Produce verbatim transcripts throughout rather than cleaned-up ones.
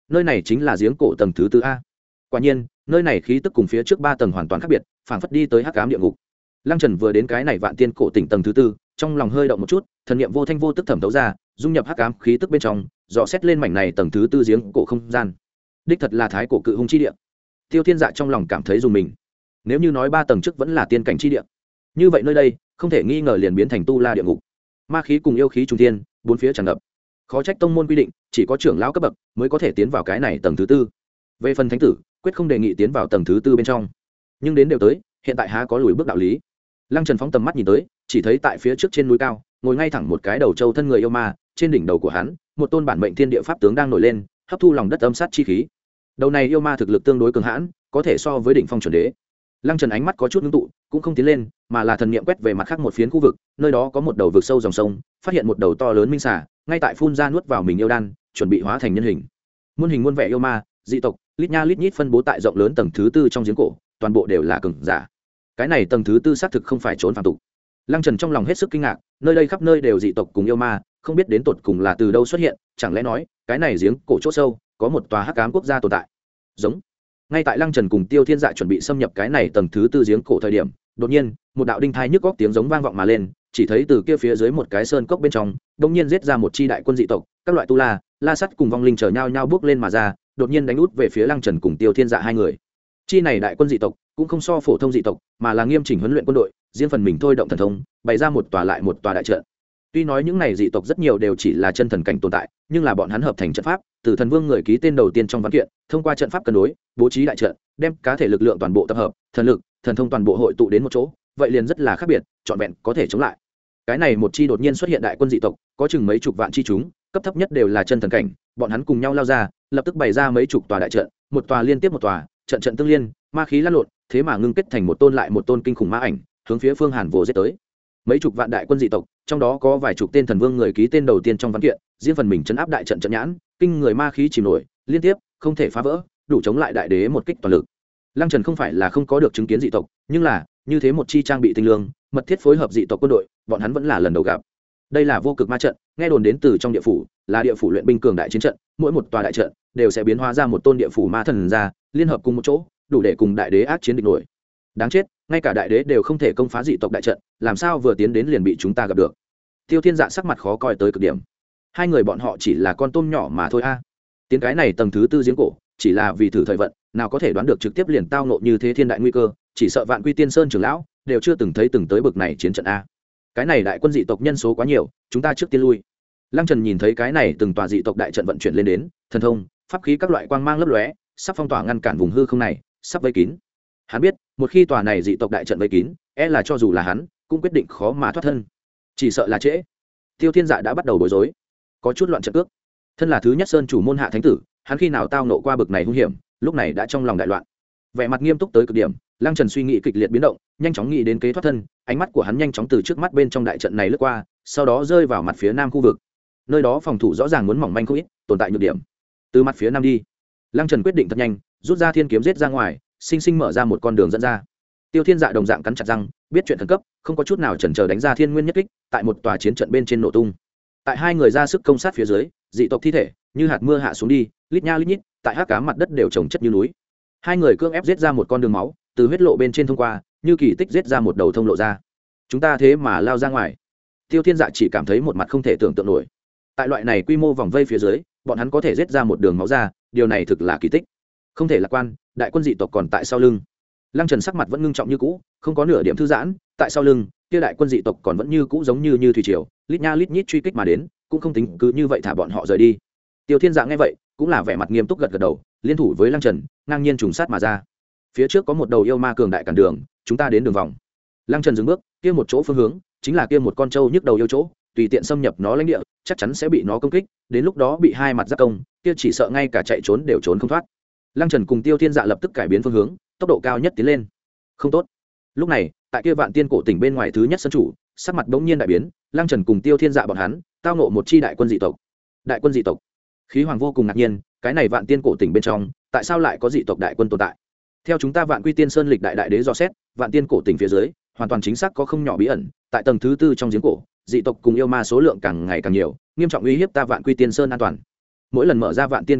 nơi này chính là giếng cổ tầng thứ tư a. Quả nhiên nơi này khí tức cùng phía trước ba tầng hoàn toàn khác biệt, phảng phất đi tới hắc ám địa ngục. Lăng Trần vừa đến cái này vạn tiên cổ tỉnh tầng thứ tư, trong lòng hơi động một chút, thần niệm vô thanh vô tức thẩm thấu ra, dung nhập hắc ám khí tức bên trong, dò xét lên mảnh này tầng thứ tư giếng cổ không gian. Đích thật là thái cổ cự hung chi địa. Tiêu Thiên Dạ trong lòng cảm thấy dùng mình. Nếu như nói ba tầng trước vẫn là tiên cảnh chi địa, như vậy nơi đây không thể nghi ngờ liền biến thành tu la địa ngục. Ma khí cùng yêu khí trùng thiên, bốn phía tràn ngập. Khó trách tông môn quy định, chỉ có trưởng lão cấp bậc mới có thể tiến vào cái này tầng thứ tư. Về phần thánh tử, quyết không đề nghị tiến vào tầng thứ tư bên trong. Nhưng đến đều tới, hiện tại há có lùi bước đạo lý. Lăng Trần phóng tầm mắt nhìn tới, chỉ thấy tại phía trước trên núi cao, ngồi ngay thẳng một cái đầu trâu thân người yêu ma, trên đỉnh đầu của hắn, một tôn bản mệnh thiên địa pháp tướng đang nổi lên, hấp thu lòng đất âm sát chi khí. Đầu này yêu ma thực lực tương đối cường hãn, có thể so với đỉnh phong chuẩn đế. Lăng Trần ánh mắt có chút ngưng tụ, cũng không tiến lên, mà là thần niệm quét về mặt khác một phiến khu vực, nơi đó có một đầu vực sâu dòng sông, phát hiện một đầu to lớn minh xà, ngay tại phun ra nuốt vào mình yêu đan, chuẩn bị hóa thành nhân hình. Muôn hình muôn vẻ yêu ma, dị tộc, lít nha lít nhít phân bố tại rộng lớn tầng thứ tư trong giếng cổ, toàn bộ đều là cường giả. Cái này tầng thứ tư xác thực không phải trốn phàm tục. Lăng Trần trong lòng hết sức kinh ngạc, nơi đây khắp nơi đều dị tộc cùng yêu ma, không biết đến tột cùng là từ đâu xuất hiện, chẳng lẽ nói, cái này giếng cổ chỗ sâu, có một tòa hắc ám quốc gia tồn tại. Giống. Ngay tại Lăng Trần cùng Tiêu Thiên Dạ chuẩn bị xâm nhập cái này tầng thứ tư giếng cổ thời điểm, đột nhiên, một đạo đinh thai nhức góc tiếng giống vang vọng mà lên, chỉ thấy từ kia phía dưới một cái sơn cốc bên trong, đột nhiên giết ra một chi đại quân dị tộc, các loại tu la, la sắt cùng vong linh chờ nhau nhau bước lên mà ra, đột nhiên đánh út về phía Lăng Trần cùng Tiêu Thiên Dạ hai người. Chi này đại quân dị tộc cũng không so phổ thông dị tộc, mà là nghiêm chỉnh huấn luyện quân đội, riêng phần mình thôi động thần thông, bày ra một tòa lại một tòa đại trận. Tuy nói những này dị tộc rất nhiều đều chỉ là chân thần cảnh tồn tại, nhưng là bọn hắn hợp thành trận pháp, từ thần vương người ký tên đầu tiên trong văn kiện, thông qua trận pháp cân đối, bố trí đại trận, đem cá thể lực lượng toàn bộ tập hợp, thần lực, thần thông toàn bộ hội tụ đến một chỗ, vậy liền rất là khác biệt, trọn vẹn có thể chống lại. Cái này một chi đột nhiên xuất hiện đại quân dị tộc, có chừng mấy chục vạn chi chúng, cấp thấp nhất đều là chân thần cảnh, bọn hắn cùng nhau lao ra, lập tức bày ra mấy chục tòa đại trận, một tòa liên tiếp một tòa, trận trận tương liên, ma khí lăn lộn, thế mà ngưng kết thành một tôn lại một tôn kinh khủng ma ảnh, hướng phía phương Hàn Vô giết tới. Mấy chục vạn đại quân dị tộc, trong đó có vài chục tên thần vương người ký tên đầu tiên trong văn kiện, riêng phần mình chấn áp đại trận trận nhãn, kinh người ma khí chìm nổi, liên tiếp, không thể phá vỡ, đủ chống lại đại đế một kích toàn lực. Lăng Trần không phải là không có được chứng kiến dị tộc, nhưng là, như thế một chi trang bị tinh lương, mật thiết phối hợp dị tộc quân đội, bọn hắn vẫn là lần đầu gặp. Đây là vô cực ma trận, nghe đồn đến từ trong địa phủ, là địa phủ luyện binh cường đại chiến trận, mỗi một tòa đại trận đều sẽ biến hóa ra một tôn địa phủ ma thần ra, liên hợp cùng một chỗ, đủ để cùng đại đế ác chiến địch nổi. Đáng chết, ngay cả đại đế đều không thể công phá dị tộc đại trận, làm sao vừa tiến đến liền bị chúng ta gặp được. Tiêu Thiên Dạ sắc mặt khó coi tới cực điểm. Hai người bọn họ chỉ là con tôm nhỏ mà thôi a. Tiến cái này tầng thứ tư giếng cổ, chỉ là vì thử thời vận, nào có thể đoán được trực tiếp liền tao nộ như thế thiên đại nguy cơ, chỉ sợ Vạn Quy Tiên Sơn trưởng lão đều chưa từng thấy từng tới bực này chiến trận a. Cái này đại quân dị tộc nhân số quá nhiều, chúng ta trước tiên lui. Lăng Trần nhìn thấy cái này từng tòa dị tộc đại trận vận chuyển lên đến, thần thông, pháp khí các loại quang mang lấp lóe, sắp phong tỏa ngăn cản vùng hư không này, sắp vây kín. Hắn biết, một khi tòa này dị tộc đại trận vây kín, e là cho dù là hắn, cũng quyết định khó mà thoát thân. Chỉ sợ là trễ. Tiêu Thiên Dạ đã bắt đầu bối rối, có chút loạn trận cước. Thân là thứ nhất sơn chủ môn hạ thánh tử, hắn khi nào tao nộ qua bực này hung hiểm, lúc này đã trong lòng đại loạn. Vẻ mặt nghiêm túc tới cực điểm, Lăng Trần suy nghĩ kịch liệt biến động, nhanh chóng nghĩ đến kế thoát thân, ánh mắt của hắn nhanh chóng từ trước mắt bên trong đại trận này lướt qua, sau đó rơi vào mặt phía nam khu vực. Nơi đó phòng thủ rõ ràng muốn mỏng manh không ít, tồn tại nhược điểm. Từ mặt phía nam đi, Lăng Trần quyết định thật nhanh, rút ra thiên kiếm giết ra ngoài, sinh sinh mở ra một con đường dẫn ra. Tiêu Thiên Dạ đồng dạng cắn chặt răng, biết chuyện khẩn cấp, không có chút nào chần chờ đánh ra thiên nguyên nhất kích, tại một tòa chiến trận bên trên nổ tung. Tại hai người ra sức công sát phía dưới, dị tộc thi thể như hạt mưa hạ xuống đi, lít nha lít nhít, tại hắc ám mặt đất đều trồng chất như núi. Hai người cưỡng ép giết ra một con đường máu, từ huyết lộ bên trên thông qua, như kỳ tích giết ra một đầu thông lộ ra. Chúng ta thế mà lao ra ngoài. Tiêu Thiên Dạ chỉ cảm thấy một mặt không thể tưởng tượng nổi. Tại loại này quy mô vòng vây phía dưới, bọn hắn có thể giết ra một đường máu ra, điều này thực là kỳ tích. Không thể lạc quan, đại quân dị tộc còn tại sau lưng. Lăng Trần sắc mặt vẫn ngưng trọng như cũ, không có nửa điểm thư giãn, tại sau lưng, kia đại quân dị tộc còn vẫn như cũ giống như như thủy triều, lít nha lít nhít truy kích mà đến, cũng không tính cứ như vậy thả bọn họ rời đi. Tiêu Thiên Dạ nghe vậy, cũng là vẻ mặt nghiêm túc gật gật đầu, liên thủ với Lăng Trần, ngang nhiên trùng sát mà ra. Phía trước có một đầu yêu ma cường đại cản đường, chúng ta đến đường vòng. Lăng Trần dừng bước, kia một chỗ phương hướng, chính là kia một con trâu nhức đầu yêu chỗ, tùy tiện xâm nhập nó lãnh địa, chắc chắn sẽ bị nó công kích, đến lúc đó bị hai mặt giáp công, kia chỉ sợ ngay cả chạy trốn đều trốn không thoát. Lăng Trần cùng Tiêu Thiên Dạ lập tức cải biến phương hướng, tốc độ cao nhất tiến lên. Không tốt. Lúc này, tại kia Vạn Tiên cổ tỉnh bên ngoài thứ nhất sân chủ, sắc mặt bỗng nhiên đại biến, Lăng Trần cùng Tiêu Thiên Dạ bọn hắn, tao ngộ một chi đại quân dị tộc. Đại quân dị tộc. Khí Hoàng vô cùng ngạc nhiên, cái này Vạn Tiên cổ tỉnh bên trong, tại sao lại có dị tộc đại quân tồn tại? Theo chúng ta Vạn Quy Tiên Sơn lịch đại đại đế dò xét, Vạn Tiên cổ tỉnh phía dưới, hoàn toàn chính xác có không nhỏ bí ẩn, tại tầng thứ tư trong giếng cổ, dị tộc cùng yêu ma số lượng càng ngày càng nhiều, nghiêm trọng uy hiếp ta Vạn Quy Tiên Sơn an toàn. Mỗi lần mở ra Vạn Tiên cổ tỉnh,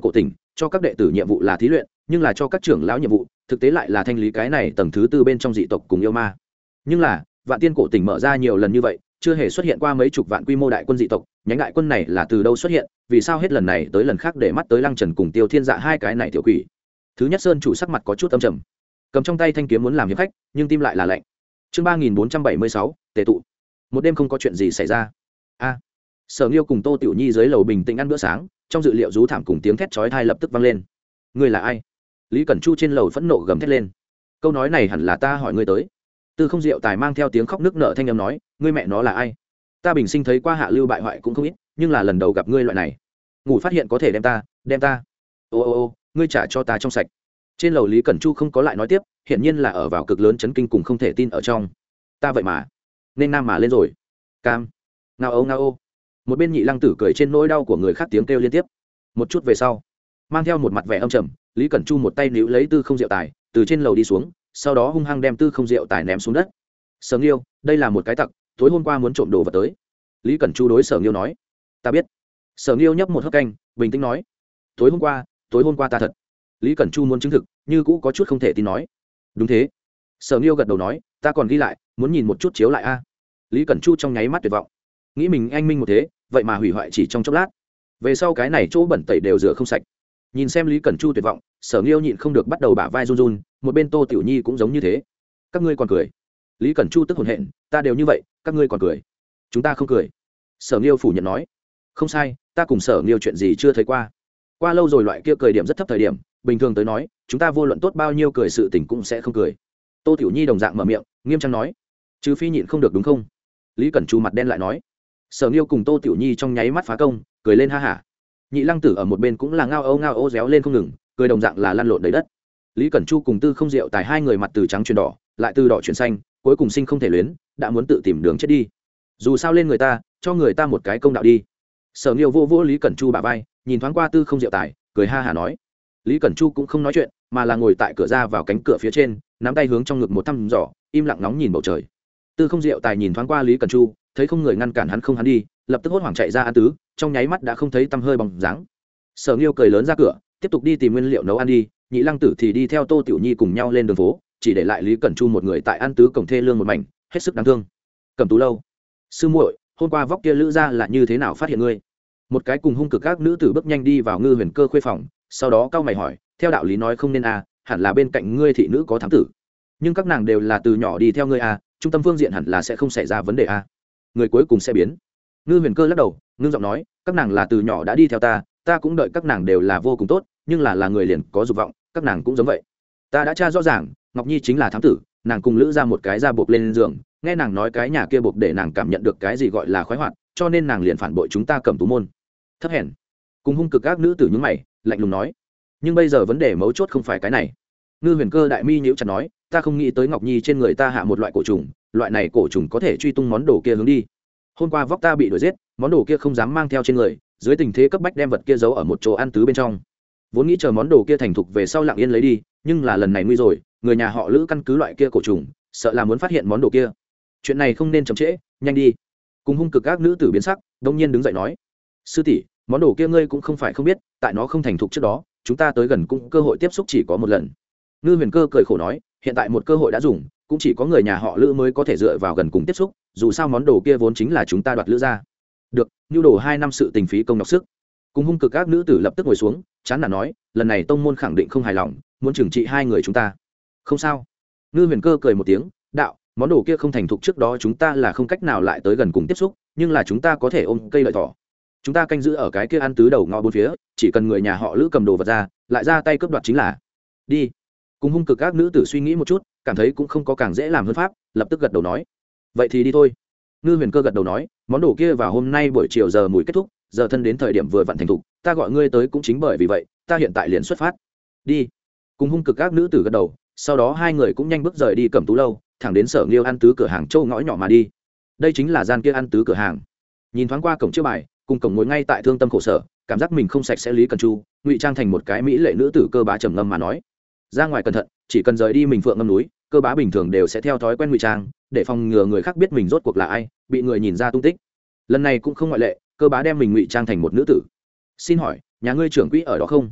cho các đệ tử nhiệm vụ là thí luyện nhưng là cho các trưởng lão nhiệm vụ thực tế lại là thanh lý cái này tầng thứ tư bên trong dị tộc cùng yêu ma. Nhưng là vạn tiên cổ tỉnh mở ra nhiều lần như vậy chưa hề xuất hiện qua mấy chục vạn quy mô đại quân dị tộc, nhánh đại quân này là từ đâu xuất hiện, vì sao hết lần này tới lần khác để mắt tới Lăng Trần cùng Tiêu Thiên Dạ hai cái này tiểu quỷ. Thứ nhất sơn chủ sắc mặt có chút âm trầm, cầm trong tay thanh kiếm muốn làm hiệp khách nhưng tim lại là lạnh. Chương ba nghìn bốn trăm bảy mươi sáu tề tụ. Một đêm không có chuyện gì xảy ra. A. Sở Nghiêu cùng Tô Tiểu Nhi dưới lầu bình tĩnh ăn bữa sáng, trong dự liệu rú thảm cùng tiếng thét chói tai lập tức vang lên. Ngươi là ai? Lý Cẩn Chu trên lầu phẫn nộ gầm thét lên. Câu nói này hẳn là ta hỏi ngươi tới. Tư Không Diệu Tài mang theo tiếng khóc nức nở thanh âm nói, ngươi mẹ nó là ai? Ta bình sinh thấy qua hạ lưu bại hoại cũng không ít, nhưng là lần đầu gặp ngươi loại này. Ngủ phát hiện có thể đem ta, đem ta. Ô ô ô, ngươi trả cho ta trong sạch. Trên lầu Lý Cẩn Chu không có lại nói tiếp, hiển nhiên là ở vào cực lớn chấn kinh cùng không thể tin ở trong. Ta vậy mà, nên nam mà lên rồi. Cam. Ngao ô ngao ô. Một bên Nhị Lăng Tử cười trên nỗi đau của người khác tiếng kêu liên tiếp. Một chút về sau, mang theo một mặt vẻ âm trầm, Lý Cẩn Chu một tay níu lấy Tư Không Diệu Tài, từ trên lầu đi xuống, sau đó hung hăng đem Tư Không Diệu Tài ném xuống đất. Sở Nghiêu, đây là một cái tặc, tối hôm qua muốn trộm đồ vật tới. Lý Cẩn Chu đối Sở Nghiêu nói. Ta biết. Sở Nghiêu nhấp một hớp canh, bình tĩnh nói. Tối hôm qua, tối hôm qua ta thật. Lý Cẩn Chu muốn chứng thực, như cũ có chút không thể tin nói. Đúng thế. Sở Nghiêu gật đầu nói, ta còn ghi lại, muốn nhìn một chút chiếu lại a. Lý Cẩn Chu trong nháy mắt tuyệt vọng, nghĩ mình anh minh một thế, vậy mà hủy hoại chỉ trong chốc lát. Về sau cái này chỗ bẩn tẩy đều rửa không sạch. Nhìn xem Lý Cẩn Chu tuyệt vọng, Sở Nghiêu nhịn không được bắt đầu bả vai run run, một bên Tô Tiểu Nhi cũng giống như thế. Các ngươi còn cười? Lý Cẩn Chu tức hổn hển, ta đều như vậy, các ngươi còn cười? Chúng ta không cười. Sở Nghiêu phủ nhận nói. Không sai, ta cùng Sở Nghiêu chuyện gì chưa thấy qua. Qua lâu rồi loại kia cười điểm rất thấp thời điểm, bình thường tới nói, chúng ta vô luận tốt bao nhiêu cười sự tình cũng sẽ không cười. Tô Tiểu Nhi đồng dạng mở miệng, nghiêm trang nói. Trừ phi nhịn không được đúng không? Lý Cẩn Chu mặt đen lại nói. Sở Nghiêu cùng Tô Tiểu Nhi trong nháy mắt phá công, cười lên ha hả. Nhị Lăng Tử ở một bên cũng là ngao âu ngao âu réo lên không ngừng, cười đồng dạng là lăn lộn đầy đất. Lý Cẩn Chu cùng Tư Không Diệu Tài hai người mặt từ trắng chuyển đỏ, lại từ đỏ chuyển xanh, cuối cùng sinh không thể luyến, đã muốn tự tìm đường chết đi. Dù sao lên người ta, cho người ta một cái công đạo đi. Sở Nghiêu vô vô Lý Cẩn Chu bả vai, nhìn thoáng qua Tư Không Diệu Tài, cười ha hả nói. Lý Cẩn Chu cũng không nói chuyện, mà là ngồi tại cửa ra vào cánh cửa phía trên, nắm tay hướng trong ngực một thăm dò, im lặng ngóng nhìn bầu trời. Tư Không Diệu Tài nhìn thoáng qua Lý Cẩn Chu, thấy không người ngăn cản hắn không hắn đi, lập tức hốt hoảng chạy ra ăn tứ, trong nháy mắt đã không thấy tăm hơi bóng dáng. Sở Nghiêu cười lớn ra cửa, tiếp tục đi tìm nguyên liệu nấu ăn đi, Nhị Lăng Tử thì đi theo Tô Tiểu Nhi cùng nhau lên đường phố, chỉ để lại Lý Cẩn Chu một người tại ăn tứ cổng thê lương một mảnh, hết sức đáng thương. Cẩm Tú lâu, sư muội, hôm qua vóc kia lữ ra là như thế nào phát hiện ngươi? Một cái cùng hung cực các nữ tử bước nhanh đi vào Ngư Huyền Cơ khuê phòng, sau đó cau mày hỏi, theo đạo lý nói không nên à, hẳn là bên cạnh ngươi thị nữ có thám tử, nhưng các nàng đều là từ nhỏ đi theo ngươi à, trung tâm phương diện hẳn là sẽ không xảy ra vấn đề à? Người cuối cùng sẽ biến. Ngư Huyền Cơ lắc đầu, ngưng giọng nói, các nàng là từ nhỏ đã đi theo ta, ta cũng đợi các nàng đều là vô cùng tốt, nhưng là là người liền có dục vọng, các nàng cũng giống vậy. Ta đã tra rõ ràng, Ngọc Nhi chính là thám tử, nàng cùng lữ ra một cái ra buộc lên giường, nghe nàng nói cái nhà kia buộc để nàng cảm nhận được cái gì gọi là khoái hoạt, cho nên nàng liền phản bội chúng ta Cẩm Tú môn. Thấp hèn. Cùng hung cực các nữ tử nhướng mày, lạnh lùng nói. Nhưng bây giờ vấn đề mấu chốt không phải cái này. Ngư Huyền Cơ đại mi nhíu chặt nói, ta không nghĩ tới Ngọc Nhi trên người ta hạ một loại cổ trùng, loại này cổ trùng có thể truy tung món đồ kia hướng đi. Hôm qua vóc ta bị đuổi giết, món đồ kia không dám mang theo trên người, dưới tình thế cấp bách đem vật kia giấu ở một chỗ ăn tứ bên trong. Vốn nghĩ chờ món đồ kia thành thục về sau lặng yên lấy đi, nhưng là lần này nguy rồi, người nhà họ Lữ căn cứ loại kia cổ trùng, sợ là muốn phát hiện món đồ kia. Chuyện này không nên chậm trễ, nhanh đi. Cùng hung cực các nữ tử biến sắc, đông nhiên đứng dậy nói, sư tỷ, món đồ kia ngươi cũng không phải không biết, tại nó không thành thục trước đó, chúng ta tới gần cũng cơ hội tiếp xúc chỉ có một lần. Ngư Huyền Cơ cười khổ nói, hiện tại một cơ hội đã dùng, cũng chỉ có người nhà họ Lữ mới có thể dựa vào gần cùng tiếp xúc, dù sao món đồ kia vốn chính là chúng ta đoạt Lữ ra. Được, nhu đồ hai năm sự tình phí công nhọc sức. Cùng hung cực các nữ tử lập tức ngồi xuống, chán nản nói, lần này tông môn khẳng định không hài lòng, muốn trừng trị hai người chúng ta. Không sao. Ngư Huyền Cơ cười một tiếng, đạo, món đồ kia không thành thục trước đó chúng ta là không cách nào lại tới gần cùng tiếp xúc, nhưng là chúng ta có thể ôm cây lợi thỏ. Chúng ta canh giữ ở cái kia ăn tứ đầu ngõ bốn phía, chỉ cần người nhà họ Lữ cầm đồ vật ra, lại ra tay cướp đoạt chính là. Đi. Cùng hung cực các nữ tử suy nghĩ một chút, cảm thấy cũng không có càng dễ làm hơn pháp, lập tức gật đầu nói, vậy thì đi thôi. Ngư Huyền Cơ gật đầu nói, món đồ kia vào hôm nay buổi chiều giờ mùi kết thúc, giờ thân đến thời điểm vừa vặn thành thục, ta gọi ngươi tới cũng chính bởi vì vậy, ta hiện tại liền xuất phát. Đi. Cùng hung cực các nữ tử gật đầu, sau đó hai người cũng nhanh bước rời đi Cẩm Tú lâu, thẳng đến Sở Nghiêu ăn tứ cửa hàng châu ngõ nhỏ mà đi. Đây chính là gian kia ăn tứ cửa hàng. Nhìn thoáng qua cổng chiêu bài, cùng cổng ngồi ngay tại thương tâm khổ sở, cảm giác mình không sạch sẽ Lý Cẩn Chu, ngụy trang thành một cái mỹ lệ nữ tử cơ bá trầm ngâm mà nói, ra ngoài cẩn thận, chỉ cần rời đi mình phượng ngâm núi, cơ bá bình thường đều sẽ theo thói quen ngụy trang, để phòng ngừa người khác biết mình rốt cuộc là ai, bị người nhìn ra tung tích. Lần này cũng không ngoại lệ, cơ bá đem mình ngụy trang thành một nữ tử. Xin hỏi, nhà ngươi trưởng quỹ ở đó không?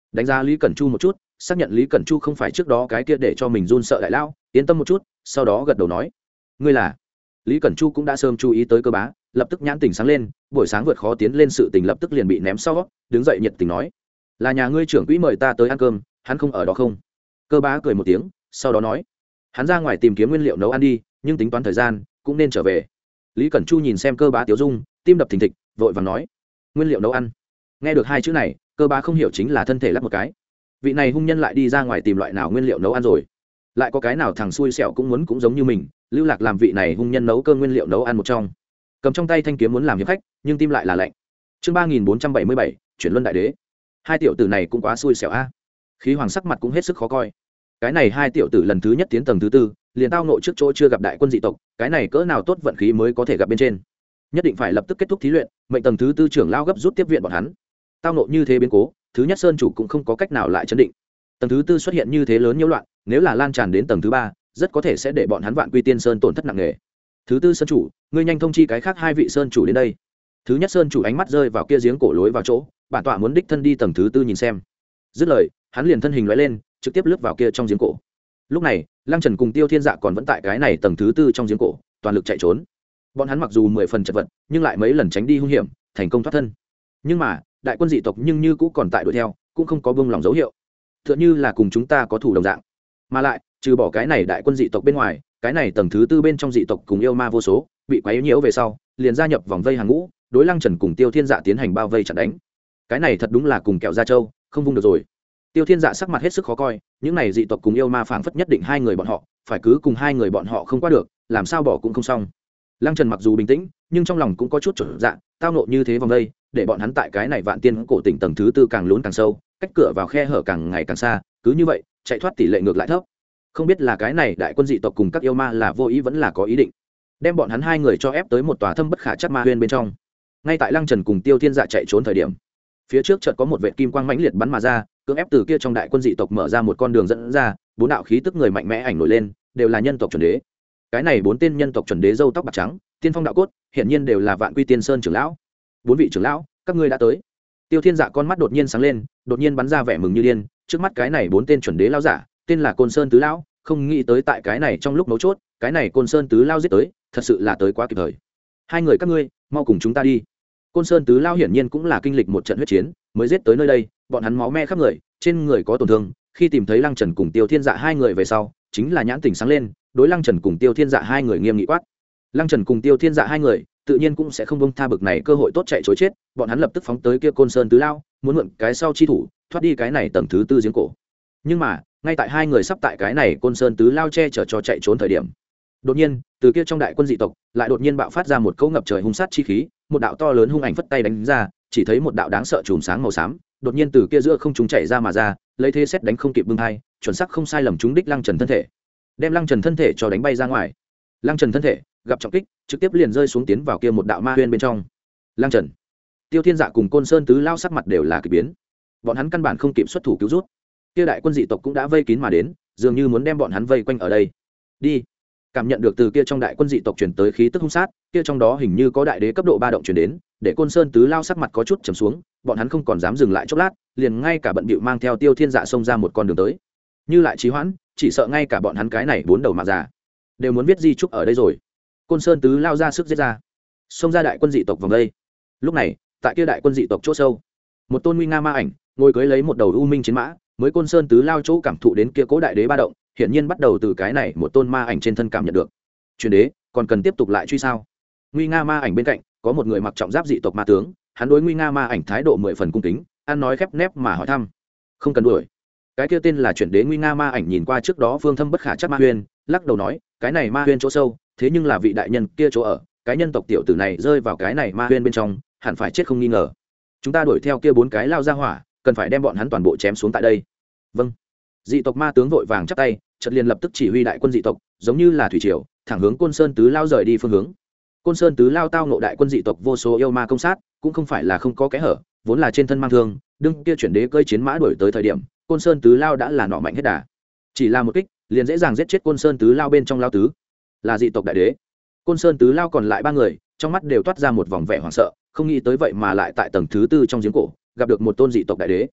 đánh giá lý cẩn chu một chút, xác nhận lý cẩn chu không phải trước đó cái kia để cho mình run sợ đại lao, yên tâm một chút, sau đó gật đầu nói, ngươi là. Lý cẩn chu cũng đã sớm chú ý tới Cơ Bá, lập tức nhãn tình sáng lên, buổi sáng vượt khó tiến lên sự tình lập tức liền bị ném sau, đứng dậy nhiệt tình nói, là nhà ngươi trưởng quỹ mời ta tới ăn cơm, hắn không ở đó không? Cơ Bá cười một tiếng, sau đó nói, hắn ra ngoài tìm kiếm nguyên liệu nấu ăn đi, nhưng tính toán thời gian cũng nên trở về. Lý cẩn chu nhìn xem Cơ Bá tiếu dung, tim đập thình thịch, vội vàng nói, nguyên liệu nấu ăn. Nghe được hai chữ này, Cơ Bá không hiểu chính là thân thể lắc một cái. Vị này hung nhân lại đi ra ngoài tìm loại nào nguyên liệu nấu ăn rồi? Lại có cái nào thằng xui xẻo cũng muốn cũng giống như mình, lưu lạc làm vị này hung nhân nấu cơm nguyên liệu nấu ăn một trong. Cầm trong tay thanh kiếm muốn làm hiệp khách, nhưng tim lại là lạnh. Chương ba nghìn bốn trăm bảy mươi bảy, chuyển luân đại đế. Hai tiểu tử này cũng quá xui xẻo a. Khí Hoàng sắc mặt cũng hết sức khó coi. Cái này hai tiểu tử lần thứ nhất tiến tầng thứ tư, liền tao nội trước chỗ chưa gặp đại quân dị tộc, cái này cỡ nào tốt vận khí mới có thể gặp bên trên. Nhất định phải lập tức kết thúc thí luyện, mệnh tầng thứ tư trưởng lao gấp rút tiếp viện bọn hắn. Tao nội như thế biến cố, thứ nhất sơn chủ cũng không có cách nào lại chấn định. Tầng thứ tư xuất hiện như thế lớn nhiễu loạn, nếu là lan tràn đến tầng thứ ba, rất có thể sẽ để bọn hắn Vạn Quy Tiên Sơn tổn thất nặng nề. Thứ tư sơn chủ, ngươi nhanh thông chi cái khác hai vị sơn chủ đến đây. Thứ nhất sơn chủ ánh mắt rơi vào kia giếng cổ lối vào chỗ, bản tọa muốn đích thân đi tầng thứ tư nhìn xem. Dứt lời, hắn liền thân hình lóe lên, trực tiếp lướt vào kia trong giếng cổ. Lúc này, Lăng Trần cùng Tiêu Thiên Dạ còn vẫn tại cái này tầng thứ tư trong giếng cổ, toàn lực chạy trốn. Bọn hắn mặc dù mười phần chật vật, nhưng lại mấy lần tránh đi hung hiểm, thành công thoát thân. Nhưng mà, đại quân dị tộc nhưng như cũ còn tại đuổi theo, cũng không có buông lỏng dấu hiệu. Tựa như là cùng chúng ta có thủ đồng dạng. Mà lại, trừ bỏ cái này đại quân dị tộc bên ngoài, cái này tầng thứ tư bên trong dị tộc cùng yêu ma vô số, bị quấy nhiễu về sau, liền gia nhập vòng vây hàng ngũ, đối Lăng Trần cùng Tiêu Thiên Dạ tiến hành bao vây chặn đánh. Cái này thật đúng là cùng kẹo da trâu, không vung được rồi. Tiêu Thiên Dạ sắc mặt hết sức khó coi, những này dị tộc cùng yêu ma phảng phất nhất định hai người bọn họ, phải cứ cùng hai người bọn họ không qua được, làm sao bỏ cũng không xong. Lăng Trần mặc dù bình tĩnh, nhưng trong lòng cũng có chút chột dạ, tao nộ như thế vòng vây, để bọn hắn tại cái này Vạn Tiên cổ tỉnh tầng thứ tư càng lún càng sâu, cách cửa vào khe hở càng ngày càng xa, cứ như vậy, chạy thoát tỷ lệ ngược lại thấp. Không biết là cái này đại quân dị tộc cùng các yêu ma là vô ý vẫn là có ý định, đem bọn hắn hai người cho ép tới một tòa thâm bất khả chắc ma huyên bên trong. Ngay tại Lăng Trần cùng Tiêu Thiên Dạ chạy trốn thời điểm, phía trước chợt có một vệt kim quang mãnh liệt bắn mà ra, cưỡng ép từ kia trong đại quân dị tộc mở ra một con đường dẫn ra, bốn đạo khí tức người mạnh mẽ ảnh nổi lên, đều là nhân tộc chuẩn đế. Cái này bốn tên nhân tộc chuẩn đế râu tóc bạc trắng, tiên phong đạo cốt, hiển nhiên đều là Vạn Quy Tiên Sơn trưởng lão. Bốn vị trưởng lão, các ngươi đã tới. Tiêu Thiên Dạ con mắt đột nhiên sáng lên, đột nhiên bắn ra vẻ mừng như điên, trước mắt cái này bốn tên chuẩn đế lão giả, tên là Côn Sơn tứ lão, không nghĩ tới tại cái này trong lúc mấu chốt, cái này Côn Sơn tứ lão giết tới, thật sự là tới quá kịp thời. Hai người các ngươi, mau cùng chúng ta đi. Côn Sơn tứ lão hiển nhiên cũng là kinh lịch một trận huyết chiến, mới giết tới nơi đây, bọn hắn máu me khắp người, trên người có tổn thương, khi tìm thấy Lăng Trần cùng Tiêu Thiên Dạ hai người về sau, chính là nhãn tình sáng lên, đối Lăng Trần cùng Tiêu Thiên Dạ hai người nghiêm nghị quát. Lăng Trần cùng Tiêu Thiên Dạ hai người, tự nhiên cũng sẽ không buông tha bực này cơ hội tốt chạy trối chết, bọn hắn lập tức phóng tới kia Côn Sơn tứ lão, muốn mượn cái sau chi thủ, thoát đi cái này tầng thứ tư giếng cổ. Nhưng mà, ngay tại hai người sắp tại cái này Côn Sơn tứ lão che chở cho chạy trốn thời điểm, đột nhiên, từ kia trong đại quân dị tộc, lại đột nhiên bạo phát ra một cỗ ngập trời hung sát chi khí, một đạo to lớn hung ảnh phất tay đánh ra, chỉ thấy một đạo đáng sợ chùm sáng màu xám, đột nhiên từ kia giữa không trung chạy ra mà ra, lấy thế xét đánh không kịp bưng hai, chuẩn xác không sai lầm trúng đích Lăng Trần thân thể, đem Lăng Trần thân thể cho đánh bay ra ngoài. Lăng Trần thân thể gặp trọng kích, trực tiếp liền rơi xuống tiến vào kia một đạo ma huyên bên trong. Lăng Trần, Tiêu Thiên Dạ cùng Côn Sơn tứ lao sắc mặt đều là kỳ biến, bọn hắn căn bản không kịp xuất thủ cứu rút, kia đại quân dị tộc cũng đã vây kín mà đến, dường như muốn đem bọn hắn vây quanh ở đây. Đi. Cảm nhận được từ kia trong đại quân dị tộc truyền tới khí tức hung sát, kia trong đó hình như có đại đế cấp độ ba động truyền đến, để Côn Sơn tứ lao sắc mặt có chút trầm xuống, bọn hắn không còn dám dừng lại chốc lát, liền ngay cả bận bịu mang theo Tiêu Thiên Dạ xông ra một con đường tới. Như lại trì hoãn, chỉ sợ ngay cả bọn hắn cái này bốn đầu mà già đều muốn viết di trúc ở đây rồi. Côn Sơn tứ lao ra sức giết ra, xông ra đại quân dị tộc vòng đây. Lúc này, tại kia đại quân dị tộc chỗ sâu, một tôn nguy nga ma ảnh ngồi cưỡi lấy một đầu u minh chiến mã, mới Côn Sơn tứ lao chỗ cảm thụ đến kia cố đại đế ba động, hiển nhiên bắt đầu từ cái này một tôn ma ảnh trên thân cảm nhận được. Truyền đế, còn cần tiếp tục lại truy sao? Nguy nga ma ảnh bên cạnh, có một người mặc trọng giáp dị tộc ma tướng, hắn đối nguy nga ma ảnh thái độ mười phần cung kính, ăn nói khép nép mà hỏi thăm. Không cần đuổi. Cái kia tên là Truyền đế nguy nga ma ảnh nhìn qua trước đó phương thâm bất khả chắc ma huyên, lắc đầu nói, cái này ma huyên chỗ sâu, thế nhưng là vị đại nhân kia chỗ ở, cái nhân tộc tiểu tử này rơi vào cái này ma huyên bên trong, hẳn phải chết không nghi ngờ. Chúng ta đuổi theo kia bốn cái lao ra hỏa, cần phải đem bọn hắn toàn bộ chém xuống tại đây. Vâng. Dị tộc ma tướng vội vàng chắp tay, chợt liền lập tức chỉ huy đại quân dị tộc, giống như là thủy triều, thẳng hướng Côn Sơn tứ lao rời đi phương hướng. Côn Sơn tứ lao tao ngộ đại quân dị tộc vô số yêu ma công sát, cũng không phải là không có kẽ hở, vốn là trên thân mang thương, đương kia chuyển đế cơi chiến mã đuổi tới thời điểm, Côn Sơn tứ lao đã là nọ mạnh hết đà. Chỉ là một kích, liền dễ dàng giết chết Côn Sơn tứ lao bên trong lao tứ, là dị tộc đại đế. Côn Sơn tứ lao còn lại ba người, trong mắt đều toát ra một vòng vẻ hoảng sợ, không nghĩ tới vậy mà lại tại tầng thứ tư trong giếng cổ, gặp được một tôn dị tộc đại đế.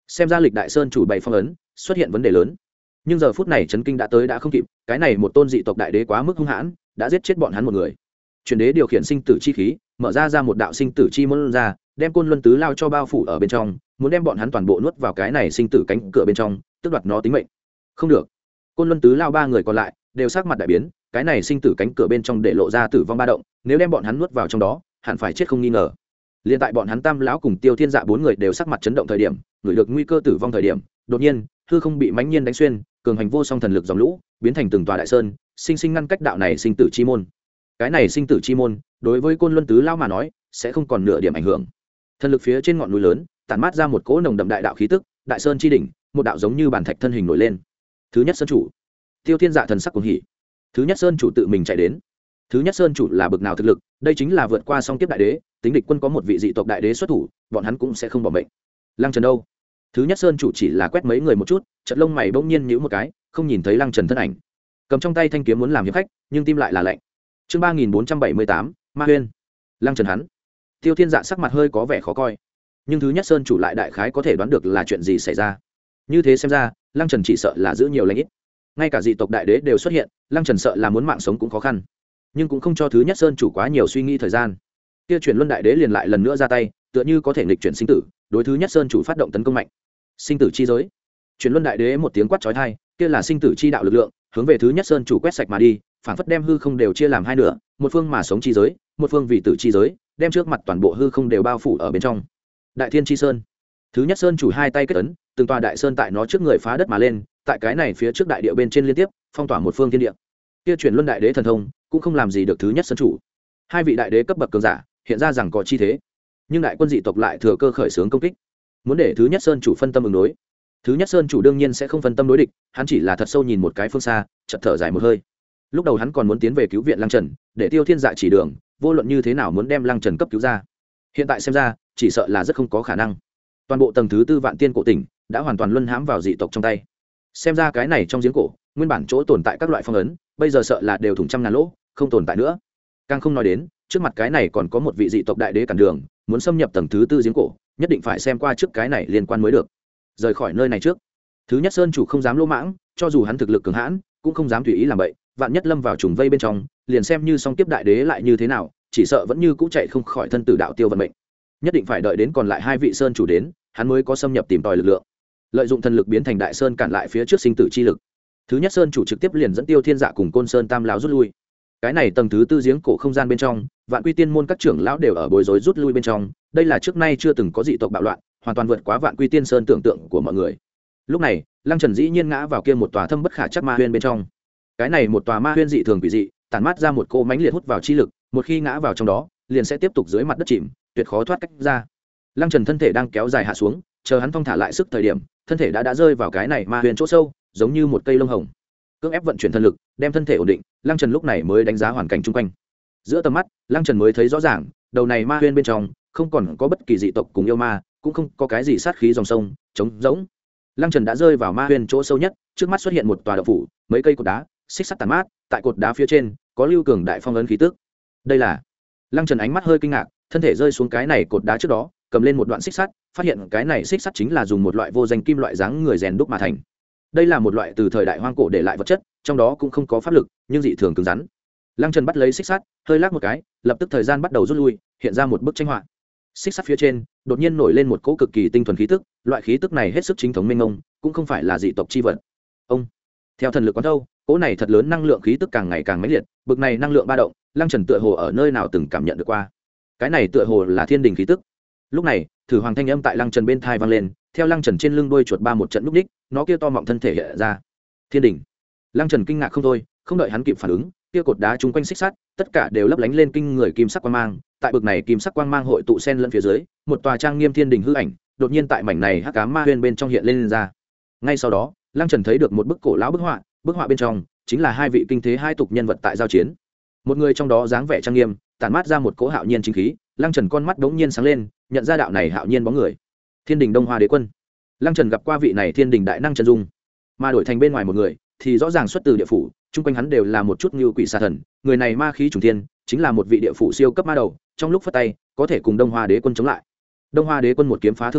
xem ra lịch đại sơn chủ bày phong ấn xuất hiện vấn đề lớn. Nhưng giờ phút này chấn kinh đã tới đã không kịp, cái này một tôn dị tộc đại đế quá mức hung hãn, đã giết chết bọn hắn một người. Truyền đế điều khiển sinh tử chi khí, mở ra ra một đạo sinh tử chi môn ra, đem côn luân tứ lao cho bao phủ ở bên trong, muốn đem bọn hắn toàn bộ nuốt vào cái này sinh tử cánh cửa bên trong, tức đoạt nó tính mệnh. Không được. Côn luân tứ lao ba người còn lại đều sắc mặt đại biến, cái này sinh tử cánh cửa bên trong để lộ ra tử vong ba động, nếu đem bọn hắn nuốt vào trong đó, hẳn phải chết không nghi ngờ. Liên tại bọn hắn Tam lão cùng Tiêu Thiên Dạ bốn người đều sắc mặt chấn động thời điểm, ngửi được nguy cơ tử vong thời điểm, đột nhiên, hư không bị mãnh nhiên đánh xuyên, cường hành vô song thần lực dòng lũ, biến thành từng tòa đại sơn, sinh sinh ngăn cách đạo này sinh tử chi môn. Cái này sinh tử chi môn, đối với Côn Luân tứ lão mà nói, sẽ không còn nửa điểm ảnh hưởng. Thần lực phía trên ngọn núi lớn, tản mát ra một cỗ nồng đậm đại đạo khí tức, đại sơn chi đỉnh, một đạo giống như bàn thạch thân hình nổi lên. Thứ nhất sơn chủ, Tiêu Thiên Dạ thần sắc cuồng hỉ. Thứ nhất sơn chủ tự mình chạy đến. Thứ nhất sơn chủ là bực nào thực lực, đây chính là vượt qua song kiếp đại đế, tính địch quân có một vị dị tộc đại đế xuất thủ, bọn hắn cũng sẽ không bỏ mệnh. Lăng Trần đâu? Thứ nhất sơn chủ chỉ là quét mấy người một chút, chợt lông mày bỗng nhiên nhíu một cái, không nhìn thấy Lăng Trần thân ảnh. Cầm trong tay thanh kiếm muốn làm hiệp khách, nhưng tim lại là lạnh. Chương ba nghìn bốn trăm bảy mươi tám, Ma Huyên. Lăng Trần hắn. Tiêu Thiên Dạ sắc mặt hơi có vẻ khó coi, nhưng thứ nhất sơn chủ lại đại khái có thể đoán được là chuyện gì xảy ra. Như thế xem ra, Lăng Trần chỉ sợ là giữ nhiều lành ít. Ngay cả dị tộc đại đế đều xuất hiện, Lăng Trần sợ là muốn mạng sống cũng khó khăn. Nhưng cũng không cho thứ nhất sơn chủ quá nhiều suy nghĩ thời gian. Kia chuyển luân đại đế liền lại lần nữa ra tay, tựa như có thể nghịch chuyển sinh tử, đối thứ nhất sơn chủ phát động tấn công mạnh. Sinh tử chi giới. Chuyển luân đại đế một tiếng quát chói tai, kia là sinh tử chi đạo lực lượng, hướng về thứ nhất sơn chủ quét sạch mà đi, phản phất đem hư không đều chia làm hai nửa, một phương mà sống chi giới, một phương vì tử chi giới, đem trước mặt toàn bộ hư không đều bao phủ ở bên trong. Đại Thiên chi sơn. Thứ nhất sơn chủ hai tay kết ấn, từng tòa đại sơn tại nó trước người phá đất mà lên, tại cái này phía trước đại địa bên trên liên tiếp phong tỏa một phương thiên địa. Kia chuyển luân đại đế thần thông cũng không làm gì được thứ nhất sơn chủ. Hai vị đại đế cấp bậc cường giả hiện ra rằng có chi thế, nhưng đại quân dị tộc lại thừa cơ khởi xướng công kích, muốn để thứ nhất sơn chủ phân tâm ứng đối. Thứ nhất sơn chủ đương nhiên sẽ không phân tâm đối địch, hắn chỉ là thật sâu nhìn một cái phương xa, chợt thở dài một hơi. Lúc đầu hắn còn muốn tiến về cứu viện Lăng Trần, để Tiêu Thiên Dạ chỉ đường, vô luận như thế nào muốn đem Lăng Trần cấp cứu ra. Hiện tại xem ra, chỉ sợ là rất không có khả năng. Toàn bộ tầng thứ tư vạn tiên cổ tỉnh đã hoàn toàn luân hãm vào dị tộc trong tay. Xem ra cái này trong giếng cổ, nguyên bản chỗ tồn tại các loại phong ấn, bây giờ sợ là đều thủng trăm ngàn lỗ, không tồn tại nữa. Càng không nói đến, trước mặt cái này còn có một vị dị tộc đại đế cản đường, muốn xâm nhập tầng thứ tư giếng cổ, nhất định phải xem qua trước cái này liên quan mới được. Rời khỏi nơi này trước, thứ nhất sơn chủ không dám lỗ mãng, cho dù hắn thực lực cường hãn, cũng không dám tùy ý làm vậy, vạn nhất lâm vào trùng vây bên trong, liền xem như song kiếp đại đế lại như thế nào, chỉ sợ vẫn như cũ chạy không khỏi thân tử đạo tiêu vận mệnh. Nhất định phải đợi đến còn lại hai vị sơn chủ đến, hắn mới có xâm nhập tìm tòi lực lượng, lợi dụng thần lực biến thành đại sơn cản lại phía trước sinh tử chi lực. Thứ nhất sơn chủ trực tiếp liền dẫn Tiêu Thiên Dạ cùng Côn Sơn Tam lão rút lui. Cái này tầng thứ tư giếng cổ không gian bên trong, vạn quy tiên môn các trưởng lão đều ở bối rối rút lui bên trong, đây là trước nay chưa từng có dị tộc bạo loạn, hoàn toàn vượt quá vạn quy tiên sơn tưởng tượng của mọi người. Lúc này, Lăng Trần dĩ nhiên ngã vào kia một tòa thâm bất khả chắc ma huyên bên trong. Cái này một tòa ma huyên dị thường quỷ dị, tản mát ra một cô mãnh liệt hút vào chi lực, một khi ngã vào trong đó, liền sẽ tiếp tục dưới mặt đất chìm, tuyệt khó thoát cách ra. Lăng Trần thân thể đang kéo dài hạ xuống, chờ hắn thong thả lại sức thời điểm, thân thể đã đã rơi vào cái này ma huyền chỗ sâu, giống như một cây lông hồng. Cưỡng ép vận chuyển thân lực, đem thân thể ổn định, Lăng Trần lúc này mới đánh giá hoàn cảnh chung quanh. Giữa tầm mắt, Lăng Trần mới thấy rõ ràng, đầu này ma huyền bên trong không còn có bất kỳ dị tộc cùng yêu ma, cũng không có cái gì sát khí dòng sông, trống rỗng. Lăng Trần đã rơi vào ma huyền chỗ sâu nhất, trước mắt xuất hiện một tòa động phủ, mấy cây cột đá, xích sắt tàn mát, tại cột đá phía trên có lưu cường đại phong ấn khí tức. Đây là Lăng Trần ánh mắt hơi kinh ngạc, thân thể rơi xuống cái này cột đá trước đó, cầm lên một đoạn xích sắt, phát hiện cái này xích sắt chính là dùng một loại vô danh kim loại dáng người rèn đúc mà thành. Đây là một loại từ thời đại hoang cổ để lại vật chất, trong đó cũng không có pháp lực, nhưng dị thường cứng rắn. Lăng Trần bắt lấy xích sắt, hơi lắc một cái, lập tức thời gian bắt đầu rút lui, hiện ra một bức tranh họa. Xích sắt phía trên, đột nhiên nổi lên một cỗ cực kỳ tinh thuần khí tức, loại khí tức này hết sức chính thống minh ngông, cũng không phải là dị tộc chi vật. Ông, theo thần lực quán thâu, cỗ này thật lớn năng lượng khí tức càng ngày càng mãnh liệt, bực này năng lượng ba động, Lăng Trần tựa hồ ở nơi nào từng cảm nhận được qua. Cái này tựa hồ là thiên đình khí tức. Lúc này, thử hoàng thanh âm tại Lăng Trần bên thai vang lên, theo Lăng Trần trên lưng đuôi chuột ba một trận lúc đích, nó kia to mọng thân thể hiện ra. Thiên đình. Lăng Trần kinh ngạc không thôi, không đợi hắn kịp phản ứng, kia cột đá chung quanh xích sắt, tất cả đều lấp lánh lên kinh người kim sắc quang mang, tại bực này kim sắc quang mang hội tụ xen lẫn phía dưới, một tòa trang nghiêm thiên đình hư ảnh, đột nhiên tại mảnh này hắc ám ma huyên bên trong hiện lên, lên ra. Ngay sau đó, Lăng Trần thấy được một bức cổ lão bức họa, bức họa bên trong chính là hai vị kinh thế hai tục nhân vật tại giao chiến. Một người trong đó dáng vẻ trang nghiêm, tản mát ra một cỗ hạo nhiên chính khí, Lăng Trần con mắt đống nhiên sáng lên, nhận ra đạo này hạo nhiên bóng người. Thiên đình Đông Hoa Đế Quân. Lăng Trần gặp qua vị này thiên đình đại năng chân dung, mà đổi thành bên ngoài một người thì rõ ràng xuất từ địa phủ, chung quanh hắn đều là một chút như quỷ xà thần, người này ma khí trùng thiên, chính là một vị địa phủ siêu cấp ma đầu, trong lúc phất tay có thể cùng Đông Hoa Đế Quân chống lại. Đông Hoa Đế Quân một kiếm phá thương khung,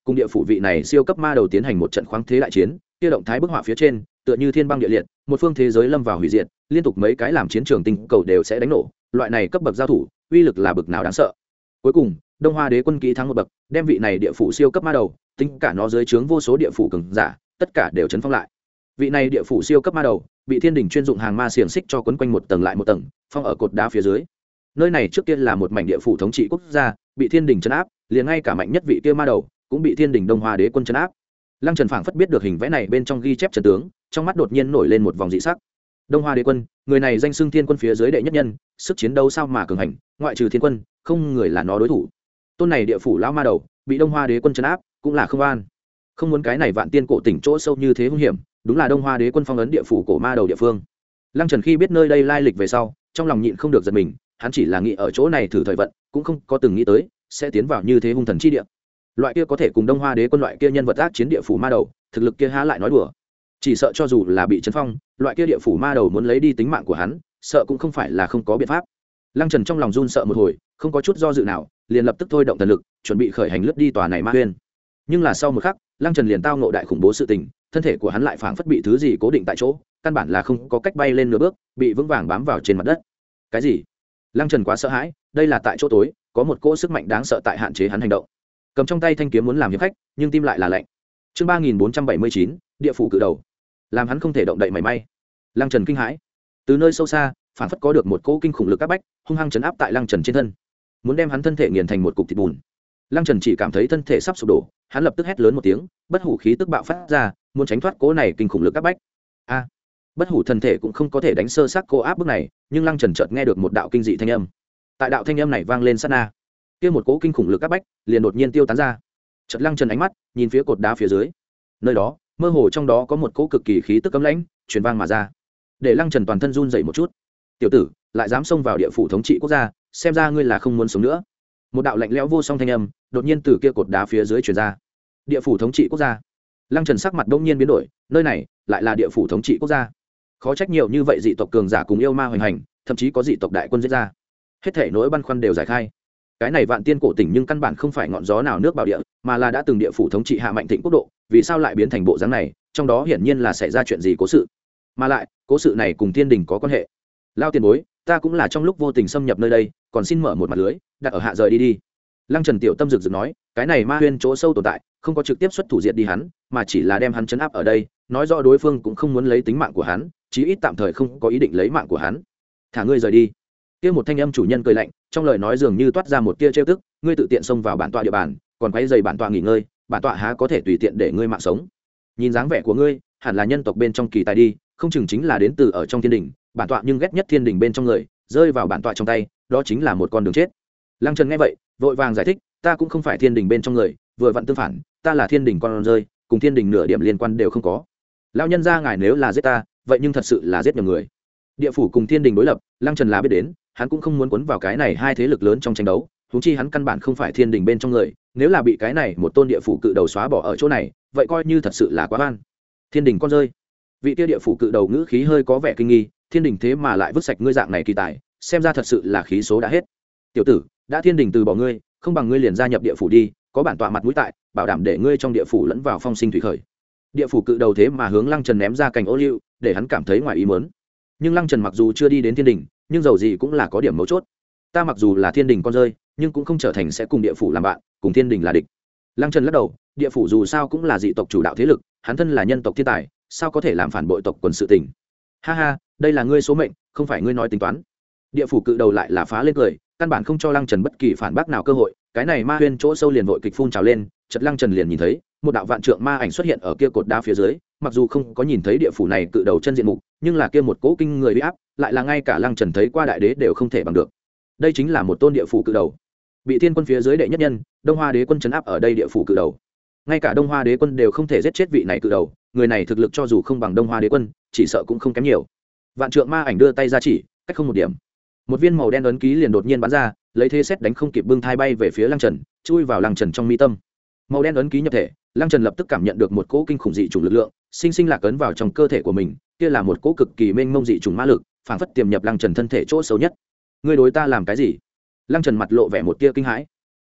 cùng địa phủ vị này siêu cấp ma đầu tiến hành một trận khoáng thế đại chiến. Kia động thái bức họa phía trên tựa như thiên băng địa liệt, một phương thế giới lâm vào hủy diệt, liên tục mấy cái làm chiến trường tinh cầu đều sẽ đánh nổ. Loại này cấp bậc giao thủ uy lực là bực nào đáng sợ. Cuối cùng Đông Hoa Đế quân kỹ thắng một bậc, đem vị này địa phủ siêu cấp ma đầu, tính cả nó dưới trướng vô số địa phủ cường giả, tất cả đều chấn phong lại. Vị này địa phủ siêu cấp ma đầu bị thiên đình chuyên dụng hàng ma xiềng xích cho quấn quanh một tầng lại một tầng, phong ở cột đá phía dưới. Nơi này trước kia là một mảnh địa phủ thống trị quốc gia, bị thiên đình trấn áp, liền ngay cả mạnh nhất vị kia ma đầu cũng bị thiên đình Đông Hoa Đế quân trấn áp. Lăng Trần phảng phất biết được hình vẽ này bên trong ghi chép trận tướng, trong mắt đột nhiên nổi lên một vòng dị sắc. Đông Hoa Đế quân, người này danh xưng thiên quân phía dưới đệ nhất nhân, sức chiến đấu sao mà cường hành, ngoại trừ thiên quân, không người là nó đối thủ. Tôn này địa phủ lão ma đầu, bị Đông Hoa Đế quân trấn áp, cũng là không an. Không muốn cái này vạn tiên cổ tỉnh chỗ sâu như thế hung hiểm, đúng là Đông Hoa Đế quân phong ấn địa phủ cổ ma đầu địa phương. Lăng Trần khi biết nơi đây lai lịch về sau, trong lòng nhịn không được giật mình, hắn chỉ là nghĩ ở chỗ này thử thời vận, cũng không có từng nghĩ tới sẽ tiến vào như thế hung thần chi địa. Loại kia có thể cùng Đông Hoa Đế quân loại kia nhân vật ác chiến địa phủ ma đầu, thực lực kia há lại nói đùa. Chỉ sợ cho dù là bị trấn phong, loại kia địa phủ ma đầu muốn lấy đi tính mạng của hắn, sợ cũng không phải là không có biện pháp. Lăng Trần trong lòng run sợ một hồi, không có chút do dự nào, liền lập tức thôi động thần lực, chuẩn bị khởi hành lướt đi tòa này ma huyên. Nhưng là sau một khắc, Lăng Trần liền tao ngộ đại khủng bố sự tình, thân thể của hắn lại phảng phất bị thứ gì cố định tại chỗ, căn bản là không có cách bay lên nửa bước, bị vững vàng bám vào trên mặt đất. Cái gì? Lăng Trần quá sợ hãi, đây là tại chỗ tối, có một cỗ sức mạnh đáng sợ tại hạn chế hắn hành động. Cầm trong tay thanh kiếm muốn làm hiệp khách, nhưng tim lại là lạnh. Chương ba nghìn bốn trăm bảy mươi chín, địa phủ cự đầu. Làm hắn không thể động đậy mảy may. Lăng Trần kinh hãi. Từ nơi sâu xa, phảng phất có được một cỗ kinh khủng lực áp bách, hung hăng chấn áp tại Lăng Trần trên thân, muốn đem hắn thân thể nghiền thành một cục thịt bùn. Lăng Trần chỉ cảm thấy thân thể sắp sụp đổ, hắn lập tức hét lớn một tiếng, bất hủ khí tức bạo phát ra, muốn tránh thoát cỗ này kinh khủng lực áp bách. A! Bất hủ thân thể cũng không có thể đánh sơ xác cô áp bức này, nhưng Lăng Trần chợt nghe được một đạo kinh dị thanh âm. Tại đạo thanh âm này vang lên sát na, kia một cỗ kinh khủng lực áp bách liền đột nhiên tiêu tán ra. Chợt Lăng Trần ánh mắt nhìn phía cột đá phía dưới, nơi đó mơ hồ trong đó có một cỗ cực kỳ khí tức cấm lãnh truyền vang mà ra, để Lăng Trần toàn thân run rẩy một chút. Tiểu tử, lại dám xông vào địa phủ thống trị quốc gia, xem ra ngươi là không muốn sống nữa. Một đạo lạnh lẽo vô song thanh âm đột nhiên từ kia cột đá phía dưới truyền ra. Địa phủ thống trị quốc gia. Lăng Trần sắc mặt bỗng nhiên biến đổi, nơi này lại là địa phủ thống trị quốc gia. Khó trách nhiều như vậy dị tộc cường giả cùng yêu ma hoành hành, thậm chí có dị tộc đại quân giết ra. Hết thảy nỗi băn khoăn đều giải khai. Cái này vạn tiên cổ tỉnh nhưng căn bản không phải ngọn gió nào nước bảo địa, mà là đã từng địa phủ thống trị hạ mạnh thịnh quốc độ, vì sao lại biến thành bộ dáng này, trong đó hiển nhiên là xảy ra chuyện gì cố sự. Mà lại, cố sự này cùng thiên đình có quan hệ. Lao tiền bối, ta cũng là trong lúc vô tình xâm nhập nơi đây, còn xin mở một mặt lưới, đặt ở hạ rời đi đi. Lăng Trần tiểu tâm rực rực nói, cái này ma huyên chỗ sâu tồn tại, không có trực tiếp xuất thủ diệt đi hắn, mà chỉ là đem hắn trấn áp ở đây, nói rõ đối phương cũng không muốn lấy tính mạng của hắn, chí ít tạm thời không có ý định lấy mạng của hắn. Thả ngươi rời đi. Kia một thanh âm chủ nhân cười lạnh, trong lời nói dường như toát ra một tia trêu tức, ngươi tự tiện xông vào bản tọa địa bàn, còn quấy rầy bản tọa nghỉ ngơi, bản tọa há có thể tùy tiện để ngươi mạng sống. Nhìn dáng vẻ của ngươi, hẳn là nhân tộc bên trong kỳ tài đi, không chừng chính là đến từ ở trong thiên đình, bản tọa nhưng ghét nhất thiên đình bên trong người, rơi vào bản tọa trong tay, đó chính là một con đường chết. Lăng Trần nghe vậy, vội vàng giải thích, ta cũng không phải thiên đình bên trong người, vừa vặn tương phản, ta là thiên đình con rơi, cùng thiên đình nửa điểm liên quan đều không có. Lão nhân gia ngài nếu là giết ta, vậy nhưng thật sự là giết nhầm người. Địa phủ cùng thiên đình đối lập, Lăng Trần là biết đến, hắn cũng không muốn cuốn vào cái này hai thế lực lớn trong tranh đấu, huống chi hắn căn bản không phải thiên đình bên trong người, nếu là bị cái này một tôn địa phủ cự đầu xóa bỏ ở chỗ này, vậy coi như thật sự là quá van. Thiên đình con rơi. Vị kia địa phủ cự đầu ngữ khí hơi có vẻ kinh nghi, thiên đình thế mà lại vứt sạch ngươi dạng này kỳ tài, xem ra thật sự là khí số đã hết. Tiểu tử, đã thiên đình từ bỏ ngươi, không bằng ngươi liền gia nhập địa phủ đi, có bản tọa mặt mũi tại, bảo đảm để ngươi trong địa phủ lẫn vào phong sinh thủy khởi. Địa phủ cự đầu thế mà hướng Lăng Trần ném ra cành ô liu, để hắn cảm thấy ngoài ý muốn. Nhưng Lăng Trần mặc dù chưa đi đến thiên đình, nhưng dầu gì cũng là có điểm mấu chốt. Ta mặc dù là thiên đình con rơi, nhưng cũng không trở thành sẽ cùng địa phủ làm bạn, cùng thiên đình là địch. Lăng Trần lắc đầu, địa phủ dù sao cũng là dị tộc chủ đạo thế lực, hắn thân là nhân tộc thiên tài, sao có thể làm phản bội tộc quần sự tình. Ha ha, đây là ngươi số mệnh, không phải ngươi nói tính toán. Địa phủ cự đầu lại là phá lên cười, căn bản không cho Lăng Trần bất kỳ phản bác nào cơ hội, cái này ma huyên chỗ sâu liền vội kịch phun trào lên, chợt Lăng Trần liền nhìn thấy một đạo vạn trượng ma ảnh xuất hiện ở kia cột đá phía dưới, mặc dù không có nhìn thấy địa phủ này cự đầu chân diện mục, nhưng là kia một cỗ kinh người uy áp, lại là ngay cả Lăng Trần thấy qua đại đế đều không thể bằng được. Đây chính là một tôn địa phủ cự đầu, bị thiên quân phía dưới đệ nhất nhân Đông Hoa Đế quân trấn áp ở đây địa phủ cự đầu, ngay cả Đông Hoa Đế quân đều không thể giết chết vị này cự đầu, người này thực lực cho dù không bằng Đông Hoa Đế quân, chỉ sợ cũng không kém nhiều. Vạn trượng ma ảnh đưa tay ra chỉ, cách không một điểm, một viên màu đen ấn ký liền đột nhiên bắn ra, lấy thế xét đánh không kịp bưng thai bay về phía Lăng Trần, chui vào Lăng Trần trong mi tâm. Màu đen ấn ký nhập thể, Lăng Trần lập tức cảm nhận được một cỗ kinh khủng dị chủng lực lượng, sinh sinh lạc ấn vào trong cơ thể của mình, kia là một cỗ cực kỳ mênh mông dị chủng ma lực, phảng phất tiềm nhập Lăng Trần thân thể chỗ sâu nhất. Ngươi đối ta làm cái gì? Lăng Trần mặt lộ vẻ một tia kinh hãi.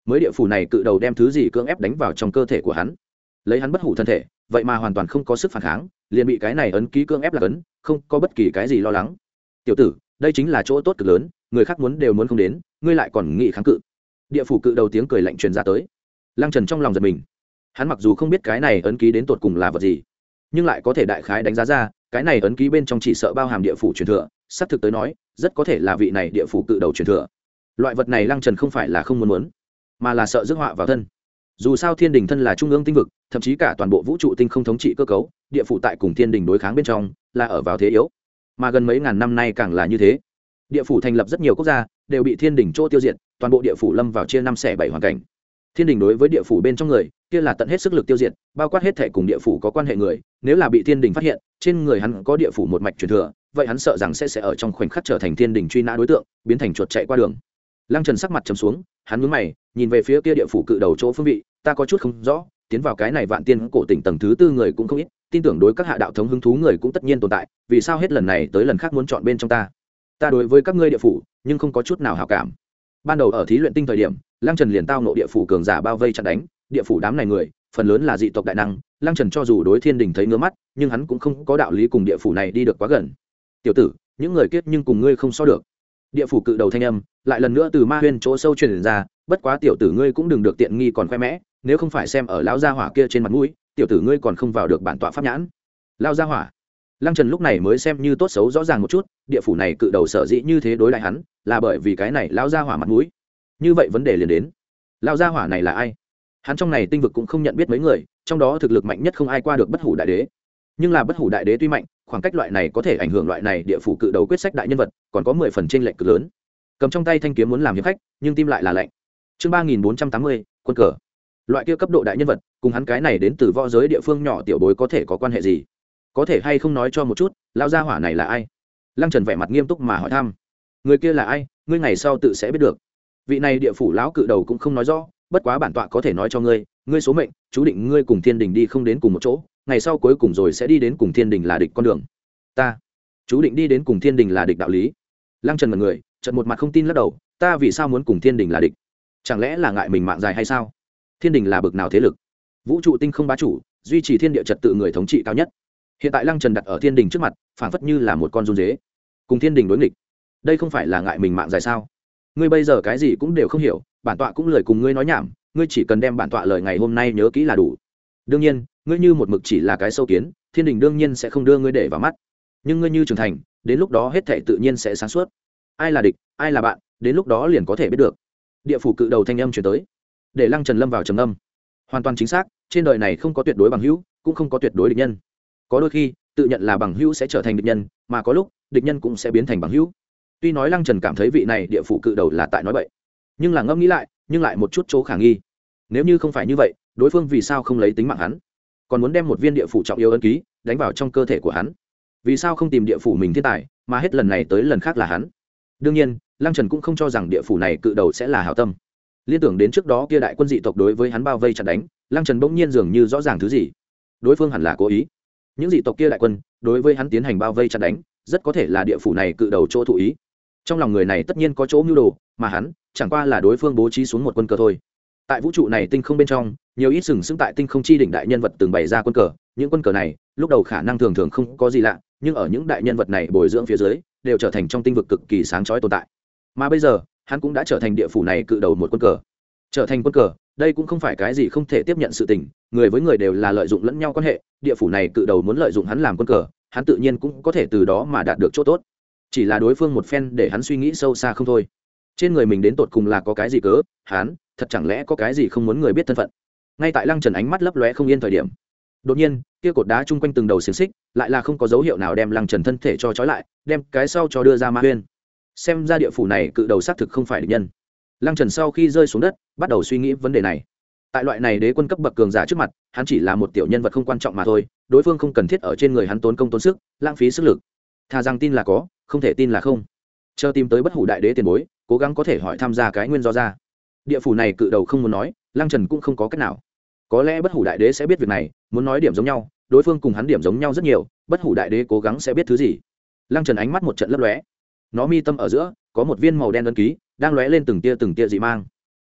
mới địa phủ này cự đầu đem thứ gì cưỡng ép đánh vào trong cơ thể của hắn, lấy hắn bất hủ thân thể vậy mà hoàn toàn không có sức phản kháng, liền bị cái này ấn ký cưỡng ép là ấn, không có bất kỳ cái gì lo lắng. Tiểu tử, đây chính là chỗ tốt cực lớn, người khác muốn đều muốn không đến, ngươi lại còn nghị kháng cự. Địa phủ cự đầu tiếng cười lạnh truyền ra tới. Lăng Trần trong lòng giật mình, hắn mặc dù không biết cái này ấn ký đến tột cùng là vật gì, nhưng lại có thể đại khái đánh giá ra cái này ấn ký bên trong chỉ sợ bao hàm địa phủ truyền thừa, xác thực tới nói rất có thể là vị này địa phủ cự đầu truyền thừa. Loại vật này Lăng Trần không phải là không muốn muốn, mà là sợ rước họa vào thân. Dù sao thiên đình thân là trung ương tinh vực, thậm chí cả toàn bộ vũ trụ tinh không thống trị cơ cấu, địa phủ tại cùng thiên đình đối kháng bên trong là ở vào thế yếu, mà gần mấy ngàn năm nay càng là như thế. Địa phủ thành lập rất nhiều quốc gia đều bị thiên đình chỗ tiêu diệt, toàn bộ địa phủ lâm vào chia năm xẻ bảy hoàn cảnh. Thiên đình đối với địa phủ bên trong người kia là tận hết sức lực tiêu diệt, bao quát hết thể cùng địa phủ có quan hệ người, nếu là bị thiên đình phát hiện trên người hắn có địa phủ một mạch truyền thừa, vậy hắn sợ rằng sẽ sẽ ở trong khoảnh khắc trở thành thiên đình truy nã đối tượng, biến thành chuột chạy qua đường. Lăng Trần sắc mặt trầm xuống, hắn nhướng mày, nhìn về phía kia địa phủ cự đầu chỗ phương vị, ta có chút không rõ, tiến vào cái này vạn tiên cổ tỉnh tầng thứ tư người cũng không ít, tin tưởng đối các hạ đạo thống hứng thú người cũng tất nhiên tồn tại, vì sao hết lần này tới lần khác muốn chọn bên trong ta? Ta đối với các ngươi địa phủ, nhưng không có chút nào hảo cảm. Ban đầu ở thí luyện tinh thời điểm, Lăng Trần liền tao nộ địa phủ cường giả bao vây chặn đánh, địa phủ đám này người, phần lớn là dị tộc đại năng, Lăng Trần cho dù đối thiên đình thấy ngứa mắt, nhưng hắn cũng không có đạo lý cùng địa phủ này đi được quá gần. Tiểu tử, những người kiết nhưng cùng ngươi không so được. Địa phủ cự đầu thanh âm lại lần nữa từ ma huyên chỗ sâu truyền ra, bất quá tiểu tử ngươi cũng đừng được tiện nghi còn khoe mẽ, nếu không phải xem ở lão gia hỏa kia trên mặt mũi, tiểu tử ngươi còn không vào được bản tọa pháp nhãn. Lão gia hỏa. Lăng Trần lúc này mới xem như tốt xấu rõ ràng một chút, địa phủ này cự đầu sở dĩ như thế đối lại hắn, là bởi vì cái này lão gia hỏa mặt mũi. Như vậy vấn đề liền đến, lão gia hỏa này là ai? Hắn trong này tinh vực cũng không nhận biết mấy người, trong đó thực lực mạnh nhất không ai qua được bất hủ đại đế. Nhưng là bất hủ đại đế tuy mạnh, khoảng cách loại này có thể ảnh hưởng loại này địa phủ cự đầu quyết sách đại nhân vật, còn có mười phần trên lệch cực lớn. Cầm trong tay thanh kiếm muốn làm hiệp khách, nhưng tim lại là lạnh. Chương ba nghìn bốn trăm tám mươi, quân cờ. Loại kia cấp độ đại nhân vật, cùng hắn cái này đến từ võ giới địa phương nhỏ tiểu bối có thể có quan hệ gì? Có thể hay không nói cho một chút, lão gia hỏa này là ai? Lăng Trần vẻ mặt nghiêm túc mà hỏi thăm. Người kia là ai, ngươi ngày sau tự sẽ biết được. Vị này địa phủ lão cự đầu cũng không nói rõ, bất quá bản tọa có thể nói cho ngươi, ngươi số mệnh, chú định ngươi cùng thiên đình đi không đến cùng một chỗ, ngày sau cuối cùng rồi sẽ đi đến cùng thiên đình là địch con đường. Ta chú định đi đến cùng thiên đình là địch đạo lý. Lăng Trần mật người, chợt một mặt không tin lắc đầu, ta vì sao muốn cùng thiên đình là địch? Chẳng lẽ là ngại mình mạng dài hay sao? Thiên đình là bực nào thế lực? Vũ trụ tinh không bá chủ, duy trì thiên địa trật tự người thống trị cao nhất. Hiện tại Lăng Trần đặt ở thiên đình trước mặt, phảng phất như là một con run dế, cùng thiên đình đối nghịch. Đây không phải là ngại mình mạng dài sao? Ngươi bây giờ cái gì cũng đều không hiểu, bản tọa cũng lời cùng ngươi nói nhảm, ngươi chỉ cần đem bản tọa lời ngày hôm nay nhớ kỹ là đủ. Đương nhiên, ngươi như một mực chỉ là cái sâu kiến, thiên đình đương nhiên sẽ không đưa ngươi để vào mắt. Nhưng ngươi như trưởng thành, đến lúc đó hết thảy tự nhiên sẽ sáng suốt. Ai là địch, ai là bạn, đến lúc đó liền có thể biết được. Địa phủ cự đầu thanh âm truyền tới, để Lăng Trần lâm vào trầm âm. Hoàn toàn chính xác, trên đời này không có tuyệt đối bằng hữu, cũng không có tuyệt đối địch nhân. Có đôi khi, tự nhận là bằng hữu sẽ trở thành địch nhân, mà có lúc, địch nhân cũng sẽ biến thành bằng hữu. Tuy nói Lăng Trần cảm thấy vị này địa phủ cự đầu là tại nói bậy, nhưng là ngẫm nghĩ lại, nhưng lại một chút chỗ khả nghi. Nếu như không phải như vậy, đối phương vì sao không lấy tính mạng hắn, còn muốn đem một viên địa phủ trọng yếu ấn ký đánh vào trong cơ thể của hắn? Vì sao không tìm địa phủ mình thiên tài, mà hết lần này tới lần khác là hắn? Đương nhiên, Lăng Trần cũng không cho rằng địa phủ này cự đầu sẽ là hảo tâm. Liên tưởng đến trước đó kia đại quân dị tộc đối với hắn bao vây chặn đánh, Lăng Trần bỗng nhiên dường như rõ ràng thứ gì. Đối phương hẳn là cố ý. Những dị tộc kia đại quân đối với hắn tiến hành bao vây chặn đánh, rất có thể là địa phủ này cự đầu chỗ thụ ý. Trong lòng người này tất nhiên có chỗ mưu đồ, mà hắn chẳng qua là đối phương bố trí xuống một quân cờ thôi. Tại vũ trụ này tinh không bên trong, nhiều ít sừng sững tại tinh không chi đỉnh đại nhân vật từng bày ra quân cờ, những quân cờ này lúc đầu khả năng thường thường không có gì lạ, nhưng ở những đại nhân vật này bồi dưỡng phía dưới, đều trở thành trong tinh vực cực kỳ sáng chói tồn tại. Mà bây giờ, hắn cũng đã trở thành địa phủ này cự đầu một quân cờ. Trở thành quân cờ, đây cũng không phải cái gì không thể tiếp nhận sự tình, người với người đều là lợi dụng lẫn nhau quan hệ, địa phủ này cự đầu muốn lợi dụng hắn làm quân cờ, hắn tự nhiên cũng có thể từ đó mà đạt được chỗ tốt. Chỉ là đối phương một phen để hắn suy nghĩ sâu xa không thôi. Trên người mình đến tột cùng là có cái gì cớ, hắn thật chẳng lẽ có cái gì không muốn người biết thân phận? Ngay tại Lăng Trần ánh mắt lấp lóe không yên thời điểm, đột nhiên, kia cột đá chung quanh từng đầu xiềng xích, lại là không có dấu hiệu nào đem Lăng Trần thân thể cho trói lại, đem cái sau cho đưa ra ma huyên. Xem ra địa phủ này cự đầu xác thực không phải địch nhân. Lăng Trần sau khi rơi xuống đất, bắt đầu suy nghĩ vấn đề này. Tại loại này đế quân cấp bậc cường giả trước mặt, hắn chỉ là một tiểu nhân vật không quan trọng mà thôi, đối phương không cần thiết ở trên người hắn tốn công tốn sức, lãng phí sức lực. Thà rằng tin là có, không thể tin là không. Chờ tìm tới bất hủ đại đế tiền bối, cố gắng có thể hỏi tham gia cái nguyên do ra. Địa phủ này cự đầu không muốn nói, Lăng Trần cũng không có cách nào. Có lẽ bất hủ đại đế sẽ biết việc này, muốn nói điểm giống nhau, đối phương cùng hắn điểm giống nhau rất nhiều, bất hủ đại đế cố gắng sẽ biết thứ gì. Lăng Trần ánh mắt một trận lấp lóe, nó mi tâm ở giữa có một viên màu đen ấn ký đang lóe lên từng tia từng tia dị mang.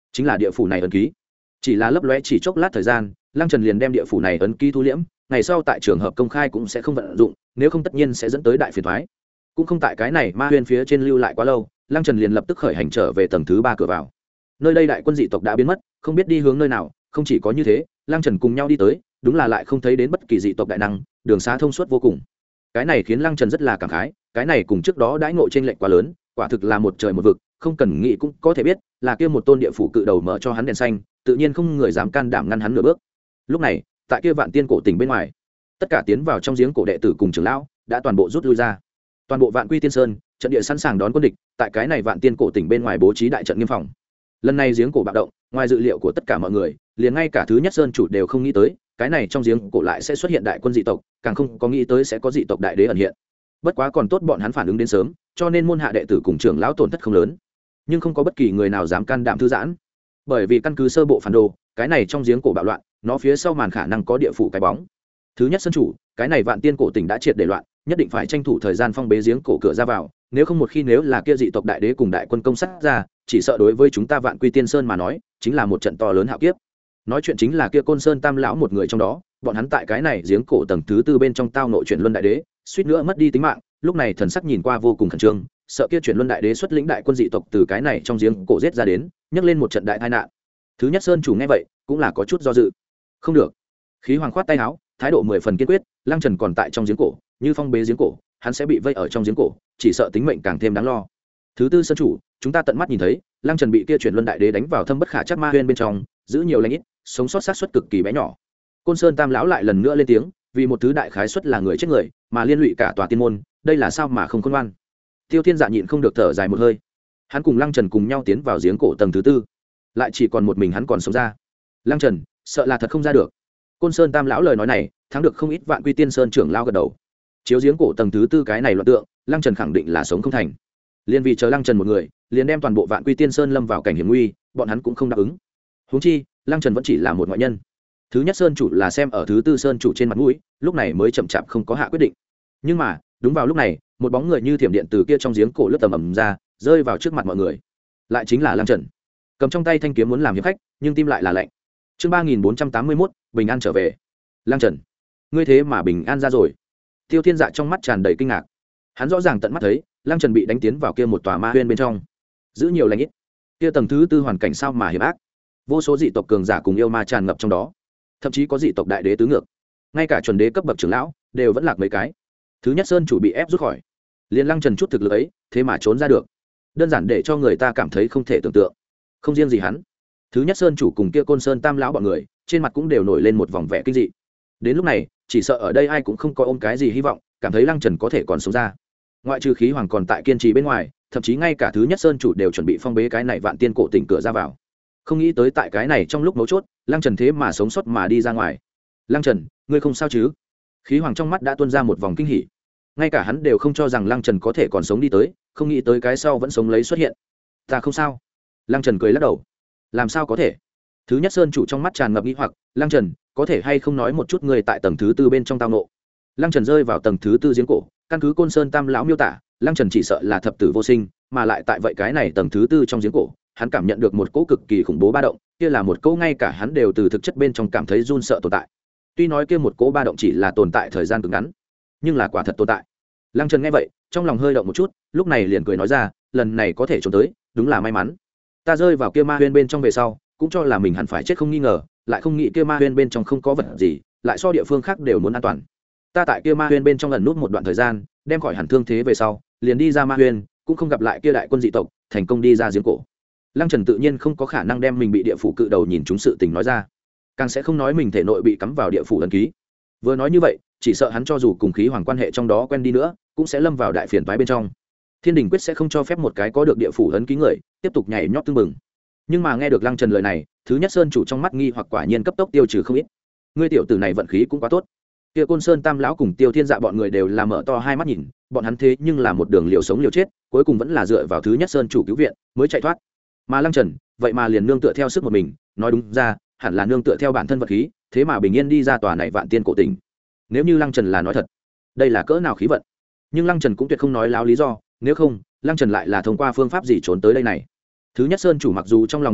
chính là địa phủ này ấn ký. Chỉ là lấp lóe chỉ chốc lát thời gian, Lăng Trần liền đem địa phủ này ấn ký thu liễm, ngày sau tại trường hợp công khai cũng sẽ không vận dụng, nếu không tất nhiên sẽ dẫn tới đại phiền toái. Cũng không tại cái này ma huyên phía trên lưu lại quá lâu, Lăng Trần liền lập tức khởi hành trở về tầng thứ ba cửa vào. Nơi đây đại quân dị tộc đã biến mất, không biết đi hướng nơi nào, không chỉ có như thế, Lăng Trần cùng nhau đi tới, đúng là lại không thấy đến bất kỳ dị tộc đại năng, đường xá thông suốt vô cùng. Cái này khiến Lăng Trần rất là cảm khái, cái này cùng trước đó đãi ngộ chênh lệch quá lớn, quả thực là một trời một vực, không cần nghĩ cũng có thể biết, là kia một tôn địa phủ cự đầu mở cho hắn đèn xanh, tự nhiên không người dám can đảm ngăn hắn nửa bước. Lúc này, tại kia Vạn Tiên cổ tỉnh bên ngoài, tất cả tiến vào trong giếng cổ đệ tử cùng trưởng lão đã toàn bộ rút lui ra. Toàn bộ Vạn Quy Tiên Sơn, trận địa sẵn sàng đón quân địch, tại cái này Vạn Tiên cổ tỉnh bên ngoài bố trí đại trận nghiêm phòng. Lần này giếng cổ bạo động, ngoài dự liệu của tất cả mọi người, liền ngay cả thứ nhất sơn chủ đều không nghĩ tới, cái này trong giếng cổ lại sẽ xuất hiện đại quân dị tộc, càng không có nghĩ tới sẽ có dị tộc đại đế ẩn hiện. Bất quá còn tốt bọn hắn phản ứng đến sớm, cho nên môn hạ đệ tử cùng trưởng lão tổn thất không lớn, nhưng không có bất kỳ người nào dám can đảm thư giãn, bởi vì căn cứ sơ bộ phản đồ, cái này trong giếng cổ bạo loạn, nó phía sau màn khả năng có địa phủ cái bóng. Thứ nhất sơn chủ, cái này Vạn Tiên cổ tỉnh đã triệt để loạn, nhất định phải tranh thủ thời gian phong bế giếng cổ cửa ra vào, nếu không một khi nếu là kia dị tộc đại đế cùng đại quân công sát ra, chỉ sợ đối với chúng ta Vạn Quy Tiên Sơn mà nói, chính là một trận to lớn hạo kiếp. Nói chuyện chính là kia Côn Sơn Tam lão một người trong đó, bọn hắn tại cái này giếng cổ tầng thứ tư bên trong tao nội chuyển luân đại đế, suýt nữa mất đi tính mạng, lúc này thần sắc nhìn qua vô cùng khẩn trương, sợ kia chuyển luân đại đế xuất lĩnh đại quân dị tộc từ cái này trong giếng cổ giết ra đến, nhấc lên một trận đại tai nạn. Thứ nhất sơn chủ nghe vậy, cũng là có chút do dự. Không được. Khí Hoàng khoát tay áo, thái độ mười phần kiên quyết, Lăng Trần còn tại trong giếng cổ, như phong bế giếng cổ, hắn sẽ bị vây ở trong giếng cổ, chỉ sợ tính mệnh càng thêm đáng lo. Thứ tư sơn chủ, chúng ta tận mắt nhìn thấy, Lăng Trần bị kia chuyển luân đại đế đánh vào thâm bất khả trắc ma huyên bên trong, giữ nhiều lãnh ít, sống sót xác suất cực kỳ bé nhỏ. Côn Sơn Tam lão lại lần nữa lên tiếng, vì một thứ đại khái suất là người chết người, mà liên lụy cả tòa tiên môn, đây là sao mà không khôn ngoan. Tiêu Thiên Dạ nhịn không được thở dài một hơi. Hắn cùng Lăng Trần cùng nhau tiến vào giếng cổ tầng thứ tư, lại chỉ còn một mình hắn còn sống ra. Lăng Trần, sợ là thật không ra được. Côn Sơn Tam lão lời nói này, thắng được không ít Vạn Quy Tiên Sơn trưởng lao gật đầu. Chiếu giếng cổ tầng thứ tư cái này loạn tượng, Lăng Trần khẳng định là sống không thành. Liên vì chờ Lăng Trần một người, liền đem toàn bộ Vạn Quy Tiên Sơn lâm vào cảnh hiểm nguy, bọn hắn cũng không đáp ứng. Huống chi, Lăng Trần vẫn chỉ là một ngoại nhân. Thứ nhất sơn chủ là xem ở thứ tư sơn chủ trên mặt mũi, lúc này mới chậm chạp không có hạ quyết định. Nhưng mà, đúng vào lúc này, một bóng người như thiểm điện từ kia trong giếng cổ lướt tầm ầm ra, rơi vào trước mặt mọi người. Lại chính là Lăng Trần. Cầm trong tay thanh kiếm muốn làm hiệp khách, nhưng tim lại là lạnh. Chương ba nghìn bốn trăm tám mươi mốt, bình an trở về. Lăng Trần, ngươi thế mà bình an ra rồi. Tiêu Thiên Dạ trong mắt tràn đầy kinh ngạc. Hắn rõ ràng tận mắt thấy, Lăng Trần bị đánh tiến vào kia một tòa ma huyên bên trong, giữ nhiều lãnh ít. Kia tầng thứ tư hoàn cảnh sao mà hiểm ác, vô số dị tộc cường giả cùng yêu ma tràn ngập trong đó, thậm chí có dị tộc đại đế tứ ngược, ngay cả chuẩn đế cấp bậc trưởng lão đều vẫn lạc mấy cái. Thứ nhất sơn chủ bị ép rút khỏi, liền Lăng Trần chút thực lực ấy, thế mà trốn ra được, đơn giản để cho người ta cảm thấy không thể tưởng tượng. Không riêng gì hắn, thứ nhất sơn chủ cùng kia Côn Sơn Tam lão bọn người, trên mặt cũng đều nổi lên một vòng vẻ kinh dị. Đến lúc này, chỉ sợ ở đây ai cũng không có ôm cái gì hy vọng, cảm thấy Lăng Trần có thể còn sống ra. Ngoại trừ Khí Hoàng còn tại kiên trì bên ngoài, thậm chí ngay cả thứ nhất sơn chủ đều chuẩn bị phong bế cái này Vạn Tiên cổ tỉnh cửa ra vào. Không nghĩ tới tại cái này trong lúc mấu chốt, Lăng Trần thế mà sống sót mà đi ra ngoài. Lăng Trần, ngươi không sao chứ? Khí Hoàng trong mắt đã tuôn ra một vòng kinh hỉ. Ngay cả hắn đều không cho rằng Lăng Trần có thể còn sống đi tới, không nghĩ tới cái sau vẫn sống lấy xuất hiện. Ta không sao. Lăng Trần cười lắc đầu. Làm sao có thể? Thứ nhất sơn chủ trong mắt tràn ngập nghi hoặc, Lăng Trần, có thể hay không nói một chút người tại tầng thứ tư bên trong tao ngộ? Lăng Trần rơi vào tầng thứ tư giếng cổ, căn cứ Côn Sơn Tam lão miêu tả, Lăng Trần chỉ sợ là thập tử vô sinh, mà lại tại vậy cái này tầng thứ tư trong giếng cổ, hắn cảm nhận được một cỗ cực kỳ khủng bố ba động, kia là một cỗ ngay cả hắn đều từ thực chất bên trong cảm thấy run sợ tồn tại. Tuy nói kia một cỗ ba động chỉ là tồn tại thời gian cực ngắn, nhưng là quả thật tồn tại. Lăng Trần nghe vậy, trong lòng hơi động một chút, lúc này liền cười nói ra, lần này có thể trốn tới, đúng là may mắn. Ta rơi vào kia ma huyên bên trong về sau, cũng cho là mình hẳn phải chết không nghi ngờ, lại không nghĩ kia ma huyên bên trong không có vật gì, lại so địa phương khác đều muốn an toàn. Ta tại kia ma huyên bên trong ẩn nút một đoạn thời gian, đem khỏi hẳn thương thế về sau, liền đi ra ma huyên, cũng không gặp lại kia đại quân dị tộc, thành công đi ra giếng cổ. Lăng Trần tự nhiên không có khả năng đem mình bị địa phủ cự đầu nhìn trúng sự tình nói ra, càng sẽ không nói mình thể nội bị cắm vào địa phủ ấn ký. Vừa nói như vậy, chỉ sợ hắn cho dù cùng Khí Hoàng quan hệ trong đó quen đi nữa, cũng sẽ lâm vào đại phiền toái bên trong. Thiên Đình quyết sẽ không cho phép một cái có được địa phủ ấn ký người tiếp tục nhảy nhót tương mừng. Nhưng mà nghe được Lăng Trần lời này, thứ nhất sơn chủ trong mắt nghi hoặc quả nhiên cấp tốc tiêu trừ không ít. Ngươi tiểu tử này vận khí cũng quá tốt. Kia Côn Sơn Tam lão cùng Tiêu Thiên Dạ bọn người đều là mở to hai mắt nhìn, bọn hắn thế nhưng là một đường liều sống liều chết, cuối cùng vẫn là dựa vào thứ nhất sơn chủ cứu viện mới chạy thoát. Mà Lăng Trần, vậy mà liền nương tựa theo sức một mình, nói đúng ra, hẳn là nương tựa theo bản thân vật khí, thế mà bình yên đi ra tòa này Vạn Tiên cổ tỉnh. Nếu như Lăng Trần là nói thật, đây là cỡ nào khí vận. Nhưng Lăng Trần cũng tuyệt không nói láo lý do, nếu không, Lăng Trần lại là thông qua phương pháp gì trốn tới đây này. Thứ nhất sơn chủ mặc dù trong lòng nghi hoặc,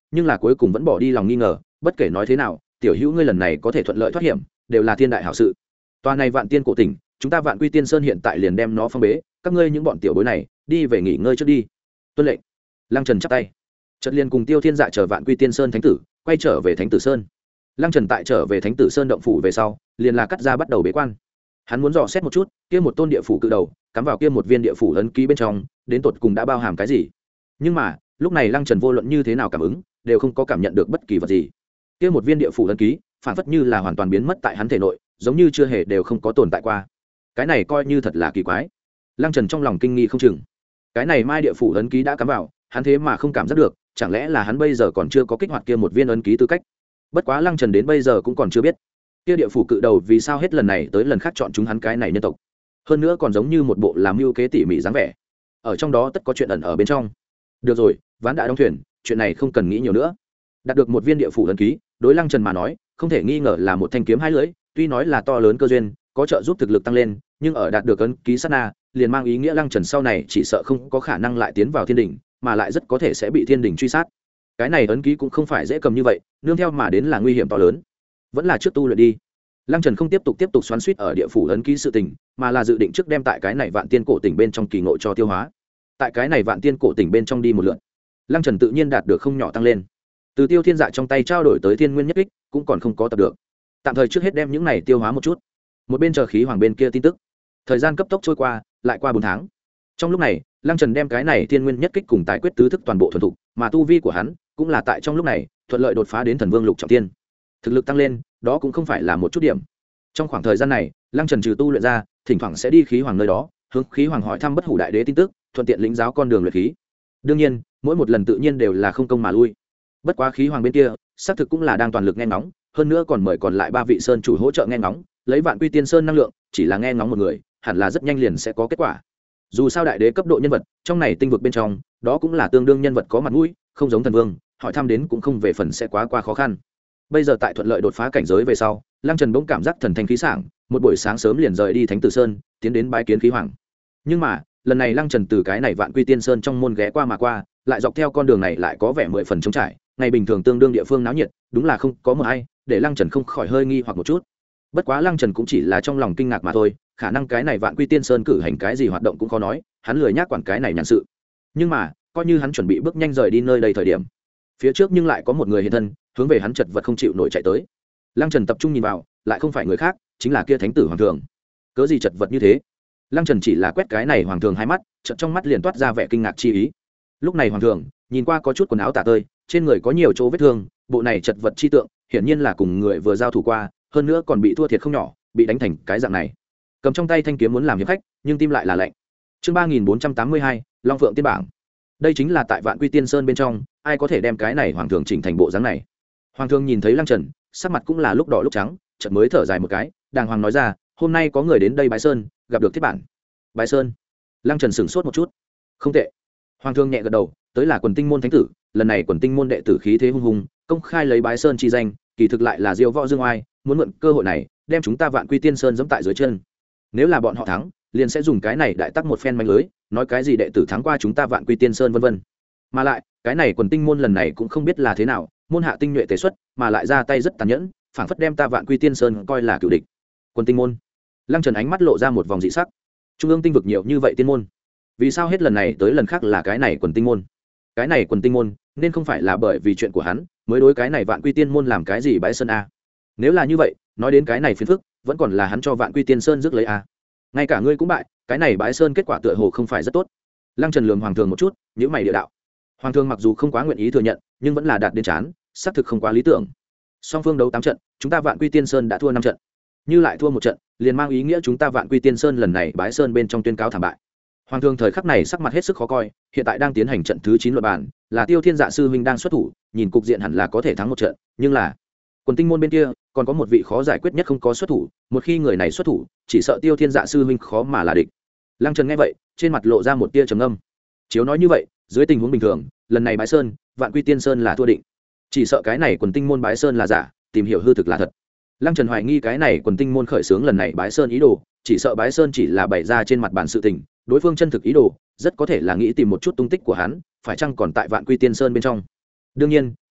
nhưng là cuối cùng vẫn bỏ đi lòng nghi ngờ. Bất kể nói thế nào, tiểu hữu ngươi lần này có thể thuận lợi thoát hiểm, đều là thiên đại hảo sự. Tòa này Vạn Tiên cổ tỉnh, chúng ta Vạn Quy Tiên Sơn hiện tại liền đem nó phong bế, các ngươi những bọn tiểu bối này đi về nghỉ ngơi trước đi. Tuân lệnh. Lăng Trần chắp tay, chợt liền cùng Tiêu Thiên Dạ chờ Vạn Quy Tiên Sơn thánh tử quay trở về Thánh Tử Sơn. Lăng Trần tại trở về Thánh Tử Sơn động phủ về sau, liền là cắt ra bắt đầu bế quan. Hắn muốn dò xét một chút, kia một tôn địa phủ cự đầu, cắm vào kia một viên địa phủ ấn ký bên trong, đến tột cùng đã bao hàm cái gì. Nhưng mà, lúc này Lăng Trần vô luận như thế nào cảm ứng, đều không có cảm nhận được bất kỳ vật gì. Kia một viên địa phủ ấn ký, phản phất như là hoàn toàn biến mất tại hắn thể nội, giống như chưa hề đều không có tồn tại qua. Cái này coi như thật là kỳ quái. Lăng Trần trong lòng kinh nghi không chừng. Cái này mai địa phủ ấn ký đã cắm vào, hắn thế mà không cảm giác được, chẳng lẽ là hắn bây giờ còn chưa có kích hoạt kia một viên ấn ký tư cách. Bất quá Lăng Trần đến bây giờ cũng còn chưa biết, kia địa phủ cự đầu vì sao hết lần này tới lần khác chọn chúng hắn cái này nhân tộc. Hơn nữa còn giống như một bộ làm mưu kế tỉ mỉ dáng vẻ. Ở trong đó tất có chuyện ẩn ở bên trong. Được rồi, ván đã đóng thuyền, chuyện này không cần nghĩ nhiều nữa. Đạt được một viên địa phủ ấn ký, đối Lăng Trần mà nói, không thể nghi ngờ là một thanh kiếm hai lưỡi, tuy nói là to lớn cơ duyên, có trợ giúp thực lực tăng lên, nhưng ở đạt được ấn ký sát na, liền mang ý nghĩa Lăng Trần sau này chỉ sợ không có khả năng lại tiến vào thiên đỉnh, mà lại rất có thể sẽ bị thiên đỉnh truy sát. Cái này ấn ký cũng không phải dễ cầm như vậy, nương theo mà đến là nguy hiểm to lớn. Vẫn là trước tu luyện đi. Lăng Trần không tiếp tục tiếp tục xoắn xuýt ở địa phủ ấn ký sự tình, mà là dự định trước đem tại cái này Vạn Tiên cổ tỉnh bên trong kỳ ngộ cho tiêu hóa. Tại cái này Vạn Tiên cổ tỉnh bên trong đi một lượt, Lăng Trần tự nhiên đạt được không nhỏ tăng lên. Từ Tiêu Thiên Dạ trong tay trao đổi tới Thiên Nguyên Nhất Kích, cũng còn không có tập được. Tạm thời trước hết đem những này tiêu hóa một chút. Một bên chờ khí hoàng bên kia tin tức. Thời gian cấp tốc trôi qua, lại qua bốn tháng. Trong lúc này, Lăng Trần đem cái này Thiên Nguyên Nhất Kích cùng tài quyết tứ thức toàn bộ thuần thục, mà tu vi của hắn cũng là tại trong lúc này thuận lợi đột phá đến Thần Vương lục trọng thiên. Thực lực tăng lên, đó cũng không phải là một chút điểm. Trong khoảng thời gian này, Lăng Trần trừ tu luyện ra, thỉnh thoảng sẽ đi khí hoàng nơi đó, hướng khí hoàng hỏi thăm Bất Hủ đại đế tin tức, thuận tiện lĩnh giáo con đường luyện khí. Đương nhiên, mỗi một lần tự nhiên đều là không công mà lui. Bất quá khí hoàng bên kia, xác thực cũng là đang toàn lực nghe ngóng, hơn nữa còn mời còn lại ba vị sơn chủ hỗ trợ nghe ngóng, lấy Vạn Quy Tiên Sơn năng lượng, chỉ là nghe ngóng một người, hẳn là rất nhanh liền sẽ có kết quả. Dù sao đại đế cấp độ nhân vật, trong này tinh vực bên trong, đó cũng là tương đương nhân vật có mặt mũi, không giống thần vương, hỏi thăm đến cũng không về phần sẽ quá qua khó khăn. Bây giờ tại thuận lợi đột phá cảnh giới về sau, Lăng Trần bỗng cảm giác thần thanh khí sảng, một buổi sáng sớm liền rời đi Thánh Tử Sơn, tiến đến bái kiến khí hoàng. Nhưng mà, lần này Lăng Trần từ cái này Vạn Quy Tiên Sơn trong môn ghé qua mà qua, lại dọc theo con đường này lại có vẻ mười phần trống trải, ngày bình thường tương đương địa phương náo nhiệt, đúng là không có một ai, để Lăng Trần không khỏi hơi nghi hoặc một chút. Bất quá Lăng Trần cũng chỉ là trong lòng kinh ngạc mà thôi, khả năng cái này Vạn Quy Tiên Sơn cử hành cái gì hoạt động cũng khó nói, hắn lười nhác quản cái này nhàn sự. Nhưng mà, coi như hắn chuẩn bị bước nhanh rời đi nơi đây thời điểm, phía trước nhưng lại có một người hiện thân, hướng về hắn chật vật không chịu nổi chạy tới. Lăng Trần tập trung nhìn vào, lại không phải người khác, chính là kia thánh tử hoàng thường. Cớ gì chật vật như thế? Lăng Trần chỉ là quét cái này hoàng thường hai mắt, chợt trong mắt liền toát ra vẻ kinh ngạc chi ý. Lúc này hoàng thường nhìn qua có chút quần áo tả tơi, trên người có nhiều chỗ vết thương, bộ này chật vật chi tượng, hiển nhiên là cùng người vừa giao thủ qua, hơn nữa còn bị thua thiệt không nhỏ, bị đánh thành cái dạng này. Cầm trong tay thanh kiếm muốn làm hiệp khách, nhưng tim lại là lạnh. Chương ba nghìn bốn trăm tám mươi hai, Long Phượng tiên bảng. Đây chính là tại Vạn Quy Tiên Sơn bên trong, ai có thể đem cái này hoàng thường chỉnh thành bộ dáng này. Hoàng thường nhìn thấy Lăng Trần, sắc mặt cũng là lúc đỏ lúc trắng, chợt mới thở dài một cái, đàng hoàng nói ra, hôm nay có người đến đây bái sơn, gặp được thiết bản. Bái sơn? Lăng Trần sửng sốt một chút. Không tệ. Hoàng thường nhẹ gật đầu, tới là Quần Tinh môn thánh tử, lần này Quần Tinh môn đệ tử khí thế hung hùng, công khai lấy bái sơn chi danh, kỳ thực lại là diêu võ dương oai, muốn mượn cơ hội này đem chúng ta Vạn Quy Tiên Sơn giẫm tại dưới chân. Nếu là bọn họ thắng, liền sẽ dùng cái này đại tắc một phen manh lưới, nói cái gì đệ tử thắng qua chúng ta Vạn Quy Tiên Sơn vân vân. Mà lại, cái này Quần Tinh môn lần này cũng không biết là thế nào, môn hạ tinh nhuệ tế xuất, mà lại ra tay rất tàn nhẫn, phảng phất đem ta Vạn Quy Tiên Sơn coi là cựu địch. Quần Tinh môn. Lăng Trần ánh mắt lộ ra một vòng dị sắc. Trung ương tinh vực nhiều như vậy tiên môn, vì sao hết lần này tới lần khác là cái này Quần Tinh môn? Cái này Quần Tinh môn, nên không phải là bởi vì chuyện của hắn, mới đối cái này Vạn Quy Tiên môn làm cái gì bái sơn a? Nếu là như vậy, nói đến cái này phiền phức, vẫn còn là hắn cho Vạn Quy Tiên Sơn rước lấy a. Ngay cả ngươi cũng bại, cái này bái sơn kết quả tựa hồ không phải rất tốt. Lăng Trần lườm hoàng thường một chút, nhíu mày địa đạo. Hoàng thường mặc dù không quá nguyện ý thừa nhận, nhưng vẫn là đạt đến chán, xác thực không quá lý tưởng. Song phương đấu tám trận, chúng ta Vạn Quy Tiên Sơn đã thua năm trận. Như lại thua một trận, liền mang ý nghĩa chúng ta Vạn Quy Tiên Sơn lần này bái sơn bên trong tuyên cáo thảm bại. Hoàng thường thời khắc này sắc mặt hết sức khó coi, hiện tại đang tiến hành trận thứ chín luận bàn, là Tiêu Thiên Dạ sư huynh đang xuất thủ, nhìn cục diện hẳn là có thể thắng một trận, nhưng là Quần Tinh môn bên kia còn có một vị khó giải quyết nhất không có xuất thủ, một khi người này xuất thủ, chỉ sợ Tiêu Thiên Dạ sư huynh khó mà là địch. Lăng Trần nghe vậy, trên mặt lộ ra một tia trầm ngâm. Chiếu nói như vậy, dưới tình huống bình thường, lần này bái sơn, Vạn Quy Tiên Sơn là thua định. Chỉ sợ cái này Quần Tinh môn bái sơn là giả, tìm hiểu hư thực là thật. Lăng Trần hoài nghi cái này Quần Tinh môn khởi xướng lần này bái sơn ý đồ, chỉ sợ bái sơn chỉ là bày ra trên mặt bản sự tình, đối phương chân thực ý đồ, rất có thể là nghĩ tìm một chút tung tích của hắn, phải chăng còn tại Vạn Quy Tiên Sơn bên trong. Đương nhiên,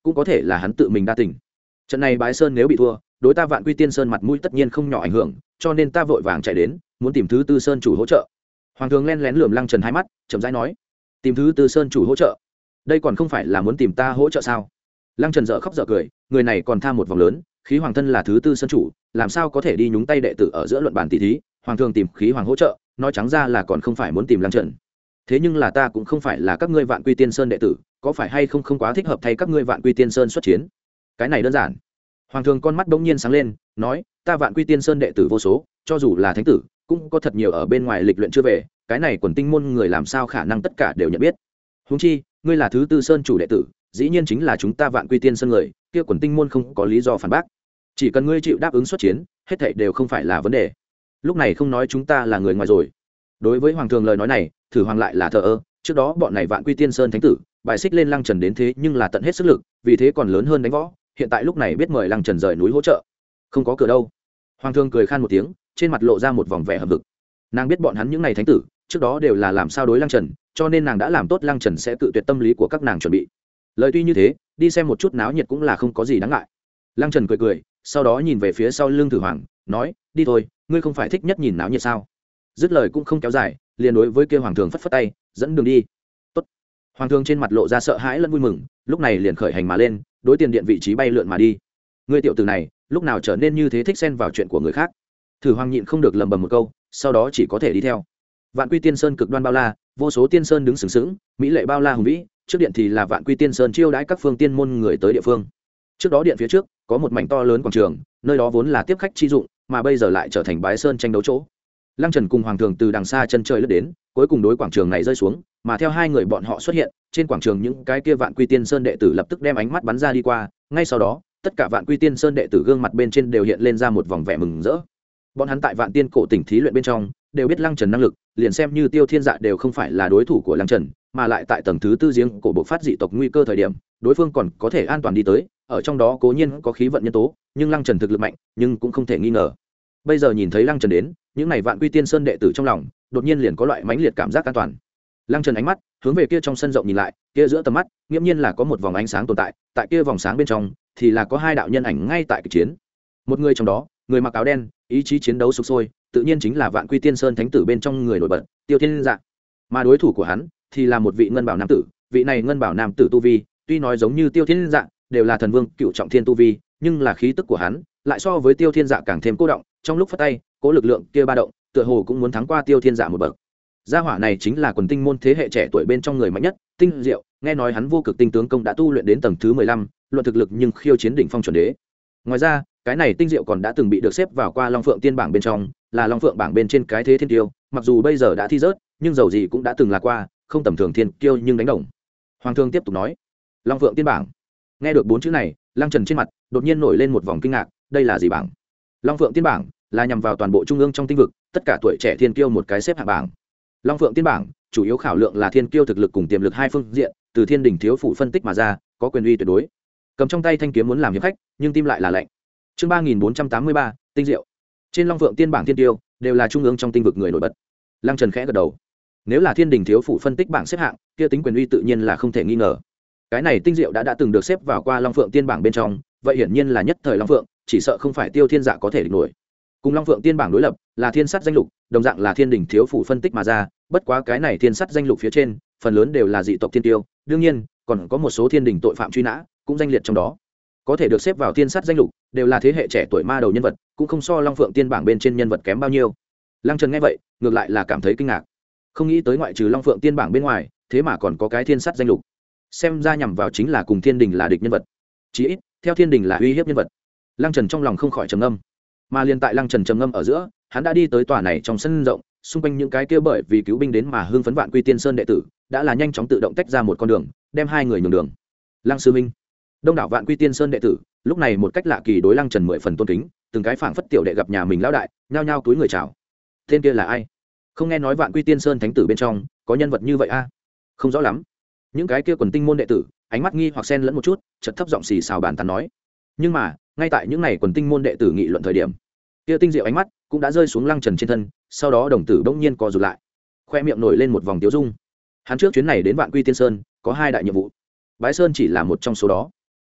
cũng có thể là hắn tự mình đa tình. Trận này bái sơn nếu bị thua, đối ta Vạn Quy Tiên Sơn mặt mũi tất nhiên không nhỏ ảnh hưởng, cho nên ta vội vàng chạy đến, muốn tìm thứ tư sơn chủ hỗ trợ. Hoàng thường len lén lườm Lăng Trần hai mắt, chậm rãi nói: tìm thứ tư sơn chủ hỗ trợ? Đây còn không phải là muốn tìm ta hỗ trợ sao? Lăng Trần dở khóc dở cười, người này còn tham một vòng lớn, khí hoàng thân là thứ tư sơn chủ, làm sao có thể đi nhúng tay đệ tử ở giữa luận bàn tỷ thí? Hoàng thường tìm khí hoàng hỗ trợ, nói trắng ra là còn không phải muốn tìm Lăng Trần. Thế nhưng là ta cũng không phải là các ngươi Vạn Quy Tiên Sơn đệ tử, có phải hay không không quá thích hợp thay các ngươi Vạn Quy Tiên Sơn xuất chiến? Cái này đơn giản. Hoàng thường con mắt bỗng nhiên sáng lên, nói: ta Vạn Quy Tiên Sơn đệ tử vô số, cho dù là thánh tử, cũng có thật nhiều ở bên ngoài lịch luyện chưa về, cái này quần tinh môn người làm sao khả năng tất cả đều nhận biết? Huống chi, ngươi là thứ tư sơn chủ đệ tử, dĩ nhiên chính là chúng ta Vạn Quy Tiên Sơn người, kia quần tinh môn không có lý do phản bác. Chỉ cần ngươi chịu đáp ứng xuất chiến, hết thảy đều không phải là vấn đề. Lúc này không nói chúng ta là người ngoài rồi. Đối với hoàng thường lời nói này, thử hoàng lại là thờ ơ. Trước đó bọn này Vạn Quy Tiên Sơn thánh tử bài xích lên Lăng Trần đến thế nhưng là tận hết sức lực, vì thế còn lớn hơn đánh võ. Hiện tại lúc này biết mời Lăng Trần rời núi hỗ trợ, không có cửa đâu. Hoàng thương cười khan một tiếng, trên mặt lộ ra một vòng vẻ hậm hực. Nàng biết bọn hắn những này thánh tử trước đó đều là làm sao đối Lăng Trần, cho nên nàng đã làm tốt Lăng Trần sẽ tự tuyệt tâm lý của các nàng chuẩn bị. Lời tuy như thế, đi xem một chút náo nhiệt cũng là không có gì đáng ngại. Lăng Trần cười cười, sau đó nhìn về phía sau lưng Thử Hoàng, nói: đi thôi, ngươi không phải thích nhất nhìn náo nhiệt sao? Dứt lời cũng không kéo dài, liền đối với kia Hoàng thường phất phất tay, dẫn đường đi. Tốt. Hoàng thường trên mặt lộ ra sợ hãi lẫn vui mừng, lúc này liền khởi hành mà lên, đối tiền điện vị trí bay lượn mà đi. Ngươi tiểu tử này lúc nào trở nên như thế thích xen vào chuyện của người khác? Thử Hoàng nhịn không được lầm bầm một câu, sau đó chỉ có thể đi theo. Vạn Quy Tiên Sơn cực đoan bao la, vô số tiên sơn đứng sừng sững, mỹ lệ bao la hùng vĩ. Trước điện thì là Vạn Quy Tiên Sơn chiêu đãi các phương tiên môn người tới địa phương. Trước đó điện phía trước có một mảnh to lớn quảng trường, nơi đó vốn là tiếp khách chi dụng, mà bây giờ lại trở thành bái sơn tranh đấu chỗ. Lăng Trần cùng Hoàng thường từ đằng xa chân trời lướt đến, cuối cùng đối quảng trường này rơi xuống, mà theo hai người bọn họ xuất hiện, trên quảng trường những cái kia Vạn Quy Tiên Sơn đệ tử lập tức đem ánh mắt bắn ra đi qua, ngay sau đó, tất cả Vạn Quy Tiên Sơn đệ tử gương mặt bên trên đều hiện lên ra một vòng vẻ mừng rỡ. Bọn hắn tại Vạn Tiên cổ tỉnh thí luyện bên trong, đều biết Lăng Trần năng lực, liền xem như Tiêu Thiên Dạ đều không phải là đối thủ của Lăng Trần, mà lại tại tầng thứ tư giếng cổ bộc phát dị tộc nguy cơ thời điểm, đối phương còn có thể an toàn đi tới, ở trong đó cố nhiên có khí vận nhân tố, nhưng Lăng Trần thực lực mạnh, nhưng cũng không thể nghi ngờ. Bây giờ nhìn thấy Lăng Trần đến, những này Vạn Quy Tiên Sơn đệ tử trong lòng, đột nhiên liền có loại mãnh liệt cảm giác an toàn. Lăng Trần ánh mắt hướng về kia trong sân rộng nhìn lại, kia giữa tầm mắt, nghiễm nhiên là có một vòng ánh sáng tồn tại, tại kia vòng sáng bên trong thì là có hai đạo nhân ảnh ngay tại kịch chiến. Một người trong đó, người mặc áo đen, ý chí chiến đấu sục sôi, tự nhiên chính là Vạn Quy Tiên Sơn thánh tử bên trong người nổi bật, Tiêu Thiên Dạ. Mà đối thủ của hắn thì là một vị ngân bảo nam tử, vị này ngân bảo nam tử tu vi, tuy nói giống như Tiêu Thiên Dạ, đều là thần vương cựu trọng thiên tu vi, nhưng là khí tức của hắn lại so với Tiêu Thiên Dạ càng thêm cô động, trong lúc phất tay, cố lực lượng kia ba động, tựa hồ cũng muốn thắng qua Tiêu Thiên Dạ một bậc. Gia hỏa này chính là quần tinh môn thế hệ trẻ tuổi bên trong người mạnh nhất, Tinh Diệu, nghe nói hắn vô cực tinh tướng công đã tu luyện đến tầng thứ mười lăm, luận thực lực nhưng khiêu chiến đỉnh phong chuẩn đế. Ngoài ra, cái này Tinh Diệu còn đã từng bị được xếp vào qua Long Phượng Tiên bảng bên trong, là Long Phượng bảng bên trên cái thế thiên tiêu, mặc dù bây giờ đã thi rớt, nhưng dầu gì cũng đã từng là qua, không tầm thường thiên kiêu nhưng đánh đồng. Hoàng thương tiếp tục nói: Long Phượng Tiên bảng. Nghe được bốn chữ này, Lăng Trần trên mặt đột nhiên nổi lên một vòng kinh ngạc, đây là gì bảng? Long Phượng Tiên bảng là nhằm vào toàn bộ trung ương trong tinh vực, tất cả tuổi trẻ thiên kiêu một cái xếp hạng bảng. Long Phượng Tiên bảng chủ yếu khảo lượng là thiên kiêu thực lực cùng tiềm lực hai phương diện, từ Thiên Đình thiếu phụ phân tích mà ra, có quyền uy tuyệt đối. Cầm trong tay thanh kiếm muốn làm hiệp khách, nhưng tim lại là lạnh. Chương ba nghìn bốn trăm tám mươi ba, Tinh Diệu. Trên Long Phượng Tiên bảng thiên kiêu đều là trung ương trong tinh vực người nổi bật. Lăng Trần khẽ gật đầu. Nếu là Thiên Đình thiếu phụ phân tích bảng xếp hạng, kia tính quyền uy tự nhiên là không thể nghi ngờ. Cái này Tinh Diệu đã đã từng được xếp vào qua Long Phượng Tiên bảng bên trong, vậy hiển nhiên là nhất thời Long Phượng, chỉ sợ không phải Tiêu Thiên Dạ có thể địch nổi. Cùng Long Phượng Tiên bảng đối lập là Thiên Sắt danh lục, đồng dạng là Thiên Đình thiếu phụ phân tích mà ra, bất quá cái này Thiên Sắt danh lục phía trên, phần lớn đều là dị tộc thiên tiêu, đương nhiên, còn có một số Thiên Đình tội phạm truy nã, cũng danh liệt trong đó. Có thể được xếp vào Thiên Sắt danh lục, đều là thế hệ trẻ tuổi ma đầu nhân vật, cũng không so Long Phượng Tiên bảng bên trên nhân vật kém bao nhiêu. Lăng Trần nghe vậy, ngược lại là cảm thấy kinh ngạc. Không nghĩ tới ngoại trừ Long Phượng Tiên bảng bên ngoài, thế mà còn có cái Thiên Sắt danh lục. Xem ra nhằm vào chính là cùng Thiên Đình là địch nhân vật. Chí ít, theo Thiên Đình là uy hiếp nhân vật. Lăng Trần trong lòng không khỏi trầm ngâm. Mà liền tại Lăng Trần trầm ngâm ở giữa, hắn đã đi tới tòa này trong sân rộng, xung quanh những cái kia bởi vì cứu binh đến mà hưng phấn Vạn Quy Tiên Sơn đệ tử, đã là nhanh chóng tự động tách ra một con đường, đem hai người nhường đường. Lăng sư minh, đông đảo Vạn Quy Tiên Sơn đệ tử, lúc này một cách lạ kỳ đối Lăng Trần mười phần tôn kính, từng cái phảng phất tiểu đệ gặp nhà mình lão đại, nhao nhao túi người chào. Tên kia là ai? Không nghe nói Vạn Quy Tiên Sơn thánh tử bên trong có nhân vật như vậy a? À? Không rõ lắm. Những cái kia quần tinh môn đệ tử, ánh mắt nghi hoặc xen lẫn một chút, chợt thấp giọng xì xào bàn tán nói. Nhưng mà, ngay tại những này quần tinh môn đệ tử nghị luận thời điểm, kia Tinh Diệu ánh mắt cũng đã rơi xuống Lăng Trần trên thân, sau đó đồng tử bỗng nhiên co rụt lại, khoe miệng nổi lên một vòng tiếu dung. Hắn trước chuyến này đến Vạn Quy Tiên Sơn có hai đại nhiệm vụ, bái sơn chỉ là một trong số đó.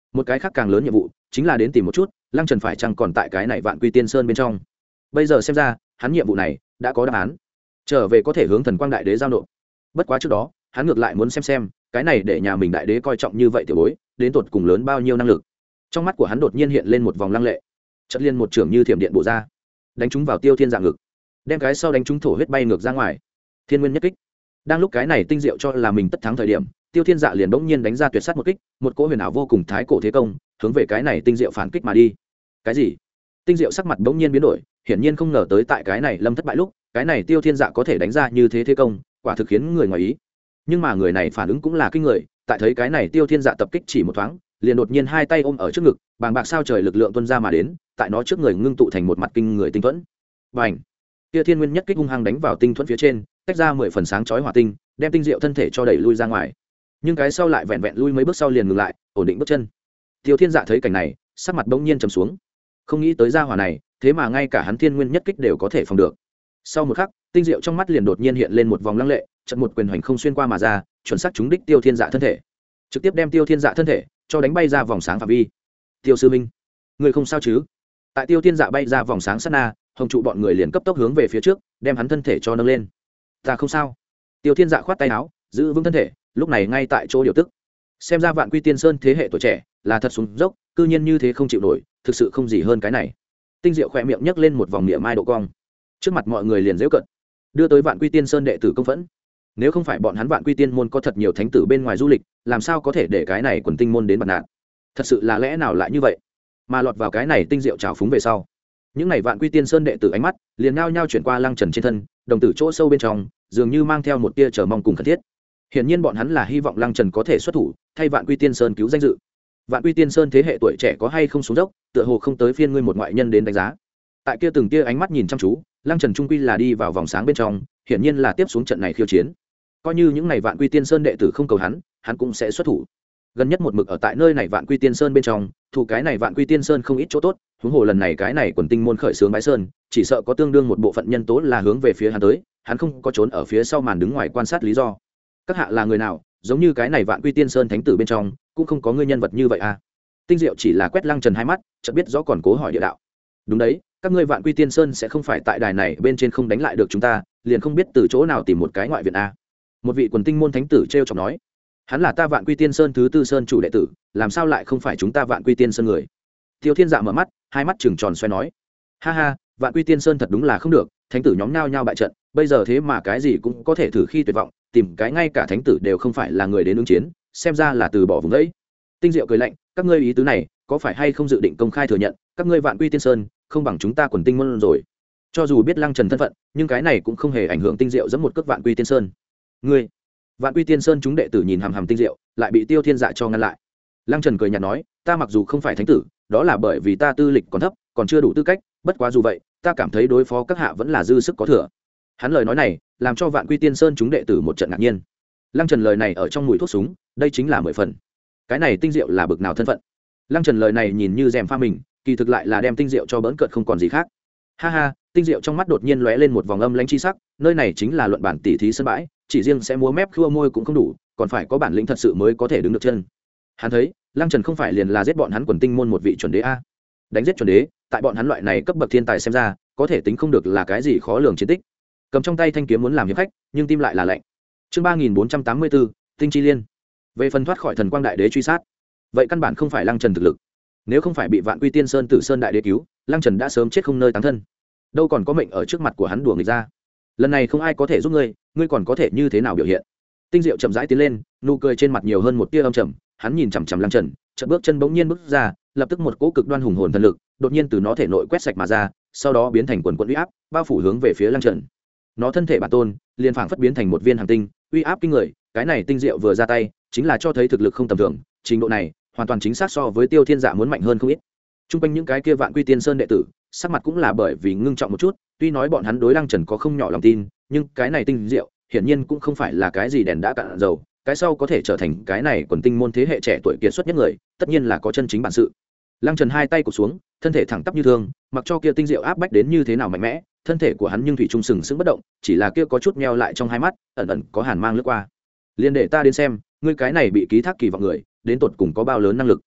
một cái khác càng lớn nhiệm vụ chính là đến tìm một chút Lăng Trần phải chăng còn tại cái này Vạn Quy Tiên Sơn bên trong. Bây giờ xem ra hắn nhiệm vụ này đã có đáp án, trở về có thể hướng Thần Quang Đại Đế giao nộp. Bất quá trước đó hắn ngược lại muốn xem xem cái này để nhà mình đại đế coi trọng như vậy tiểu bối đến tột cùng lớn bao nhiêu năng lực. Trong mắt của hắn đột nhiên hiện lên một vòng lăng lệ, chợt liên một trưởng như thiểm điện bổ ra, đánh trúng vào Tiêu Thiên Dạ ngực, đem cái sau đánh trúng thổ huyết bay ngược ra ngoài. Thiên Nguyên nhất kích. Đang lúc cái này Tinh Diệu cho là mình tất thắng thời điểm, Tiêu Thiên Dạ liền bỗng nhiên đánh ra tuyệt sát một kích, một cỗ huyền ảo vô cùng thái cổ thế công, hướng về cái này Tinh Diệu phản kích mà đi. Cái gì? Tinh Diệu sắc mặt bỗng nhiên biến đổi, hiển nhiên không ngờ tới tại cái này lâm thất bại lúc, cái này Tiêu Thiên Dạ có thể đánh ra như thế thế công, quả thực khiến người ngoài ý. Nhưng mà người này phản ứng cũng là kinh người, tại thấy cái này Tiêu Thiên Dạ tập kích chỉ một thoáng, liền đột nhiên hai tay ôm ở trước ngực, bàng bạc sao trời lực lượng tuôn ra mà đến, tại nó trước người ngưng tụ thành một mặt kinh người tinh thuẫn. Bành! Kia Thiên Nguyên nhất kích hung hăng đánh vào tinh thuẫn phía trên, tách ra mười phần sáng chói hỏa tinh, đem Tinh Diệu thân thể cho đẩy lui ra ngoài. Nhưng cái sau lại vẹn vẹn lui mấy bước sau liền ngừng lại, ổn định bước chân. Tiêu Thiên Dạ thấy cảnh này, sắc mặt bỗng nhiên trầm xuống. Không nghĩ tới gia hỏa này, thế mà ngay cả hắn Thiên Nguyên nhất kích đều có thể phòng được. Sau một khắc, Tinh Diệu trong mắt liền đột nhiên hiện lên một vòng lăng lệ, trận một quyền hoành không xuyên qua mà ra, chuẩn xác trúng đích Tiêu Thiên Dạ thân thể, trực tiếp đem Tiêu Thiên Dạ thân thể cho đánh bay ra vòng sáng phạm vi. Tiêu sư minh, người không sao chứ? Tại Tiêu Thiên Dạ bay ra vòng sáng sát na, hồng trụ bọn người liền cấp tốc hướng về phía trước, đem hắn thân thể cho nâng lên. Ta không sao. Tiêu Thiên Dạ khoát tay áo, giữ vững thân thể, lúc này ngay tại chỗ điều tức. Xem ra Vạn Quy Tiên Sơn thế hệ tuổi trẻ là thật xuống dốc, cư nhiên như thế không chịu nổi, thực sự không gì hơn cái này. Tinh Diệu khỏe miệng nhấc lên một vòng niệm mai độ cong, trước mặt mọi người liền giễu cận, đưa tới Vạn Quy Tiên Sơn đệ tử công phẫn. Nếu không phải bọn hắn Vạn Quy Tiên môn có thật nhiều thánh tử bên ngoài du lịch, làm sao có thể để cái này quần tinh môn đến bật nạn? Thật sự là lẽ nào lại như vậy? Mà lọt vào cái này Tinh Diệu trào phúng về sau, những này Vạn Quy Tiên Sơn đệ tử ánh mắt liền nhao nhao chuyển qua Lăng Trần trên thân, đồng tử chỗ sâu bên trong dường như mang theo một tia chờ mong cùng khẩn thiết. Hiển nhiên bọn hắn là hy vọng Lăng Trần có thể xuất thủ, thay Vạn Quy Tiên Sơn cứu danh dự. Vạn Quy Tiên Sơn thế hệ tuổi trẻ có hay không xuống dốc, tựa hồ không tới phiên ngươi một ngoại nhân đến đánh giá. Tại kia từng tia ánh mắt nhìn chăm chú, Lăng Trần trung quy là đi vào vòng sáng bên trong, hiển nhiên là tiếp xuống trận này khiêu chiến. Coi như những này Vạn Quy Tiên Sơn đệ tử không cầu hắn, hắn cũng sẽ xuất thủ. Gần nhất một mực ở tại nơi này Vạn Quy Tiên Sơn bên trong, thủ cái này Vạn Quy Tiên Sơn không ít chỗ tốt, huống hồ lần này cái này quần tinh môn khởi xướng bái sơn, chỉ sợ có tương đương một bộ phận nhân tố là hướng về phía hắn tới, hắn không có trốn ở phía sau màn đứng ngoài quan sát lý do. Các hạ là người nào? Giống như cái này Vạn Quy Tiên Sơn thánh tử bên trong, cũng không có người nhân vật như vậy à? Tinh Diệu chỉ là quét Lăng Trần hai mắt, chợt biết rõ còn cố hỏi địa đạo. Đúng đấy, các ngươi Vạn Quy Tiên Sơn sẽ không phải tại đài này bên trên không đánh lại được chúng ta, liền không biết từ chỗ nào tìm một cái ngoại viện a? Một vị quần tinh môn thánh tử trêu chọc nói. Hắn là ta Vạn Quy Tiên Sơn thứ tư sơn chủ đệ tử, làm sao lại không phải chúng ta Vạn Quy Tiên Sơn người? Tiêu Thiên Dạ mở mắt, hai mắt trừng tròn xoay nói. Ha ha, Vạn Quy Tiên Sơn thật đúng là không được, thánh tử nhóm nhao nhao bại trận, bây giờ thế mà cái gì cũng có thể thử khi tuyệt vọng, tìm cái ngay cả thánh tử đều không phải là người đến ứng chiến, xem ra là từ bỏ vùng đấy. Tinh Diệu cười lạnh, các ngươi ý tứ này, có phải hay không dự định công khai thừa nhận, các ngươi Vạn Quy Tiên Sơn không bằng chúng ta quần tinh môn rồi? Cho dù biết Lăng Trần thân phận, nhưng cái này cũng không hề ảnh hưởng Tinh Diệu giẫm một cước Vạn Quy Tiên Sơn. Ngươi, Vạn Quy Tiên Sơn chúng đệ tử nhìn hằm hằm Tinh Diệu, lại bị Tiêu Thiên Dạ cho ngăn lại. Lăng Trần cười nhạt nói, ta mặc dù không phải thánh tử, đó là bởi vì ta tư lịch còn thấp, còn chưa đủ tư cách, bất quá dù vậy, ta cảm thấy đối phó các hạ vẫn là dư sức có thừa. Hắn lời nói này, làm cho Vạn Quy Tiên Sơn chúng đệ tử một trận ngạc nhiên. Lăng Trần lời này ở trong mùi thuốc súng, đây chính là mười phần. Cái này Tinh Diệu là bực nào thân phận? Lăng Trần lời này nhìn như rèm pha mình, kỳ thực lại là đem Tinh Diệu cho bỡn cợt không còn gì khác. Ha ha, Tinh Diệu trong mắt đột nhiên lóe lên một vòng âm lãnh chi sắc, nơi này chính là luận bản tỉ thí sân bãi, chỉ riêng sẽ múa mép khua môi cũng không đủ, còn phải có bản lĩnh thật sự mới có thể đứng được chân. Hắn thấy, Lăng Trần không phải liền là giết bọn hắn quần tinh môn một vị chuẩn đế a? Đánh giết chuẩn đế, tại bọn hắn loại này cấp bậc thiên tài xem ra, có thể tính không được là cái gì khó lường chiến tích. Cầm trong tay thanh kiếm muốn làm hiệp khách, nhưng tim lại là lạnh. Chương ba nghìn bốn trăm tám mươi bốn, Tinh Chi Liên. Về phần thoát khỏi Thần Quang Đại Đế truy sát, vậy căn bản không phải Lăng Trần thực lực. Nếu không phải bị Vạn Quy Tiên Sơn Tử Sơn Đại Đế cứu, Lăng Trần đã sớm chết không nơi táng thân. Đâu còn có mệnh ở trước mặt của hắn đùa nghịch ra. Lần này không ai có thể giúp ngươi, ngươi còn có thể như thế nào biểu hiện? Tinh Diệu chậm rãi tiến lên, nụ cười trên mặt nhiều hơn một tia âm trầm, hắn nhìn chằm chằm Lăng Trần, chợt bước chân bỗng nhiên bước ra, lập tức một cỗ cực đoan hùng hồn thần lực, đột nhiên từ nó thể nội quét sạch mà ra, sau đó biến thành quần quần uy áp, bao phủ hướng về phía Lăng Trần. Nó thân thể bản tôn, liền phảng phất biến thành một viên hành tinh, uy áp kinh người, cái này Tinh Diệu vừa ra tay, chính là cho thấy thực lực không tầm thường, trình độ này, hoàn toàn chính xác so với Tiêu Thiên Dạ muốn mạnh hơn không ít. Trung quanh những cái kia Vạn Quy Tiên Sơn đệ tử, sắc mặt cũng là bởi vì ngưng trọng một chút, tuy nói bọn hắn đối Lăng Trần có không nhỏ lòng tin, nhưng cái này Tinh Diệu, hiển nhiên cũng không phải là cái gì đèn đã cạn dầu, cái sau có thể trở thành cái này quần tinh môn thế hệ trẻ tuổi kiệt xuất nhất người, tất nhiên là có chân chính bản sự. Lăng Trần hai tay cụp xuống, thân thể thẳng tắp như thương, mặc cho kia Tinh Diệu áp bách đến như thế nào mạnh mẽ, thân thể của hắn nhưng thủy trung sừng sững bất động, chỉ là kia có chút meo lại trong hai mắt, ẩn ẩn có hàn mang lướt qua. Liên để ta đến xem, ngươi cái này bị ký thác kỳ vọng người, đến tột cùng có bao lớn năng lực.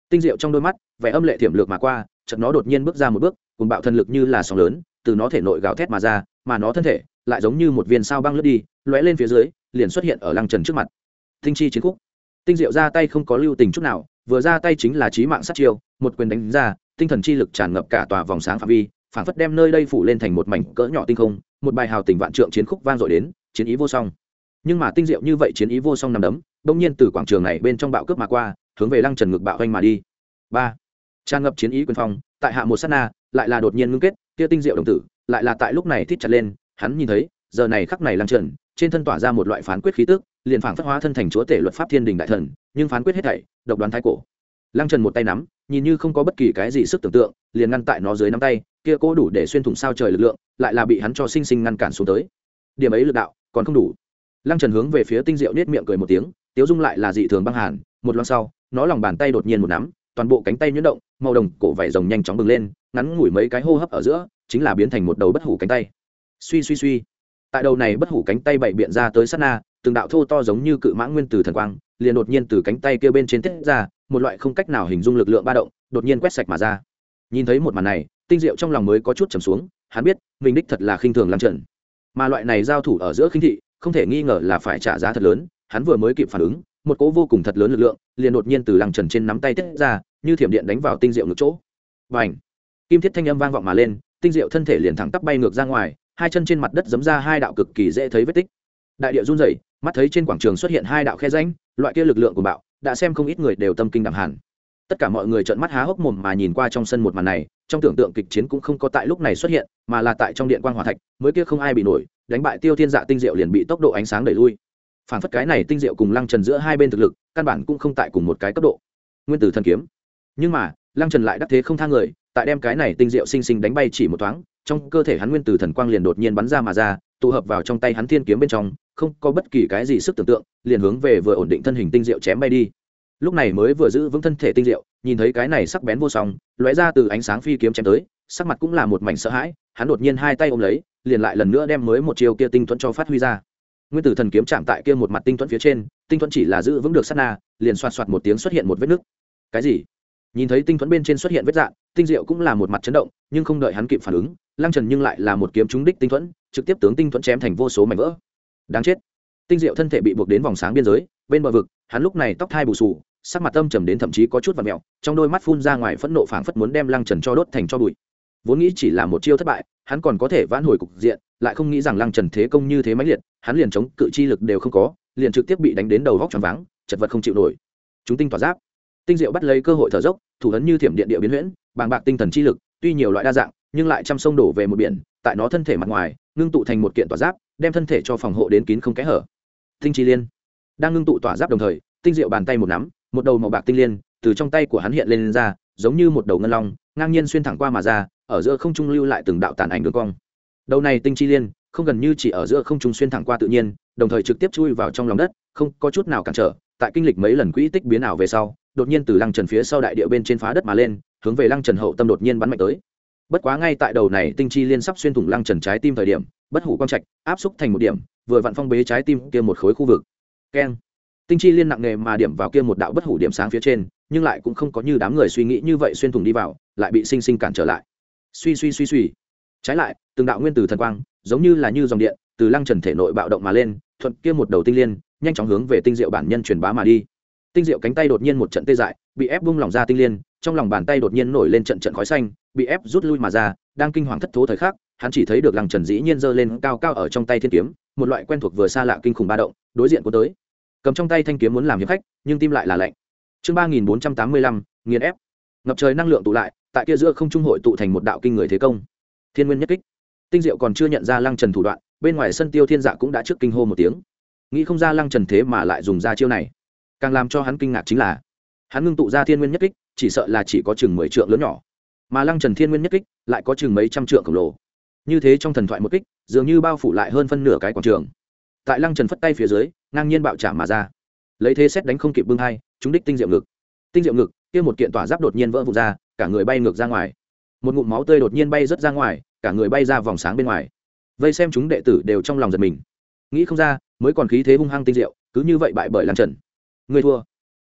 Tinh diệu trong đôi mắt vẻ âm lệ thiểm lược mà qua, chợt nó đột nhiên bước ra một bước, cùng bạo thần lực như là sóng lớn từ nó thể nội gào thét mà ra, mà nó thân thể lại giống như một viên sao băng lướt đi, lóe lên phía dưới liền xuất hiện ở Lăng Trần trước mặt. Tinh chi chiến khúc. Tinh diệu ra tay không có lưu tình chút nào, vừa ra tay chính là chí mạng sát chiêu, một quyền đánh ra, tinh thần chi lực tràn ngập cả tòa vòng sáng phạm vi, phảng phất đem nơi đây phủ lên thành một mảnh cỡ nhỏ tinh không, một bài hào tình vạn trượng chiến khúc vang dội đến, chiến ý vô song. Nhưng mà tinh diệu như vậy chiến ý vô song nằm đấm, bỗng nhiên từ quảng trường này bên trong bạo cướp mà qua, hướng về Lăng Trần ngực bạo vênh mà đi. Ba, tràn ngập chiến ý quyền phong, tại hạ một sát na, lại là đột nhiên ngưng kết, kia tinh diệu đồng tử, lại là tại lúc này thít chặt lên, hắn nhìn thấy, giờ này khắc này Lăng Trần, trên thân tỏa ra một loại phán quyết khí tức, liền phảng phất hóa thân thành chúa tể luật pháp thiên đình đại thần, nhưng phán quyết hết thảy, độc đoán thái cổ. Lăng Trần một tay nắm, nhìn như không có bất kỳ cái gì sức tưởng tượng, liền ngăn tại nó dưới nắm tay, kia cố đủ để xuyên thủng sao trời lực lượng, lại là bị hắn cho sinh sinh ngăn cản xuống tới. Điểm ấy lực đạo, còn không đủ. Lăng Trần hướng về phía tinh diệu nết miệng cười một tiếng, tiếu dung lại là dị thường băng hàn, một loáng sau, nó lòng bàn tay đột nhiên một nắm, toàn bộ cánh tay nhuyễn động, màu đồng cổ vảy rồng nhanh chóng bừng lên, ngắn ngủi mấy cái hô hấp ở giữa, chính là biến thành một đầu bất hủ cánh tay. Suy suy suy. Tại đầu này bất hủ cánh tay bảy biện ra tới sát na, từng đạo thô to giống như cự mãng nguyên tử thần quang, liền đột nhiên từ cánh tay kia bên trên tiết ra, một loại không cách nào hình dung lực lượng ba động, đột nhiên quét sạch mà ra. Nhìn thấy một màn này, tinh diệu trong lòng mới có chút trầm xuống, hắn biết, mình đích thật là khinh thường Lăng Trần. Mà loại này giao thủ ở giữa khinh thị, không thể nghi ngờ là phải trả giá thật lớn, hắn vừa mới kịp phản ứng, một cỗ vô cùng thật lớn lực lượng, liền đột nhiên từ Lăng Trần trên nắm tay tiết ra, như thiểm điện đánh vào tinh diệu ngực chỗ. Bành! Kim thiết thanh âm vang vọng mà lên, tinh diệu thân thể liền thẳng tắp bay ngược ra ngoài, hai chân trên mặt đất giẫm ra hai đạo cực kỳ dễ thấy vết tích. Đại địa run rẩy, mắt thấy trên quảng trường xuất hiện hai đạo khe rãnh, loại kia lực lượng của bạo, đã xem không ít người đều tâm kinh đảm hàn. Tất cả mọi người trợn mắt há hốc mồm mà nhìn qua trong sân một màn này, trong tưởng tượng kịch chiến cũng không có tại lúc này xuất hiện, mà là tại trong điện quang hỏa thạch, mới kia không ai bị nổi, đánh bại Tiêu Thiên Dạ tinh diệu liền bị tốc độ ánh sáng đẩy lui. Phản phất cái này tinh diệu cùng Lăng Trần giữa hai bên thực lực, căn bản cũng không tại cùng một cái cấp độ. Nguyên tử thần kiếm. Nhưng mà, Lăng Trần lại đắc thế không tha người, tại đem cái này tinh diệu sinh sinh đánh bay chỉ một thoáng, trong cơ thể hắn nguyên tử thần quang liền đột nhiên bắn ra mà ra, tụ hợp vào trong tay hắn thiên kiếm bên trong, không có bất kỳ cái gì sức tưởng tượng, liền hướng về vừa ổn định thân hình tinh diệu chém bay đi. Lúc này mới vừa giữ vững thân thể tinh diệu, nhìn thấy cái này sắc bén vô song, lóe ra từ ánh sáng phi kiếm chém tới, sắc mặt cũng là một mảnh sợ hãi, hắn đột nhiên hai tay ôm lấy, liền lại lần nữa đem mới một chiêu kia tinh thuẫn cho phát huy ra. Nguyên tử thần kiếm chạm tại kia một mặt tinh thuẫn phía trên, tinh thuẫn chỉ là giữ vững được sát na, liền xoạt xoạt một tiếng xuất hiện một vết nứt. Cái gì? Nhìn thấy tinh thuẫn bên trên xuất hiện vết rạn, tinh diệu cũng là một mặt chấn động, nhưng không đợi hắn kịp phản ứng, Lăng Trần nhưng lại là một kiếm trúng đích tinh thuẫn, trực tiếp tướng tinh thuẫn chém thành vô số mảnh vỡ. Đáng chết! Tinh diệu thân thể bị buộc đến vòng sáng biên giới, bên bờ vực, hắn lúc này tóc thai bù xù, sắc mặt âm trầm đến thậm chí có chút vặn mèo, trong đôi mắt phun ra ngoài phẫn nộ phảng phất muốn đem Lăng Trần cho đốt thành tro bụi. Vốn nghĩ chỉ là một chiêu thất bại, hắn còn có thể vãn hồi cục diện, lại không nghĩ rằng Lăng Trần thế công như thế mãnh liệt, hắn liền chống cự chi lực đều không có, liền trực tiếp bị đánh đến đầu vóc choáng váng, chật vật không chịu nổi. Chúng tinh tỏa giáp. Tinh diệu bắt lấy cơ hội thở dốc, thủ ấn như thiểm điện địa biến huyễn, bàng bạc tinh thần chi lực, tuy nhiều loại đa dạng, nhưng lại trăm sông đổ về một biển, tại nó thân thể mặt ngoài, ngưng tụ thành một kiện tỏa giáp, đem thân thể cho phòng hộ đến kín không kẽ hở. Tinh chi liên đang ngưng tụ tỏa giáp đồng thời, tinh diệu bàn tay một nắm, một đầu màu bạc tinh liên từ trong tay của hắn hiện lên, lên ra, giống như một đầu ngân long, ngang nhiên xuyên thẳng qua mà ra, ở giữa không trung lưu lại từng đạo tàn ảnh đường cong. Đầu này tinh chi liên không gần như chỉ ở giữa không trung xuyên thẳng qua tự nhiên, đồng thời trực tiếp chui vào trong lòng đất, không có chút nào cản trở. Tại kinh lịch mấy lần quỹ tích biến ảo về sau, đột nhiên từ Lăng Trần phía sau đại địa bên trên phá đất mà lên, hướng về Lăng Trần hậu tâm đột nhiên bắn mạnh tới. Bất quá ngay tại đầu này tinh chi liên sắp xuyên thủng Lăng Trần trái tim thời điểm, bất hủ quang trạch áp xúc thành một điểm, vừa vặn phong bế trái tim kia một khối khu vực. Keng! Tinh chi liên nặng nề mà điểm vào kia một đạo bất hủ điểm sáng phía trên, nhưng lại cũng không có như đám người suy nghĩ như vậy xuyên thủng đi vào, lại bị sinh sinh cản trở lại. Suy suy suy suy. Trái lại, từng đạo nguyên tử thần quang, giống như là như dòng điện, từ Lăng Trần thể nội bạo động mà lên, thuận kia một đầu tinh liên, nhanh chóng hướng về tinh diệu bản nhân truyền bá mà đi. Tinh diệu cánh tay đột nhiên một trận tê dại, bị ép bung lỏng ra tinh liên, trong lòng bàn tay đột nhiên nổi lên trận trận khói xanh, bị ép rút lui mà ra, đang kinh hoàng thất thố thời khắc, hắn chỉ thấy được Lăng Trần dĩ nhiên giơ lên cao cao ở trong tay thiên kiếm, một loại quen thuộc vừa xa lạ kinh khủng ba động, đối diện của tới. Cầm trong tay thanh kiếm muốn làm hiệp khách, nhưng tim lại là lạnh. Chương ba nghìn bốn trăm tám mươi lăm, nghiền ép. Ngập trời năng lượng tụ lại, tại kia giữa không trung hội tụ thành một đạo kinh người thế công. Thiên Nguyên nhất kích. Tinh diệu còn chưa nhận ra Lăng Trần thủ đoạn, bên ngoài sân Tiêu Thiên Dạ cũng đã trước kinh hô một tiếng. Nghĩ không ra Lăng Trần thế mà lại dùng ra chiêu này. Càng làm cho hắn kinh ngạc chính là, hắn ngưng tụ ra Thiên Nguyên nhất kích, chỉ sợ là chỉ có chừng mười trượng lớn nhỏ, mà Lăng Trần Thiên Nguyên nhất kích lại có chừng mấy trăm trượng khổng lồ. Như thế trong thần thoại một kích, dường như bao phủ lại hơn phân nửa cái quảng trường. Tại Lăng Trần phất tay phía dưới, ngang nhiên bạo chạm mà ra, lấy thế xét đánh không kịp bưng hai, trúng đích tinh diệu ngực. Tinh diệu ngực kia một kiện tỏa giáp đột nhiên vỡ vụn ra, cả người bay ngược ra ngoài, một ngụm máu tươi đột nhiên bay rớt ra ngoài, cả người bay ra vòng sáng bên ngoài. Vây xem chúng đệ tử đều trong lòng giật mình, nghĩ không ra mới còn khí thế hung hăng tinh diệu, cứ như vậy bại bởi Lăng Trần. Người thua.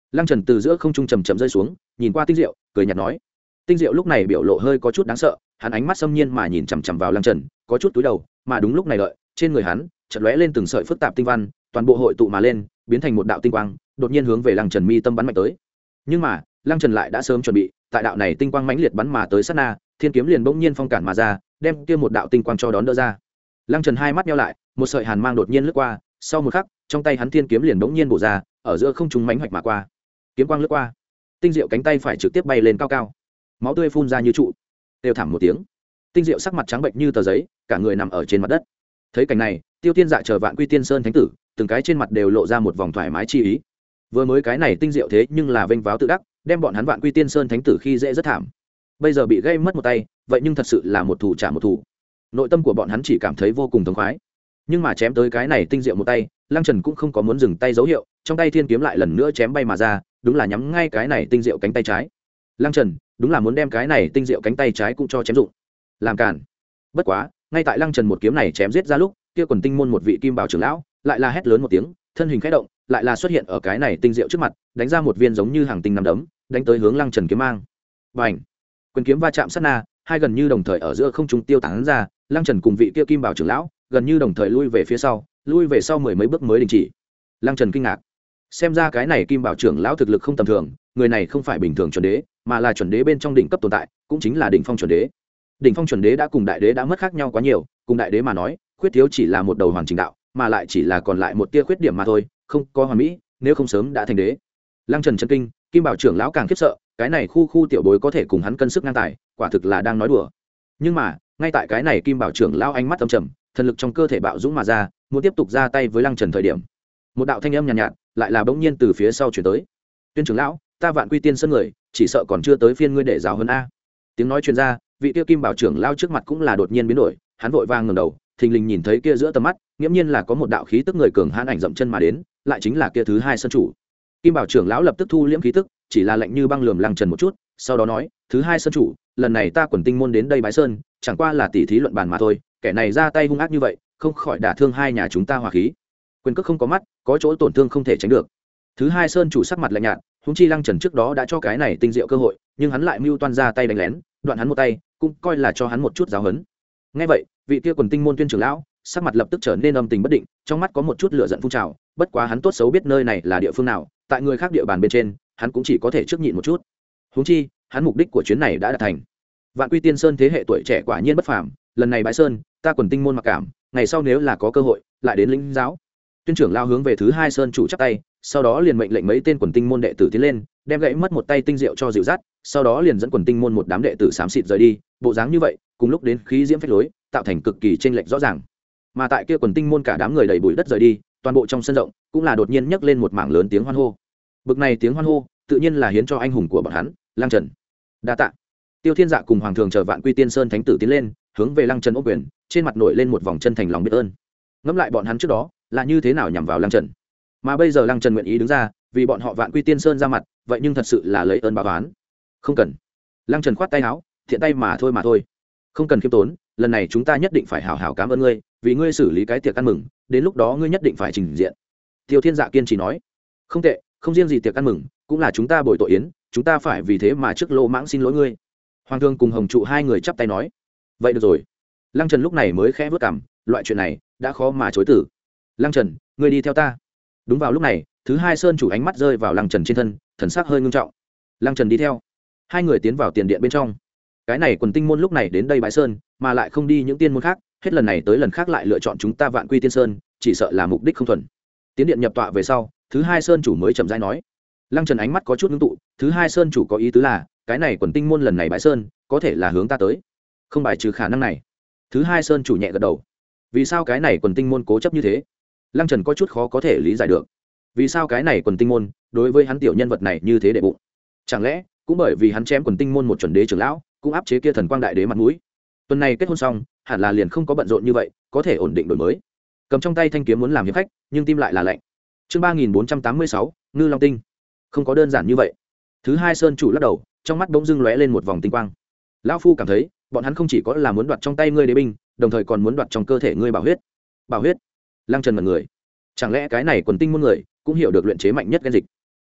Lăng Trần từ giữa không trung chầm chậm rơi xuống, nhìn qua Tinh Diệu, cười nhạt nói. Tinh Diệu lúc này biểu lộ hơi có chút đáng sợ, hắn ánh mắt xâm nhiên mà nhìn chằm chằm vào Lăng Trần, có chút túi đầu, mà đúng lúc này đợi, trên người hắn chợt lóe lên từng sợi phức tạp tinh văn, toàn bộ hội tụ mà lên, biến thành một đạo tinh quang, đột nhiên hướng về Lăng Trần mi tâm bắn mạnh tới. Nhưng mà, Lăng Trần lại đã sớm chuẩn bị, tại đạo này tinh quang mãnh liệt bắn mà tới sát na, thiên kiếm liền bỗng nhiên phong cản mà ra, đem kia một đạo tinh quang cho đón đỡ ra. Lăng Trần hai mắt nheo lại, một sợi hàn mang đột nhiên lướt qua, sau một khắc, trong tay hắn thiên kiếm liền bỗng nhiên bổ ra, ở giữa không trung mãnh hoạch mà qua. Kiếm quang lướt qua, Tinh Diệu cánh tay phải trực tiếp bay lên cao cao, máu tươi phun ra như trụ, đều thảm một tiếng. Tinh Diệu sắc mặt trắng bệnh như tờ giấy, cả người nằm ở trên mặt đất. Thấy cảnh này, Tiêu Thiên Dạ chờ Vạn Quy Tiên Sơn thánh tử, từng cái trên mặt đều lộ ra một vòng thoải mái chi ý. Vừa mới cái này Tinh Diệu thế nhưng là vênh váo tự đắc, đem bọn hắn Vạn Quy Tiên Sơn thánh tử khi dễ rất thảm. Bây giờ bị gây mất một tay, vậy nhưng thật sự là một thủ trả một thủ. Nội tâm của bọn hắn chỉ cảm thấy vô cùng thống khoái. Nhưng mà chém tới cái này Tinh Diệu một tay, Lăng Trần cũng không có muốn dừng tay dấu hiệu, trong tay thiên kiếm lại lần nữa chém bay mà ra, đúng là nhắm ngay cái này Tinh Diệu cánh tay trái. Lăng Trần đúng là muốn đem cái này Tinh Diệu cánh tay trái cũng cho chém dụng, làm cản. Bất quá, ngay tại Lăng Trần một kiếm này chém giết ra lúc, kia quần tinh môn một vị kim bảo trưởng lão lại là hét lớn một tiếng, thân hình khẽ động, lại là xuất hiện ở cái này Tinh Diệu trước mặt, đánh ra một viên giống như hàng tinh nằm đấm, đánh tới hướng Lăng Trần kiếm mang. Bành! Quyền kiếm va chạm sát na, hai gần như đồng thời ở giữa không trung tiêu tán ra, Lăng Trần cùng vị kia kim bảo trưởng lão gần như đồng thời lui về phía sau, lui về sau mười mấy bước mới đình chỉ. Lăng Trần kinh ngạc, xem ra cái này kim bảo trưởng lão thực lực không tầm thường, người này không phải bình thường chuẩn đế, mà là chuẩn đế bên trong đỉnh cấp tồn tại, cũng chính là đỉnh phong chuẩn đế. Đỉnh phong chuẩn đế đã cùng đại đế đã mất khác nhau quá nhiều, cùng đại đế mà nói, khuyết thiếu chỉ là một đầu hoàn chỉnh đạo, mà lại chỉ là còn lại một tia khuyết điểm mà thôi, không có hoàn mỹ, nếu không sớm đã thành đế. Lăng Trần chấn kinh, kim bảo trưởng lão càng khiếp sợ, cái này khu khu tiểu bối có thể cùng hắn cân sức ngang tài, quả thực là đang nói đùa. Nhưng mà, ngay tại cái này kim bảo trưởng lão ánh mắt âm trầm, thần lực trong cơ thể bạo dũng mà ra, muốn tiếp tục ra tay với Lăng Trần thời điểm, một đạo thanh âm nhàn nhạt, nhạt lại là bỗng nhiên từ phía sau truyền tới. Tuyên trưởng lão, ta Vạn Quy Tiên Sơn người, chỉ sợ còn chưa tới phiên ngươi để giáo huấn a. Tiếng nói truyền ra, vị tiêu kim bảo trưởng lão trước mặt cũng là đột nhiên biến đổi, hắn vội vàng ngẩng đầu, thình lình nhìn thấy kia giữa tầm mắt, nghiễm nhiên là có một đạo khí tức người cường hãn ảnh dậm chân mà đến, lại chính là kia thứ hai sơn chủ. Kim bảo trưởng lão lập tức thu liễm khí tức, chỉ là lạnh như băng lườm Lăng Trần một chút, sau đó nói, thứ hai sơn chủ, lần này ta quần tinh môn đến đây bái sơn, chẳng qua là tỉ thí luận bàn mà thôi, kẻ này ra tay hung ác như vậy, không khỏi đả thương hai nhà chúng ta hòa khí. Quyền cước không có mắt, có chỗ tổn thương không thể tránh được. Thứ hai sơn chủ sắc mặt lạnh nhạt, huống chi Lăng Trần trước đó đã cho cái này Tinh Diệu cơ hội, nhưng hắn lại mưu toan ra tay đánh lén, đoạn hắn một tay, cũng coi là cho hắn một chút giáo huấn. Nghe vậy, vị kia quần tinh môn tuyên trưởng lão sắc mặt lập tức trở nên âm tình bất định, trong mắt có một chút lửa giận phun trào, bất quá hắn tốt xấu biết nơi này là địa phương nào, tại người khác địa bàn bên trên, hắn cũng chỉ có thể trước nhịn một chút. Huống chi, hắn mục đích của chuyến này đã đạt thành. Vạn Quy Tiên Sơn thế hệ tuổi trẻ quả nhiên bất phàm, lần này bái sơn, ta quần tinh môn mặc cảm, ngày sau nếu là có cơ hội, lại đến lĩnh giáo. Tuyên trưởng lao hướng về thứ hai sơn chủ chắp tay, sau đó liền mệnh lệnh mấy tên quần tinh môn đệ tử tiến lên, đem gãy mất một tay tinh diệu cho dịu dắt, sau đó liền dẫn quần tinh môn một đám đệ tử xám xịt rời đi, bộ dáng như vậy, cùng lúc đến khí diễm phách lối, tạo thành cực kỳ chênh lệch rõ ràng. Mà tại kia quần tinh môn cả đám người đầy bụi đất rời đi, toàn bộ trong sân rộng cũng là đột nhiên nhấc lên một mảng lớn tiếng hoan hô. Bực này tiếng hoan hô, tự nhiên là hiến cho anh hùng của bọn hắn, Lăng Trần. Đa tạ. Tiêu Thiên Dạ cùng Hoàng Thường chờ Vạn Quy Tiên Sơn thánh tử tiến lên, hướng về Lăng Trần ôm quyền, trên mặt nổi lên một vòng chân thành lòng biết ơn. Ngẫm lại bọn hắn trước đó là như thế nào nhằm vào Lăng Trần, mà bây giờ Lăng Trần nguyện ý đứng ra, vì bọn họ Vạn Quy Tiên Sơn ra mặt, vậy nhưng thật sự là lấy ơn báo oán. Không cần. Lăng Trần khoát tay áo, thiện tay mà thôi mà thôi. Không cần khiêm tốn, lần này chúng ta nhất định phải hảo hảo cảm ơn ngươi, vì ngươi xử lý cái tiệc ăn mừng, đến lúc đó ngươi nhất định phải trình diện. Tiêu Thiên Dạ kiên trì nói. Không tệ, không riêng gì tiệc ăn mừng, cũng là chúng ta bồi tội yến, chúng ta phải vì thế mà trước lô mãng xin lỗi ngươi. Hoàng Thương cùng Hồng Trụ hai người chắp tay nói. Vậy được rồi. Lăng Trần lúc này mới khẽ vớt cằm, loại chuyện này đã khó mà chối từ. Lăng Trần, ngươi đi theo ta. Đúng vào lúc này, thứ hai sơn chủ ánh mắt rơi vào Lăng Trần trên thân, thần sắc hơi ngưng trọng. Lăng Trần đi theo. Hai người tiến vào tiền điện bên trong. Cái này quần tinh môn lúc này đến đây bái sơn, mà lại không đi những tiên môn khác, hết lần này tới lần khác lại lựa chọn chúng ta Vạn Quy Tiên Sơn, chỉ sợ là mục đích không thuần. Tiến điện nhập tọa về sau, thứ hai sơn chủ mới chậm rãi nói. Lăng Trần ánh mắt có chút ngưng tụ, thứ hai sơn chủ có ý tứ là, cái này quần tinh môn lần này bái sơn, có thể là hướng ta tới. Không bài trừ khả năng này. Thứ hai sơn chủ nhẹ gật đầu. Vì sao cái này quần tinh môn cố chấp như thế? Lăng Trần có chút khó có thể lý giải được. Vì sao cái này quần tinh môn đối với hắn tiểu nhân vật này như thế để bụng? Chẳng lẽ cũng bởi vì hắn chém quần tinh môn một chuẩn đế trưởng lão, cũng áp chế kia thần quang đại đế mặt mũi. Tuần này kết hôn xong, hẳn là liền không có bận rộn như vậy, có thể ổn định đổi mới. Cầm trong tay thanh kiếm muốn làm hiệp khách, nhưng tim lại là lạnh. Chương ba nghìn bốn trăm tám mươi sáu, Ngư Long Tinh. Không có đơn giản như vậy. Thứ hai sơn chủ lắc đầu, trong mắt bỗng dưng lóe lên một vòng tinh quang. Lão phu cảm thấy, bọn hắn không chỉ có là muốn đoạt trong tay ngươi đế binh, đồng thời còn muốn đoạt trong cơ thể ngươi bảo huyết. Bảo huyết? Lăng Trần mật người. Chẳng lẽ cái này quần tinh môn người cũng hiểu được luyện chế mạnh nhất gen dịch?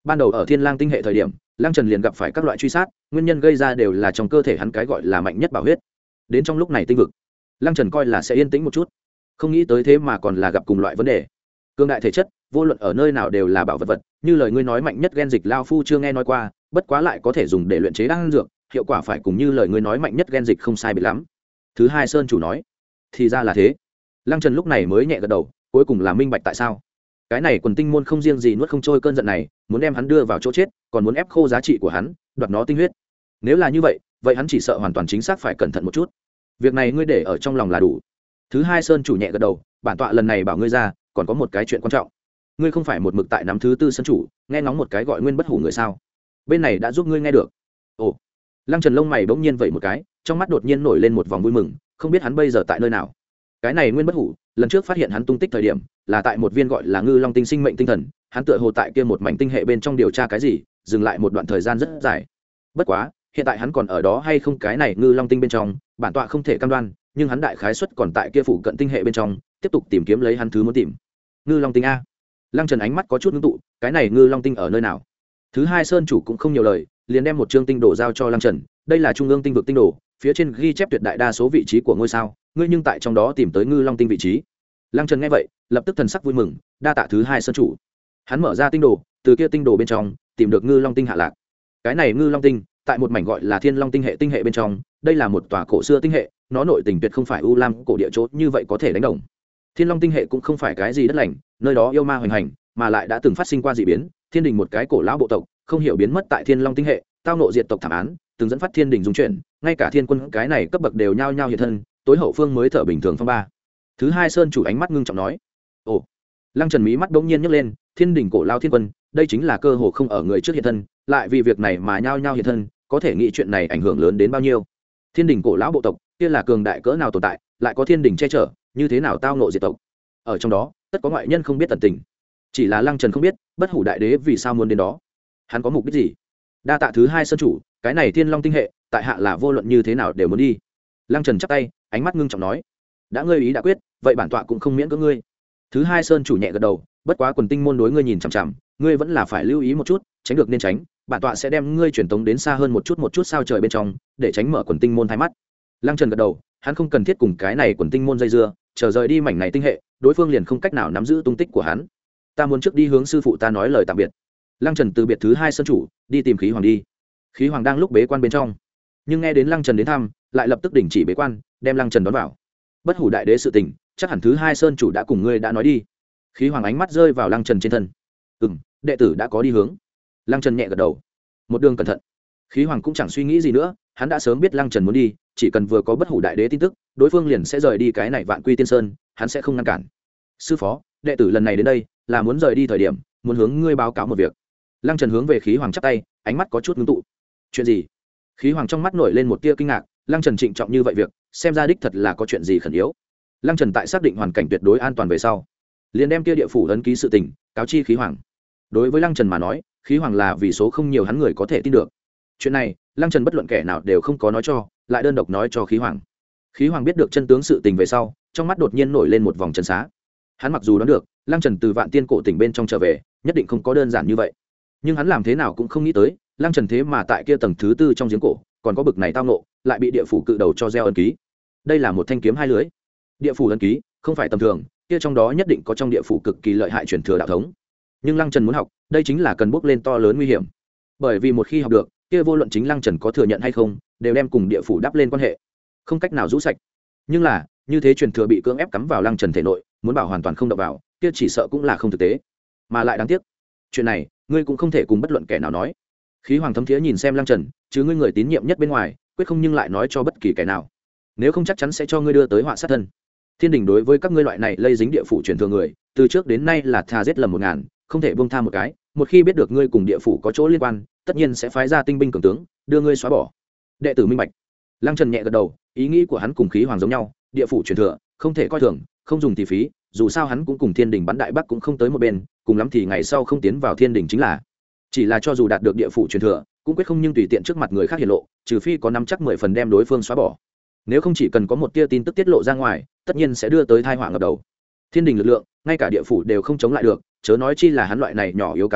ban đầu ở thiên lang tinh hệ thời điểm lăng trần liền gặp phải các loại truy sát, nguyên nhân gây ra đều là trong cơ thể hắn cái gọi là mạnh nhất bảo huyết. Đến trong lúc này tinh vực lăng trần coi là sẽ yên tĩnh một chút, không nghĩ tới thế mà còn là gặp cùng loại vấn đề. Cương đại thể chất vô luận ở nơi nào đều là bảo vật vật, như lời ngươi nói mạnh nhất gen dịch lao phu chưa nghe nói qua, bất quá lại có thể dùng để luyện chế đan dược, hiệu quả phải cùng như lời ngươi nói mạnh nhất gen dịch không sai biệt lắm. Thứ hai sơn chủ nói, thì ra là thế. Lăng trần lúc này mới nhẹ gật đầu, cuối cùng là minh bạch tại sao cái này quần tinh môn không riêng gì nuốt không trôi cơn giận này, muốn đem hắn đưa vào chỗ chết, còn muốn ép khô giá trị của hắn, đoạt nó tinh huyết. Nếu là như vậy vậy hắn chỉ sợ hoàn toàn chính xác phải cẩn thận một chút. Việc này ngươi để ở trong lòng là đủ. Thứ hai sơn chủ nhẹ gật đầu, bản tọa lần này bảo ngươi ra còn có một cái chuyện quan trọng. Ngươi không phải một mực tại nắm thứ tư sơn chủ nghe ngóng một cái gọi nguyên bất hủ người sao? Bên này đã giúp ngươi nghe được. Ồ. Lăng trần lông mày bỗng nhiên vậy một cái, trong mắt đột nhiên nổi lên một vòng vui mừng, không biết hắn bây giờ tại nơi nào. Cái này nguyên bất hủ lần trước phát hiện hắn tung tích thời điểm là tại một viên gọi là ngư long tinh sinh mệnh tinh thần, hắn tựa hồ tại kia một mảnh tinh hệ bên trong điều tra cái gì, dừng lại một đoạn thời gian rất dài. Bất quá hiện tại hắn còn ở đó hay không cái này ngư long tinh bên trong bản tọa không thể cam đoan, nhưng hắn đại khái suất còn tại kia phủ cận tinh hệ bên trong tiếp tục tìm kiếm lấy hắn thứ muốn tìm. Ngư long tinh a. Lăng trần ánh mắt có chút ngưng tụ, cái này ngư long tinh ở nơi nào? Thứ hai sơn chủ cũng không nhiều lời, liền đem một chương tinh đồ giao cho Lăng trần. Đây là trung ương tinh vực tinh đồ, phía trên ghi chép tuyệt đại đa số vị trí của ngôi sao, ngươi nhưng tại trong đó tìm tới ngư long tinh vị trí. Lăng trần nghe vậy lập tức thần sắc vui mừng, đa tạ thứ hai sơn chủ. Hắn mở ra tinh đồ, từ kia tinh đồ bên trong tìm được ngư long tinh hạ lạc. Cái này ngư long tinh tại một mảnh gọi là thiên long tinh hệ tinh hệ bên trong, đây là một tòa cổ xưa tinh hệ, nó nội tình tuyệt không phải u lam cổ địa chốt như vậy có thể đánh đồng. Thiên long tinh hệ cũng không phải cái gì đất lành, nơi đó yêu ma hoành hành, mà lại đã từng phát sinh qua dị biến, thiên đình một cái cổ lão bộ tộc không hiểu biến mất tại thiên long tinh hệ, tao nộ diệt tộc thảm án, từng dẫn phát thiên đình dung chuyển, ngay cả thiên quân cái này cấp bậc đều nhao nhao hiện thân, tối hậu phương mới thở bình thường phong ba. Thứ hai sơn chủ ánh mắt ngưng trọng nói, ồ. Lăng trần mí mắt bỗng nhiên nhấc lên, thiên đình cổ lao thiên quân, đây chính là cơ hồ không ở người trước hiện thân, lại vì việc này mà nhao nhao hiện thân, có thể nghĩ chuyện này ảnh hưởng lớn đến bao nhiêu. Thiên đình cổ lão bộ tộc kia là cường đại cỡ nào tồn tại, lại có thiên đình che chở, như thế nào tao nộ diệt tộc, ở trong đó tất có ngoại nhân không biết tận tình. Chỉ là Lăng trần không biết bất hủ đại đế vì sao muốn đến đó, hắn có mục đích gì. Đa tạ thứ hai sơn chủ, cái này thiên long tinh hệ tại hạ là vô luận như thế nào đều muốn đi. Lăng trần chắp tay, ánh mắt ngưng trọng nói, đã ngươi ý đã quyết, vậy bản tọa cũng không miễn cưỡng ngươi. Thứ hai sơn chủ nhẹ gật đầu, bất quá quần tinh môn đối ngươi nhìn chằm chằm, ngươi vẫn là phải lưu ý một chút, tránh được nên tránh, bản tọa sẽ đem ngươi truyền tống đến xa hơn một chút một chút sao trời bên trong, để tránh mở quần tinh môn thay mắt. Lăng trần gật đầu, hắn không cần thiết cùng cái này quần tinh môn dây dưa, chờ rời đi mảnh này tinh hệ, đối phương liền không cách nào nắm giữ tung tích của hắn. Ta muốn trước đi hướng sư phụ ta nói lời tạm biệt. Lăng trần từ biệt thứ hai sơn chủ, đi tìm khí hoàng đi. Khí hoàng đang lúc bế quan bên trong, nhưng nghe đến Lăng trần đến thăm, lại lập tức đình chỉ bế quan, đem Lăng trần đón vào. Bất hủ đại đế sự tình, chắc hẳn thứ hai sơn chủ đã cùng ngươi đã nói đi. Khí hoàng ánh mắt rơi vào Lăng trần trên thân. Ừm, đệ tử đã có đi hướng. Lăng trần nhẹ gật đầu. Một đường cẩn thận. Khí hoàng cũng chẳng suy nghĩ gì nữa, hắn đã sớm biết Lăng trần muốn đi, chỉ cần vừa có bất hủ đại đế tin tức, đối phương liền sẽ rời đi cái này vạn quy tiên sơn, hắn sẽ không ngăn cản. Sư phó, đệ tử lần này đến đây là muốn rời đi thời điểm, muốn hướng ngươi báo cáo một việc. Lăng trần hướng về khí hoàng chắp tay, ánh mắt có chút ngưng tụ. Chuyện gì? Khí hoàng trong mắt nổi lên một tia kinh ngạc, Lăng trần trịnh trọng như vậy việc, xem ra đích thật là có chuyện gì khẩn yếu. Lăng trần tại xác định hoàn cảnh tuyệt đối an toàn về sau, liền đem kia địa phủ ấn ký sự tình cáo chi khí hoàng. Đối với Lăng trần mà nói, khí hoàng là vì số không nhiều hắn người có thể tin được. Chuyện này Lăng trần bất luận kẻ nào đều không có nói cho, lại đơn độc nói cho khí hoàng. Khí hoàng biết được chân tướng sự tình về sau, trong mắt đột nhiên nổi lên một vòng trấn xá. Hắn mặc dù đoán được Lăng trần từ vạn tiên cổ tỉnh bên trong trở về nhất định không có đơn giản như vậy, nhưng hắn làm thế nào cũng không nghĩ tới Lăng trần thế mà tại kia tầng thứ tư trong giếng cổ còn có bực này tao nộ, lại bị địa phủ cự đầu cho gieo ấn ký. Đây là một thanh kiếm hai lưới. Địa phủ ấn ký không phải tầm thường, kia trong đó nhất định có trong địa phủ cực kỳ lợi hại truyền thừa đạo thống. Nhưng Lăng trần muốn học, đây chính là cần bước lên to lớn nguy hiểm, bởi vì một khi học được, kia vô luận chính Lăng trần có thừa nhận hay không đều đem cùng địa phủ đắp lên quan hệ, không cách nào rũ sạch. Nhưng là như thế truyền thừa bị cưỡng ép cắm vào Lăng trần thể nội, muốn bảo hoàn toàn không động vào, kia chỉ sợ cũng là không thực tế, mà lại đáng tiếc. Chuyện này ngươi cũng không thể cùng bất luận kẻ nào nói. Khí hoàng thấm thiế nhìn xem Lăng trần, chứ ngươi người tín nhiệm nhất bên ngoài, quyết không nhưng lại nói cho bất kỳ kẻ nào, nếu không chắc chắn sẽ cho ngươi đưa tới họa sát thân. Thiên đình đối với các ngươi loại này lây dính địa phủ truyền thừa người, từ trước đến nay là tha giết lầm một ngàn, không thể buông tha một cái. Một khi biết được ngươi cùng địa phủ có chỗ liên quan, tất nhiên sẽ phái ra tinh binh cường tướng đưa ngươi xóa bỏ. Đệ tử minh bạch. Lăng trần nhẹ gật đầu, ý nghĩ của hắn cùng khí hoàng giống nhau, địa phủ truyền thừa không thể coi thường, không dùng thì phí, dù sao hắn cũng cùng thiên đình bắn đại bắc cũng không tới một bên, cùng lắm thì ngày sau không tiến vào thiên đình chính là. Chỉ là cho dù đạt được địa phủ truyền thừa, cũng quyết không nhưng tùy tiện trước mặt người khác hiển lộ, trừ phi có nắm chắc mười phần đem đối phương xóa bỏ. Nếu không chỉ cần có một tia tin tức tiết lộ ra ngoài, tất nhiên sẽ đưa tới tai họa ngập đầu. Thiên đình lực lượng, ngay cả địa phủ đều không chống lại được, chớ nói chi là hắn loại này nhỏ yếu cá thể,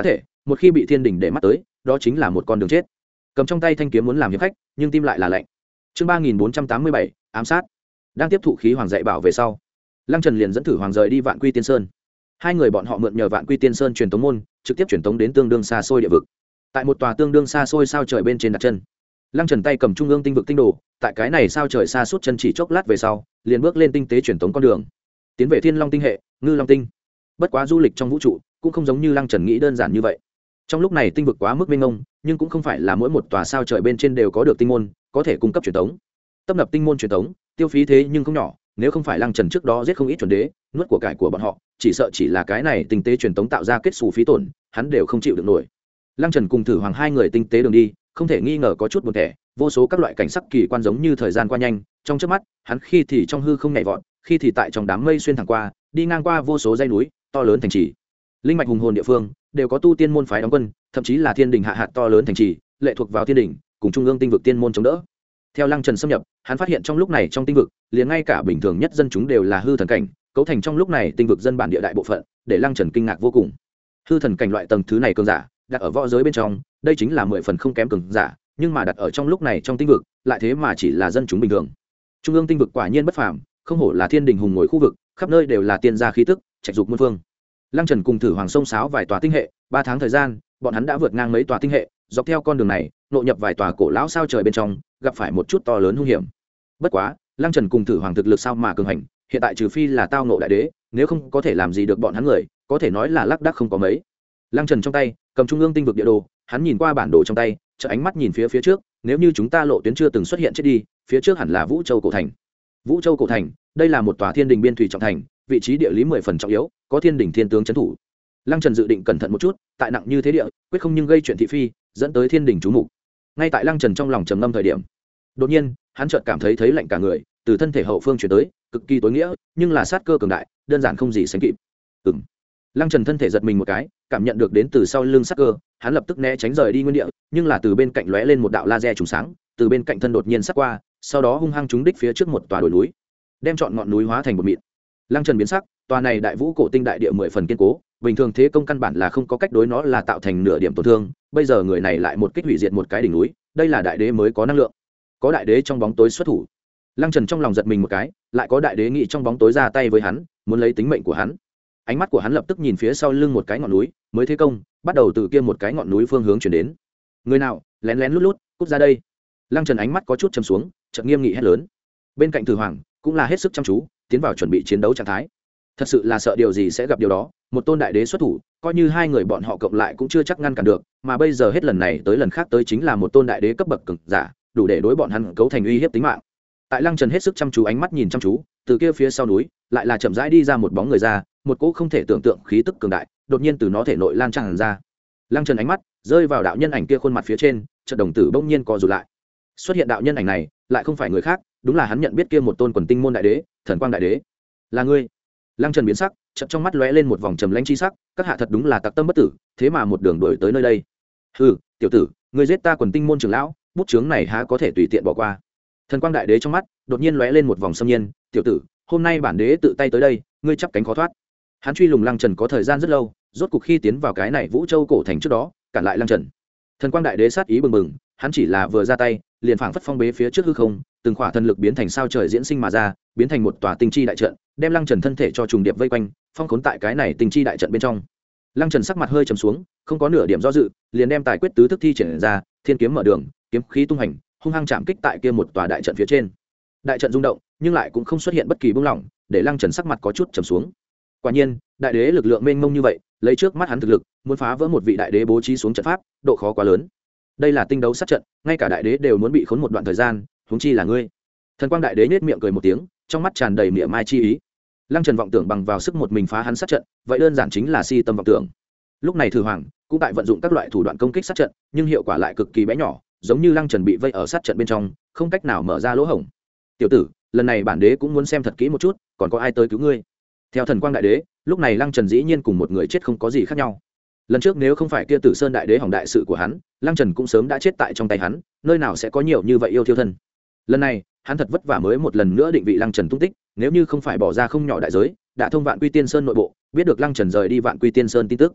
một khi bị thiên đình để mắt tới đó chính là một con đường chết. Cầm trong tay thanh kiếm muốn làm hiệp khách nhưng tim lại là lạnh. Chương ba nghìn bốn trăm tám mươi bảy ám sát. Đang tiếp thụ khí hoàng dạy bảo về sau, Lăng Trần liền dẫn thử hoàng rời đi Vạn Quy Tiên Sơn. Hai người bọn họ mượn nhờ Vạn Quy Tiên Sơn truyền tống môn trực tiếp truyền tống đến tương đương xa xôi địa vực. Tại một tòa tương đương xa xôi sao trời bên trên đặt chân, Lăng Trần tay cầm trung ương tinh vực tinh đồ, tại cái này sao trời xa suốt chân chỉ chốc lát về sau liền bước lên tinh tế truyền tống con đường tiến về Thiên Long tinh hệ Ngư Long tinh. Bất quá du lịch trong vũ trụ cũng không giống như Lăng Trần nghĩ đơn giản như vậy. Trong lúc này tinh vực quá mức mênh mông, nhưng cũng không phải là mỗi một tòa sao trời bên trên đều có được tinh môn có thể cung cấp truyền tống. Tấp nập tinh môn truyền tống tiêu phí thế nhưng không nhỏ, nếu không phải Lăng Trần trước đó giết không ít chuẩn đế nuốt của cải của bọn họ, chỉ sợ chỉ là cái này tinh tế truyền tống tạo ra kết xù phí tổn hắn đều không chịu được nổi. Lăng Trần cùng thử hoàng hai người tinh tế đường đi không thể nghi ngờ có chút buồn tẻ, vô số các loại cảnh sắc kỳ quan giống như thời gian qua nhanh trong chớp mắt, hắn khi thì trong hư không nhảy vọt, khi thì tại trong đám mây xuyên thẳng qua, đi ngang qua vô số dãy núi to lớn thành trì linh mạch hùng hồn địa phương, đều có tu tiên môn phái đóng quân, thậm chí là thiên đình hạ hạt to lớn thành trì lệ thuộc vào thiên đình cùng trung ương tinh vực tiên môn chống đỡ. Theo Lăng Trần xâm nhập, hắn phát hiện trong lúc này trong tinh vực liền ngay cả bình thường nhất dân chúng đều là hư thần cảnh cấu thành trong lúc này tinh vực dân bản địa đại bộ phận, để Lăng Trần kinh ngạc vô cùng. Hư thần cảnh loại tầng thứ này cường giả đặt ở võ giới bên trong đây chính là mười phần không kém cường giả, nhưng mà đặt ở trong lúc này trong tinh vực lại thế mà chỉ là dân chúng bình thường. Trung ương tinh vực quả nhiên bất phàm, không hổ là thiên đình hùng ngồi khu vực, khắp nơi đều là tiên gia khí tức trạch dục muôn phương. Lăng Trần cùng thử hoàng sông sáo vài tòa tinh hệ, ba tháng thời gian bọn hắn đã vượt ngang mấy tòa tinh hệ, dọc theo con đường này nội nhập vài tòa cổ lão sao trời bên trong, gặp phải một chút to lớn hung hiểm. Bất quá Lăng Trần cùng thử hoàng thực lực sao mà cường hành, hiện tại trừ phi là tao ngộ đại đế, nếu không có thể làm gì được bọn hắn người, có thể nói là lác đác không có mấy. Lăng Trần trong tay cầm trung ương tinh vực địa đồ, hắn nhìn qua bản đồ trong tay, chợ ánh mắt nhìn phía phía trước, nếu như chúng ta lộ tuyến chưa từng xuất hiện chết đi, phía trước hẳn là Vũ Châu cổ thành. Vũ Châu cổ thành, đây là một tòa thiên đình biên thủy trọng thành, vị trí địa lý mười phần trọng yếu, có thiên đình thiên tướng trấn thủ. Lăng Trần dự định cẩn thận một chút, tại nặng như thế địa, quyết không nhưng gây chuyện thị phi, dẫn tới thiên đình chú mục. Ngay tại Lăng Trần trong lòng trầm ngâm thời điểm, đột nhiên, hắn chợt cảm thấy thấy lạnh cả người, từ thân thể hậu phương chuyển tới, cực kỳ tối nghĩa, nhưng là sát cơ cường đại, đơn giản không gì sánh kịp. Ừm. Lăng Trần thân thể giật mình một cái, cảm nhận được đến từ sau lưng sát cơ, hắn lập tức né tránh rời đi nguyên địa, nhưng là từ bên cạnh lóe lên một đạo laser trùng sáng, từ bên cạnh thân đột nhiên sát qua, sau đó hung hăng trúng đích phía trước một tòa đồi núi, đem trọn ngọn núi hóa thành một mịn. Lăng Trần biến sắc, tòa này đại vũ cổ tinh đại địa mười phần kiên cố, bình thường thế công căn bản là không có cách đối nó là tạo thành nửa điểm tổn thương, bây giờ người này lại một kích hủy diệt một cái đỉnh núi, đây là đại đế mới có năng lượng. Có đại đế trong bóng tối xuất thủ. Lăng Trần trong lòng giật mình một cái, lại có đại đế nghị trong bóng tối ra tay với hắn, muốn lấy tính mệnh của hắn. Ánh mắt của hắn lập tức nhìn phía sau lưng một cái ngọn núi, mới thế công, bắt đầu từ kia một cái ngọn núi phương hướng chuyển đến. Người nào lén lén lút lút cút ra đây. Lăng Trần ánh mắt có chút trầm xuống, chợt nghiêm nghị hét lớn. Bên cạnh Thử Hoàng cũng là hết sức chăm chú, tiến vào chuẩn bị chiến đấu trạng thái. Thật sự là sợ điều gì sẽ gặp điều đó, một tôn đại đế xuất thủ, coi như hai người bọn họ cộng lại cũng chưa chắc ngăn cản được, mà bây giờ hết lần này tới lần khác tới chính là một tôn đại đế cấp bậc cường giả, đủ để đối bọn hắn cấu thành uy hiếp tính mạng. Tại Lăng Trần hết sức chăm chú ánh mắt nhìn chăm chú, từ kia phía sau núi lại là chậm rãi đi ra một bóng người ra, một cỗ không thể tưởng tượng khí tức cường đại đột nhiên từ nó thể nội lan tràn ra. Lăng Trần ánh mắt rơi vào đạo nhân ảnh kia khuôn mặt phía trên, chợt đồng tử bỗng nhiên co rụt lại. Xuất hiện đạo nhân ảnh này lại không phải người khác, đúng là hắn nhận biết kia một tôn quần tinh môn đại đế, Thần Quang đại đế. Là ngươi? Lăng Trần biến sắc, chợt trong mắt lóe lên một vòng trầm lãnh chi sắc, các hạ thật đúng là tặc tâm bất tử, thế mà một đường đuổi tới nơi đây. Hừ, tiểu tử, ngươi giết ta quần tinh môn trưởng lão, bút chướng này há có thể tùy tiện bỏ qua. Thần Quang đại đế trong mắt đột nhiên lóe lên một vòng xâm nhiên, tiểu tử, hôm nay bản đế tự tay tới đây, ngươi chắp cánh khó thoát. Hắn truy lùng Lăng Trần có thời gian rất lâu, rốt cục khi tiến vào cái này Vũ Châu cổ thành trước đó, cản lại Lăng Trần. Thần Quang đại đế sát ý bừng bừng, hắn chỉ là vừa ra tay, liền phảng phất phong bế phía trước hư không, từng khỏa thần lực biến thành sao trời diễn sinh mà ra, biến thành một tòa tinh chi đại trận, đem Lăng Trần thân thể cho trùng điệp vây quanh, phong khốn tại cái này tinh chi đại trận bên trong. Lăng Trần sắc mặt hơi trầm xuống, không có nửa điểm do dự, liền đem tài quyết tứ thức thi triển ra, thiên kiếm mở đường, kiếm khí tung hành, hung hăng chạm kích tại kia một tòa đại trận phía trên. Đại trận rung động, nhưng lại cũng không xuất hiện bất kỳ bung lỏng, để Lăng Trần sắc mặt có chút trầm xuống. Quả nhiên, đại đế lực lượng mênh mông như vậy, lấy trước mắt hắn thực lực, muốn phá vỡ một vị đại đế bố trí xuống trận pháp, độ khó quá lớn. Đây là tinh đấu sát trận, ngay cả đại đế đều muốn bị khốn một đoạn thời gian, huống chi là ngươi. Thần Quang đại đế nhếch miệng cười một tiếng, trong mắt tràn đầy mỉa mai chi ý. Lăng Trần vọng tưởng bằng vào sức một mình phá hắn sát trận, vậy đơn giản chính là si tâm vọng tưởng. Lúc này Thử Hoàng cũng tại vận dụng các loại thủ đoạn công kích sát trận, nhưng hiệu quả lại cực kỳ bé nhỏ, giống như Lăng Trần bị vây ở sát trận bên trong, không cách nào mở ra lỗ hổng. Tiểu tử, lần này bản đế cũng muốn xem thật kỹ một chút, còn có ai tới cứu ngươi. Theo Thần Quang đại đế, lúc này Lăng Trần dĩ nhiên cùng một người chết không có gì khác nhau. Lần trước nếu không phải kia Tử Sơn đại đế hỏng đại sự của hắn, Lăng Trần cũng sớm đã chết tại trong tay hắn, nơi nào sẽ có nhiều như vậy yêu thiêu thân. Lần này hắn thật vất vả mới một lần nữa định vị Lăng Trần tung tích, nếu như không phải bỏ ra không nhỏ đại giới, đã thông Vạn Quy Tiên Sơn nội bộ, biết được Lăng Trần rời đi Vạn Quy Tiên Sơn tin tức,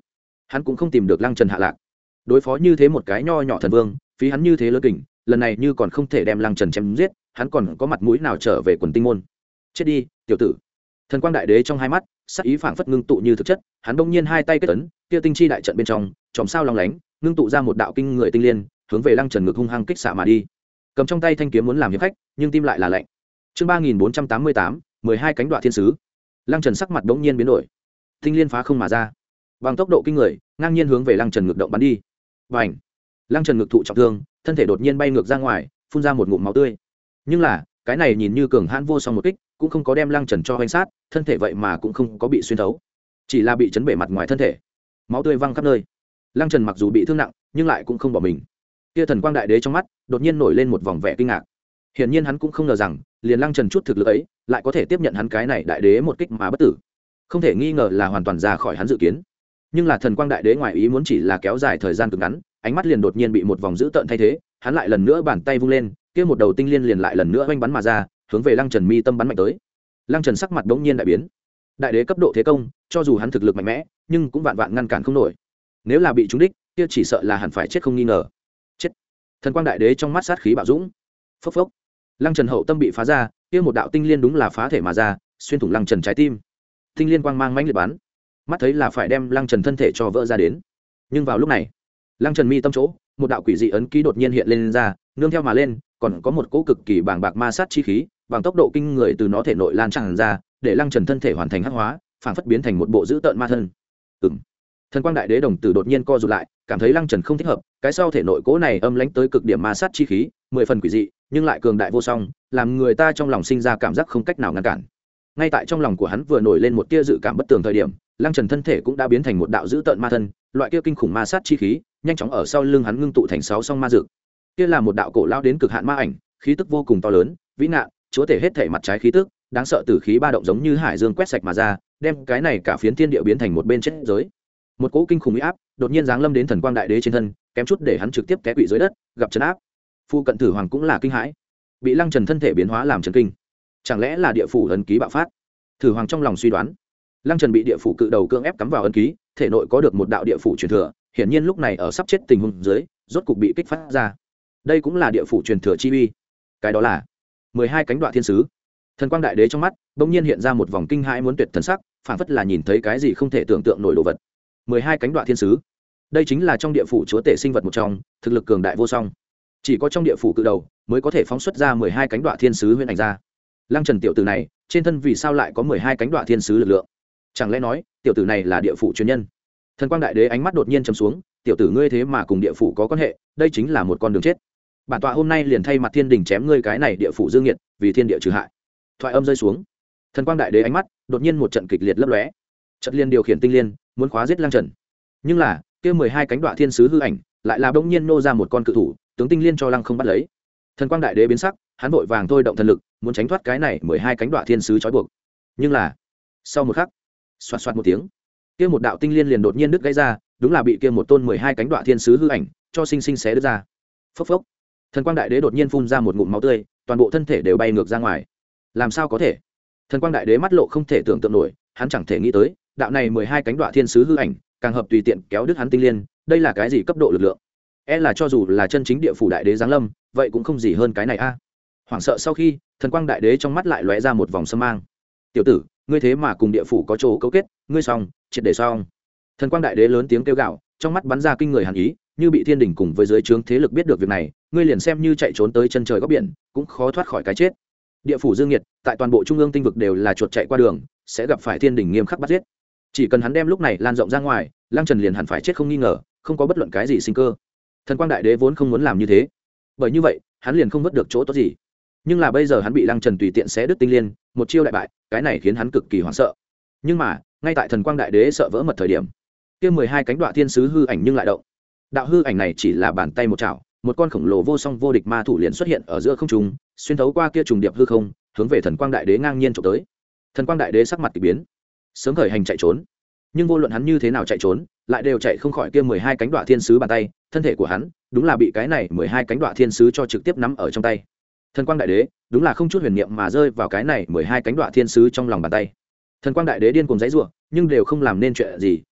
hắn cũng không tìm được lăng trần hạ lạc. Đối phó như thế một cái nho nhỏ thần vương, phí hắn như thế lớn kình, lần này như còn không thể đem lăng trần chém giết, hắn còn có mặt mũi nào trở về quần tinh môn. Chết đi tiểu tử. Thần quang đại đế trong hai mắt sắc ý phảng phất ngưng tụ như thực chất, hắn bỗng nhiên hai tay kết ấn, kia tinh chi đại trận bên trong chòm sao long lánh, ngưng tụ ra một đạo kinh người tinh liên, hướng về lăng trần ngực hung hăng kích xạ mà đi. Cầm trong tay thanh kiếm muốn làm hiệp khách, nhưng tim lại là lạnh. Chương ba nghìn bốn trăm tám mươi tám, mười hai cánh đoạ thiên sứ. Lăng trần sắc mặt bỗng nhiên biến đổi, tinh liên phá không mà ra, bằng tốc độ kinh người ngang nhiên hướng về lăng trần ngực động bắn đi. Bành! Lăng trần ngực thụ trọng thương, thân thể đột nhiên bay ngược ra ngoài, phun ra một ngụm máu tươi. Nhưng là cái này nhìn như cường hãn vô song một kích, cũng không có đem lăng trần cho hoành sát, thân thể vậy mà cũng không có bị xuyên thấu, chỉ là bị chấn bể mặt ngoài thân thể, máu tươi văng khắp nơi. Lăng trần mặc dù bị thương nặng, nhưng lại cũng không bỏ mình. Kia thần quang đại đế trong mắt đột nhiên nổi lên một vòng vẻ kinh ngạc. Hiển nhiên hắn cũng không ngờ rằng liền lăng trần chút thực lực ấy lại có thể tiếp nhận hắn cái này đại đế một kích mà bất tử, không thể nghi ngờ là hoàn toàn ra khỏi hắn dự kiến. Nhưng là thần quang đại đế ngoài ý muốn chỉ là kéo dài thời gian cực ngắn, ánh mắt liền đột nhiên bị một vòng dữ tợn thay thế. Hắn lại lần nữa bàn tay vung lên, kia một đầu tinh liên liền lại lần nữa oanh bắn mà ra, hướng về lăng trần mi tâm bắn mạnh tới. Lăng trần sắc mặt bỗng nhiên đại biến. Đại đế cấp độ thế công, cho dù hắn thực lực mạnh mẽ, nhưng cũng vạn vạn ngăn cản không nổi. Nếu là bị trúng đích, kia chỉ sợ là hẳn phải chết không nghi ngờ. Chết! Thần quang đại đế trong mắt sát khí bạo dũng. Phốc phốc! Lăng trần hậu tâm bị phá ra, kia một đạo tinh liên đúng là phá thể mà ra, xuyên thủng lăng trần trái tim. Tinh liên quang mang mãnh liệt bắn, mắt thấy là phải đem lăng trần thân thể cho vỡ ra đến. Nhưng vào lúc này, lăng trần mi tâm chỗ một đạo quỷ dị ấn ký đột nhiên hiện lên, lên ra, nương theo mà lên còn có một cỗ cực kỳ bàng bạc ma sát chi khí bằng tốc độ kinh người từ nó thể nội lan tràn ra, để lăng trần thân thể hoàn thành hắc hóa, phảng phất biến thành một bộ dữ tợn ma thân. Ừm. Thần quang đại đế đồng tử đột nhiên co rụt lại, cảm thấy lăng trần không thích hợp, cái sau thể nội cỗ này âm lãnh tới cực điểm ma sát chi khí, mười phần quỷ dị nhưng lại cường đại vô song, làm người ta trong lòng sinh ra cảm giác không cách nào ngăn cản. Ngay tại trong lòng của hắn vừa nổi lên một tia dự cảm bất tường thời điểm, lăng trần thân thể cũng đã biến thành một đạo dữ tợn ma thân, loại kia kinh khủng ma sát chi khí nhanh chóng ở sau lưng hắn ngưng tụ thành sáu song ma dược. Kia là một đạo cổ lao đến cực hạn ma ảnh, khí tức vô cùng to lớn, vĩ ngạn, chúa tể hết thể mặt trái khí tức, đáng sợ tử khí ba động giống như hải dương quét sạch mà ra, đem cái này cả phiến thiên địa biến thành một bên chết giới. Một cỗ kinh khủng uy áp đột nhiên giáng lâm đến thần quang đại đế trên thân, kém chút để hắn trực tiếp té quỵ dưới đất, gặp trấn áp. Phu cận tử hoàng cũng là kinh hãi, bị lăng trần thân thể biến hóa làm chấn kinh. Chẳng lẽ là địa phủ ấn ký bạo phát? Thử hoàng trong lòng suy đoán. Lăng trần bị địa phủ cự đầu cưỡng ép cắm vào ấn ký, thể nội có được một đạo địa phủ truyền thừa, hiển nhiên lúc này ở sắp chết tình huống dưới, rốt cục bị kích phát ra. Đây cũng là địa phủ truyền thừa chi uy. Cái đó là mười hai cánh đoạ thiên sứ. Thần quang đại đế trong mắt bỗng nhiên hiện ra một vòng kinh hãi muốn tuyệt thần sắc, phảng phất là nhìn thấy cái gì không thể tưởng tượng nổi đồ vật. mười hai cánh đoạ thiên sứ, đây chính là trong địa phủ chúa tể sinh vật một trong, thực lực cường đại vô song. Chỉ có trong địa phủ cự đầu mới có thể phóng xuất ra mười hai cánh đoạ thiên sứ huyền ảnh ra. Lăng trần tiểu tử này trên thân vì sao lại có mười hai cánh đoạ thiên sứ lực lượng? Chẳng lẽ nói tiểu tử này là địa phủ truyền nhân? Thần quang đại đế ánh mắt đột nhiên trầm xuống, tiểu tử ngươi thế mà cùng địa phủ có quan hệ, đây chính là một con đường chết. Bản tọa hôm nay liền thay mặt thiên đình chém ngươi cái này địa phủ dương nghiệt, vì thiên địa trừ hại. Thoại âm rơi xuống, thần quang đại đế ánh mắt đột nhiên một trận kịch liệt lấp lóe, chợt liên điều khiển tinh liên muốn khóa giết Lăng Trần. Nhưng là kia mười hai cánh đoạ thiên sứ hư ảnh lại là bỗng nhiên nô ra một con cự thủ, tướng tinh liên cho Lăng không bắt lấy. Thần quang đại đế biến sắc, hắn vội vàng thôi động thần lực muốn tránh thoát cái này mười hai cánh đoạ thiên sứ trói buộc. Nhưng là sau một khắc, xoạt xoạt một tiếng, kia một đạo tinh liên liền đột nhiên đứt gãy ra, đúng là bị kia một tôn mười hai cánh đoạ thiên sứ hư ảnh cho sinh sinh xé đứt ra. Phốc phốc, thần quang đại đế đột nhiên phun ra một ngụm máu tươi, toàn bộ thân thể đều bay ngược ra ngoài. Làm sao có thể? Thần quang đại đế mắt lộ không thể tưởng tượng nổi, hắn chẳng thể nghĩ tới đạo này mười hai cánh đoạ thiên sứ hư ảnh càng hợp tùy tiện kéo đứt hắn tinh liên, đây là cái gì cấp độ lực lượng? E là cho dù là chân chính địa phủ đại đế giáng lâm, vậy cũng không gì hơn cái này a. À. Hoảng sợ sau khi, thần quang đại đế trong mắt lại lóe ra một vòng sâm mang. Tiểu tử, ngươi thế mà cùng địa phủ có chỗ cấu kết, ngươi xong, triệt để xong. Thần quang đại đế lớn tiếng kêu gào, trong mắt bắn ra kinh người hàn ý, như bị thiên đình cùng với dưới trướng thế lực biết được việc này, ngươi liền xem như chạy trốn tới chân trời góc biển, cũng khó thoát khỏi cái chết. Địa phủ dương nghiệt, tại toàn bộ trung ương tinh vực đều là chuột chạy qua đường, sẽ gặp phải thiên đình nghiêm khắc bắt giết. Chỉ cần hắn đem lúc này lan rộng ra ngoài, Lăng Trần liền hẳn phải chết không nghi ngờ, không có bất luận cái gì sinh cơ. Thần quang đại đế vốn không muốn làm như thế, bởi như vậy hắn liền không vớt được chỗ tốt gì. Nhưng là bây giờ hắn bị Lăng Trần tùy tiện xé đứt tinh liên, một chiêu đại bại, cái này khiến hắn cực kỳ hoảng sợ. Nhưng mà ngay tại thần quang đại đế sợ vỡ mật thời điểm, kia mười hai cánh đoạ thiên sứ hư ảnh nhưng lại động. Đạo hư ảnh này chỉ là bàn tay một chảo, một con khổng lồ vô song vô địch ma thủ liền xuất hiện ở giữa không trung, xuyên thấu qua kia trùng điệp hư không, hướng về thần quang đại đế ngang nhiên chụp tới. Thần quang đại đế sắc mặt kỳ biến, sớm khởi hành chạy trốn, nhưng vô luận hắn như thế nào chạy trốn, lại đều chạy không khỏi kia mười hai cánh đoạ thiên sứ bàn tay, thân thể của hắn đúng là bị cái này mười hai cánh đoạ thiên sứ cho trực tiếp nắm ở trong tay. Thần quang đại đế đúng là không chút huyền niệm mà rơi vào cái này mười hai cánh đoạ thiên sứ trong lòng bàn tay. Thần quang đại đế điên cuồng giãy giụa, nhưng đều không làm nên chuyện gì,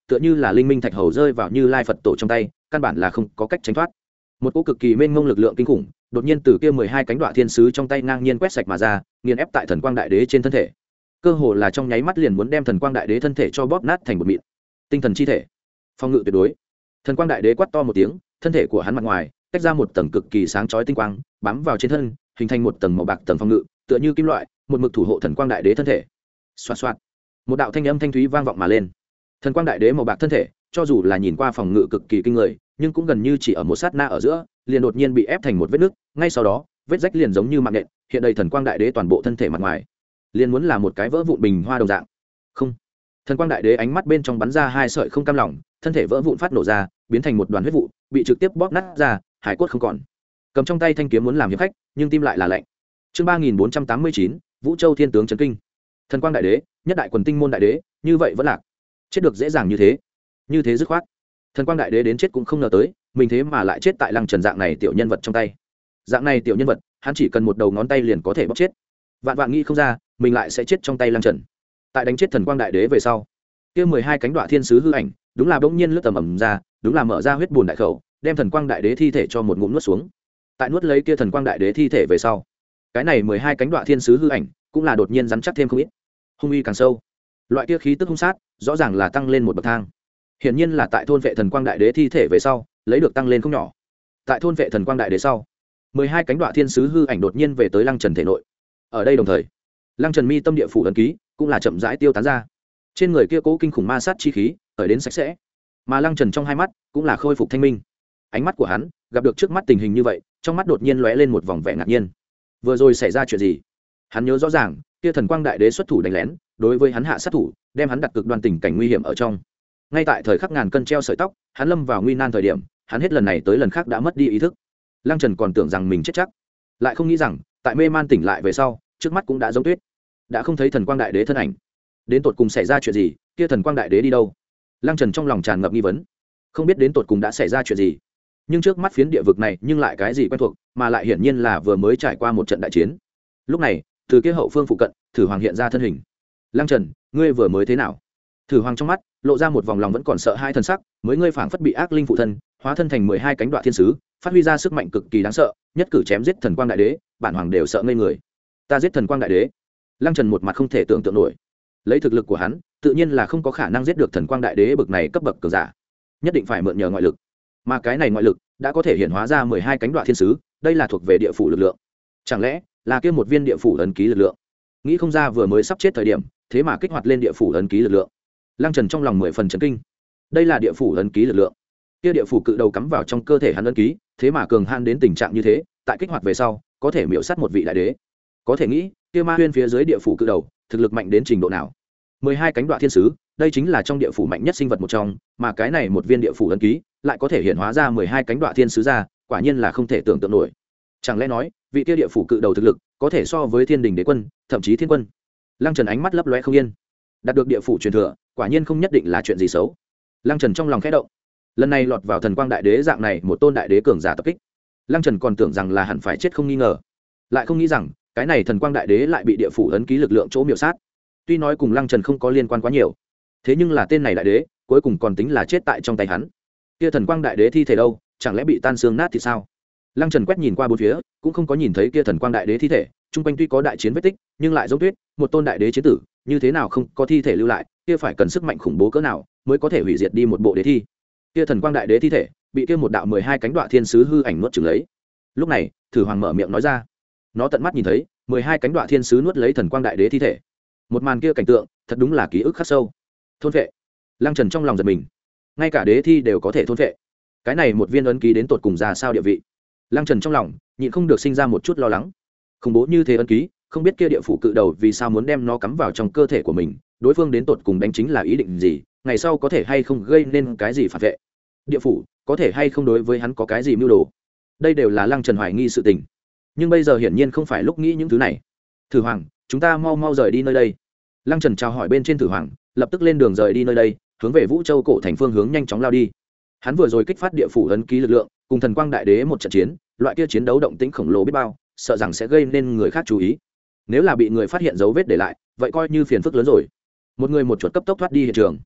tựa như là linh minh thạch hầu rơi vào Như Lai Phật tổ trong tay, căn bản là không có cách tránh thoát. Một cỗ cực kỳ mênh mông lực lượng kinh khủng đột nhiên từ kia mười hai cánh đoạ thiên sứ trong tay ngang nhiên quét sạch mà ra, nghiền ép tại thần quang đại đế trên thân thể, cơ hồ là trong nháy mắt liền muốn đem thần quang đại đế thân thể cho bóp nát thành một mịn. Tinh thần chi thể, phòng ngự tuyệt đối. Thần quang đại đế quát to một tiếng, thân thể của hắn mặt ngoài tách ra một tầng cực kỳ sáng chói tinh quang, bám vào trên thân, hình thành một tầng màu bạc tầng phòng ngự, tựa như kim loại, một mực thủ hộ thần quang đại đế thân thể. Xoạt xoạt, một đạo thanh âm thanh thúy vang vọng mà lên. Thần quang đại đế màu bạc thân thể, cho dù là nhìn qua phòng ngự cực kỳ kinh người, nhưng cũng gần như chỉ ở một sát na ở giữa, liền đột nhiên bị ép thành một vết nứt, ngay sau đó, vết rách liền giống như mạng nện, hiện đầy thần quang đại đế toàn bộ thân thể mặt ngoài, liền muốn là một cái vỡ vụn bình hoa đồng dạng. Không. Thần quang đại đế ánh mắt bên trong bắn ra hai sợi không cam lòng, thân thể vỡ vụn phát nổ ra, biến thành một đoàn huyết vụ, bị trực tiếp bóp nát ra, hải cốt không còn. Cầm trong tay thanh kiếm muốn làm hiệp khách, nhưng tim lại là lạnh. Chương ba nghìn bốn trăm tám mươi chín, Vũ Châu Thiên tướng chấn kinh. Thần quang đại đế, nhất đại quần tinh môn đại đế, như vậy vẫn lạc. Chết được dễ dàng như thế, như thế dứt khoát. Thần quang đại đế đến chết cũng không ngờ tới, mình thế mà lại chết tại Lăng Trần dạng này tiểu nhân vật trong tay. Dạng này tiểu nhân vật, hắn chỉ cần một đầu ngón tay liền có thể bóp chết. Vạn vạn nghĩ không ra, mình lại sẽ chết trong tay Lăng Trần. Tại đánh chết thần quang đại đế về sau, kia mười hai cánh đoạ thiên sứ hư ảnh, đúng là bỗng nhiên lướt tầm ầm ra, đúng là mở ra huyết bùn đại khẩu, đem thần quang đại đế thi thể cho một ngụm nuốt xuống. Tại nuốt lấy kia thần quang đại đế thi thể về sau, cái này mười hai cánh đoạ thiên sứ hư ảnh, cũng là đột nhiên rắn chắc thêm không ít, hung uy càng sâu. Loại kia khí tức hung sát, rõ ràng là tăng lên một bậc thang. Hiển nhiên là tại thôn vệ thần quang đại đế thi thể về sau, lấy được tăng lên không nhỏ. Tại thôn vệ thần quang đại đế sau, mười hai cánh đoạ thiên sứ hư ảnh đột nhiên về tới Lăng Trần thể nội. Ở đây đồng thời, Lăng Trần mi tâm địa phủ ấn ký cũng là chậm rãi tiêu tán ra. Trên người kia cố kinh khủng ma sát chi khí, khởi đến sạch sẽ. Mà Lăng Trần trong hai mắt cũng là khôi phục thanh minh. Ánh mắt của hắn gặp được trước mắt tình hình như vậy, trong mắt đột nhiên lóe lên một vòng vẻ ngạc nhiên. Vừa rồi xảy ra chuyện gì? Hắn nhớ rõ ràng, kia thần quang đại đế xuất thủ đánh lén, đối với hắn hạ sát thủ, đem hắn đặt cực đoan tình cảnh nguy hiểm ở trong. Ngay tại thời khắc ngàn cân treo sợi tóc, hắn lâm vào nguy nan thời điểm, hắn hết lần này tới lần khác đã mất đi ý thức. Lăng Trần còn tưởng rằng mình chết chắc, lại không nghĩ rằng, tại mê man tỉnh lại về sau, trước mắt cũng đã giống tuyết, đã không thấy thần quang đại đế thân ảnh. Đến tột cùng xảy ra chuyện gì? Kia thần quang đại đế đi đâu? Lăng Trần trong lòng tràn ngập nghi vấn, không biết đến tột cùng đã xảy ra chuyện gì. Nhưng trước mắt phiến địa vực này, nhưng lại cái gì quen thuộc, mà lại hiển nhiên là vừa mới trải qua một trận đại chiến. Lúc này, từ kia hậu phương phụ cận, Thử Hoàng hiện ra thân hình. Lăng Trần, ngươi vừa mới thế nào? Thử Hoàng trong mắt lộ ra một vòng lòng vẫn còn sợ hai thần sắc, mới ngươi phảng phất bị ác linh phụ thân, hóa thân thành mười hai cánh đoạ thiên sứ, phát huy ra sức mạnh cực kỳ đáng sợ, nhất cử chém giết thần quang đại đế, bản hoàng đều sợ ngây người. Ta giết thần quang đại đế? Lăng Trần một mặt không thể tưởng tượng nổi. Lấy thực lực của hắn, tự nhiên là không có khả năng giết được thần quang đại đế bậc này cấp bậc cường giả, nhất định phải mượn nhờ ngoại lực. Mà cái này ngoại lực đã có thể hiện hóa ra mười hai cánh đoạ thiên sứ, đây là thuộc về địa phủ lực lượng. Chẳng lẽ là kia một viên địa phủ ấn ký lực lượng? Nghĩ không ra vừa mới sắp chết thời điểm, thế mà kích hoạt lên địa phủ ấn ký lực lượng. Lăng Trần trong lòng mười phần chấn kinh. Đây là địa phủ ấn ký lực lượng. Kia địa phủ cự đầu cắm vào trong cơ thể hắn ấn ký, thế mà cường han đến tình trạng như thế, tại kích hoạt về sau, có thể miểu sát một vị đại đế. Có thể nghĩ, kia ma huyên phía dưới địa phủ cự đầu, thực lực mạnh đến trình độ nào? mười hai cánh đoạ thiên sứ, đây chính là trong địa phủ mạnh nhất sinh vật một trong, mà cái này một viên địa phủ ấn ký, lại có thể hiện hóa ra mười hai cánh đoạ thiên sứ ra, quả nhiên là không thể tưởng tượng nổi. Chẳng lẽ nói, vị kia địa phủ cự đầu thực lực, có thể so với Thiên Đình Đế Quân, thậm chí Thiên Quân? Lăng Trần ánh mắt lấp lóe không yên. Đạt được địa phủ truyền thừa, quả nhiên không nhất định là chuyện gì xấu. Lăng Trần trong lòng khẽ động. Lần này lọt vào thần quang đại đế dạng này một tôn đại đế cường giả tập kích, Lăng Trần còn tưởng rằng là hẳn phải chết không nghi ngờ, lại không nghĩ rằng cái này thần quang đại đế lại bị địa phủ ấn ký lực lượng chỗ miểu sát. Tuy nói cùng Lăng Trần không có liên quan quá nhiều, thế nhưng là tên này đại đế cuối cùng còn tính là chết tại trong tay hắn. Kia thần quang đại đế thi thể đâu, chẳng lẽ bị tan xương nát thì sao? Lăng Trần quét nhìn qua bốn phía, cũng không có nhìn thấy kia thần quang đại đế thi thể. Trung quanh tuy có đại chiến vết tích, nhưng lại giống tuyết, một tôn đại đế chiến tử, như thế nào không có thi thể lưu lại, kia phải cần sức mạnh khủng bố cỡ nào mới có thể hủy diệt đi một bộ đế thi. Kia thần quang đại đế thi thể bị kia một đạo mười hai cánh đoạ thiên sứ hư ảnh nuốt chửng lấy. Lúc này, Thử Hoàng mở miệng nói ra, nó tận mắt nhìn thấy mười hai cánh đoạ thiên sứ nuốt lấy thần quang đại đế thi thể. Một màn kia cảnh tượng, thật đúng là ký ức khắc sâu. Thôn vệ. Lăng Trần trong lòng giật mình, ngay cả đế thi đều có thể thôn vệ, cái này một viên ấn ký đến tột cùng ra sao địa vị? Lăng Trần trong lòng nhịn không được sinh ra một chút lo lắng. Khủng bố như thế ấn ký, không biết kia địa phủ cự đầu vì sao muốn đem nó cắm vào trong cơ thể của mình, đối phương đến tột cùng đánh chính là ý định gì, ngày sau có thể hay không gây nên cái gì phản vệ? Địa phủ có thể hay không đối với hắn có cái gì mưu đồ? Đây đều là Lăng Trần hoài nghi sự tình. Nhưng bây giờ hiển nhiên không phải lúc nghĩ những thứ này. Thử Hoàng, chúng ta mau mau rời đi nơi đây. Lăng Trần chào hỏi bên trên Thử Hoàng, lập tức lên đường rời đi nơi đây, hướng về Vũ Châu cổ thành phương hướng nhanh chóng lao đi. Hắn vừa rồi kích phát địa phủ ấn ký lực lượng, cùng thần quang đại đế một trận chiến, loại kia chiến đấu động tĩnh khổng lồ biết bao, sợ rằng sẽ gây nên người khác chú ý. Nếu là bị người phát hiện dấu vết để lại, vậy coi như phiền phức lớn rồi. Một người một chuột cấp tốc thoát đi hiện trường.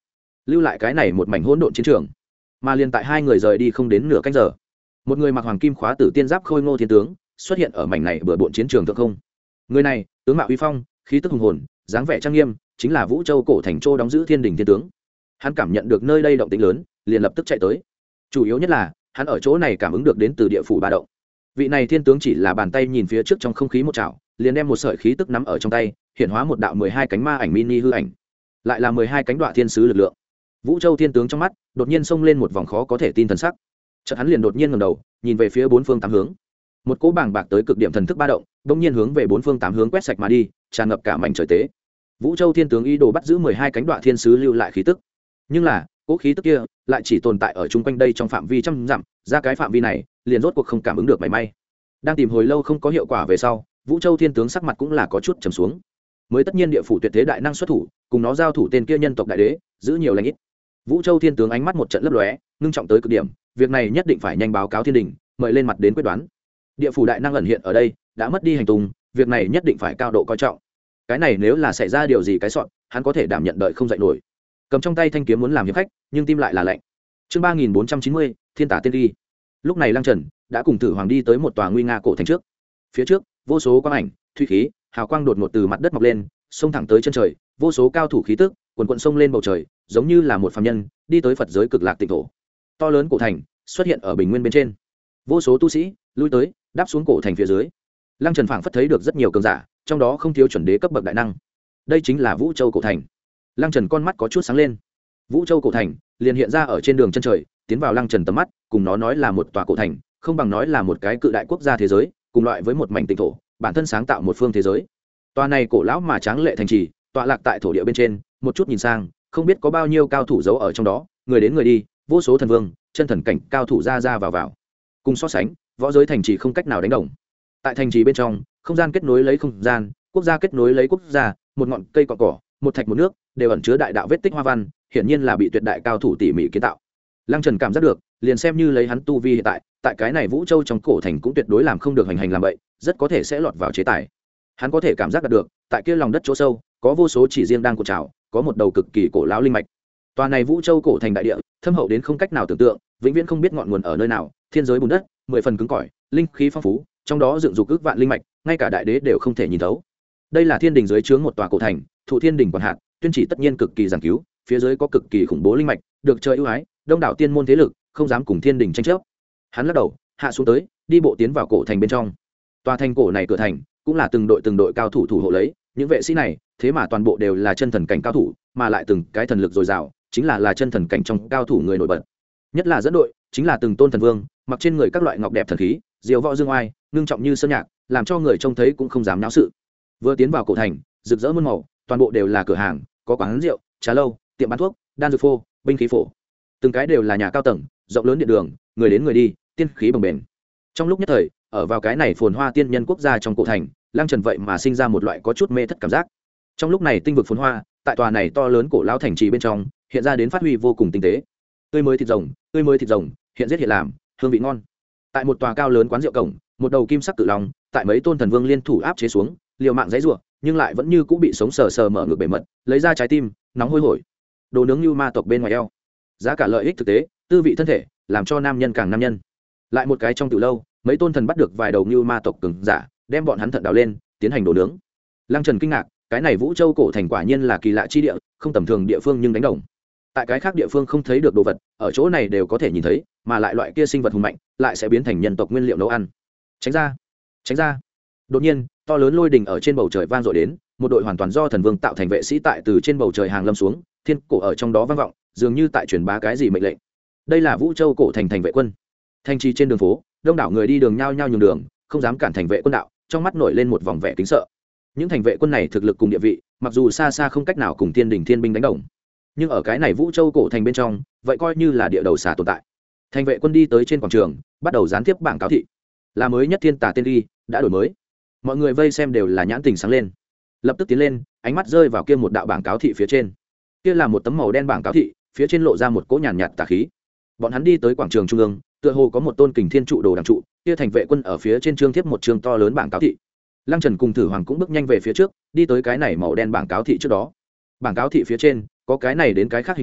lưu lại cái này một mảnh hỗn độn chiến trường. Mà liền tại hai người rời đi không đến nửa canh giờ, một người mặc hoàng kim khóa tử tiên giáp khôi ngô thiên tướng xuất hiện ở mảnh này bừa bộn chiến trường thượng không. Người này tướng mạo uy phong, khí tức hùng hồn, dáng vẻ trang nghiêm, chính là Vũ Châu cổ thành châu đóng giữ Thiên Đình thiên tướng. Hắn cảm nhận được nơi đây động tĩnh lớn, liền lập tức chạy tới. Chủ yếu nhất là hắn ở chỗ này cảm ứng được đến từ địa phủ ba động. Vị này thiên tướng chỉ là bàn tay nhìn phía trước trong không khí một chảo, liền đem một sợi khí tức nắm ở trong tay, hiện hóa một đạo mười hai cánh ma ảnh mini hư ảnh, lại là mười hai cánh đoạ thiên sứ lực lượng. Vũ Châu thiên tướng trong mắt đột nhiên xông lên một vòng khó có thể tin thần sắc. Chợt hắn liền đột nhiên ngẩng đầu, nhìn về phía bốn phương tám hướng. Một cỗ bàng bạc tới cực điểm thần thức ba động, bỗng nhiên hướng về bốn phương tám hướng quét sạch mà đi, tràn ngập cả mảnh trời tế. Vũ Châu thiên tướng ý đồ bắt giữ mười hai cánh đoạ thiên sứ lưu lại khí tức. Nhưng là, cỗ khí tức kia lại chỉ tồn tại ở chung quanh đây trong phạm vi trăm dặm, ra cái phạm vi này, liền rốt cuộc không cảm ứng được mảy may. Đang tìm hồi lâu không có hiệu quả về sau, Vũ Châu thiên tướng sắc mặt cũng là có chút trầm xuống. Mới tất nhiên địa phủ tuyệt thế đại năng xuất thủ, cùng nó giao thủ tên kia nhân tộc đại đế, giữ nhiều lành ít. Vũ Châu thiên tướng ánh mắt một trận lấp lóe, ngưng trọng tới cực điểm, việc này nhất định phải nhanh báo cáo thiên đình, mời lên mặt đến quyết đoán. Địa phủ đại năng ẩn hiện ở đây, đã mất đi hành tung, việc này nhất định phải cao độ coi trọng. Cái này nếu là xảy ra điều gì cái sọn, hắn có thể đảm nhận đợi không dậy nổi. Cầm trong tay thanh kiếm muốn làm hiệp khách, nhưng tim lại là lạnh. Chương ba nghìn bốn trăm chín mươi, Thiên Tả Tiên Đi. Lúc này Lăng Trần đã cùng Tử Hoàng đi tới một tòa nguy nga cổ thành trước. Phía trước, vô số quang ảnh, thủy khí, hào quang đột ngột từ mặt đất mọc lên, xông thẳng tới chân trời, vô số cao thủ khí tức, quần quần xông lên bầu trời, giống như là một phàm nhân đi tới Phật giới cực lạc tịnh thổ. To lớn cổ thành xuất hiện ở bình nguyên bên trên, vô số tu sĩ lui tới, đáp xuống cổ thành phía dưới. Lăng Trần phảng phất thấy được rất nhiều cường giả, trong đó không thiếu chuẩn đế cấp bậc đại năng. Đây chính là Vũ Châu cổ thành. Lăng Trần con mắt có chút sáng lên. Vũ Châu cổ thành liền hiện ra ở trên đường chân trời, tiến vào Lăng Trần tầm mắt, cùng nó nói là một tòa cổ thành, không bằng nói là một cái cự đại quốc gia thế giới, cùng loại với một mảnh tịnh thổ, bản thân sáng tạo một phương thế giới. Tòa này cổ lão mà tráng lệ thành trì, tọa lạc tại thổ địa bên trên, một chút nhìn sang, không biết có bao nhiêu cao thủ giấu ở trong đó, người đến người đi, vô số thần vương, chân thần cảnh cao thủ ra ra vào vào. Cùng so sánh, võ giới thành trì không cách nào đánh đồng. Tại thành trì bên trong, không gian kết nối lấy không gian, quốc gia kết nối lấy quốc gia, một ngọn cây cọn cỏ, một thạch một nước, đều ẩn chứa đại đạo vết tích hoa văn, hiển nhiên là bị tuyệt đại cao thủ tỉ mỉ kiến tạo. Lăng Trần cảm giác được, liền xem như lấy hắn tu vi hiện tại, tại cái này Vũ Châu trong cổ thành cũng tuyệt đối làm không được hành hành làm vậy, rất có thể sẽ lọt vào chế tài. Hắn có thể cảm giác được, tại kia lòng đất chỗ sâu, có vô số chỉ riêng đang cuộn trào, có một đầu cực kỳ cổ lão linh mạch. Toàn này Vũ Châu cổ thành đại địa, thâm hậu đến không cách nào tưởng tượng, vĩnh viễn không biết ngọn nguồn ở nơi nào, thiên giới bùn đất, mười phần cứng cỏi, linh khí phong phú, trong đó dựng dục ước vạn linh mạch, ngay cả đại đế đều không thể nhìn thấu. Đây là thiên đình dưới trướng một tòa cổ thành, thụ thiên đình quản hạt, tuyên chỉ tất nhiên cực kỳ giảng cứu, phía dưới có cực kỳ khủng bố linh mạch, được trời ưu ái, đông đảo tiên môn thế lực không dám cùng thiên đình tranh chấp. Hắn lắc đầu, hạ xuống tới, đi bộ tiến vào cổ thành bên trong. Tòa thành cổ này cửa thành cũng là từng đội từng đội cao thủ thủ hộ lấy, những vệ sĩ này thế mà toàn bộ đều là chân thần cảnh cao thủ, mà lại từng cái thần lực dồi dào, chính là là chân thần cảnh trong cao thủ người nổi bật. Nhất là dẫn đội, chính là từng tôn thần vương, mặc trên người các loại ngọc đẹp thần khí, diều võ dương oai, ngưng trọng như sơn nhạc, làm cho người trông thấy cũng không dám náo sự. Vừa tiến vào cổ thành, rực rỡ muôn màu, toàn bộ đều là cửa hàng, có quán rượu, trà lâu, tiệm bán thuốc, đan dược phô, binh khí phổ, từng cái đều là nhà cao tầng, rộng lớn điện đường, người đến người đi, tiên khí bồng bềnh. Trong lúc nhất thời, ở vào cái này phồn hoa tiên nhân quốc gia trong cổ thành, Lăng Trần vậy mà sinh ra một loại có chút mê thất cảm giác. Trong lúc này tinh vực phồn hoa, tại tòa này to lớn cổ lão thành trì bên trong, hiện ra đến phát huy vô cùng tinh tế. Tươi mới thịt rồng, tươi mới thịt rồng, hiện giết hiện làm, hương vị ngon. Tại một tòa cao lớn quán rượu cổng, một đầu kim sắc cự long, tại mấy tôn thần vương liên thủ áp chế xuống, liều mạng giãy giụa, nhưng lại vẫn như cũng bị sống sờ sờ mở ngược bề mật, lấy ra trái tim, nóng hôi hổi. Đồ nướng như ma tộc bên ngoài eo, giá cả lợi ích thực tế, tư vị thân thể, làm cho nam nhân càng nam nhân. Lại một cái trong tiểu lâu, mấy tôn thần bắt được vài đầu như ma tộc cường giả, đem bọn hắn thận đào lên, tiến hành đồ nướng. Lăng Trần kinh ngạc, cái này Vũ Châu cổ thành quả nhiên là kỳ lạ chi địa, không tầm thường địa phương nhưng đánh đồng. Tại cái khác địa phương không thấy được đồ vật, ở chỗ này đều có thể nhìn thấy, mà lại loại kia sinh vật hùng mạnh, lại sẽ biến thành nhân tộc nguyên liệu nấu ăn. Tránh ra, tránh ra. Đột nhiên, to lớn lôi đình ở trên bầu trời vang dội đến, một đội hoàn toàn do thần vương tạo thành vệ sĩ tại từ trên bầu trời hàng lâm xuống, thiên cổ ở trong đó vang vọng, dường như tại truyền bá cái gì mệnh lệnh. Đây là Vũ Châu cổ thành thành vệ quân. Thành trì trên đường phố, đông đảo người đi đường nhao nhao nhường đường, không dám cản thành vệ quân đạo, trong mắt nổi lên một vòng vẻ kính sợ. Những thành vệ quân này thực lực cùng địa vị, mặc dù xa xa không cách nào cùng thiên đình thiên binh đánh đồng, nhưng ở cái này Vũ Châu cổ thành bên trong, vậy coi như là địa đầu xà tồn tại. Thành vệ quân đi tới trên quảng trường, bắt đầu gián tiếp bảng cáo thị, là mới nhất Thiên Tả Tiên Đi đã đổi mới. Mọi người vây xem đều là nhãn tình sáng lên, lập tức tiến lên, ánh mắt rơi vào kia một đạo bảng cáo thị phía trên. Kia là một tấm màu đen bảng cáo thị, phía trên lộ ra một cỗ nhàn nhạt tà khí. Bọn hắn đi tới quảng trường trung ương, tựa hồ có một tôn kình thiên trụ đồ đằng trụ, kia thành vệ quân ở phía trên trương tiếp một trường to lớn bảng cáo thị. Lăng Trần cùng Thử Hoàng cũng bước nhanh về phía trước, đi tới cái này màu đen bảng cáo thị trước đó. Bảng cáo thị phía trên có cái này đến cái khác hình ảnh,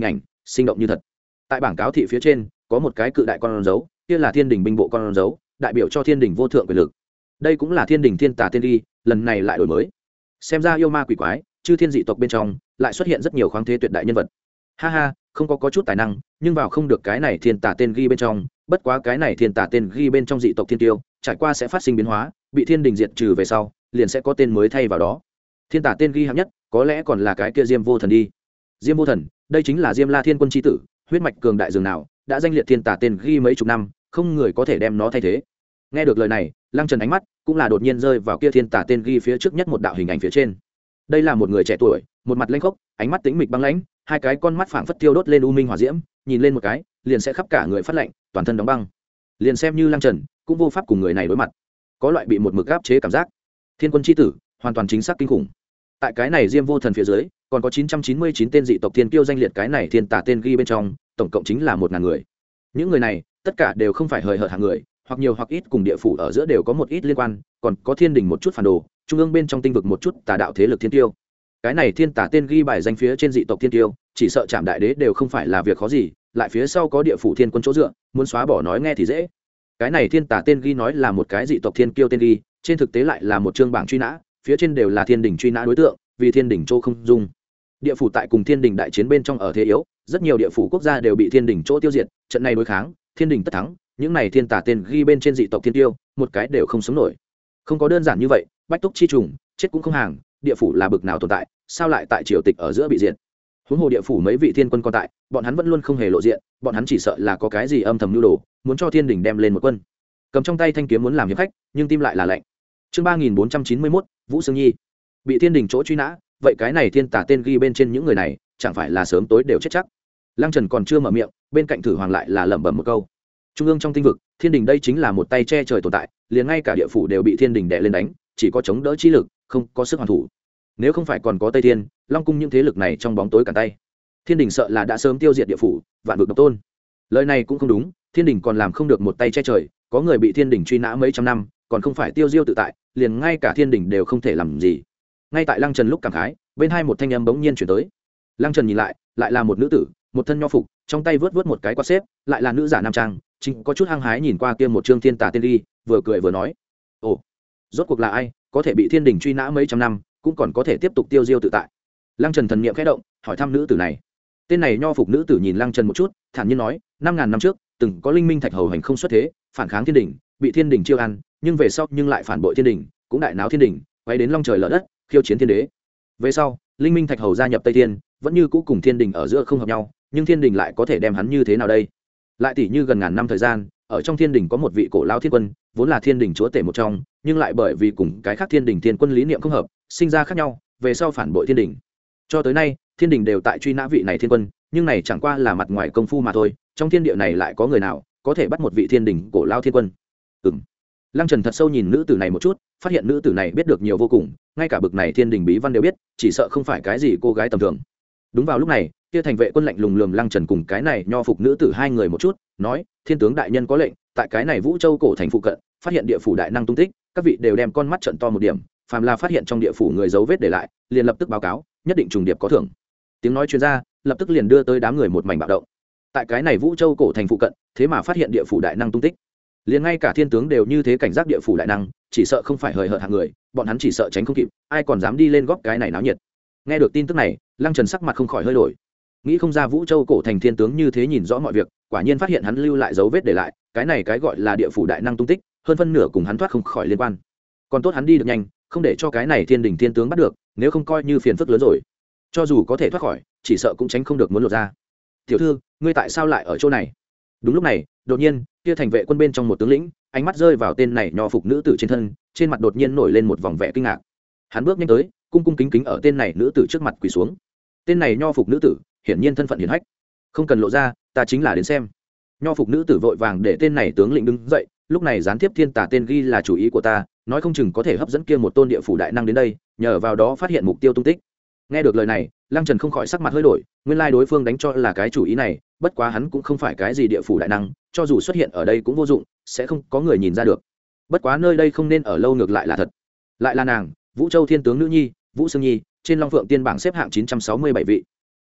sinh động như thật. Tại bảng cáo thị phía trên có một cái cự đại con dấu, kia là thiên đình binh bộ con dấu, đại biểu cho thiên đình vô thượng quyền lực. Đây cũng là thiên đình thiên tà tiên ghi, lần này lại đổi mới. Xem ra yêu ma quỷ quái chư thiên dị tộc bên trong lại xuất hiện rất nhiều khoáng thế tuyệt đại nhân vật. Ha ha, không có có chút tài năng nhưng vào không được cái này thiên tà tên ghi bên trong. Bất quá cái này thiên tà tên ghi bên trong dị tộc thiên tiêu trải qua sẽ phát sinh biến hóa, bị thiên đình diệt trừ về sau liền sẽ có tên mới thay vào đó. Thiên tà tên ghi hạng nhất có lẽ còn là cái kia Diêm Vô Thần đi. Diêm Vô Thần, đây chính là Diêm La Thiên Quân chi tử, huyết mạch cường đại dường nào, đã danh liệt thiên tà tên ghi mấy chục năm, không người có thể đem nó thay thế. Nghe được lời này, Lăng Trần ánh mắt cũng là đột nhiên rơi vào kia thiên tà tên ghi phía trước nhất một đạo hình ảnh phía trên. Đây là một người trẻ tuổi, một mặt lênh khốc, ánh mắt tĩnh mịch băng lãnh, hai cái con mắt phảng phất tiêu đốt lên u minh hỏa diễm, nhìn lên một cái liền sẽ khắp cả người phát lạnh, toàn thân đóng băng. Liền xem như Lăng Trần cũng vô pháp cùng người này đối mặt, có loại bị một mực áp chế cảm giác. Thiên Quân chi tử, hoàn toàn chính xác kinh khủng. Tại cái này Diêm Vô Thần phía dưới còn có chín trăm chín mươi chín tên dị tộc thiên kiêu danh liệt cái này thiên tà tên ghi bên trong, tổng cộng chính là một ngàn người. Những người này tất cả đều không phải hời hợt hạng người, hoặc nhiều hoặc ít cùng địa phủ ở giữa đều có một ít liên quan, còn có thiên đình một chút phản đồ, trung ương bên trong tinh vực một chút tà đạo thế lực thiên tiêu. Cái này thiên tà tên ghi bài danh phía trên dị tộc thiên tiêu, chỉ sợ chạm đại đế đều không phải là việc khó gì, lại phía sau có địa phủ thiên quân chỗ dựa, muốn xóa bỏ nói nghe thì dễ. Cái này thiên tà tên ghi nói là một cái dị tộc thiên kiêu tên ghi, trên thực tế lại là một chương bảng truy nã, phía trên đều là thiên đình truy nã đối tượng, vì thiên đình chỗ không dung. Địa phủ tại cùng thiên đình đại chiến bên trong ở thế yếu, rất nhiều địa phủ quốc gia đều bị thiên đình chỗ tiêu diệt, trận này đối kháng, thiên đình tất thắng, những này thiên tà tên ghi bên trên dị tộc thiên tiêu, một cái đều không sống nổi. Không có đơn giản như vậy, bách túc chi trùng, chết cũng không hàng, địa phủ là bực nào tồn tại, sao lại tại triều tịch ở giữa bị diệt? Huống hồ địa phủ mấy vị thiên quân còn tại, bọn hắn vẫn luôn không hề lộ diện, bọn hắn chỉ sợ là có cái gì âm thầm nhu đồ, muốn cho thiên đình đem lên một quân. Cầm trong tay thanh kiếm muốn làm hiệp khách, nhưng tim lại là lạnh. Chương ba nghìn bốn trăm chín mươi mốt, Vũ Sương Nhi bị thiên đình chỗ truy nã, vậy cái này thiên tà tên ghi bên trên những người này, chẳng phải là sớm tối đều chết chắc. Lăng Trần còn chưa mở miệng, bên cạnh Thử Hoàng lại là lẩm bẩm một câu. Trung ương trong tinh vực, thiên đình đây chính là một tay che trời tồn tại, liền ngay cả địa phủ đều bị thiên đình đè lên đánh, chỉ có chống đỡ chi lực, không có sức hoàn thủ. Nếu không phải còn có Tây Thiên, Long cung những thế lực này trong bóng tối cản tay, thiên đình sợ là đã sớm tiêu diệt địa phủ, vạn vực độc tôn. Lời này cũng không đúng, thiên đình còn làm không được một tay che trời, có người bị thiên đình truy nã mấy trăm năm, còn không phải tiêu diêu tự tại, liền ngay cả thiên đình đều không thể làm gì. Ngay tại Lăng Trần lúc cảm khái, bên hai một thanh âm bỗng nhiên chuyển tới. Lăng Trần nhìn lại, lại là một nữ tử, một thân nho phục, trong tay vớt vớt một cái quạt xếp, lại là nữ giả nam trang, chính có chút hăng hái nhìn qua kia một trương thiên tà tiên đi, vừa cười vừa nói: "Ồ, rốt cuộc là ai, có thể bị thiên đình truy nã mấy trăm năm, cũng còn có thể tiếp tục tiêu diêu tự tại?" Lăng Trần thần niệm khẽ động, hỏi thăm nữ tử này. Tên này nho phục nữ tử nhìn Lăng Trần một chút, thản nhiên nói: năm ngàn năm trước, từng có linh minh thạch hầu hành không xuất thế, phản kháng thiên đình, bị thiên đình chiêu ăn, nhưng về sau nhưng lại phản bội thiên đình, cũng đại náo thiên đình, quay đến long trời lở đất, khiêu chiến thiên đế. Về sau, linh minh thạch hầu gia nhập Tây Thiên, vẫn như cũ cùng thiên đình ở giữa không hợp nhau, nhưng thiên đình lại có thể đem hắn như thế nào đây? Lại tỷ như gần ngàn năm thời gian, ở trong thiên đình có một vị cổ lão thiên quân, vốn là thiên đình chúa tể một trong, nhưng lại bởi vì cùng cái khác thiên đình thiên quân lý niệm không hợp, sinh ra khác nhau, về sau phản bội thiên đình. Cho tới nay, thiên đình đều tại truy nã vị này thiên quân, nhưng này chẳng qua là mặt ngoài công phu mà thôi, trong thiên địa này lại có người nào có thể bắt một vị thiên đình cổ lão thiên quân? Ừm. Lăng Trần thật sâu nhìn nữ tử này một chút, phát hiện nữ tử này biết được nhiều vô cùng, ngay cả bực này thiên đình bí văn đều biết, chỉ sợ không phải cái gì cô gái tầm thường. Đúng vào lúc này, kia thành vệ quân lạnh lùng lườm Lăng Trần cùng cái này nho phục nữ tử hai người một chút, nói: "Thiên tướng đại nhân có lệnh, tại cái này Vũ Châu cổ thành phụ cận, phát hiện địa phủ đại năng tung tích, các vị đều đem con mắt trợn to một điểm, phàm là phát hiện trong địa phủ người dấu vết để lại, liền lập tức báo cáo, nhất định trùng điệp có thưởng." Tiếng nói truyền ra, lập tức liền đưa tới đám người một mảnh bạo động. Tại cái này Vũ Châu cổ thành phụ cận, thế mà phát hiện địa phủ đại năng tung tích. Liền ngay cả thiên tướng đều như thế cảnh giác địa phủ đại năng, chỉ sợ không phải hời hợt hạng người, bọn hắn chỉ sợ tránh không kịp, ai còn dám đi lên góp cái này náo nhiệt. Nghe được tin tức này, Lăng Trần sắc mặt không khỏi hơi đổi. Nghĩ không ra Vũ Châu cổ thành thiên tướng như thế nhìn rõ mọi việc, quả nhiên phát hiện hắn lưu lại dấu vết để lại, cái này cái gọi là địa phủ đại năng tung tích, hơn phân nửa cùng hắn thoát không khỏi liên quan. Còn tốt hắn đi được nhanh, không để cho cái này thiên đình thiên tướng bắt được, nếu không coi như phiền phức lớn rồi. Cho dù có thể thoát khỏi, chỉ sợ cũng tránh không được muốn lột ra. "Tiểu thư, ngươi tại sao lại ở chỗ này?" Đúng lúc này, đột nhiên, kia thành vệ quân bên trong một tướng lĩnh, ánh mắt rơi vào tên này nho phục nữ tử trên thân, trên mặt đột nhiên nổi lên một vòng vẻ kinh ngạc. Hắn bước nhanh tới, cung cung kính kính ở tên này nữ tử trước mặt quỳ xuống. Tên này nho phục nữ tử, hiển nhiên thân phận hiển hách. "Không cần lộ ra, ta chính là đến xem." Nho phục nữ tử vội vàng để tên này tướng lĩnh đứng dậy, lúc này gián tiếp thiên tà tên ghi là chủ ý của ta, nói không chừng có thể hấp dẫn kia một tôn địa phủ đại năng đến đây, nhờ vào đó phát hiện mục tiêu tung tích. Nghe được lời này, Lăng Trần không khỏi sắc mặt hơi đổi, nguyên lai đối phương đánh cho là cái chủ ý này, bất quá hắn cũng không phải cái gì địa phủ đại năng, cho dù xuất hiện ở đây cũng vô dụng, sẽ không có người nhìn ra được. Bất quá nơi đây không nên ở lâu ngược lại là thật. Lại là nàng, Vũ Châu thiên tướng nữ nhi, Vũ Sương Nhi, trên Long Phượng tiên bảng xếp hạng chín trăm sáu mươi bảy vị.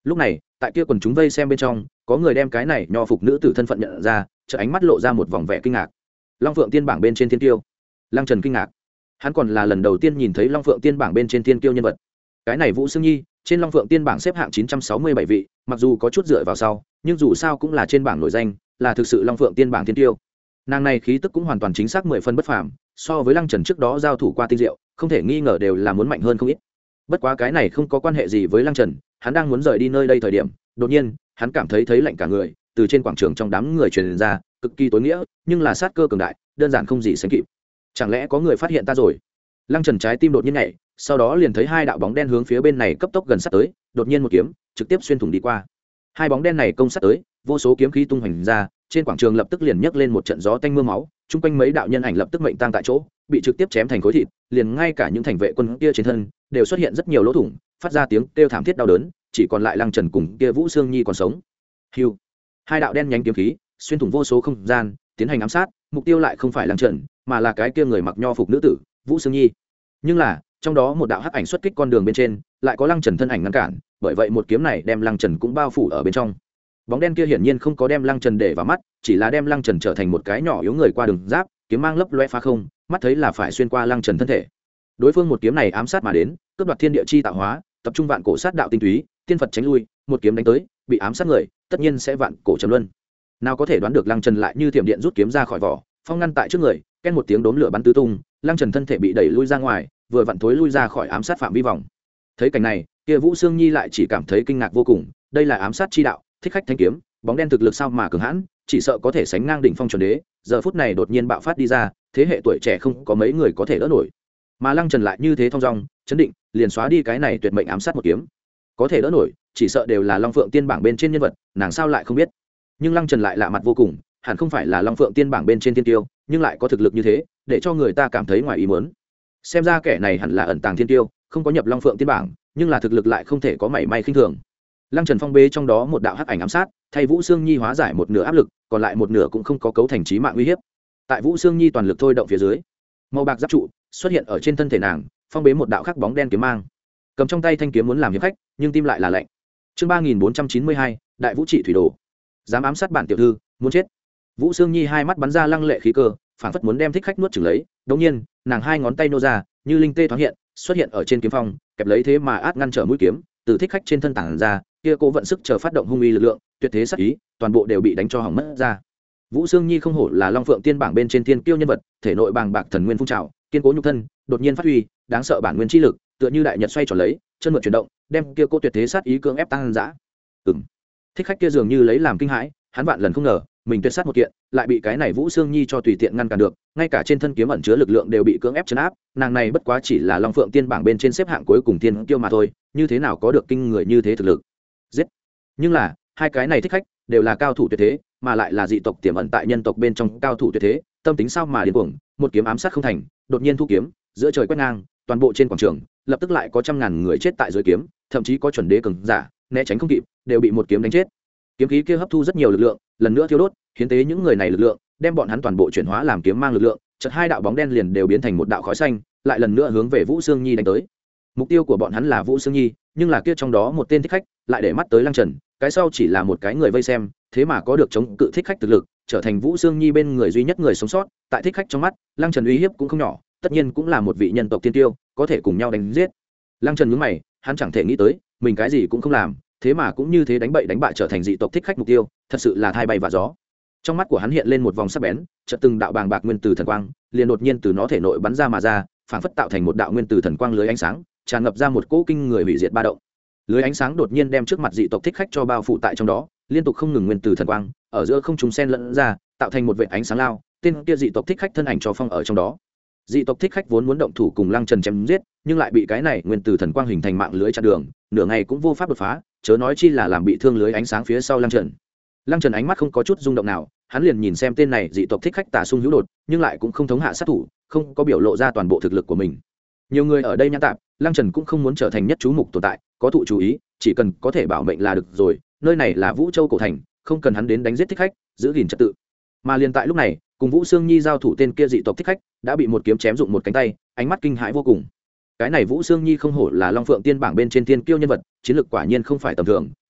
lúc này tại kia quần chúng vây xem bên trong có người đem cái này nho phục nữ tử thân phận nhận ra, chợ ánh mắt lộ ra một vòng vẻ kinh ngạc. Long Phượng Tiên bảng bên trên thiên tiêu. Lăng Trần kinh ngạc, hắn còn là lần đầu tiên nhìn thấy Long Phượng Tiên bảng bên trên thiên tiêu nhân vật. Cái này Vũ Sương Nhi trên Long Phượng Tiên bảng xếp hạng chín trăm sáu mươi bảy vị, mặc dù có chút dựa vào sau, nhưng dù sao cũng là trên bảng nổi danh, là thực sự Long Phượng Tiên bảng thiên tiêu. Nàng này khí tức cũng hoàn toàn chính xác mười phân bất phàm, so với Lăng Trần trước đó giao thủ qua tinh diệu, không thể nghi ngờ đều là muốn mạnh hơn không ít. Bất quá cái này không có quan hệ gì với Lăng Trần, hắn đang muốn rời đi nơi đây thời điểm, đột nhiên, hắn cảm thấy thấy lạnh cả người, từ trên quảng trường trong đám người truyền ra, cực kỳ tối nghĩa, nhưng là sát cơ cường đại, đơn giản không gì sánh kịp. Chẳng lẽ có người phát hiện ta rồi? Lăng Trần trái tim đột nhiên nhảy, sau đó liền thấy hai đạo bóng đen hướng phía bên này cấp tốc gần sát tới, đột nhiên một kiếm trực tiếp xuyên thủng đi qua. Hai bóng đen này công sát tới, vô số kiếm khí tung hoành ra, trên quảng trường lập tức liền nhấc lên một trận gió tanh mưa máu, chung quanh mấy đạo nhân ảnh lập tức mệnh tang tại chỗ, bị trực tiếp chém thành khối thịt, liền ngay cả những thành vệ quân kia trên thân đều xuất hiện rất nhiều lỗ thủng, phát ra tiếng kêu thảm thiết đau đớn, chỉ còn lại Lăng Trần cùng kia Vũ Sương Nhi còn sống. Hưu. Hai đạo đen nhánh kiếm khí xuyên thủng vô số không gian, tiến hành ám sát, mục tiêu lại không phải Lăng Trần, mà là cái kia người mặc nho phục nữ tử, Vũ Sương Nhi. Nhưng là, trong đó một đạo hắc ảnh xuất kích con đường bên trên, lại có Lăng Trần thân ảnh ngăn cản, bởi vậy một kiếm này đem Lăng Trần cũng bao phủ ở bên trong. Bóng đen kia hiển nhiên không có đem Lăng Trần để vào mắt, chỉ là đem Lăng Trần trở thành một cái nhỏ yếu người qua đường giáp, kiếm mang lấp loe phá không, mắt thấy là phải xuyên qua Lăng Trần thân thể. Đối phương một kiếm này ám sát mà đến, cướp đoạt thiên địa chi tạo hóa, tập trung vạn cổ sát đạo tinh túy, tiên Phật tránh lui, một kiếm đánh tới, bị ám sát người, tất nhiên sẽ vạn cổ trầm luân. Nào có thể đoán được Lăng Trần lại như thiểm điện rút kiếm ra khỏi vỏ, phong ngăn tại trước người, ken một tiếng đốm lửa bắn tứ tung, Lăng Trần thân thể bị đẩy lui ra ngoài, vừa vặn thối lui ra khỏi ám sát phạm vi vòng. Thấy cảnh này, kia Vũ Sương Nhi lại chỉ cảm thấy kinh ngạc vô cùng, đây là ám sát chi đạo, thích khách thanh kiếm, bóng đen thực lực sao mà cường hãn, chỉ sợ có thể sánh ngang đỉnh phong chuẩn đế, giờ phút này đột nhiên bạo phát đi ra, thế hệ tuổi trẻ không có mấy người có thể đỡ nổi. Mà Lăng Trần lại như thế thong dong, chấn định, liền xóa đi cái này tuyệt mệnh ám sát một kiếm. Có thể đỡ nổi, chỉ sợ đều là Long Phượng Tiên bảng bên trên nhân vật, nàng sao lại không biết. Nhưng Lăng Trần lại lạ mặt vô cùng, hẳn không phải là Long Phượng Tiên bảng bên trên tiên tiêu, nhưng lại có thực lực như thế, để cho người ta cảm thấy ngoài ý muốn. Xem ra kẻ này hẳn là ẩn tàng thiên tiêu, không có nhập Long Phượng Tiên bảng, nhưng là thực lực lại không thể có mảy may khinh thường. Lăng Trần phong bế trong đó một đạo hắc ảnh ám sát, thay Vũ Sương Nhi hóa giải một nửa áp lực, còn lại một nửa cũng không có cấu thành chí mạng uy hiếp. Tại Vũ Sương Nhi toàn lực thôi động phía dưới, màu bạc giáp trụ xuất hiện ở trên thân thể nàng, phong bế một đạo khắc bóng đen kiếm mang. Cầm trong tay thanh kiếm muốn làm hiệp khách, nhưng tim lại là lạnh. Chương ba nghìn bốn trăm chín mươi hai, Đại Vũ Trị thủy đồ. Dám ám sát bản tiểu thư, muốn chết. Vũ Sương Nhi hai mắt bắn ra lăng lệ khí cơ, phảng phất muốn đem thích khách nuốt chửng lấy. Đột nhiên, nàng hai ngón tay nô ra, như linh tê thoáng hiện, xuất hiện ở trên kiếm phong, kẹp lấy thế mà át ngăn trở mũi kiếm, từ thích khách trên thân tản ra, kia cố vận sức chờ phát động hung uy lực lượng, tuyệt thế sát ý, toàn bộ đều bị đánh cho hỏng mất ra. Vũ Sương Nhi không hổ là Long Phượng Tiên bảng bên trên tiên kiêu nhân vật, thể nội bàng bạc thần nguyên phun trào, kiên cố nhục thân, đột nhiên phát huy, đáng sợ bản nguyên chi lực, tựa như đại nhật xoay tròn lấy, chân mượn chuyển động, đem kia cố tuyệt thế sát ý cưỡng ép tăng dã. Ừm. Thích khách kia dường như lấy làm kinh hãi, hắn vạn lần không ngờ, mình tuyệt sát một kiện, lại bị cái này Vũ Sương Nhi cho tùy tiện ngăn cản được, ngay cả trên thân kiếm ẩn chứa lực lượng đều bị cưỡng ép trấn áp, nàng này bất quá chỉ là Long Phượng Tiên bảng bên trên xếp hạng cuối cùng tiên kiêu mà thôi, như thế nào có được kinh người như thế thực lực. Giết. Nhưng là, hai cái này thích khách đều là cao thủ tuyệt thế, mà lại là dị tộc tiềm ẩn tại nhân tộc bên trong cao thủ tuyệt thế, tâm tính sao mà điên cuồng, một kiếm ám sát không thành, đột nhiên thu kiếm, giữa trời quét ngang, toàn bộ trên quảng trường, lập tức lại có trăm ngàn người chết tại dưới kiếm, thậm chí có chuẩn đế cường giả, né tránh không kịp, đều bị một kiếm đánh chết. Kiếm khí kia hấp thu rất nhiều lực lượng, lần nữa thiêu đốt, hiến tế những người này lực lượng, đem bọn hắn toàn bộ chuyển hóa làm kiếm mang lực lượng, chợt hai đạo bóng đen liền đều biến thành một đạo khói xanh, lại lần nữa hướng về Vũ Sương Nhi đánh tới. Mục tiêu của bọn hắn là Vũ Sương Nhi, nhưng là kia trong đó một tên thích khách lại để mắt tới Lăng Trần, cái sau chỉ là một cái người vây xem, thế mà có được chống cự thích khách thực lực, trở thành Vũ Sương Nhi bên người duy nhất người sống sót, tại thích khách trong mắt, Lăng Trần uy hiếp cũng không nhỏ, tất nhiên cũng là một vị nhân tộc tiên tiêu, có thể cùng nhau đánh giết. Lăng Trần nhướng mày, hắn chẳng thể nghĩ tới, mình cái gì cũng không làm, thế mà cũng như thế đánh bậy đánh bại trở thành dị tộc thích khách mục tiêu, thật sự là thay bay và gió. Trong mắt của hắn hiện lên một vòng sắc bén, chợt từng đạo bàng bạc nguyên tử thần quang, liền đột nhiên từ nó thể nội bắn ra mà ra, phảng phất tạo thành một đạo nguyên tử thần quang lưới ánh sáng, tràn ngập ra một cỗ kinh người hủy diệt ba động. Lưới ánh sáng đột nhiên đem trước mặt dị tộc thích khách cho bao phủ tại trong đó, liên tục không ngừng nguyên tử thần quang, ở giữa không trung xen lẫn ra, tạo thành một vệt ánh sáng lao, tên kia dị tộc thích khách thân ảnh cho phong ở trong đó. Dị tộc thích khách vốn muốn động thủ cùng Lăng Trần chém giết, nhưng lại bị cái này nguyên tử thần quang hình thành mạng lưới chặn đường, nửa ngày cũng vô pháp đột phá, chớ nói chi là làm bị thương lưới ánh sáng phía sau Lăng Trần. Lăng Trần ánh mắt không có chút rung động nào, hắn liền nhìn xem tên này dị tộc thích khách tà xung hữu đột, nhưng lại cũng không thống hạ sát thủ, không có biểu lộ ra toàn bộ thực lực của mình. Nhiều người ở đây nhãn tạp, Lăng Trần cũng không muốn trở thành nhất chú mục tồn tại, có thụ chú ý, chỉ cần có thể bảo mệnh là được rồi, nơi này là Vũ Châu cổ thành, không cần hắn đến đánh giết thích khách, giữ gìn trật tự. Mà liền tại lúc này, cùng Vũ Sương Nhi giao thủ tên kia dị tộc thích khách, đã bị một kiếm chém dụng một cánh tay, ánh mắt kinh hãi vô cùng. Cái này Vũ Sương Nhi không hổ là Long Phượng Tiên bảng bên trên tiên kiêu nhân vật, chiến lược quả nhiên không phải tầm thường,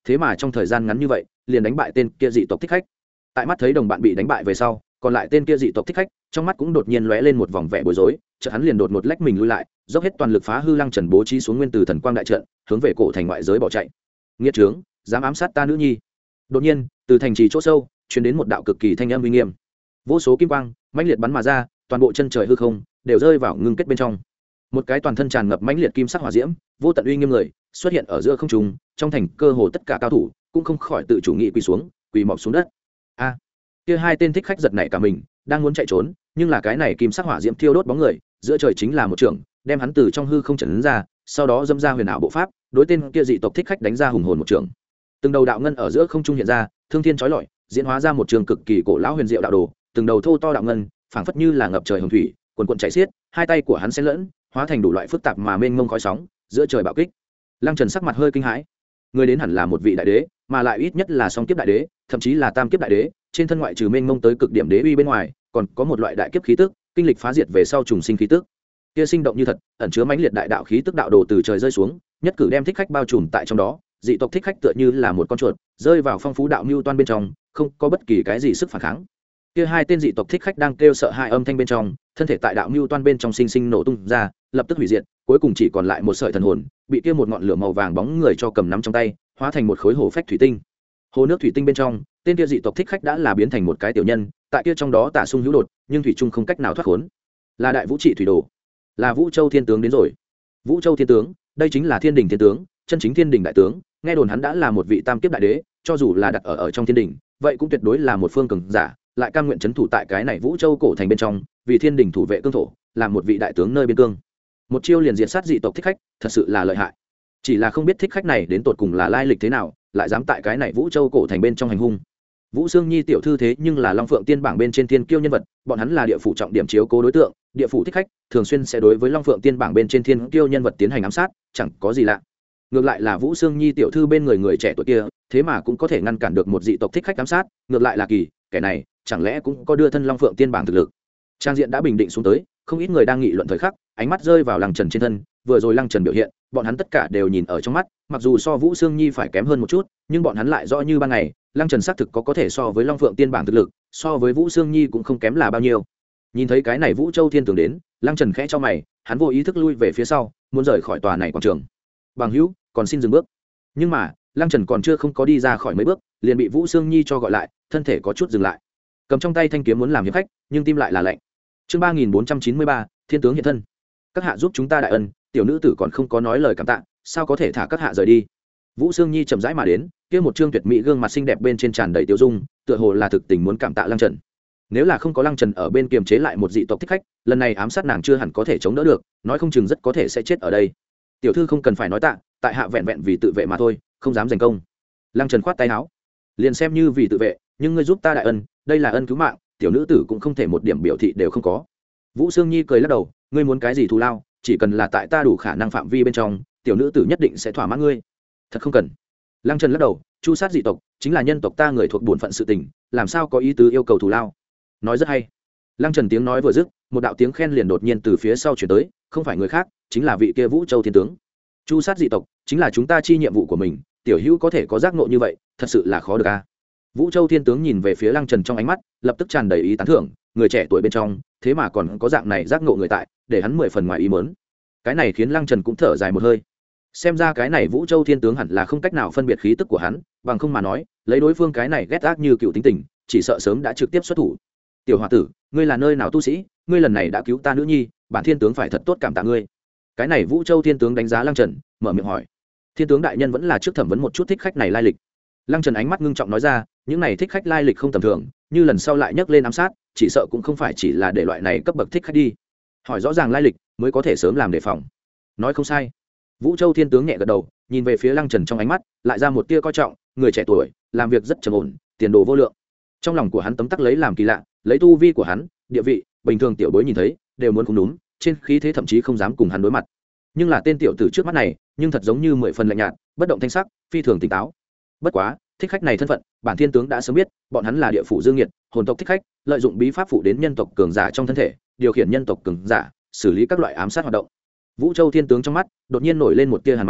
thế mà trong thời gian ngắn như vậy liền đánh bại tên kia dị tộc thích khách. Tại mắt thấy đồng bạn bị đánh bại về sau, còn lại tên kia dị tộc thích khách trong mắt cũng đột nhiên lóe lên một vòng vẻ bối rối, chợt hắn liền đột ngột lách mình lui lại, dốc hết toàn lực phá hư Lăng Trần bố trí xuống nguyên từ thần quang đại trận, hướng về cổ thành ngoại giới bỏ chạy. Nghiệt trướng, dám ám sát ta nữ nhi! Đột nhiên, từ thành trì chỗ sâu truyền đến một đạo cực kỳ thanh âm uy nghiêm, vô số kim quang mãnh liệt bắn mà ra, toàn bộ chân trời hư không đều rơi vào ngưng kết bên trong. Một cái toàn thân tràn ngập mãnh liệt kim sắc hỏa diễm, vô tận uy nghiêm người xuất hiện ở giữa không trung, trong thành cơ hồ tất cả cao thủ cũng không khỏi tự chủ nghị quỳ xuống, quỳ mọp xuống đất. A! Kia hai tên thích khách giật nảy cả mình, đang muốn chạy trốn, nhưng là cái này kim sắc hỏa diễm thiêu đốt bóng người, giữa trời chính là một trường, đem hắn từ trong hư không trấn ra, sau đó dâm ra huyền ảo bộ pháp, đối tên kia dị tộc thích khách đánh ra hùng hồn một trường. Từng đầu đạo ngân ở giữa không trung hiện ra, thương thiên chói lọi, diễn hóa ra một trường cực kỳ cổ lão huyền diệu đạo đồ, từng đầu thô to đạo ngân, phảng phất như là ngập trời hồng thủy, cuồn cuộn chảy xiết, hai tay của hắn xen lẫn, hóa thành đủ loại phức tạp mà mênh mông khói sóng, giữa trời bạo kích. Lăng Trần sắc mặt hơi kinh hãi, người đến hẳn là một vị đại đế, mà lại ít nhất là song kiếp đại đế, thậm chí là tam kiếp đại đế, trên thân ngoại trừ mênh mông tới cực điểm đế uy bên ngoài, còn có một loại đại kiếp khí tức, kinh lịch phá diệt về sau trùng sinh khí tức. Kia sinh động như thật, ẩn chứa mãnh liệt đại đạo khí tức đạo đồ từ trời rơi xuống, nhất cử đem thích khách bao trùm tại trong đó, dị tộc thích khách tựa như là một con chuột, rơi vào phong phú đạo mưu toan bên trong, không có bất kỳ cái gì sức phản kháng. Kia hai tên dị tộc thích khách đang kêu sợ hãi âm thanh bên trong, thân thể tại đạo mưu toan bên trong sinh sinh nổ tung ra, lập tức hủy diệt, cuối cùng chỉ còn lại một sợi thần hồn, bị kia một ngọn lửa màu vàng bóng người cho cầm nắm trong tay, hóa thành một khối hồ phách thủy tinh. Hồ nước thủy tinh bên trong, tên kia dị tộc thích khách đã là biến thành một cái tiểu nhân, tại kia trong đó tả sung hữu đột, nhưng thủy trung không cách nào thoát khốn. Là đại vũ trị thủy đồ, là Vũ Châu Thiên tướng đến rồi. Vũ Châu Thiên tướng, đây chính là Thiên Đình Thiên tướng, chân chính Thiên Đình đại tướng, nghe đồn hắn đã là một vị tam kiếp đại đế, cho dù là đặt ở ở trong Thiên Đình, vậy cũng tuyệt đối là một phương cường giả, lại cam nguyện trấn thủ tại cái này Vũ Châu cổ thành bên trong, vì Thiên Đình thủ vệ cương thổ, làm một vị đại tướng nơi biên cương. Một chiêu liền diệt sát dị tộc thích khách, thật sự là lợi hại. Chỉ là không biết thích khách này đến tột cùng là lai lịch thế nào, lại dám tại cái này Vũ Châu cổ thành bên trong hành hung. Vũ Sương Nhi tiểu thư thế nhưng là Long Phượng Tiên bảng bên trên thiên kiêu nhân vật, bọn hắn là địa phủ trọng điểm chiếu cố đối tượng, địa phủ thích khách thường xuyên sẽ đối với Long Phượng Tiên bảng bên trên thiên kiêu nhân vật tiến hành ám sát, chẳng có gì lạ. Ngược lại là Vũ Sương Nhi tiểu thư bên người người trẻ tuổi kia, thế mà cũng có thể ngăn cản được một dị tộc thích khách ám sát, ngược lại là kỳ, kẻ này chẳng lẽ cũng có đưa thân Long Phượng Tiên bảng thực lực. Trang diện đã bình định xuống tới, không ít người đang nghị luận thời khắc, ánh mắt rơi vào Lăng Trần trên thân, vừa rồi Lăng Trần biểu hiện, bọn hắn tất cả đều nhìn ở trong mắt, mặc dù so Vũ Sương Nhi phải kém hơn một chút, nhưng bọn hắn lại rõ như ban ngày, Lăng Trần xác thực có có thể so với Long Phượng Tiên bảng thực lực, so với Vũ Sương Nhi cũng không kém là bao nhiêu. Nhìn thấy cái này Vũ Châu Thiên tướng đến, Lăng Trần khẽ cho mày, hắn vô ý thức lui về phía sau, muốn rời khỏi tòa này quảng trường. Bằng hữu, còn xin dừng bước. Nhưng mà, Lăng Trần còn chưa không có đi ra khỏi mấy bước, liền bị Vũ Sương Nhi cho gọi lại, thân thể có chút dừng lại. Cầm trong tay thanh kiếm muốn làm hiệp khách, nhưng tim lại là lạnh. Chương ba nghìn bốn trăm chín mươi ba, Thiên tướng hiện thân. Các hạ giúp chúng ta đại ân, tiểu nữ tử còn không có nói lời cảm tạ, sao có thể thả các hạ rời đi. Vũ Sương Nhi chậm rãi mà đến, kia một trương tuyệt mỹ gương mặt xinh đẹp bên trên tràn đầy tiêu dung, tựa hồ là thực tình muốn cảm tạ Lăng Trần. Nếu là không có Lăng Trần ở bên kiềm chế lại một dị tộc thích khách, lần này ám sát nàng chưa hẳn có thể chống đỡ được, nói không chừng rất có thể sẽ chết ở đây. Tiểu thư không cần phải nói tạ, tại hạ vẹn vẹn vì tự vệ mà thôi, không dám giành công. Lăng Trần khoát tay áo, liền xem như vì tự vệ, nhưng ngươi giúp ta đại ân, đây là ân cứu mạng, tiểu nữ tử cũng không thể một điểm biểu thị đều không có. Vũ Sương Nhi cười lắc đầu, ngươi muốn cái gì thù lao, chỉ cần là tại ta đủ khả năng phạm vi bên trong, tiểu nữ tử nhất định sẽ thỏa mãn ngươi. Thật không cần. Lăng Trần lắc đầu, chu sát dị tộc chính là nhân tộc ta người thuộc bổn phận sự tình, làm sao có ý tứ yêu cầu thù lao. Nói rất hay. Lăng Trần tiếng nói vừa dứt, một đạo tiếng khen liền đột nhiên từ phía sau chuyển tới, không phải người khác, chính là vị kia Vũ Châu Thiên tướng. Chu sát dị tộc chính là chúng ta chi nhiệm vụ của mình, tiểu hữu có thể có giác ngộ như vậy, thật sự là khó được a. Vũ Châu Thiên tướng nhìn về phía Lăng Trần trong ánh mắt lập tức tràn đầy ý tán thưởng, người trẻ tuổi bên trong, thế mà còn có dạng này giác ngộ người tại, để hắn mười phần ngoài ý muốn. Cái này khiến Lăng Trần cũng thở dài một hơi. Xem ra cái này Vũ Châu Thiên tướng hẳn là không cách nào phân biệt khí tức của hắn, bằng không mà nói, lấy đối phương cái này ghét ác như cựu tính tình, chỉ sợ sớm đã trực tiếp xuất thủ. Tiểu hòa tử, ngươi là nơi nào tu sĩ, ngươi lần này đã cứu ta nữ nhi, bản thiên tướng phải thật tốt cảm tạ ngươi. Cái này Vũ Châu Thiên tướng đánh giá Lăng Trần, mở miệng hỏi. Thiên tướng đại nhân vẫn là trước thẩm vấn một chút thích khách này lai lịch. Lăng Trần ánh mắt ngưng trọng nói ra, những này thích khách lai lịch không tầm thường, như lần sau lại nhấc lên ám sát, chỉ sợ cũng không phải chỉ là để loại này cấp bậc thích khách đi. Hỏi rõ ràng lai lịch mới có thể sớm làm đề phòng. Nói không sai. Vũ Châu Thiên tướng nhẹ gật đầu, nhìn về phía Lăng Trần trong ánh mắt lại ra một tia coi trọng, người trẻ tuổi, làm việc rất trầm ổn, tiền đồ vô lượng. Trong lòng của hắn tấm tắc lấy làm kỳ lạ, lấy tu vi của hắn, địa vị, bình thường tiểu bối nhìn thấy đều muốn cùng đúng, trên khí thế thậm chí không dám cùng hắn đối mặt. Nhưng là tên tiểu tử trước mắt này, nhưng thật giống như mười phần lạnh nhạt, bất động thanh sắc, phi thường tỉnh táo. Bất quá, thích khách này thân phận, bản thiên tướng đã sớm biết, bọn hắn là địa phủ dương nghiệt, hồn tộc thích khách, lợi dụng bí pháp phụ đến nhân tộc cường giả trong thân thể, điều khiển nhân tộc cường giả, xử lý các loại ám sát hoạt động. Vũ Châu Thiên tướng trong mắt đột nhiên nổi lên một tia hàn mang,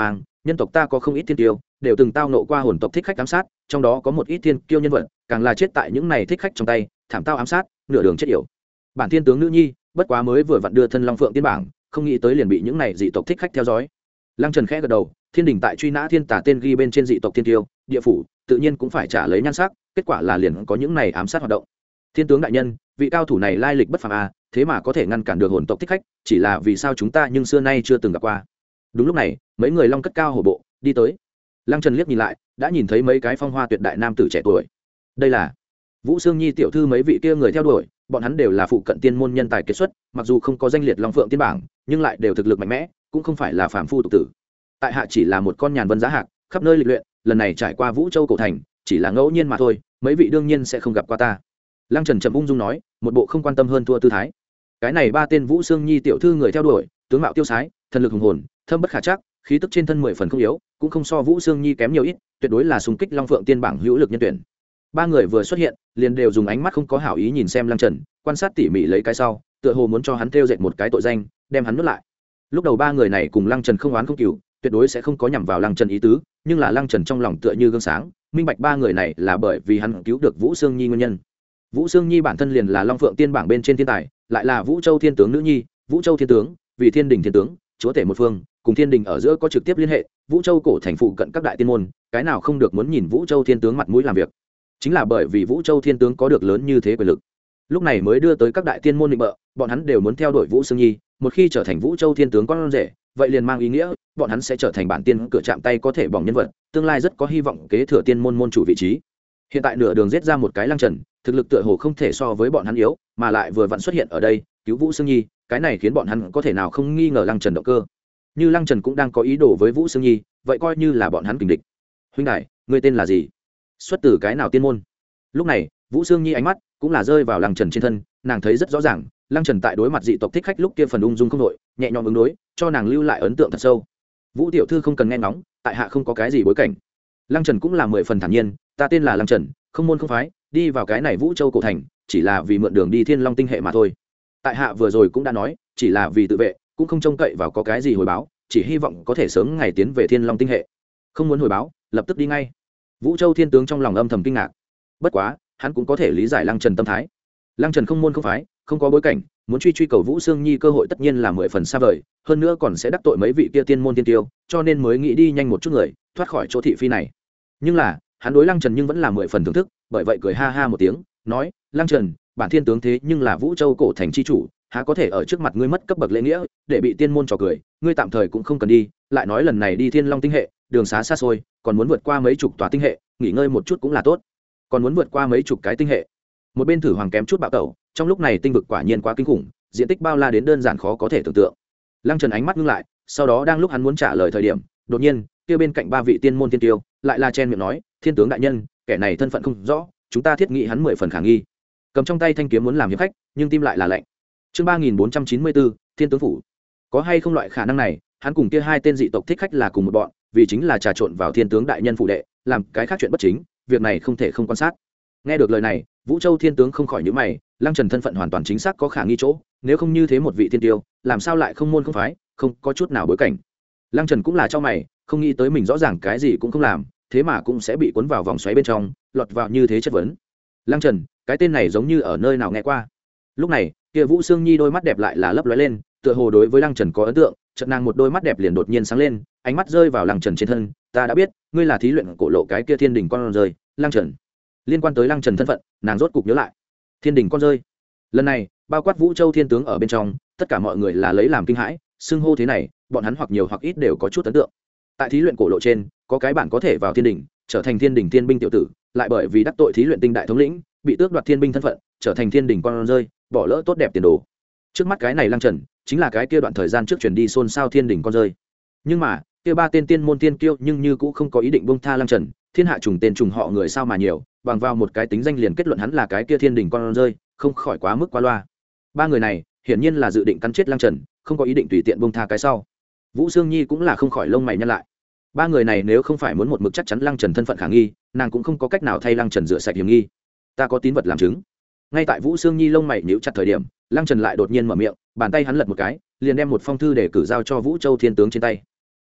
nhân tộc ta có không ít thiên tiêu đều từng tao nộ qua hồn tộc thích khách ám sát, trong đó có một ít thiên kiêu nhân vật càng là chết tại những này thích khách trong tay, thảm tao ám sát, nửa đường chết yểu. Bản thiên tướng nữ nhi bất quá mới vừa vặn đưa thân long phượng tiên bảng, không nghĩ tới liền bị những này dị tộc thích khách theo dõi. Lăng Trần khẽ gật đầu, thiên đình tại truy nã thiên tả tên ghi bên trên dị tộc thiên tiêu, địa phủ tự nhiên cũng phải trả lấy nhan sắc, kết quả là liền có những này ám sát hoạt động. Thiên tướng đại nhân, vị cao thủ này lai lịch bất phàm a, thế mà có thể ngăn cản được hồn tộc thích khách, chỉ là vì sao chúng ta nhưng xưa nay chưa từng gặp qua. Đúng lúc này, mấy người long cất cao hổ bộ đi tới. Lăng Trần liếc nhìn lại, đã nhìn thấy mấy cái phong hoa tuyệt đại nam tử trẻ tuổi. Đây là Vũ Sương Nhi tiểu thư mấy vị kia người theo đuổi, bọn hắn đều là phụ cận tiên môn nhân tài kết xuất, mặc dù không có danh liệt long phượng tiên bảng, nhưng lại đều thực lực mạnh mẽ, cũng không phải là phàm phu tục tử. Tại hạ chỉ là một con nhàn vân giá hạc, khắp nơi lịch luyện, lần này trải qua Vũ Châu cổ thành, chỉ là ngẫu nhiên mà thôi, mấy vị đương nhiên sẽ không gặp qua ta. Lăng Trần chậm ung dung nói, một bộ không quan tâm hơn thua tư thái. Cái này ba tên Vũ Sương Nhi tiểu thư người theo đuổi, tướng mạo tiêu sái, thần lực hùng hồn, thâm bất khả trắc, khí tức trên thân mười phần không yếu, cũng không so Vũ Sương Nhi kém nhiều ít, tuyệt đối là xung kích long phượng tiên bảng hữu lực nhân tuyển. Ba người vừa xuất hiện, liền đều dùng ánh mắt không có hảo ý nhìn xem Lăng Trần, quan sát tỉ mỉ lấy cái sau, tựa hồ muốn cho hắn thêu dệt một cái tội danh, đem hắn nuốt lại. Lúc đầu ba người này cùng Lăng Trần không oán không cừu, tuyệt đối sẽ không có nhằm vào Lăng Trần ý tứ, nhưng là Lăng Trần trong lòng tựa như gương sáng, minh bạch ba người này là bởi vì hắn cứu được Vũ Sương Nhi nguyên nhân. Vũ Sương Nhi bản thân liền là long phượng tiên bảng bên trên thiên tài, lại là Vũ Châu thiên tướng nữ nhi, Vũ Châu thiên tướng, vì thiên đình thiên tướng, chúa tể một phương, cùng thiên đình ở giữa có trực tiếp liên hệ, Vũ Châu cổ thành phụ cận các đại tiên môn, cái nào không được muốn nhìn Vũ Châu thiên tướng mặt mũi làm việc. Chính là bởi vì Vũ Châu thiên tướng có được lớn như thế quyền lực, lúc này mới đưa tới các đại tiên môn định bợ, bọn hắn đều muốn theo đuổi Vũ Sương Nhi, một khi trở thành Vũ Châu thiên tướng con rể, vậy liền mang ý nghĩa bọn hắn sẽ trở thành bản tiên cửa chạm tay có thể bỏng nhân vật, tương lai rất có hy vọng kế thừa tiên môn môn chủ vị trí. Hiện tại nửa đường giết ra một cái Lăng Trần, thực lực tựa hồ không thể so với bọn hắn yếu, mà lại vừa vặn xuất hiện ở đây cứu Vũ Sương Nhi, cái này khiến bọn hắn có thể nào không nghi ngờ Lăng Trần động cơ. Như Lăng Trần cũng đang có ý đồ với Vũ Sương Nhi, vậy coi như là bọn hắn kình địch. Huynh đại, ngươi tên là gì, xuất từ cái nào tiên môn? Lúc này Vũ Sương Nhi ánh mắt cũng là rơi vào Lăng Trần trên thân, nàng thấy rất rõ ràng Lăng Trần tại đối mặt dị tộc thích khách lúc kia phần ung dung không đội, nhẹ nhõm ứng đối, cho nàng lưu lại ấn tượng thật sâu. Vũ tiểu thư không cần nghe ngóng, tại hạ không có cái gì bối cảnh. Lăng Trần cũng là mười phần thản nhiên, ta tên là Lăng Trần, không môn không phái, đi vào cái này Vũ Châu cổ thành chỉ là vì mượn đường đi Thiên Long tinh hệ mà thôi. Tại hạ vừa rồi cũng đã nói, chỉ là vì tự vệ, cũng không trông cậy vào có cái gì hồi báo, chỉ hy vọng có thể sớm ngày tiến về Thiên Long tinh hệ. Không muốn hồi báo, lập tức đi ngay. Vũ Châu thiên tướng trong lòng âm thầm kinh ngạc, bất quá hắn cũng có thể lý giải Lăng Trần tâm thái. Lăng Trần không môn không phái, không có bối cảnh, muốn truy truy cầu Vũ Sương Nhi cơ hội tất nhiên là mười phần xa vời, hơn nữa còn sẽ đắc tội mấy vị kia tiên môn tiên tiêu, cho nên mới nghĩ đi nhanh một chút người, thoát khỏi chỗ thị phi này. Nhưng là hắn đối Lăng Trần nhưng vẫn là mười phần thưởng thức, bởi vậy cười ha ha một tiếng, nói, Lăng Trần, bản thiên tướng thế nhưng là Vũ Châu cổ thành chi chủ, há có thể ở trước mặt ngươi mất cấp bậc lễ nghĩa, để bị tiên môn trò cười, ngươi tạm thời cũng không cần đi, lại nói lần này đi Thiên Long tinh hệ, đường xá xa xôi, còn muốn vượt qua mấy chục tòa tinh hệ, nghỉ ngơi một chút cũng là tốt. Còn muốn vượt qua mấy chục cái tinh hệ. Một bên Thử Hoàng kém chút bạo tẩu, trong lúc này tinh vực quả nhiên quá kinh khủng, diện tích bao la đến đơn giản khó có thể tưởng tượng. Lăng Trần ánh mắt ngưng lại, sau đó đang lúc hắn muốn trả lời thời điểm, đột nhiên, kia bên cạnh ba vị tiên môn tiên tiêu, lại là chen miệng nói, thiên tướng đại nhân, kẻ này thân phận không rõ, chúng ta thiết nghĩ hắn mười phần khả nghi. Cầm trong tay thanh kiếm muốn làm hiệp khách, nhưng tim lại là lạnh. Chương ba nghìn bốn trăm chín mươi bốn, Thiên tướng phủ. Có hay không loại khả năng này, hắn cùng kia hai tên dị tộc thích khách là cùng một bọn, vì chính là trà trộn vào thiên tướng đại nhân phủ đệ, làm cái khác chuyện bất chính, việc này không thể không quan sát. Nghe được lời này, Vũ Châu thiên tướng không khỏi nhíu mày, Lăng Trần thân phận hoàn toàn chính xác có khả nghi chỗ, nếu không như thế một vị thiên tiêu, làm sao lại không môn không phái, không có chút nào bối cảnh. Lăng Trần cũng là cho mày, không nghĩ tới mình rõ ràng cái gì cũng không làm, thế mà cũng sẽ bị cuốn vào vòng xoáy bên trong, lọt vào như thế chất vấn. Lăng Trần, cái tên này giống như ở nơi nào nghe qua. Lúc này, kia Vũ Sương Nhi đôi mắt đẹp lại là lấp lóe lên, tựa hồ đối với Lăng Trần có ấn tượng, chợt nàng một đôi mắt đẹp liền đột nhiên sáng lên, ánh mắt rơi vào Lăng Trần trên thân, ta đã biết, ngươi là thí luyện cổ lộ cái kia thiên đỉnh con rơi, Lăng Trần. Liên quan tới Lăng Trần thân phận, nàng rốt cục nhớ lại. Thiên đỉnh con rơi. Lần này, bao quát Vũ Châu thiên tướng ở bên trong, tất cả mọi người là lấy làm kinh hãi, xưng hô thế này, bọn hắn hoặc nhiều hoặc ít đều có chút ấn tượng. Tại thí luyện cổ lộ trên, có cái bạn có thể vào thiên đỉnh, trở thành thiên đỉnh thiên binh tiểu tử, lại bởi vì đắc tội thí luyện tinh đại thống lĩnh, bị tước đoạt thiên binh thân phận, trở thành thiên đỉnh con rơi, bỏ lỡ tốt đẹp tiền đồ. Trước mắt cái này Lăng Trần, chính là cái kia đoạn thời gian trước truyền đi xôn xao thiên đỉnh con rơi. Nhưng mà, kia ba tên tiên môn tiên kiêu nhưng như cũng không có ý định buông tha Lăng Trần, thiên hạ trùng tên trùng họ người sao mà nhiều, bằng vào một cái tính danh liền kết luận hắn là cái kia thiên đỉnh con rơi, không khỏi quá mức quá loa. Ba người này, hiển nhiên là dự định cắn chết Lăng Trần, không có ý định tùy tiện buông tha cái sau. Vũ Sương Nhi cũng là không khỏi lông mày nhăn lại. Ba người này nếu không phải muốn một mực chắc chắn Lăng Trần thân phận khả nghi, nàng cũng không có cách nào thay Lăng Trần rửa sạch hiểm nghi. Ta có tín vật làm chứng. Ngay tại Vũ Sương Nhi lông mày nhíu chặt thời điểm, Lăng Trần lại đột nhiên mở miệng, bàn tay hắn lật một cái, liền đem một phong thư để cử giao cho Vũ Châu thiên tướng trên tay.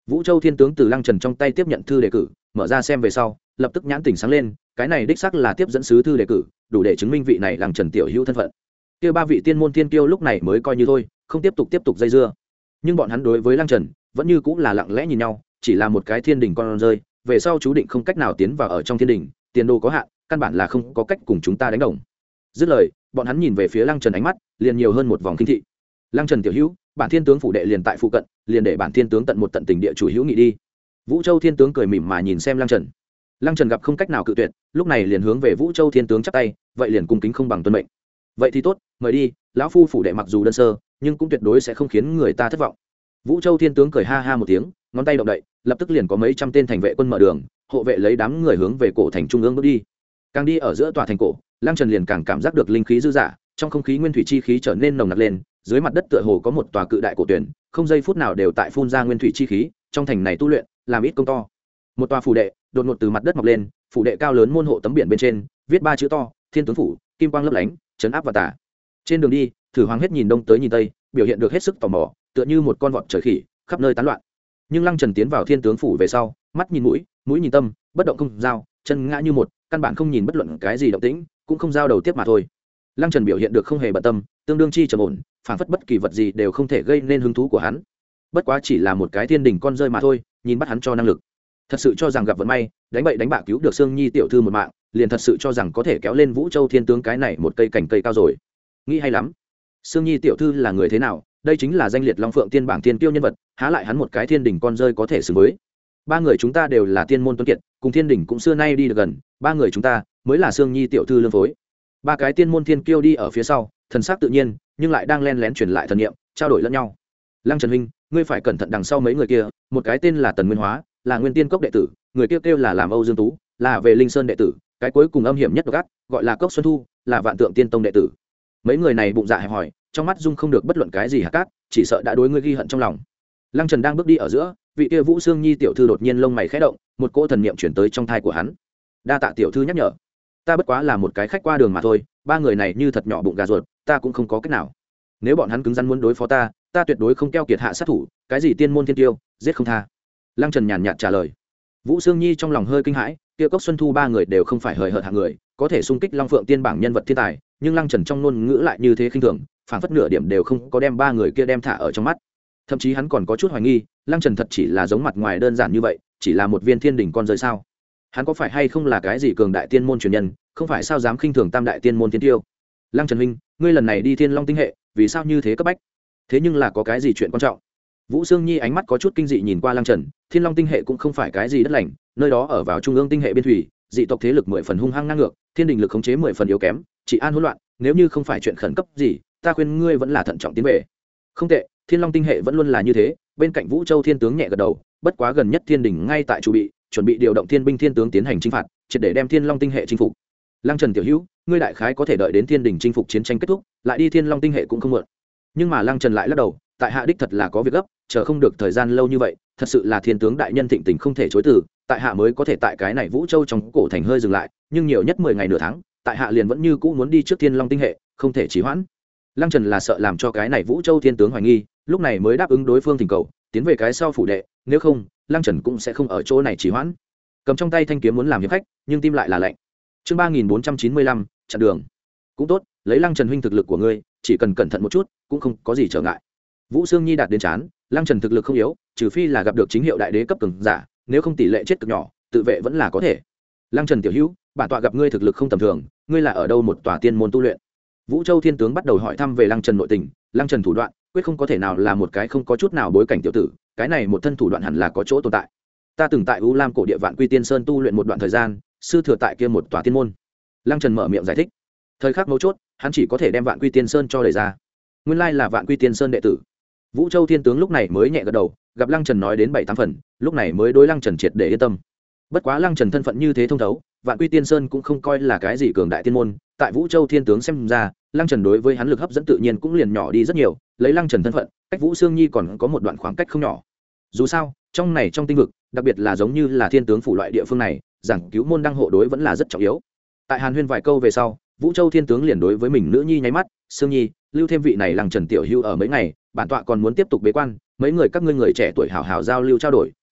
Vũ Châu Thiên tướng từ Lăng Trần trong tay tiếp nhận thư đề cử, mở ra xem về sau, lập tức nhãn tỉnh sáng lên, cái này đích xác là tiếp dẫn sứ thư đề cử, đủ để chứng minh vị này Lăng Trần tiểu hữu thân phận. Kia ba vị tiên môn tiên kiêu lúc này mới coi như thôi, không tiếp tục tiếp tục dây dưa. Nhưng bọn hắn đối với Lăng Trần vẫn như cũng là lặng lẽ nhìn nhau, chỉ là một cái thiên đình con rơi, về sau chú định không cách nào tiến vào ở trong thiên đình, tiền đồ có hạn, căn bản là không có cách cùng chúng ta đánh đồng. Dứt lời, bọn hắn nhìn về phía Lăng Trần ánh mắt liền nhiều hơn một vòng kinh thị. Lăng Trần tiểu hữu, bản thiên tướng phủ đệ liền tại phụ cận, liền để bản thiên tướng tận một tận tình địa chủ hữu nghị đi. Vũ Châu Thiên tướng cười mỉm mà nhìn xem Lăng Trần. Lăng Trần gặp không cách nào cự tuyệt, lúc này liền hướng về Vũ Châu Thiên tướng chắp tay, vậy liền cung kính không bằng tuân mệnh. Vậy thì tốt, mời đi, lão phu phủ đệ mặc dù đơn sơ, nhưng cũng tuyệt đối sẽ không khiến người ta thất vọng. Vũ Châu Thiên tướng cười ha ha một tiếng, ngón tay động đậy, lập tức liền có mấy trăm tên thành vệ quân mở đường, hộ vệ lấy đám người hướng về cổ thành trung ương bước đi. Càng đi ở giữa tòa thành cổ, Lăng Trần liền càng cảm giác được linh khí dư dả, trong không khí nguyên thủy chi khí trở nên nồng nặc lên, dưới mặt đất tựa hồ có một tòa cự đại cổ tuyển, không giây phút nào đều tại phun ra nguyên thủy chi khí, trong thành này tu luyện, làm ít công to. Một tòa phủ đệ đột ngột từ mặt đất mọc lên, phủ đệ cao lớn môn hộ tấm biển bên trên viết ba chữ to: Thiên tướng phủ, kim quang lấp lánh, trấn áp và tả. Trên đường đi, Thử Hoàng hết nhìn đông tới nhìn tây, biểu hiện được hết sức tò mò, tựa như một con vọt trời khỉ, khắp nơi tán loạn. Nhưng Lăng Trần tiến vào Thiên tướng phủ về sau, mắt nhìn mũi, mũi nhìn tâm, bất động không giao, chân ngã như một, căn bản không nhìn bất luận cái gì động tĩnh, cũng không giao đầu tiếp mà thôi. Lăng Trần biểu hiện được không hề bận tâm, tương đương chi trầm ổn, phản phất bất kỳ vật gì đều không thể gây nên hứng thú của hắn. Bất quá chỉ là một cái thiên đình con rơi mà thôi, nhìn bắt hắn cho năng lực. Thật sự cho rằng gặp vận may, đánh bậy đánh bạ cứu được Sương Nhi tiểu thư một mạng, liền thật sự cho rằng có thể kéo lên Vũ Châu Thiên tướng cái này một cây cành cây cao rồi. Nghĩ hay lắm. Sương Nhi tiểu thư là người thế nào? Đây chính là danh liệt Long Phượng Tiên bảng tiên tiêu nhân vật, há lại hắn một cái thiên đình con rơi có thể xứng với. Ba người chúng ta đều là tiên môn tuấn kiệt, cùng thiên đình cũng xưa nay đi được gần, ba người chúng ta mới là Sương Nhi tiểu thư lương phối. Ba cái tiên môn thiên kiêu đi ở phía sau, thần sắc tự nhiên, nhưng lại đang len lén truyền lại thần niệm, trao đổi lẫn nhau. Lăng Trần huynh, ngươi phải cẩn thận đằng sau mấy người kia, một cái tên là Tần Nguyên Hóa, là Nguyên Tiên Cốc đệ tử, người kia kêu, kêu là làm Âu Dương Tú, là về Linh Sơn đệ tử, cái cuối cùng âm hiểm nhất độc ác, gọi là Cốc Xuân Thu, là Vạn Tượng Tiên Tông đệ tử. Mấy người này bụng dạ hẹp hòi, trong mắt dung không được bất luận cái gì hạt cát, chỉ sợ đã đối ngươi ghi hận trong lòng. Lăng Trần đang bước đi ở giữa, vị kia Vũ Sương Nhi tiểu thư đột nhiên lông mày khẽ động, một cỗ thần niệm chuyển tới trong thai của hắn. Đa tạ tiểu thư nhắc nhở, ta bất quá là một cái khách qua đường mà thôi, ba người này như thật nhỏ bụng gà ruột, ta cũng không có cách nào. Nếu bọn hắn cứng rắn muốn đối phó ta, ta tuyệt đối không keo kiệt hạ sát thủ, cái gì tiên môn thiên tiêu, giết không tha. Lăng Trần nhàn nhạt trả lời. Vũ Sương Nhi trong lòng hơi kinh hãi, kia Cốc Xuân Thu ba người đều không phải hời hợt hạng người, có thể xung kích Long Phượng Tiên bảng nhân vật thiên tài, nhưng Lăng Trần trong ngôn ngữ lại như thế khinh thường, phảng phất nửa điểm đều không có đem ba người kia đem thả ở trong mắt. Thậm chí hắn còn có chút hoài nghi, Lăng Trần thật chỉ là giống mặt ngoài đơn giản như vậy, chỉ là một viên thiên đỉnh con rơi sao? Hắn có phải hay không là cái gì cường đại tiên môn truyền nhân, không phải sao dám khinh thường tam đại tiên môn thiên tiêu? Lăng Trần huynh, ngươi lần này đi Thiên Long tinh hệ, vì sao như thế cấp bách? Thế nhưng là có cái gì chuyện quan trọng? Vũ Sương Nhi ánh mắt có chút kinh dị nhìn qua Lăng Trần, Thiên Long tinh hệ cũng không phải cái gì đất lành, nơi đó ở vào trung ương tinh hệ biên thủy, dị tộc thế lực mười phần hung hăng ngang ngược, thiên đình lực khống chế mười phần yếu kém, chỉ an hỗn loạn, nếu như không phải chuyện khẩn cấp gì, ta khuyên ngươi vẫn là thận trọng tiến về. Không tệ, Thiên Long tinh hệ vẫn luôn là như thế. Bên cạnh Vũ Châu Thiên tướng nhẹ gật đầu, bất quá gần nhất thiên đình ngay tại chuẩn bị, chuẩn bị điều động thiên binh thiên tướng tiến hành chinh phạt, triệt để đem Thiên Long tinh hệ chinh phục. Lăng Trần tiểu hữu, ngươi đại khái có thể đợi đến thiên đình chinh phục chiến tranh kết thúc, lại đi Thiên Long tinh hệ cũng không muộn. Nhưng mà Lăng Trần lại lắc đầu, tại hạ đích thật là có việc gấp, chờ không được thời gian lâu như vậy, thật sự là thiên tướng đại nhân thịnh tình không thể chối từ, tại hạ mới có thể tại cái này Vũ Châu trong cổ thành hơi dừng lại, nhưng nhiều nhất mười ngày nửa tháng, tại hạ liền vẫn như cũ muốn đi trước Thiên Long tinh hệ, không thể trì hoãn. Lăng Trần là sợ làm cho cái này Vũ Châu thiên tướng hoài nghi, lúc này mới đáp ứng đối phương thỉnh cầu, tiến về cái sau phủ đệ, nếu không, Lăng Trần cũng sẽ không ở chỗ này trì hoãn. Cầm trong tay thanh kiếm muốn làm hiệp khách, nhưng tim lại là lạnh. Chương ba nghìn bốn trăm chín mươi lăm, chặn đường. Cũng tốt, lấy Lăng Trần huynh thực lực của ngươi, chỉ cần cẩn thận một chút, cũng không có gì trở ngại. Vũ Sương Nhi đạt đến chán, Lăng Trần thực lực không yếu, trừ phi là gặp được chính hiệu đại đế cấp cường giả, nếu không tỷ lệ chết cực nhỏ, tự vệ vẫn là có thể. Lăng Trần tiểu hữu, bản tọa gặp ngươi thực lực không tầm thường, ngươi là ở đâu một tòa tiên môn tu luyện? Vũ Châu thiên tướng bắt đầu hỏi thăm về Lăng Trần nội tình, Lăng Trần thủ đoạn, quyết không có thể nào là một cái không có chút nào bối cảnh tiểu tử, cái này một thân thủ đoạn hẳn là có chỗ tồn tại. Ta từng tại U Lam cổ địa Vạn Quy Tiên Sơn tu luyện một đoạn thời gian, sư thừa tại kia một tòa tiên môn. Lăng Trần mở miệng giải thích. Thời khắc mấu chốt, hắn chỉ có thể đem Vạn Quy Tiên Sơn cho đẩy ra. Nguyên lai là Vạn Quy Tiên Sơn đệ tử. Vũ Châu thiên tướng lúc này mới nhẹ gật đầu, gặp Lăng Trần nói đến bảy tám phần, lúc này mới đối Lăng Trần triệt để yên tâm. Bất quá Lăng Trần thân phận như thế thông thấu, Vạn Quy Tiên Sơn cũng không coi là cái gì cường đại tiên môn, tại Vũ Châu thiên tướng xem ra, Lăng Trần đối với hắn lực hấp dẫn tự nhiên cũng liền nhỏ đi rất nhiều, lấy Lăng Trần thân phận, cách Vũ Sương Nhi còn có một đoạn khoảng cách không nhỏ. Dù sao, trong này trong tinh vực, đặc biệt là giống như là Thiên tướng phủ loại địa phương này, giảng cứu môn đăng hộ đối vẫn là rất trọng yếu. Tại Hàn Huyên vài câu về sau, Vũ Châu thiên tướng liền đối với mình nữ nhi nháy mắt, "Sương Nhi, lưu thêm vị này Lăng Trần tiểu hữu ở mấy ngày, bản tọa còn muốn tiếp tục bế quan, mấy người các ngươi người trẻ tuổi hảo hảo giao lưu trao đổi,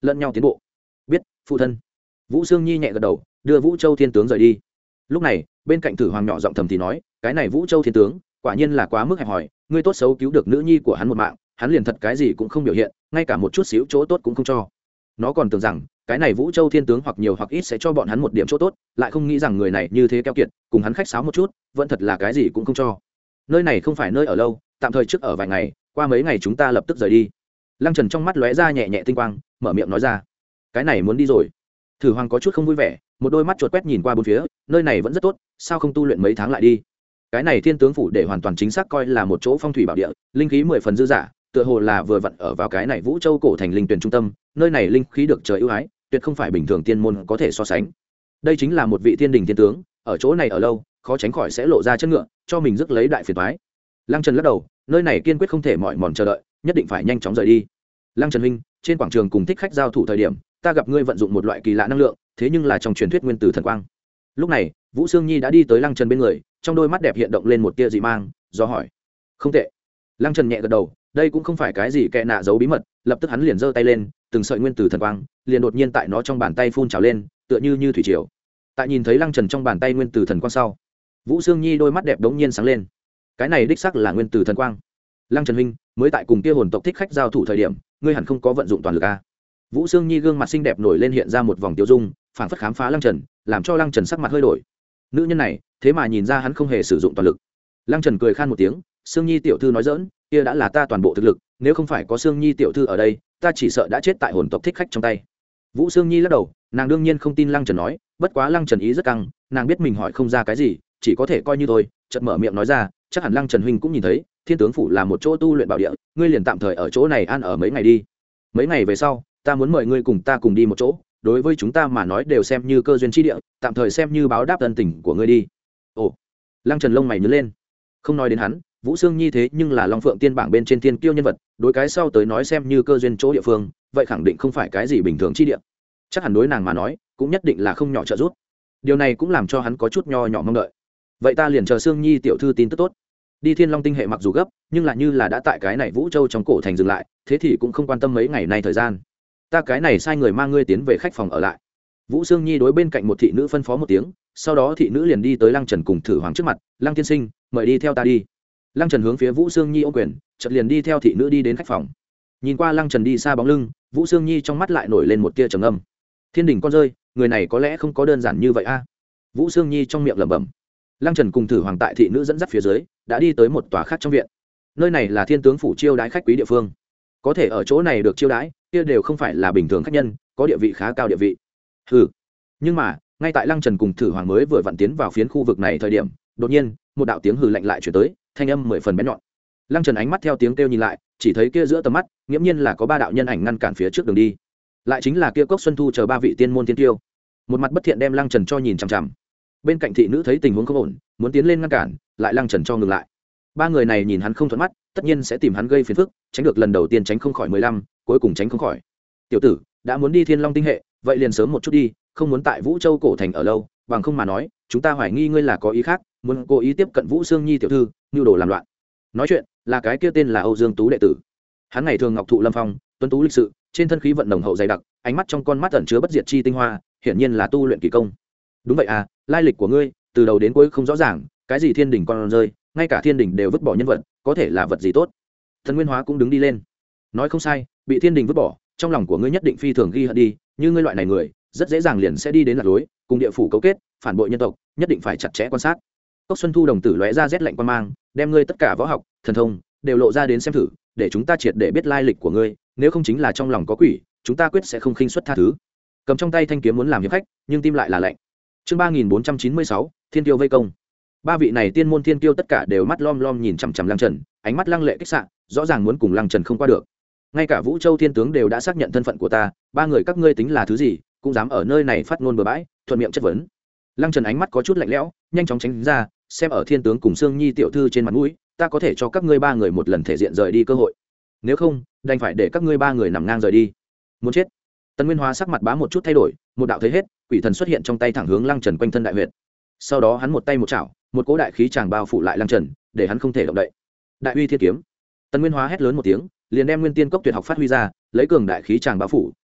lẫn nhau tiến bộ. Biết, phụ thân. Vũ Sương Nhi nhẹ gật đầu, đưa Vũ Châu Thiên tướng rời đi. Lúc này, bên cạnh Thử Hoàng nhỏ giọng thầm thì nói, cái này Vũ Châu Thiên tướng, quả nhiên là quá mức hẹp hòi, ngươi tốt xấu cứu được nữ nhi của hắn một mạng, hắn liền thật cái gì cũng không biểu hiện, ngay cả một chút xíu chỗ tốt cũng không cho. Nó còn tưởng rằng, cái này Vũ Châu Thiên tướng hoặc nhiều hoặc ít sẽ cho bọn hắn một điểm chỗ tốt, lại không nghĩ rằng người này như thế keo kiệt, cùng hắn khách sáo một chút, vẫn thật là cái gì cũng không cho. Nơi này không phải nơi ở lâu, tạm thời trước ở vài ngày, qua mấy ngày chúng ta lập tức rời đi. Lăng Trần trong mắt lóe ra nhẹ nhẹ tinh quang, mở miệng nói ra, cái này muốn đi rồi. Thử Hoàng có chút không vui vẻ, một đôi mắt chuột quét nhìn qua bốn phía, nơi này vẫn rất tốt, sao không tu luyện mấy tháng lại đi? Cái này Thiên tướng phủ để hoàn toàn chính xác coi là một chỗ phong thủy bảo địa, linh khí mười phần dư dả, tựa hồ là vừa vặn ở vào cái này Vũ Châu cổ thành linh tuyển trung tâm, nơi này linh khí được trời ưu ái, tuyệt không phải bình thường tiên môn có thể so sánh. Đây chính là một vị thiên đình thiên tướng, ở chỗ này ở lâu, khó tránh khỏi sẽ lộ ra chân ngựa, cho mình rước lấy đại phiền toái. Lăng Trần lắc đầu, nơi này kiên quyết không thể mỏi mòn chờ đợi, nhất định phải nhanh chóng rời đi. Lăng Trần huynh, trên quảng trường cùng thích khách giao thủ thời điểm, ta gặp ngươi vận dụng một loại kỳ lạ năng lượng, thế nhưng là trong truyền thuyết nguyên tử thần quang. Lúc này, Vũ Sương Nhi đã đi tới Lăng Trần bên người, trong đôi mắt đẹp hiện động lên một tia dị mang, do hỏi. Không tệ. Lăng Trần nhẹ gật đầu, đây cũng không phải cái gì kệ nạ giấu bí mật, lập tức hắn liền giơ tay lên, từng sợi nguyên tử thần quang liền đột nhiên tại nó trong bàn tay phun trào lên, tựa như như thủy triều. Tại nhìn thấy Lăng Trần trong bàn tay nguyên tử thần quang sau, Vũ Sương Nhi đôi mắt đẹp đống nhiên sáng lên. Cái này đích xác là nguyên tử thần quang. Lăng Trần huynh, mới tại cùng kia hồn tộc thích khách giao thủ thời điểm, ngươi hẳn không có vận dụng toàn lực a. Vũ Sương Nhi gương mặt xinh đẹp nổi lên hiện ra một vòng tiêu dung, phảng phất khám phá Lăng Trần, làm cho Lăng Trần sắc mặt hơi đổi. Nữ nhân này, thế mà nhìn ra hắn không hề sử dụng toàn lực. Lăng Trần cười khan một tiếng, Sương Nhi tiểu thư nói giỡn, kia đã là ta toàn bộ thực lực, nếu không phải có Sương Nhi tiểu thư ở đây, ta chỉ sợ đã chết tại hồn tộc thích khách trong tay. Vũ Sương Nhi lắc đầu, nàng đương nhiên không tin Lăng Trần nói, bất quá Lăng Trần ý rất căng, nàng biết mình hỏi không ra cái gì, chỉ có thể coi như thôi, chợt mở miệng nói ra, chắc hẳn Lăng Trần huynh cũng nhìn thấy, Thiên tướng phủ là một chỗ tu luyện bảo địa, ngươi liền tạm thời ở chỗ này ăn ở mấy ngày đi. Mấy ngày về sau, ta muốn mời ngươi cùng ta cùng đi một chỗ, đối với chúng ta mà nói đều xem như cơ duyên chi địa, tạm thời xem như báo đáp ân tình của ngươi đi. Ồ. Lăng Trần lông mày nhướng lên. Không nói đến hắn, Vũ Sương Nhi thế nhưng là Long Phượng Tiên bảng bên trên tiên kiêu nhân vật, đối cái sau tới nói xem như cơ duyên chỗ địa phương, vậy khẳng định không phải cái gì bình thường chi địa. Chắc hẳn đối nàng mà nói, cũng nhất định là không nhỏ trợ giúp. Điều này cũng làm cho hắn có chút nho nhỏ mong đợi. Vậy ta liền chờ Sương Nhi tiểu thư tin tức tốt. Đi Thiên Long tinh hệ mặc dù gấp, nhưng là như là đã tại cái này Vũ Châu trong cổ thành dừng lại, thế thì cũng không quan tâm mấy ngày nay thời gian. Ta cái này sai người mang ngươi tiến về khách phòng ở lại. Vũ Sương Nhi đối bên cạnh một thị nữ phân phó một tiếng, sau đó thị nữ liền đi tới Lăng Trần cùng Thử Hoàng trước mặt, Lăng tiên sinh, mời đi theo ta đi. Lăng Trần hướng phía Vũ Sương Nhi ô quyền, chợt liền đi theo thị nữ đi đến khách phòng. Nhìn qua Lăng Trần đi xa bóng lưng, Vũ Sương Nhi trong mắt lại nổi lên một tia trầm âm. Thiên đình con rơi, người này có lẽ không có đơn giản như vậy a. Vũ Sương Nhi trong miệng lẩm bẩm. Lăng Trần cùng Thử Hoàng tại thị nữ dẫn dắt phía dưới, đã đi tới một tòa khác trong viện. Nơi này là Thiên tướng phủ chiêu đãi khách quý địa phương. Có thể ở chỗ này được chiêu đãi, kia đều không phải là bình thường khách nhân, có địa vị khá cao địa vị. Hừ. Nhưng mà, ngay tại Lăng Trần cùng Thử Hoàng mới vừa vặn tiến vào phiến khu vực này thời điểm, đột nhiên, một đạo tiếng hừ lạnh lại truyền tới, thanh âm mười phần bén nhọn. Lăng Trần ánh mắt theo tiếng kêu nhìn lại, chỉ thấy kia giữa tầm mắt, nghiễm nhiên là có ba đạo nhân ảnh ngăn cản phía trước đường đi. Lại chính là kia Cốc Xuân Thu chờ ba vị tiên môn tiên tiêu. Một mặt bất thiện đem Lăng Trần cho nhìn chằm chằm. Bên cạnh thị nữ thấy tình huống không ổn, muốn tiến lên ngăn cản, lại Lăng Trần cho ngừng lại. Ba người này nhìn hắn không thuận mắt, tất nhiên sẽ tìm hắn gây phiền phức, tránh được lần đầu tiên tránh không khỏi mười lăm, cuối cùng tránh không khỏi. Tiểu tử, đã muốn đi Thiên Long tinh hệ, vậy liền sớm một chút đi, không muốn tại Vũ Châu cổ thành ở lâu, bằng không mà nói, chúng ta hoài nghi ngươi là có ý khác, muốn cố ý tiếp cận Vũ Sương Nhi tiểu thư, nưu đồ làm loạn. Nói chuyện, là cái kia tên là Âu Dương Tú đệ tử. Hắn ngày thường ngọc thụ lâm phong, tuấn tú lịch sự, trên thân khí vận nồng hậu dày đặc, ánh mắt trong con mắt ẩn chứa bất diệt chi tinh hoa, hiển nhiên là tu luyện kỳ công. Đúng vậy à, lai lịch của ngươi, từ đầu đến cuối không rõ ràng, cái gì thiên đỉnh con rơi, ngay cả thiên đỉnh đều vứt bỏ nhân vật, có thể là vật gì tốt. Thần Nguyên Hóa cũng đứng đi lên. Nói không sai, bị thiên đỉnh vứt bỏ, trong lòng của ngươi nhất định phi thường ghi hận đi, như ngươi loại này người, rất dễ dàng liền sẽ đi đến lạc lối, cùng địa phủ cấu kết, phản bội nhân tộc, nhất định phải chặt chẽ quan sát. Cốc Xuân Thu đồng tử lóe ra rét lạnh quan mang, đem ngươi tất cả võ học, thần thông đều lộ ra đến xem thử, để chúng ta triệt để biết lai lịch của ngươi, nếu không chính là trong lòng có quỷ, chúng ta quyết sẽ không khinh suất tha thứ. Cầm trong tay thanh kiếm muốn làm hiệp khách, nhưng tim lại là lạnh. Chương ba nghìn bốn trăm chín mươi sáu, Thiên Tiêu vây công. Ba vị này tiên môn thiên tiêu tất cả đều mắt lom lom nhìn chằm chằm Lăng Trần, ánh mắt lăng lệ kích xạ, rõ ràng muốn cùng Lăng Trần không qua được. Ngay cả Vũ Châu thiên tướng đều đã xác nhận thân phận của ta, ba người các ngươi tính là thứ gì, cũng dám ở nơi này phát ngôn bừa bãi, thuận miệng chất vấn. Lăng Trần ánh mắt có chút lạnh lẽo, nhanh chóng tránh ra, xem ở thiên tướng cùng Sương Nhi tiểu thư trên mặt mũi, ta có thể cho các ngươi ba người một lần thể diện rời đi cơ hội. Nếu không, đành phải để các ngươi ba người nằm ngang rời đi. Muốn chết. Tần Nguyên Hóa sắc mặt bá một chút thay đổi, một đạo thấy hết, quỷ thần xuất hiện trong tay thẳng hướng Lăng Trần quanh thân đại huyệt. Sau đó hắn một tay một chảo, một cỗ đại khí tràng bao phủ lại Lăng Trần, để hắn không thể động đậy. Đại uy thiên kiếm. Tần Nguyên Hóa hét lớn một tiếng, liền đem Nguyên Tiên cốc tuyệt học phát huy ra, lấy cường đại khí tràng bao phủ,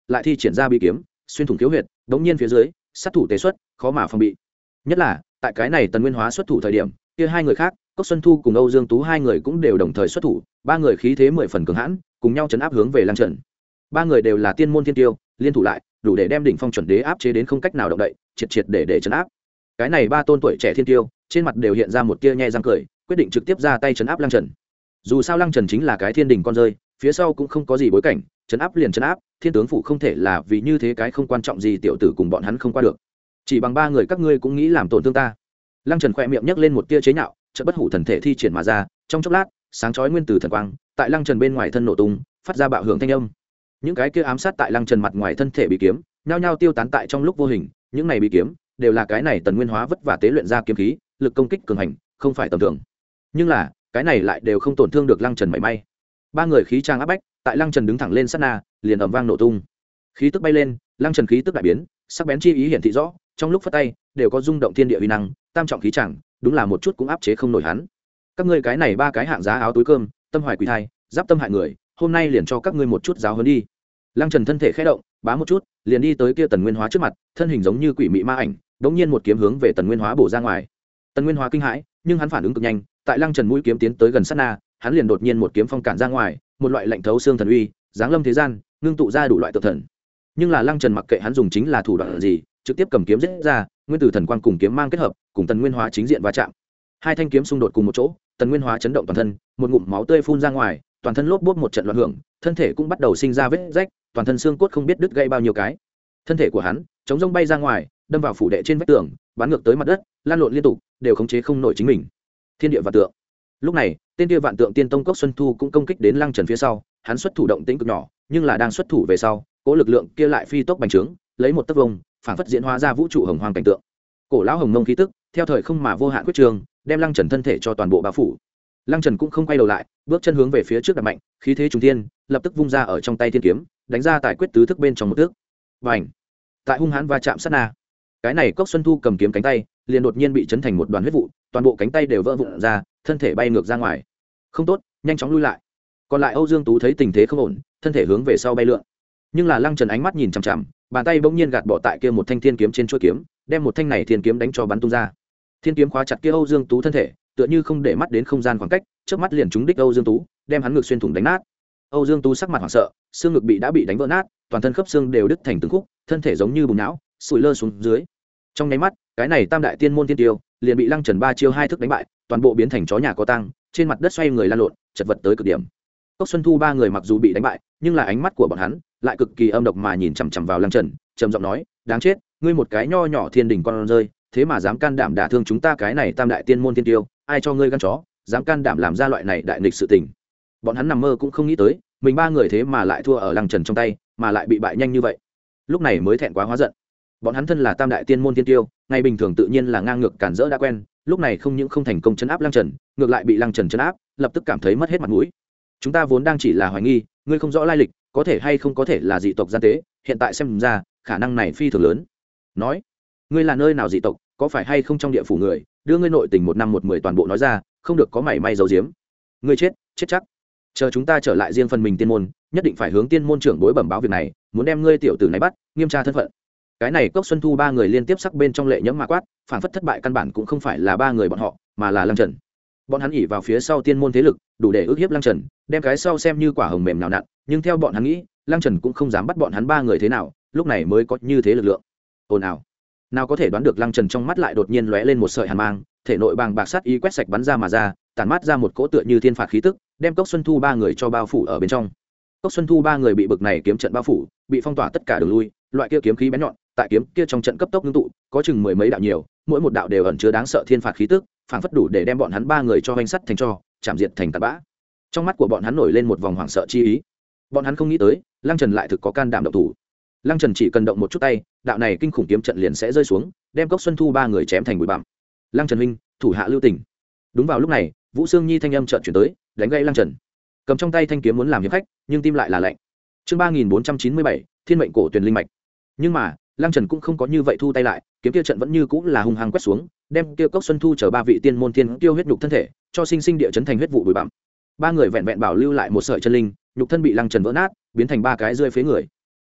lại thi triển ra bi kiếm xuyên thủng khiếu huyệt, đống nhiên phía dưới sát thủ tế xuất khó mà phòng bị. Nhất là tại cái này Tần Nguyên Hóa xuất thủ thời điểm, kia hai người khác Cốc Xuân Thu cùng Âu Dương Tú hai người cũng đều đồng thời xuất thủ, ba người khí thế mười phần cường hãn, cùng nhau chấn áp hướng về Lăng Trần. Ba người đều là tiên môn thiên tiêu, liên thủ lại đủ để đem đỉnh phong chuẩn đế áp chế đến không cách nào động đậy, triệt triệt để để chấn áp. Cái này ba tôn tuổi trẻ thiên tiêu trên mặt đều hiện ra một tia nhe răng cười, quyết định trực tiếp ra tay chấn áp Lăng Trần. Dù sao Lăng Trần chính là cái thiên đình con rơi, phía sau cũng không có gì bối cảnh, chấn áp liền chấn áp, thiên tướng phủ không thể là vì như thế cái không quan trọng gì tiểu tử cùng bọn hắn không qua được. Chỉ bằng ba người các ngươi cũng nghĩ làm tổn thương ta. Lăng Trần khẽ miệng nhấc lên một tia chế nhạo, chợt bất hủ thần thể thi triển mà ra, trong chốc lát, sáng chói nguyên tử thần quang, tại Lăng Trần bên ngoài thân nổ tung, phát ra bạo hưởng thanh âm. Những cái kia ám sát tại Lăng Trần mặt ngoài thân thể bị kiếm, nhao nhao tiêu tán tại trong lúc vô hình, những này bị kiếm đều là cái này Tần Nguyên Hóa vất vả tế luyện ra kiếm khí, lực công kích cường hành, không phải tầm thường. Nhưng là, cái này lại đều không tổn thương được Lăng Trần mảy may. Ba người khí trang áp bách, tại Lăng Trần đứng thẳng lên sát na, liền ầm vang nổ tung. Khí tức bay lên, Lăng Trần khí tức đại biến, sắc bén chi ý hiện thị rõ, trong lúc phất tay, đều có rung động thiên địa uy năng, tam trọng khí chẳng, đúng là một chút cũng áp chế không nổi hắn. Các ngươi cái này ba cái hạng giá áo túi cơm, tâm hoài quỷ thai, giáp tâm hại người, hôm nay liền cho các ngươi một chút giáo huấn đi. Lăng Trần thân thể khẽ động, bá một chút, liền đi tới kia Tần Nguyên Hóa trước mặt, thân hình giống như quỷ mị ma ảnh, đống nhiên một kiếm hướng về Tần Nguyên Hóa bổ ra ngoài. Tần Nguyên Hóa kinh hãi, nhưng hắn phản ứng cực nhanh, tại Lăng Trần mũi kiếm tiến tới gần sát na, hắn liền đột nhiên một kiếm phong cản ra ngoài, một loại lạnh thấu xương thần uy, giáng lâm thế gian, ngưng tụ ra đủ loại tự thần. Nhưng là Lăng Trần mặc kệ hắn dùng chính là thủ đoạn gì, trực tiếp cầm kiếm giết ra, nguyên tử thần quang cùng kiếm mang kết hợp, cùng Tần Nguyên Hóa chính diện va chạm. Hai thanh kiếm xung đột cùng một chỗ, Tần Nguyên Hóa chấn động toàn thân, một ngụm máu tươi phun ra ngoài, toàn thân lốp bốp một trận loạn hưởng, thân thể cũng bắt đầu sinh ra vết rách, toàn thân xương cốt không biết đứt gãy bao nhiêu cái. Thân thể của hắn chống rông bay ra ngoài, đâm vào phủ đệ trên vách tường, bắn ngược tới mặt đất, lan lộn liên tục, đều khống chế không nổi chính mình. Thiên địa vạn tượng. Lúc này, tên kia Vạn Tượng Tiên Tông Cốc Xuân Thu cũng công kích đến Lăng Trần phía sau, hắn xuất thủ động tĩnh cực nhỏ, nhưng là đang xuất thủ về sau, cố lực lượng kia lại phi tốc bành trướng, lấy một tấc vông, phản phất diễn hóa ra vũ trụ hồng hoang cảnh tượng. Cổ lão hồng mông khí tức, theo thời không mà vô hạn quyết trường, đem Lăng Trần thân thể cho toàn bộ bao phủ. Lăng Trần cũng không quay đầu lại, bước chân hướng về phía trước đạp mạnh, khí thế trùng thiên, lập tức vung ra ở trong tay thiên kiếm, đánh ra tài quyết tứ thức bên trong một thước. Bành! Tại hung hãn va chạm sát na, cái này Cốc Xuân Thu cầm kiếm cánh tay, liền đột nhiên bị chấn thành một đoàn huyết vụ, toàn bộ cánh tay đều vỡ vụn ra, thân thể bay ngược ra ngoài. Không tốt, nhanh chóng lui lại. Còn lại Âu Dương Tú thấy tình thế không ổn, thân thể hướng về sau bay lượn. Nhưng là Lăng Trần ánh mắt nhìn chằm chằm, bàn tay bỗng nhiên gạt bỏ tại kia một thanh thiên kiếm trên chuôi kiếm, đem một thanh này thiên kiếm đánh cho bắn tung ra. Thiên kiếm khóa chặt kia Âu Dương Tú thân thể, tựa như không để mắt đến không gian khoảng cách, chớp mắt liền trúng đích Âu Dương Tú, đem hắn ngực xuyên thủng đánh nát. Âu Dương Tú sắc mặt hoảng sợ, xương ngực bị đã bị đánh vỡ nát, toàn thân khớp xương đều đứt thành từng khúc, thân thể giống như bùn não, sủi lơ xuống dưới. Trong nháy mắt, cái này Tam đại tiên môn tiên tiêu liền bị Lăng Trần ba chiêu hai thức đánh bại, toàn bộ biến thành chó nhà có tang, trên mặt đất xoay người lăn lộn, chật vật tới cực điểm. Cốc Xuân Thu ba người mặc dù bị đánh bại, nhưng là ánh mắt của bọn hắn lại cực kỳ âm độc mà nhìn chằm chằm vào Lăng Trần, trầm giọng nói: "Đáng chết, ngươi một cái nho nhỏ thiên đình con rơi, thế mà dám can đảm đả thương chúng ta cái này Tam đại tiên môn tiên tiêu, ai cho ngươi gan chó, dám can đảm làm ra loại này đại nghịch sự tình." Bọn hắn nằm mơ cũng không nghĩ tới, mình ba người thế mà lại thua ở Lăng Trần trong tay, mà lại bị bại nhanh như vậy. Lúc này mới thẹn quá hóa giận. Bọn hắn thân là Tam đại tiên môn tiên tiêu, ngày bình thường tự nhiên là ngang ngược cản rỡ đã quen, lúc này không những không thành công chấn áp Lăng Trần, ngược lại bị Lăng Trần chấn áp, lập tức cảm thấy mất hết mặt mũi. Chúng ta vốn đang chỉ là hoài nghi, ngươi không rõ lai lịch, có thể hay không có thể là dị tộc gian tế, hiện tại xem ra, khả năng này phi thường lớn. Nói, ngươi là nơi nào dị tộc, có phải hay không trong địa phủ người, đưa ngươi nội tình một năm một mười toàn bộ nói ra, không được có mảy may giấu giếm. Ngươi chết, chết chắc. Chờ chúng ta trở lại riêng phần mình tiên môn, nhất định phải hướng tiên môn trưởng bối bẩm báo việc này, muốn đem ngươi tiểu tử này bắt, nghiêm tra thân phận. Cái này Cốc Xuân Thu ba người liên tiếp sắc bên trong lệ nhẫm mà quát, phản phất thất bại căn bản cũng không phải là ba người bọn họ, mà là Lăng Trần. Bọn hắn ỉ vào phía sau tiên môn thế lực, đủ để ức hiếp Lăng Trần, đem cái sau xem như quả hồng mềm nào nặn, nhưng theo bọn hắn nghĩ, Lăng Trần cũng không dám bắt bọn hắn ba người thế nào, lúc này mới có như thế lực lượng. Ồn ào. Nào có thể đoán được Lăng Trần trong mắt lại đột nhiên lóe lên một sợi hàn mang, thể nội bàng bạc sát ý quét sạch bắn ra mà ra, tản mát ra một cỗ tựa như thiên phạt khí tức, đem Cốc Xuân Thu ba người cho bao phủ ở bên trong. Cốc Xuân Thu ba người bị bực này kiếm trận bao phủ, bị phong tỏa tất cả đường lui, loại kia kiếm khí bén nhọn, tại kiếm kia trong trận cấp tốc ngưng tụ, có chừng mười mấy đạo nhiều, mỗi một đạo đều ẩn chứa đáng sợ thiên phạt khí tức, phảng phất đủ để đem bọn hắn ba người cho hoành sắt thành tro, chạm diệt thành tạt bã. Trong mắt của bọn hắn nổi lên một vòng hoảng sợ chi ý. Bọn hắn không nghĩ tới, Lăng Trần lại thực có can đảm động thủ. Lăng Trần chỉ cần động một chút tay, đạo này kinh khủng kiếm trận liền sẽ rơi xuống, đem Cốc Xuân Thu ba người chém thành bụi bặm. Lăng Trần huynh, thủ hạ lưu tình. Đúng vào lúc này, Vũ Sương Nhi thanh âm chợt chuyển tới, đánh gãy Lăng Trần. Cầm trong tay thanh kiếm muốn làm hiệp khách, nhưng tim lại là lạnh. Chương ba nghìn bốn trăm chín mươi bảy, Thiên mệnh cổ truyền linh mạch. Nhưng mà, Lăng Trần cũng không có như vậy thu tay lại, kiếm kia trận vẫn như cũng là hung hăng quét xuống, đem kia Cốc Xuân Thu chờ ba vị tiên môn tiên tiêu huyết nhục thân thể, cho sinh sinh địa chấn thành huyết vụ bụi bặm. Ba người vẹn vẹn bảo lưu lại một sợi chân linh, nhục thân bị Lăng Trần vỡ nát, biến thành ba cái rơi phế người.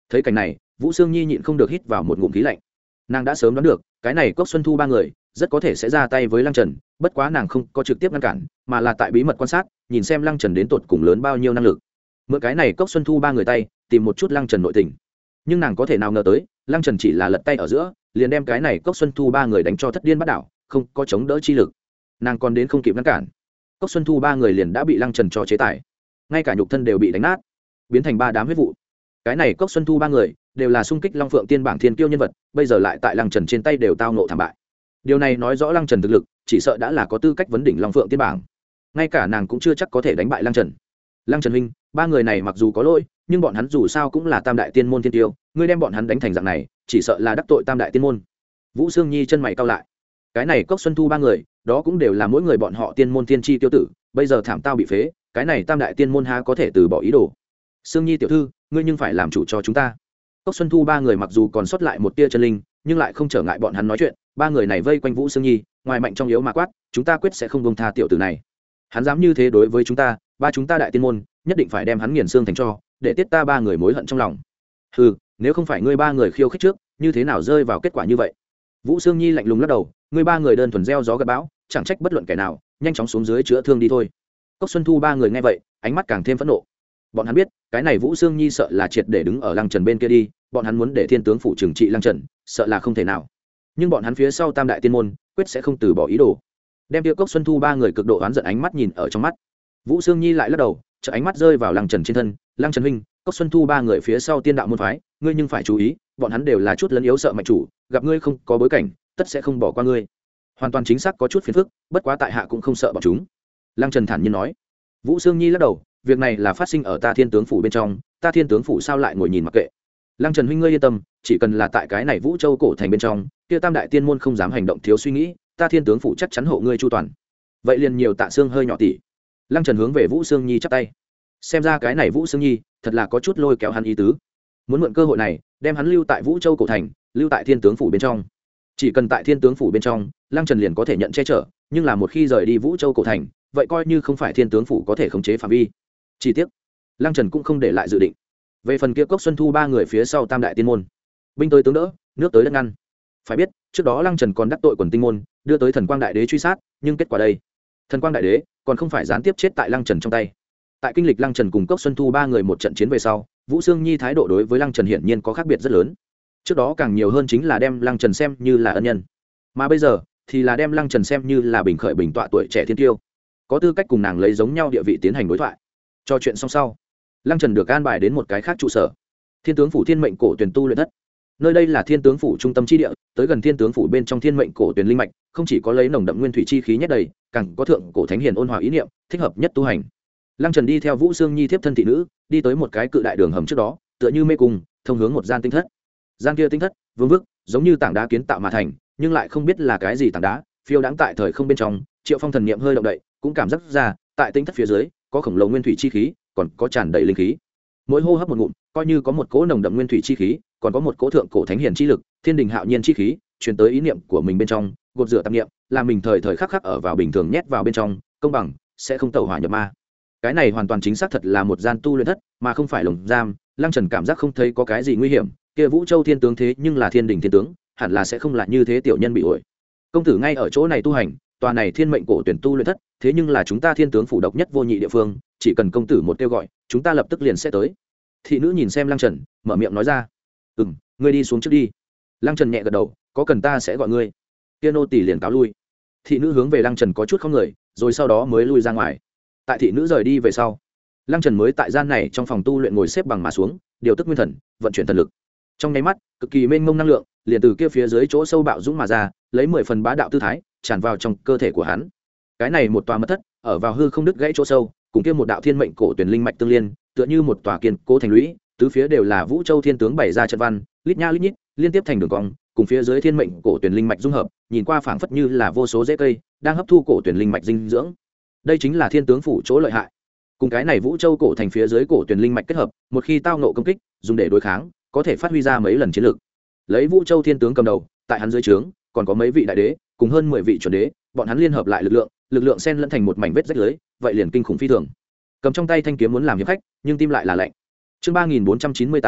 Thấy cảnh này, Vũ Sương Nhi nhịn không được hít vào một ngụm khí lạnh. Nàng đã sớm đoán được cái này Cốc Xuân Thu ba người rất có thể sẽ ra tay với Lăng Trần, bất quá nàng không có trực tiếp ngăn cản, mà là tại bí mật quan sát, nhìn xem Lăng Trần đến tột cùng lớn bao nhiêu năng lực. Mượn cái này Cốc Xuân Thu ba người tay, tìm một chút Lăng Trần nội tình. Nhưng nàng có thể nào ngờ tới, Lăng Trần chỉ là lật tay ở giữa, liền đem cái này Cốc Xuân Thu ba người đánh cho thất điên bắt đảo, không có chống đỡ chi lực. Nàng còn đến không kịp ngăn cản, Cốc Xuân Thu ba người liền đã bị Lăng Trần cho chế tài, ngay cả nhục thân đều bị đánh nát, biến thành ba đám huyết vụ. Cái này Cốc Xuân Thu ba người đều là xung kích Long Phượng Tiên bảng thiên kiêu nhân vật, bây giờ lại tại Lăng Trần trên tay đều tao ngộ thảm bại. Điều này nói rõ Lăng Trần thực lực chỉ sợ đã là có tư cách vấn đỉnh Long Phượng Tiên bảng, ngay cả nàng cũng chưa chắc có thể đánh bại Lăng Trần. Lăng Trần huynh, ba người này mặc dù có lỗi, nhưng bọn hắn dù sao cũng là tam đại tiên môn thiên tiêu, ngươi đem bọn hắn đánh thành dạng này, chỉ sợ là đắc tội tam đại tiên môn. Vũ Sương Nhi chân mày cau lại. Cái này Cốc Xuân Thu ba người, đó cũng đều là mỗi người bọn họ tiên môn tiên tri tiêu tử, bây giờ thảm tao bị phế, cái này tam đại tiên môn há có thể từ bỏ ý đồ. Sương Nhi tiểu thư, ngươi nhưng phải làm chủ cho chúng ta. Cốc Xuân Thu ba người mặc dù còn sót lại một tia chân linh, nhưng lại không trở ngại bọn hắn nói chuyện. Ba người này vây quanh Vũ Sương Nhi, ngoài mạnh trong yếu mà quát, chúng ta quyết sẽ không buông tha tiểu tử này. Hắn dám như thế đối với chúng ta, ba chúng ta đại tiên môn, nhất định phải đem hắn nghiền xương thành tro, để tiết ta ba người mối hận trong lòng. Hừ, nếu không phải ngươi ba người khiêu khích trước, như thế nào rơi vào kết quả như vậy? Vũ Sương Nhi lạnh lùng lắc đầu, ngươi ba người đơn thuần gieo gió gặt bão, chẳng trách bất luận kẻ nào, nhanh chóng xuống dưới chữa thương đi thôi. Cốc Xuân Thu ba người nghe vậy, ánh mắt càng thêm phẫn nộ. Bọn hắn biết, cái này Vũ Sương Nhi sợ là triệt để đứng ở Lăng Trần bên kia đi, bọn hắn muốn để Thiên tướng phủ trừng trị Lăng Trần, sợ là không thể nào. Nhưng bọn hắn phía sau Tam đại tiên môn, quyết sẽ không từ bỏ ý đồ. Đem Tiêu Cốc Xuân Thu ba người cực độ oán giận ánh mắt nhìn ở trong mắt. Vũ Sương Nhi lại lắc đầu, chợ ánh mắt rơi vào Lăng Trần trên thân, Lăng Trần huynh, Cốc Xuân Thu ba người phía sau Tiên đạo môn phái, ngươi nhưng phải chú ý, bọn hắn đều là chút lấn yếu sợ mạnh chủ, gặp ngươi không có bối cảnh, tất sẽ không bỏ qua ngươi. Hoàn toàn chính xác có chút phiền phức, bất quá tại hạ cũng không sợ bọn chúng. Lăng Trần thản nhiên nói. Vũ Sương Nhi lắc đầu, việc này là phát sinh ở ta Thiên tướng phủ bên trong, ta Thiên tướng phủ sao lại ngồi nhìn mặc kệ. Lăng Trần huynh ngươi yên tâm, chỉ cần là tại cái này Vũ Châu cổ thành bên trong, kia tam đại tiên môn không dám hành động thiếu suy nghĩ, ta Thiên tướng phủ chắc chắn hộ ngươi chu toàn. Vậy liền nhiều tạ xương hơi nhỏ tỷ. Lăng Trần hướng về Vũ Sương Nhi chắp tay. Xem ra cái này Vũ Sương Nhi thật là có chút lôi kéo hắn ý tứ, muốn mượn cơ hội này đem hắn lưu tại Vũ Châu cổ thành, lưu tại Thiên tướng phủ bên trong. Chỉ cần tại Thiên tướng phủ bên trong, Lăng Trần liền có thể nhận che chở, nhưng là một khi rời đi Vũ Châu cổ thành, vậy coi như không phải Thiên tướng phủ có thể khống chế phạm vi. Chi tiết, Lăng Trần cũng không để lại dự định. Về phần kia Cốc Xuân Thu ba người phía sau Tam đại tiên môn, binh tới tướng đỡ, nước tới đất ngăn. Phải biết, trước đó Lăng Trần còn đắc tội quần tinh môn, đưa tới Thần Quang đại đế truy sát, nhưng kết quả đây, Thần Quang đại đế còn không phải gián tiếp chết tại Lăng Trần trong tay. Tại kinh lịch Lăng Trần cùng Cốc Xuân Thu ba người một trận chiến về sau, Vũ Sương Nhi thái độ đối với Lăng Trần hiển nhiên có khác biệt rất lớn. Trước đó càng nhiều hơn chính là đem Lăng Trần xem như là ân nhân, mà bây giờ thì là đem Lăng Trần xem như là bình khởi bình tọa tuổi trẻ thiên tiêu, có tư cách cùng nàng lấy giống nhau địa vị tiến hành đối thoại. Cho chuyện xong sau, Lăng Trần được an bài đến một cái khác trụ sở, Thiên tướng phủ Thiên mệnh cổ tuyển tu luyện thất. Nơi đây là Thiên tướng phủ trung tâm chi địa, tới gần Thiên tướng phủ bên trong Thiên mệnh cổ tuyển linh mạch, không chỉ có lấy nồng đậm nguyên thủy chi khí nhất đầy, càng có thượng cổ thánh hiền ôn hòa ý niệm, thích hợp nhất tu hành. Lăng Trần đi theo Vũ Sương Nhi tiếp thân thị nữ, đi tới một cái cự đại đường hầm trước đó, tựa như mê cung, thông hướng một gian tinh thất. Gian kia tinh thất, vương vức, giống như tảng đá kiến tạo mà thành, nhưng lại không biết là cái gì tảng đá, phiêu đãng tại thời không bên trong. Triệu Phong thần niệm hơi động đậy, cũng cảm giác ra, tại tinh thất phía dưới, có khổng lồ nguyên thủy chi khí, còn có tràn đầy linh khí. Mỗi hô hấp một ngụm, coi như có một cỗ nồng đậm nguyên thủy chi khí, còn có một cỗ thượng cổ thánh hiền chi lực, thiên đình hạo nhiên chi khí, truyền tới ý niệm của mình bên trong, gột rửa tạp niệm, làm mình thời thời khắc khắc ở vào bình thường nhét vào bên trong, công bằng, sẽ không tẩu hỏa nhập ma. Cái này hoàn toàn chính xác thật là một gian tu luyện thất, mà không phải lồng giam. Lăng Trần cảm giác không thấy có cái gì nguy hiểm, kia Vũ Châu thiên tướng thế nhưng là thiên đình thiên tướng, hẳn là sẽ không là như thế tiểu nhân bị ổi. Công tử ngay ở chỗ này tu hành, tòa này Thiên mệnh cổ tuyển tu luyện thất, thế nhưng là chúng ta Thiên tướng phủ độc nhất vô nhị địa phương, chỉ cần công tử một kêu gọi, chúng ta lập tức liền sẽ tới. Thị nữ nhìn xem Lăng Trần, mở miệng nói ra. "Ừm, ngươi đi xuống trước đi." Lăng Trần nhẹ gật đầu, "Có cần ta sẽ gọi ngươi." Kia nô tỳ liền cáo lui. Thị nữ hướng về Lăng Trần có chút không người, rồi sau đó mới lui ra ngoài. Tại thị nữ rời đi về sau, Lăng Trần mới tại gian này trong phòng tu luyện ngồi xếp bằng mà xuống, điều tức nguyên thần, vận chuyển thần lực. Trong nháy mắt, cực kỳ mênh mông năng lượng liền từ kia phía dưới chỗ sâu bạo dũng mà ra, lấy mười phần bá đạo tư thái tràn vào trong cơ thể của hắn. Cái này một tòa mật thất, ở vào hư không đứt gãy chỗ sâu, cùng kia một đạo thiên mệnh cổ tuyển linh mạch tương liên, tựa như một tòa kiên cố thành lũy, tứ phía đều là Vũ Châu thiên tướng bày ra trận văn, lít nha lít nhít, liên tiếp thành đường cong, cùng phía dưới thiên mệnh cổ tuyển linh mạch dung hợp, nhìn qua phảng phất như là vô số rễ cây đang hấp thu cổ tuyển linh mạch dinh dưỡng. Đây chính là thiên tướng phủ chỗ lợi hại. Cùng cái này Vũ Châu cổ thành phía dưới cổ tuyển linh mạch kết hợp, một khi tao nộ công kích, dùng để đối kháng, có thể phát huy ra mấy lần chiến lược. Lấy Vũ Châu thiên tướng cầm đầu, tại hắn dưới trướng còn có mấy vị đại đế, cùng hơn mười vị chuẩn đế, bọn hắn liên hợp lại lực lượng, lực lượng xen lẫn thành một mảnh vết rách lưới, vậy liền kinh khủng phi thường. Cầm trong tay thanh kiếm muốn làm hiệp khách, nhưng tim lại là lạnh. Chương ba nghìn bốn trăm chín mươi tám,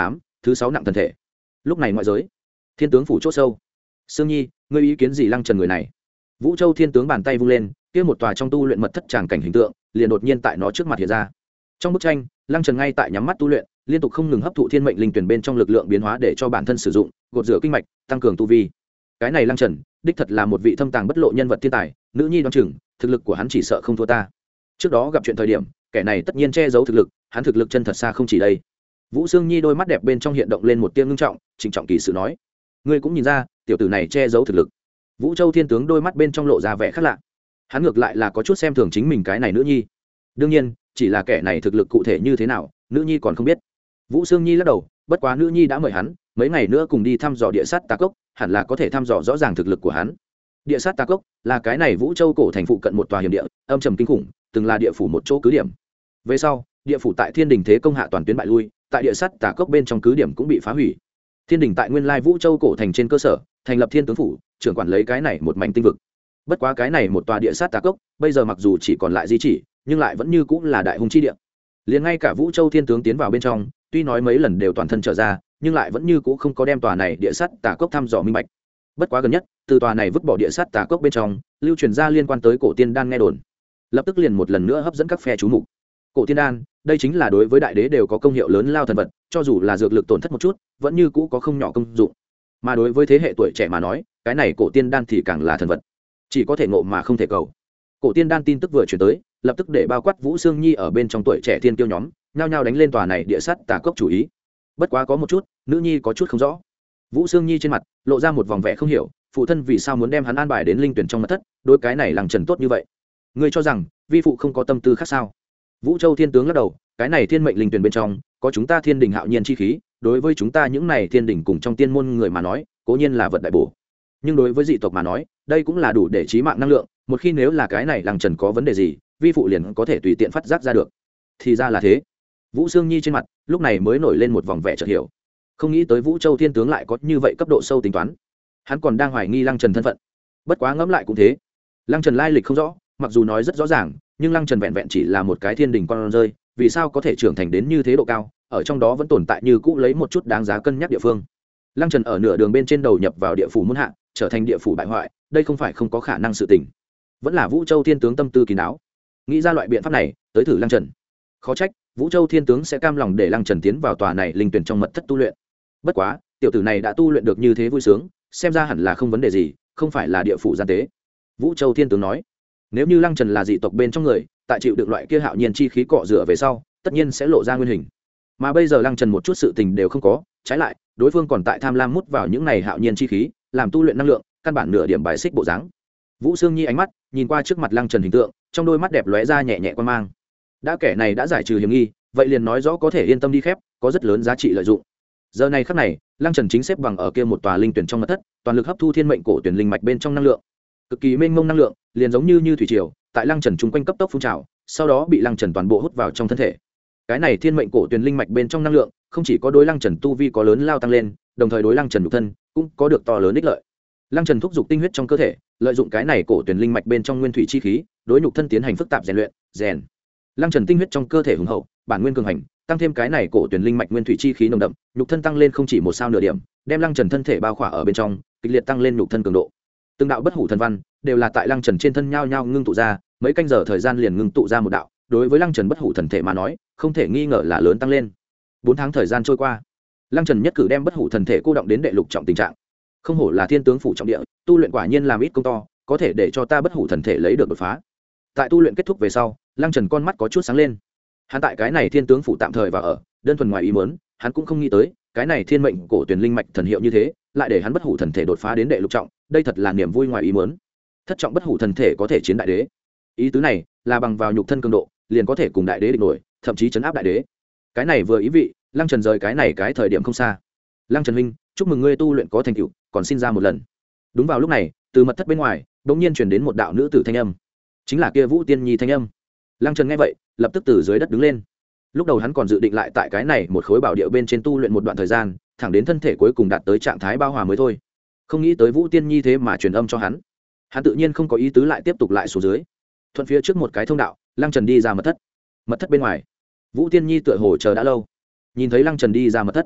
thứ sáu nặng thần thể. Lúc này ngoại giới thiên tướng phủ c h ỗ sâu, Sương Nhi, ngươi ý kiến gì Lăng Trần người này? Vũ Châu thiên tướng bàn tay vung lên, kia một tòa trong tu luyện mật thất tràng cảnh hình tượng liền đột nhiên tại nó trước mặt hiện ra. Trong bức tranh, Lăng Trần ngay tại nhắm mắt tu luyện, liên tục không ngừng hấp thụ thiên mệnh linh tuyển bên trong lực lượng biến hóa để cho bản thân sử dụng, gột rửa kinh mạch, tăng cường tu vi. Cái này Lăng Trần, đích thật là một vị thâm tàng bất lộ nhân vật thiên tài, nữ nhi đoán chừng, thực lực của hắn chỉ sợ không thua ta. Trước đó gặp chuyện thời điểm, kẻ này tất nhiên che giấu thực lực, hắn thực lực chân thật xa không chỉ đây. Vũ Sương Nhi đôi mắt đẹp bên trong hiện động lên một tia ngưng trọng, trịnh trọng kỳ sự nói: ngươi cũng nhìn ra, tiểu tử này che giấu thực lực. Vũ Châu thiên tướng đôi mắt bên trong lộ ra vẻ khác lạ, hắn ngược lại là có chút xem thường chính mình cái này nữ nhi. Đương nhiên, chỉ là kẻ này thực lực cụ thể như thế nào, nữ nhi còn không biết. Vũ Sương Nhi lắc đầu, bất quá nữ nhi đã mời hắn, mấy ngày nữa cùng đi thăm dò địa sát tà cốc, hẳn là có thể thăm dò rõ ràng thực lực của hắn. Địa sát tà cốc là cái này Vũ Châu cổ thành phụ cận một tòa hiểm địa, âm trầm kinh khủng, từng là địa phủ một chỗ cứ điểm. Về sau, địa phủ tại Thiên Đình thế công hạ toàn tuyến bại lui, tại địa sát tà cốc bên trong cứ điểm cũng bị phá hủy. Thiên Đình tại nguyên lai Vũ Châu cổ thành trên cơ sở thành lập Thiên tướng phủ, trưởng quản lấy cái này một mảnh tinh vực. Bất quá cái này một tòa địa sát tà cốc, bây giờ mặc dù chỉ còn lại di chỉ, nhưng lại vẫn như cũng là đại hung chi địa. Liền ngay cả Vũ Châu thiên tướng tiến vào bên trong, tuy nói mấy lần đều toàn thân trở ra, nhưng lại vẫn như cũng không có đem tòa này địa sát tà cốc thăm dò minh bạch. Bất quá gần nhất, từ tòa này vứt bỏ địa sát tà cốc bên trong, lưu truyền ra liên quan tới cổ tiên đan nghe đồn, lập tức liền một lần nữa hấp dẫn các phe chú mục. Cổ tiên đan, đây chính là đối với đại đế đều có công hiệu lớn lao thần vật, cho dù là dược lực tổn thất một chút, vẫn như cũ có không nhỏ công dụng. Mà đối với thế hệ tuổi trẻ mà nói, cái này cổ tiên đan thì càng là thần vật, chỉ có thể ngộ mà không thể cầu. Cổ tiên đan tin tức vừa chuyển tới, lập tức để bao quát Vũ Sương Nhi ở bên trong tuổi trẻ thiên kiêu nhóm, nhao nhao đánh lên tòa này địa sát tà cốc chủ ý. Bất quá có một chút, nữ nhi có chút không rõ. Vũ Sương Nhi trên mặt lộ ra một vòng vẻ không hiểu, phụ thân vì sao muốn đem hắn an bài đến linh tuyển trong mật thất, đối cái này Lăng Trần tốt như vậy. Ngươi cho rằng vi phụ không có tâm tư khác sao? Vũ Châu thiên tướng lắc đầu, cái này thiên mệnh linh tuyển bên trong có chúng ta Thiên Đình hạo nhiên chi khí, đối với chúng ta những này Thiên Đình cùng trong tiên môn người mà nói, cố nhiên là vật đại bổ. Nhưng đối với dị tộc mà nói, đây cũng là đủ để chí mạng năng lượng, một khi nếu là cái này Lăng Trần có vấn đề gì, vi phụ liền có thể tùy tiện phát giác ra được. Thì ra là thế. Vũ Sương Nhi trên mặt lúc này mới nổi lên một vòng vẻ chợt hiểu, không nghĩ tới Vũ Châu thiên tướng lại có như vậy cấp độ sâu tính toán. Hắn còn đang hoài nghi Lăng Trần thân phận. Bất quá ngẫm lại cũng thế, Lăng Trần lai lịch không rõ, mặc dù nói rất rõ ràng, nhưng Lăng Trần vẹn vẹn chỉ là một cái thiên đình con rơi, vì sao có thể trưởng thành đến như thế độ cao, ở trong đó vẫn tồn tại như cũ lấy một chút đáng giá cân nhắc địa phương. Lăng Trần ở nửa đường bên trên đầu nhập vào địa phủ muôn hạ, trở thành địa phủ bại hoại, đây không phải không có khả năng sự tình. Vẫn là Vũ Châu thiên tướng tâm tư kín đáo, nghĩ ra loại biện pháp này, tới thử Lăng Trần. Khó trách Vũ Châu thiên tướng sẽ cam lòng để Lăng Trần tiến vào tòa này linh tuyển trong mật thất tu luyện. Bất quá, tiểu tử này đã tu luyện được như thế vui sướng, xem ra hẳn là không vấn đề gì, không phải là địa phủ gian tế. Vũ Châu thiên tướng nói, nếu như Lăng Trần là dị tộc bên trong người, tại chịu được loại kia hạo nhiên chi khí cọ rửa về sau, tất nhiên sẽ lộ ra nguyên hình. Mà bây giờ Lăng Trần một chút sự tình đều không có, trái lại, đối phương còn tại tham lam mút vào những này hạo nhiên chi khí, làm tu luyện năng lượng, căn bản nửa điểm bài xích bộ dáng. Vũ Sương Nhi ánh mắt nhìn qua trước mặt Lăng Trần hình tượng, trong đôi mắt đẹp lóe ra nhẹ nhẹ quan mang. Đã kẻ này đã giải trừ hiểm nghi, vậy liền nói rõ có thể yên tâm đi khép, có rất lớn giá trị lợi dụng. Giờ này khắc này, Lăng Trần chính xếp bằng ở kia một tòa linh tuyển trong mật thất, toàn lực hấp thu thiên mệnh cổ tuyển linh mạch bên trong năng lượng. Cực kỳ mênh mông năng lượng, liền giống như như thủy triều, tại Lăng Trần chung quanh cấp tốc phun trào, sau đó bị Lăng Trần toàn bộ hút vào trong thân thể. Cái này thiên mệnh cổ tuyển linh mạch bên trong năng lượng, không chỉ có đối Lăng Trần tu vi có lớn lao tăng lên, đồng thời đối Lăng Trần nhục thân cũng có được to lớn ích lợi. Lăng Trần thúc giục tinh huyết trong cơ thể, lợi dụng cái này cổ tuyển linh mạch bên trong nguyên thủy chi khí, đối nhục thân tiến hành phức tạp rèn luyện, rèn. Lăng Trần tinh huyết trong cơ thể hùng hậu, bản nguyên cường hành, tăng thêm cái này cổ tuyển linh mạch nguyên thủy chi khí nồng đậm, nhục thân tăng lên không chỉ một sao nửa điểm, đem Lăng Trần thân thể bao khỏa ở bên trong, kịch liệt tăng lên nhục thân cường độ. Từng đạo bất hủ thần văn đều là tại Lăng Trần trên thân nhao nhao ngưng tụ ra, mấy canh giờ thời gian liền ngưng tụ ra một đạo, đối với Lăng Trần bất hủ thần thể mà nói, không thể nghi ngờ là lớn tăng lên. Bốn tháng thời gian trôi qua, Lăng Trần nhất cử đem bất hủ thần thể cô động đến đệ lục trọng tình trạng. Không hổ là thiên tướng phủ trọng địa, tu luyện quả nhiên làm ít công to, có thể để cho ta bất hủ thần thể lấy được đột phá. Tại tu luyện kết thúc về sau, Lăng Trần con mắt có chút sáng lên. Hắn tại cái này thiên tướng phủ tạm thời và ở, đơn thuần ngoài ý muốn, hắn cũng không nghĩ tới, cái này thiên mệnh cổ tuyển linh mạch thần hiệu như thế, lại để hắn bất hủ thần thể đột phá đến đệ lục trọng, đây thật là niềm vui ngoài ý muốn. Thất trọng bất hủ thần thể có thể chiến đại đế. Ý tứ này là bằng vào nhục thân cường độ, liền có thể cùng đại đế địch nổi, thậm chí chấn áp đại đế. Cái này vừa ý vị, Lăng Trần rời cái này cái thời điểm không xa. Lăng Trần huynh, chúc mừng ngươi tu luyện có thành tựu, còn xin ra một lần. Đúng vào lúc này, từ mật thất bên ngoài, bỗng nhiên truyền đến một đạo nữ tử thanh âm, chính là kia Vũ Tiên Nhi thanh âm. Lăng Trần nghe vậy, lập tức từ dưới đất đứng lên. Lúc đầu hắn còn dự định lại tại cái này một khối bảo địa bên trên tu luyện một đoạn thời gian, thẳng đến thân thể cuối cùng đạt tới trạng thái bao hòa mới thôi. Không nghĩ tới Vũ Tiên Nhi thế mà truyền âm cho hắn. Hắn tự nhiên không có ý tứ lại tiếp tục lại xuống dưới. Thuận phía trước một cái thông đạo, Lăng Trần đi ra mật thất. Mật thất bên ngoài, Vũ Tiên Nhi tựa hồ chờ đã lâu. Nhìn thấy Lăng Trần đi ra mật thất,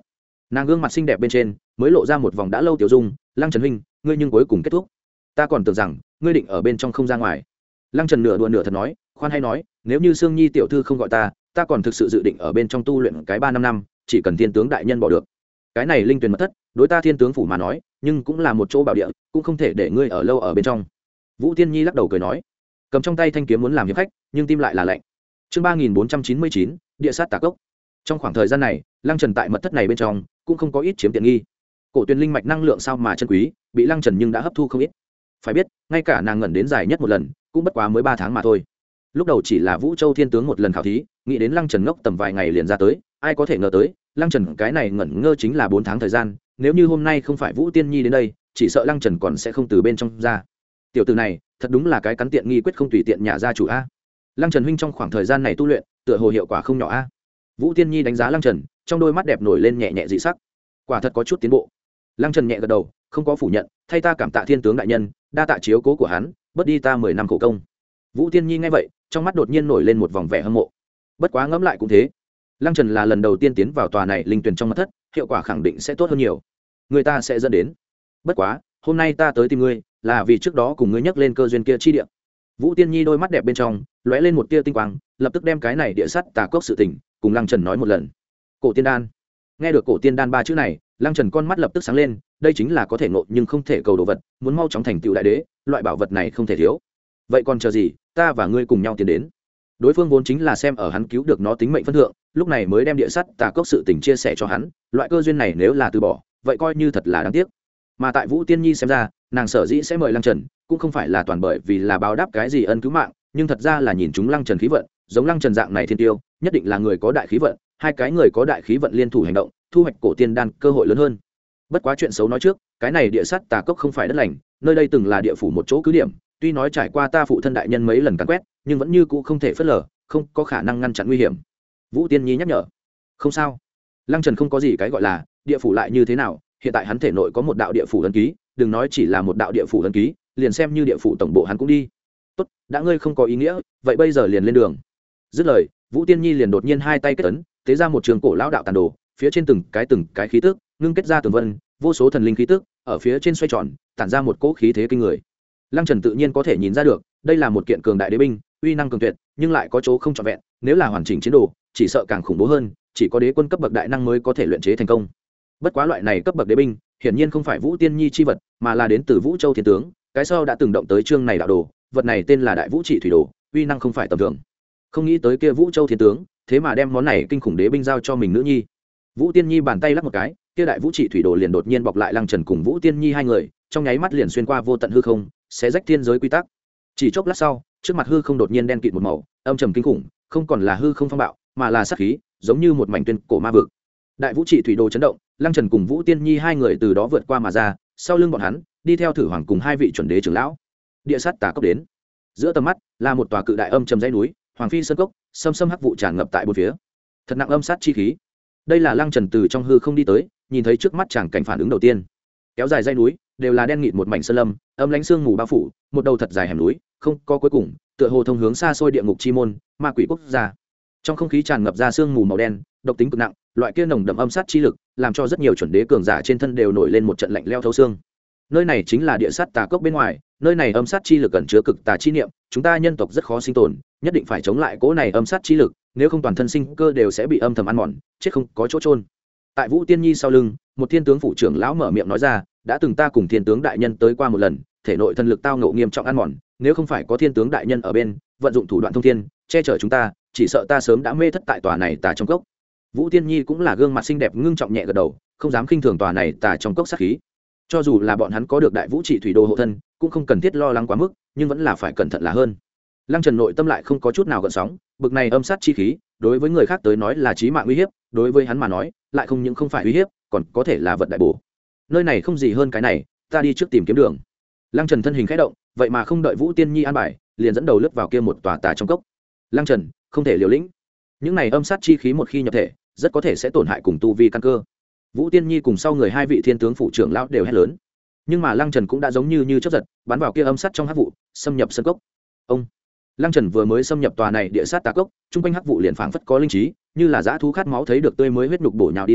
Nàng gương mặt xinh đẹp bên trên mới lộ ra một vòng đã lâu tiểu dung. Lăng Trần huynh, ngươi nhưng cuối cùng kết thúc. Ta còn tưởng rằng ngươi định ở bên trong không ra ngoài. Lăng Trần nửa đùa nửa thật nói, khoan hay nói, nếu như Sương Nhi tiểu thư không gọi ta, ta còn thực sự dự định ở bên trong tu luyện cái ba năm năm, chỉ cần thiên tướng đại nhân bỏ được. Cái này linh tuyển mật thất, đối ta thiên tướng phủ mà nói, nhưng cũng là một chỗ bảo địa, cũng không thể để ngươi ở lâu ở bên trong. Vũ Tiên Nhi lắc đầu cười nói, cầm trong tay thanh kiếm muốn làm hiệp khách, nhưng tim lại là lạnh. Chương ba nghìn bốn trăm chín mươi chín, địa sát tà cốc. Trong khoảng thời gian này, Lăng Trần tại mật thất này bên trong cũng không có ít chiếm tiện nghi. Cổ tuyển linh mạch năng lượng sao mà chân quý, bị Lăng Trần nhưng đã hấp thu không ít. Phải biết, ngay cả nàng ngẩn đến dài nhất một lần, cũng bất quá mới ba tháng mà thôi. Lúc đầu chỉ là Vũ Châu Thiên tướng một lần khảo thí, nghĩ đến Lăng Trần ngốc tầm vài ngày liền ra tới, ai có thể ngờ tới, Lăng Trần cái này ngẩn ngơ chính là bốn tháng thời gian, nếu như hôm nay không phải Vũ Tiên Nhi đến đây, chỉ sợ Lăng Trần còn sẽ không từ bên trong ra. Tiểu tử này, thật đúng là cái cắn tiện nghi quyết không tùy tiện nhà gia chủ a. Lăng Trần huynh trong khoảng thời gian này tu luyện, tựa hồ hiệu quả không nhỏ a. Vũ Tiên Nhi đánh giá Lăng Trần, trong đôi mắt đẹp nổi lên nhẹ nhẹ dị sắc. Quả thật có chút tiến bộ. Lăng Trần nhẹ gật đầu, không có phủ nhận, thay ta cảm tạ thiên tướng đại nhân, đa tạ chiếu cố của hắn, bớt đi ta mười năm khổ công. Vũ Tiên Nhi nghe vậy, trong mắt đột nhiên nổi lên một vòng vẻ hâm mộ. Bất quá ngẫm lại cũng thế, Lăng Trần là lần đầu tiên tiến vào tòa này linh tuyển trong mật thất, hiệu quả khẳng định sẽ tốt hơn nhiều. Người ta sẽ dẫn đến. Bất quá, hôm nay ta tới tìm ngươi, là vì trước đó cùng ngươi nhắc lên cơ duyên kia chi địa. Vũ Tiên Nhi đôi mắt đẹp bên trong lóe lên một tia tinh quang, lập tức đem cái này địa sắt tà cốc sự tình cùng Lăng Trần nói một lần. Cổ tiên đan. Nghe được cổ tiên đan ba chữ này, Lăng Trần con mắt lập tức sáng lên, đây chính là có thể ngộ nhưng không thể cầu đồ vật, muốn mau chóng thành tựu đại đế, loại bảo vật này không thể thiếu. Vậy còn chờ gì, ta và ngươi cùng nhau tiến đến. Đối phương vốn chính là xem ở hắn cứu được nó tính mệnh phân thượng, lúc này mới đem địa sắt tà cốc sự tình chia sẻ cho hắn, loại cơ duyên này nếu là từ bỏ, vậy coi như thật là đáng tiếc. Mà tại Vũ Tiên Nhi xem ra, nàng sở dĩ sẽ mời Lăng Trần, cũng không phải là toàn bởi vì là báo đáp cái gì ân cứu mạng, nhưng thật ra là nhìn chúng Lăng Trần khí vận, giống Lăng Trần dạng này thiên tiêu, nhất định là người có đại khí vận, hai cái người có đại khí vận liên thủ hành động, thu hoạch cổ tiên đan cơ hội lớn hơn. Bất quá chuyện xấu nói trước, cái này địa sắt tà cốc không phải đất lành, nơi đây từng là địa phủ một chỗ cứ điểm, tuy nói trải qua ta phụ thân đại nhân mấy lần càn quét, nhưng vẫn như cũ không thể phớt lờ, không có khả năng ngăn chặn nguy hiểm. Vũ Tiên Nhi nhắc nhở. Không sao, Lăng Trần không có gì cái gọi là địa phủ lại như thế nào, hiện tại hắn thể nội có một đạo địa phủ ấn ký, đừng nói chỉ là một đạo địa phủ ấn ký, liền xem như địa phủ tổng bộ hắn cũng đi. Tốt, đã ngươi không có ý nghĩa, vậy bây giờ liền lên đường. Dứt lời, Vũ Tiên Nhi liền đột nhiên hai tay kết ấn, tế ra một trường cổ lão đạo tàn đồ, phía trên từng cái từng cái khí tức ngưng kết ra tường vân, vô số thần linh khí tức ở phía trên xoay tròn, tản ra một cỗ khí thế kinh người. Lăng Trần tự nhiên có thể nhìn ra được, đây là một kiện cường đại đế binh, uy năng cường tuyệt, nhưng lại có chỗ không trọn vẹn, nếu là hoàn chỉnh chiến đồ, chỉ sợ càng khủng bố hơn, chỉ có đế quân cấp bậc đại năng mới có thể luyện chế thành công. Bất quá loại này cấp bậc đế binh, hiển nhiên không phải Vũ Tiên Nhi chi vật, mà là đến từ Vũ Châu Thiên tướng, cái sau đã từng động tới chương này đạo đồ, vật này tên là Đại Vũ Trị Thủy Đồ, uy năng không phải tầm thường. Không nghĩ tới kia Vũ Châu Thiên tướng, thế mà đem món này kinh khủng đế binh giao cho mình nữ nhi. Vũ Tiên Nhi bàn tay lắc một cái, kia Đại Vũ Trị Thủy Đồ liền đột nhiên bọc lại Lăng Trần cùng Vũ Tiên Nhi hai người, trong nháy mắt liền xuyên qua vô tận hư không, xé rách thiên giới quy tắc. Chỉ chốc lát sau, trước mặt hư không đột nhiên đen kịt một màu, âm trầm kinh khủng, không còn là hư không phong bạo, mà là sát khí, giống như một mảnh tuyên cổ ma vực. Đại Vũ Trị Thủy Đồ chấn động, Lăng Trần cùng Vũ Tiên Nhi hai người từ đó vượt qua mà ra, sau lưng bọn hắn đi theo Thử Hoàng cùng hai vị chuẩn đế trưởng lão. Địa sát tà cốc đến. Giữa tầm mắt là một tòa cự đại âm trầm dãy núi, Hoàng Phi sơn cốc, xâm xâm hắc vụ tràn ngập tại bốn phía. Thật nặng âm sát chi khí. Đây là Lăng Trần từ trong hư không đi tới, nhìn thấy trước mắt chàng cảnh phản ứng đầu tiên. Kéo dài dãy núi, đều là đen nghịt một mảnh sơn lâm, âm lãnh sương mù bao phủ, một đầu thật dài hẻm núi, không có cuối cùng, tựa hồ thông hướng xa xôi địa ngục chi môn, ma quỷ quốc gia. Trong không khí tràn ngập ra sương mù màu đen, độc tính cực nặng, loại kia nồng đậm âm sát chi lực, làm cho rất nhiều chuẩn đế cường giả trên thân đều nổi lên một trận lạnh lẽo thấu xương. Nơi này chính là địa sát tà cốc bên ngoài, nơi này âm sát chi lực ẩn chứa cực tà chi niệm, chúng ta nhân tộc rất khó sinh tồn, nhất định phải chống lại cỗ này âm sát chi lực, nếu không toàn thân sinh cơ đều sẽ bị âm thầm ăn mòn, chết không có chỗ chôn. Tại Vũ Tiên Nhi sau lưng, một thiên tướng phủ trưởng lão mở miệng nói ra, đã từng ta cùng thiên tướng đại nhân tới qua một lần, thể nội thần lực tao ngộ nghiêm trọng ăn mòn, nếu không phải có thiên tướng đại nhân ở bên, vận dụng thủ đoạn thông thiên, che chở chúng ta, chỉ sợ ta sớm đã mê thất tại tòa này tà trong cốc. Vũ Tiên Nhi cũng là gương mặt xinh đẹp ngưng trọng nhẹ gật đầu, không dám khinh thường tòa này tà trong cốc sát khí. Cho dù là bọn hắn có được Đại Vũ Trị Thủy Đồ hộ thân, cũng không cần thiết lo lắng quá mức, nhưng vẫn là phải cẩn thận là hơn. Lăng Trần nội tâm lại không có chút nào gợn sóng, bực này âm sát chi khí, đối với người khác tới nói là chí mạng uy hiếp, đối với hắn mà nói, lại không những không phải uy hiếp, còn có thể là vật đại bổ. Nơi này không gì hơn cái này, ta đi trước tìm kiếm đường. Lăng Trần thân hình khẽ động, vậy mà không đợi Vũ Tiên Nhi an bài, liền dẫn đầu lướt vào kia một tòa tà trong cốc. Lăng Trần, không thể liều lĩnh. Những này âm sát chi khí một khi nhập thể, rất có thể sẽ tổn hại cùng tu vi căn cơ. Vũ Tiên Nhi cùng sau người hai vị thiên tướng phụ trưởng lão đều hét lớn. Nhưng mà Lăng Trần cũng đã giống như như chớp giật, bắn vào kia âm sát trong hắc vụ, xâm nhập sân cốc. Ông Lăng Trần vừa mới xâm nhập tòa này địa sát tà cốc, trung quanh hắc vụ liền phảng phất có linh trí, như là dã thú khát máu thấy được tươi mới huyết nhục bổ nhào đi lên,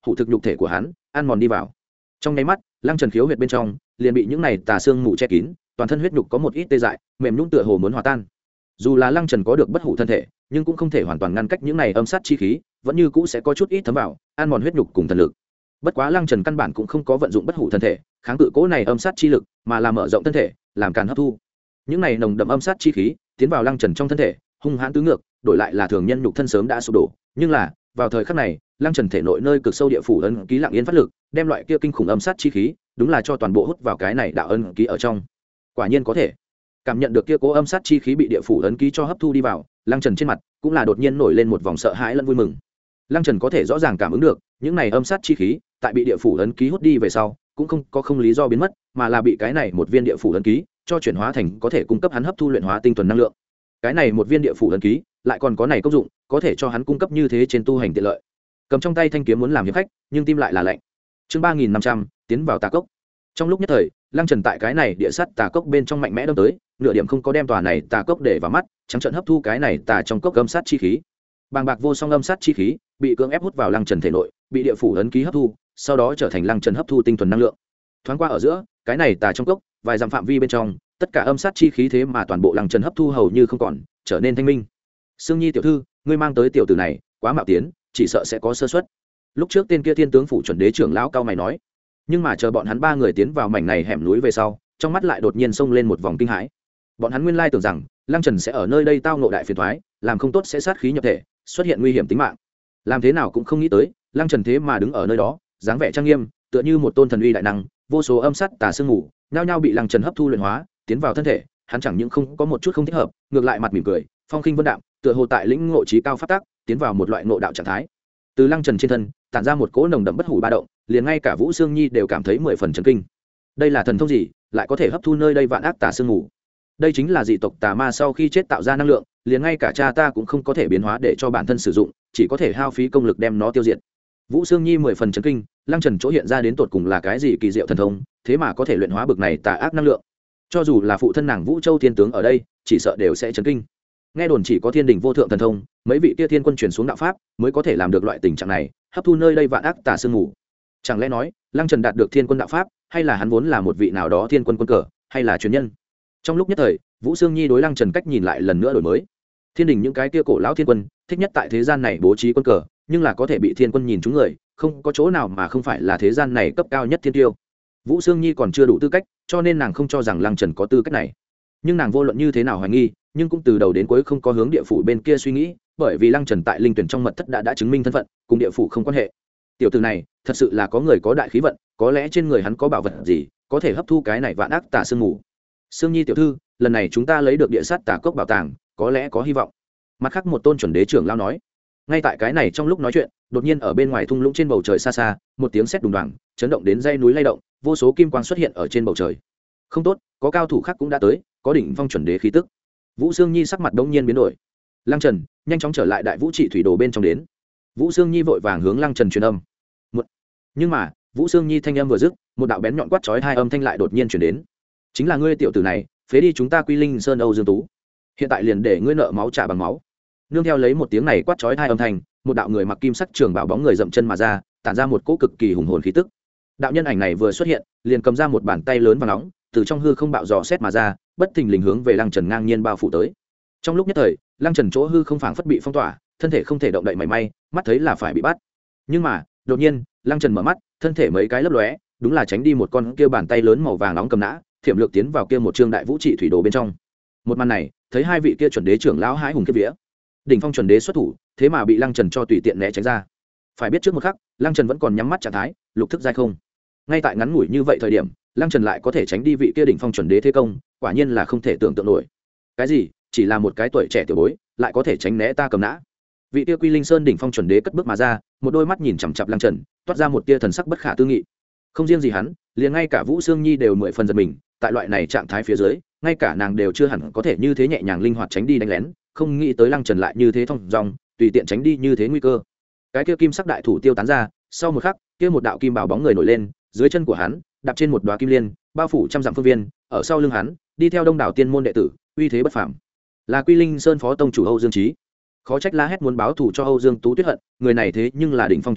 hủ thực nhục thể của hắn ăn mòn đi vào. Trong nháy mắt lăng trần khiếu huyệt bên trong liền bị những này tà xương mù che kín, toàn thân huyết nhục có một ít tê dại mềm nhũn tựa hồ muốn hòa tan. Dù là lăng trần có được bất hủ thân thể, nhưng cũng không thể hoàn toàn ngăn cách những này âm sát chi khí, vẫn như cũ sẽ có chút ít thấm vào, ăn mòn huyết nhục cùng thần lực. Bất quá lăng trần căn bản cũng không có vận dụng bất hủ thân thể kháng cự cố này âm sát chi lực, mà là mở rộng thân thể làm càn hấp thu những này nồng đậm âm sát chi khí tiến vào lăng trần trong thân thể, hung hãn tứ ngược, đổi lại là thường nhân nhục thân sớm đã sụp đổ. Nhưng là vào thời khắc này lăng trần thể nội nơi cực sâu địa phủ ấn ký lặng yên phát lực, đem loại kia kinh khủng âm sát chi khí đúng là cho toàn bộ hút vào cái này đạo ấn ký ở trong. Quả nhiên có thể cảm nhận được kia cố âm sát chi khí bị địa phủ ấn ký cho hấp thu đi vào, lăng trần trên mặt cũng là đột nhiên nổi lên một vòng sợ hãi lẫn vui mừng. Lăng trần có thể rõ ràng cảm ứng được những này âm sát chi khí tại bị địa phủ ấn ký hút đi về sau cũng không có không lý do biến mất, mà là bị cái này một viên địa phủ ấn ký cho chuyển hóa thành có thể cung cấp hắn hấp thu luyện hóa tinh thuần năng lượng. Cái này một viên địa phủ ấn ký lại còn có này công dụng, có thể cho hắn cung cấp như thế trên tu hành tiện lợi. Cầm trong tay thanh kiếm muốn làm hiệp khách, nhưng tim lại là lạnh. Chương ba nghìn năm trăm tiến vào tà cốc. Trong lúc nhất thời lăng trần tại cái này địa sắt tà cốc bên trong mạnh mẽ đâm tới, nửa điểm không có đem tòa này tà cốc để vào mắt, trắng trợn hấp thu cái này tà trong cốc âm sát chi khí. Bàng bạc vô song âm sát chi khí bị cưỡng ép hút vào lăng trần thể nội, bị địa phủ ấn ký hấp thu, sau đó trở thành lăng trần hấp thu tinh thuần năng lượng. Thoáng qua ở giữa cái này tà trong cốc vài dặm phạm vi bên trong, tất cả âm sát chi khí thế mà toàn bộ lăng trần hấp thu hầu như không còn, trở nên thanh minh. Sương Nhi tiểu thư, ngươi mang tới tiểu tử này quá mạo tiến, chỉ sợ sẽ có sơ suất. Lúc trước tên kia thiên tướng phủ chuẩn đế trưởng lão cao mày nói. Nhưng mà chờ bọn hắn ba người tiến vào mảnh này hẻm núi về sau, trong mắt lại đột nhiên xông lên một vòng kinh hãi. Bọn hắn nguyên lai tưởng rằng lăng trần sẽ ở nơi đây tao ngộ đại phiền toái, làm không tốt sẽ sát khí nhập thể, xuất hiện nguy hiểm tính mạng. Làm thế nào cũng không nghĩ tới lăng trần thế mà đứng ở nơi đó, dáng vẻ trang nghiêm, tựa như một tôn thần uy đại năng, vô số âm sát tà sương ngủ nhao nhao bị lăng trần hấp thu luyện hóa tiến vào thân thể. Hắn chẳng những không có một chút không thích hợp, ngược lại mặt mỉm cười, phong khinh vân đạm, tựa hồ tại lĩnh ngộ trí cao pháp tắc, tiến vào một loại ngộ đạo trạng thái. Từ lăng trần trên thân tản ra một cỗ nồng đậm bất hủ ba động, liền ngay cả Vũ Sương Nhi đều cảm thấy mười phần chấn kinh. Đây là thần thông gì, lại có thể hấp thu nơi đây vạn ác tà sương ngủ? Đây chính là dị tộc tà ma sau khi chết tạo ra năng lượng, liền ngay cả cha ta cũng không có thể biến hóa để cho bản thân sử dụng, chỉ có thể hao phí công lực đem nó tiêu diệt. Vũ Sương Nhi mười phần chấn kinh, lăng trần chỗ hiện ra đến tột cùng là cái gì kỳ diệu thần thông, thế mà có thể luyện hóa bực này tà ác năng lượng. Cho dù là phụ thân nàng Vũ Châu thiên tướng ở đây, chỉ sợ đều sẽ chấn kinh. Nghe đồn chỉ có thiên đình vô thượng thần thông, mấy vị kia thiên quân truyền xuống đạo pháp mới có thể làm được loại tình trạng này, hấp thu nơi đây vạn ác tà sương ngủ. Chẳng lẽ nói lăng trần đạt được thiên quân đạo pháp, hay là hắn vốn là một vị nào đó thiên quân quân cờ, hay là truyền nhân? Trong lúc nhất thời Vũ Sương Nhi đối lăng trần cách nhìn lại lần nữa đổi mới. Thiên đình những cái kia cổ lão thiên quân thích nhất tại thế gian này bố trí quân cờ, nhưng là có thể bị thiên quân nhìn trúng người, không có chỗ nào mà không phải là thế gian này cấp cao nhất thiên tiêu. Vũ Sương Nhi còn chưa đủ tư cách, cho nên nàng không cho rằng lăng trần có tư cách này. Nhưng nàng vô luận như thế nào hoài nghi, nhưng cũng từ đầu đến cuối không có hướng địa phủ bên kia suy nghĩ, bởi vì lăng trần tại linh tuyển trong mật thất đã đã chứng minh thân phận, cùng địa phủ không quan hệ. Tiểu tử này thật sự là có người có đại khí vận, có lẽ trên người hắn có bảo vật gì có thể hấp thu cái này vạn ác tà sương ngủ. Sương Nhi tiểu thư, lần này chúng ta lấy được địa sát tà cốc bảo tàng, có lẽ có hy vọng. Mặt khác một tôn chuẩn đế trưởng lao nói. Ngay tại cái này trong lúc nói chuyện, đột nhiên ở bên ngoài thung lũng trên bầu trời xa xa, một tiếng sét đùng đoàng chấn động đến dãy núi lay động, vô số kim quang xuất hiện ở trên bầu trời. Không tốt, có cao thủ khác cũng đã tới, có đỉnh phong chuẩn đế khí tức. Vũ Sương Nhi sắc mặt đông nhiên biến đổi. Lăng Trần nhanh chóng trở lại đại vũ trị thủy đồ bên trong đến. Vũ Sương Nhi vội vàng hướng Lăng Trần truyền âm. Một... nhưng mà Vũ Sương Nhi thanh âm vừa dứt, một đạo bén nhọn quát chói hai âm thanh lại đột nhiên truyền đến. Chính là ngươi tiểu tử này, phế đi chúng ta Quy Linh Sơn Âu Dương Tú, hiện tại liền để ngươi nợ máu trả bằng máu. Nương theo lấy một tiếng này quát chói hai âm thanh, một đạo người mặc kim sắc trường bảo bóng người dậm chân mà ra, tản ra một cỗ cực kỳ hùng hồn khí tức. Đạo nhân ảnh này vừa xuất hiện, liền cầm ra một bàn tay lớn và nóng, từ trong hư không bạo dò xét mà ra, bất thình lình hướng về Lăng Trần ngang nhiên bao phủ tới. Trong lúc nhất thời, Lăng Trần chỗ hư không phảng phất bị phong tỏa, thân thể không thể động đậy mảy may, mắt thấy là phải bị bắt. Nhưng mà đột nhiên Lăng Trần mở mắt, thân thể mấy cái lấp lóe, đúng là tránh đi một con kia bàn tay lớn màu vàng nóng cầm nã, thiểm lược tiến vào kia một trương đại vũ trị thủy đồ bên trong. Một màn này thấy hai vị kia chuẩn đế trưởng lão hái hùng kiếp vía, đỉnh phong chuẩn đế xuất thủ, thế mà bị Lăng Trần cho tùy tiện né tránh ra. Phải biết trước một khắc Lăng Trần vẫn còn nhắm mắt trạng thái lục thức giai không, ngay tại ngắn ngủi như vậy thời điểm Lăng Trần lại có thể tránh đi vị kia đỉnh phong chuẩn đế thế công, quả nhiên là không thể tưởng tượng nổi. Cái gì, chỉ là một cái tuổi trẻ tiểu bối lại có thể tránh né ta cầm nã? Vị kia Quy Linh Sơn đỉnh phong chuẩn đế cất bước mà ra, một đôi mắt nhìn chằm chằm Lăng Trần, toát ra một tia thần sắc bất khả tư nghị. Không riêng gì hắn, liền ngay cả Vũ Sương Nhi đều mười phần giật mình, tại loại này trạng thái phía dưới, ngay cả nàng đều chưa hẳn có thể như thế nhẹ nhàng linh hoạt tránh đi đánh lén, không nghĩ tới Lăng Trần lại như thế thông dong, tùy tiện tránh đi như thế nguy cơ. Cái kia kim sắc đại thủ tiêu tán ra, sau một khắc, kia một đạo kim bảo bóng người nổi lên, dưới chân của hắn đạp trên một đóa kim liên, bao phủ trăm dặm phương viên, ở sau lưng hắn đi theo đông đảo tiên môn đệ tử, uy thế bất phàm. Là Quy Linh Sơn phó tông chủ Âu Dương Chí. Khó trách la hét muốn báo thù cho Âu Dương Tú Tuyết hận, người này thế nhưng là đỉnh phong chuẩn đế,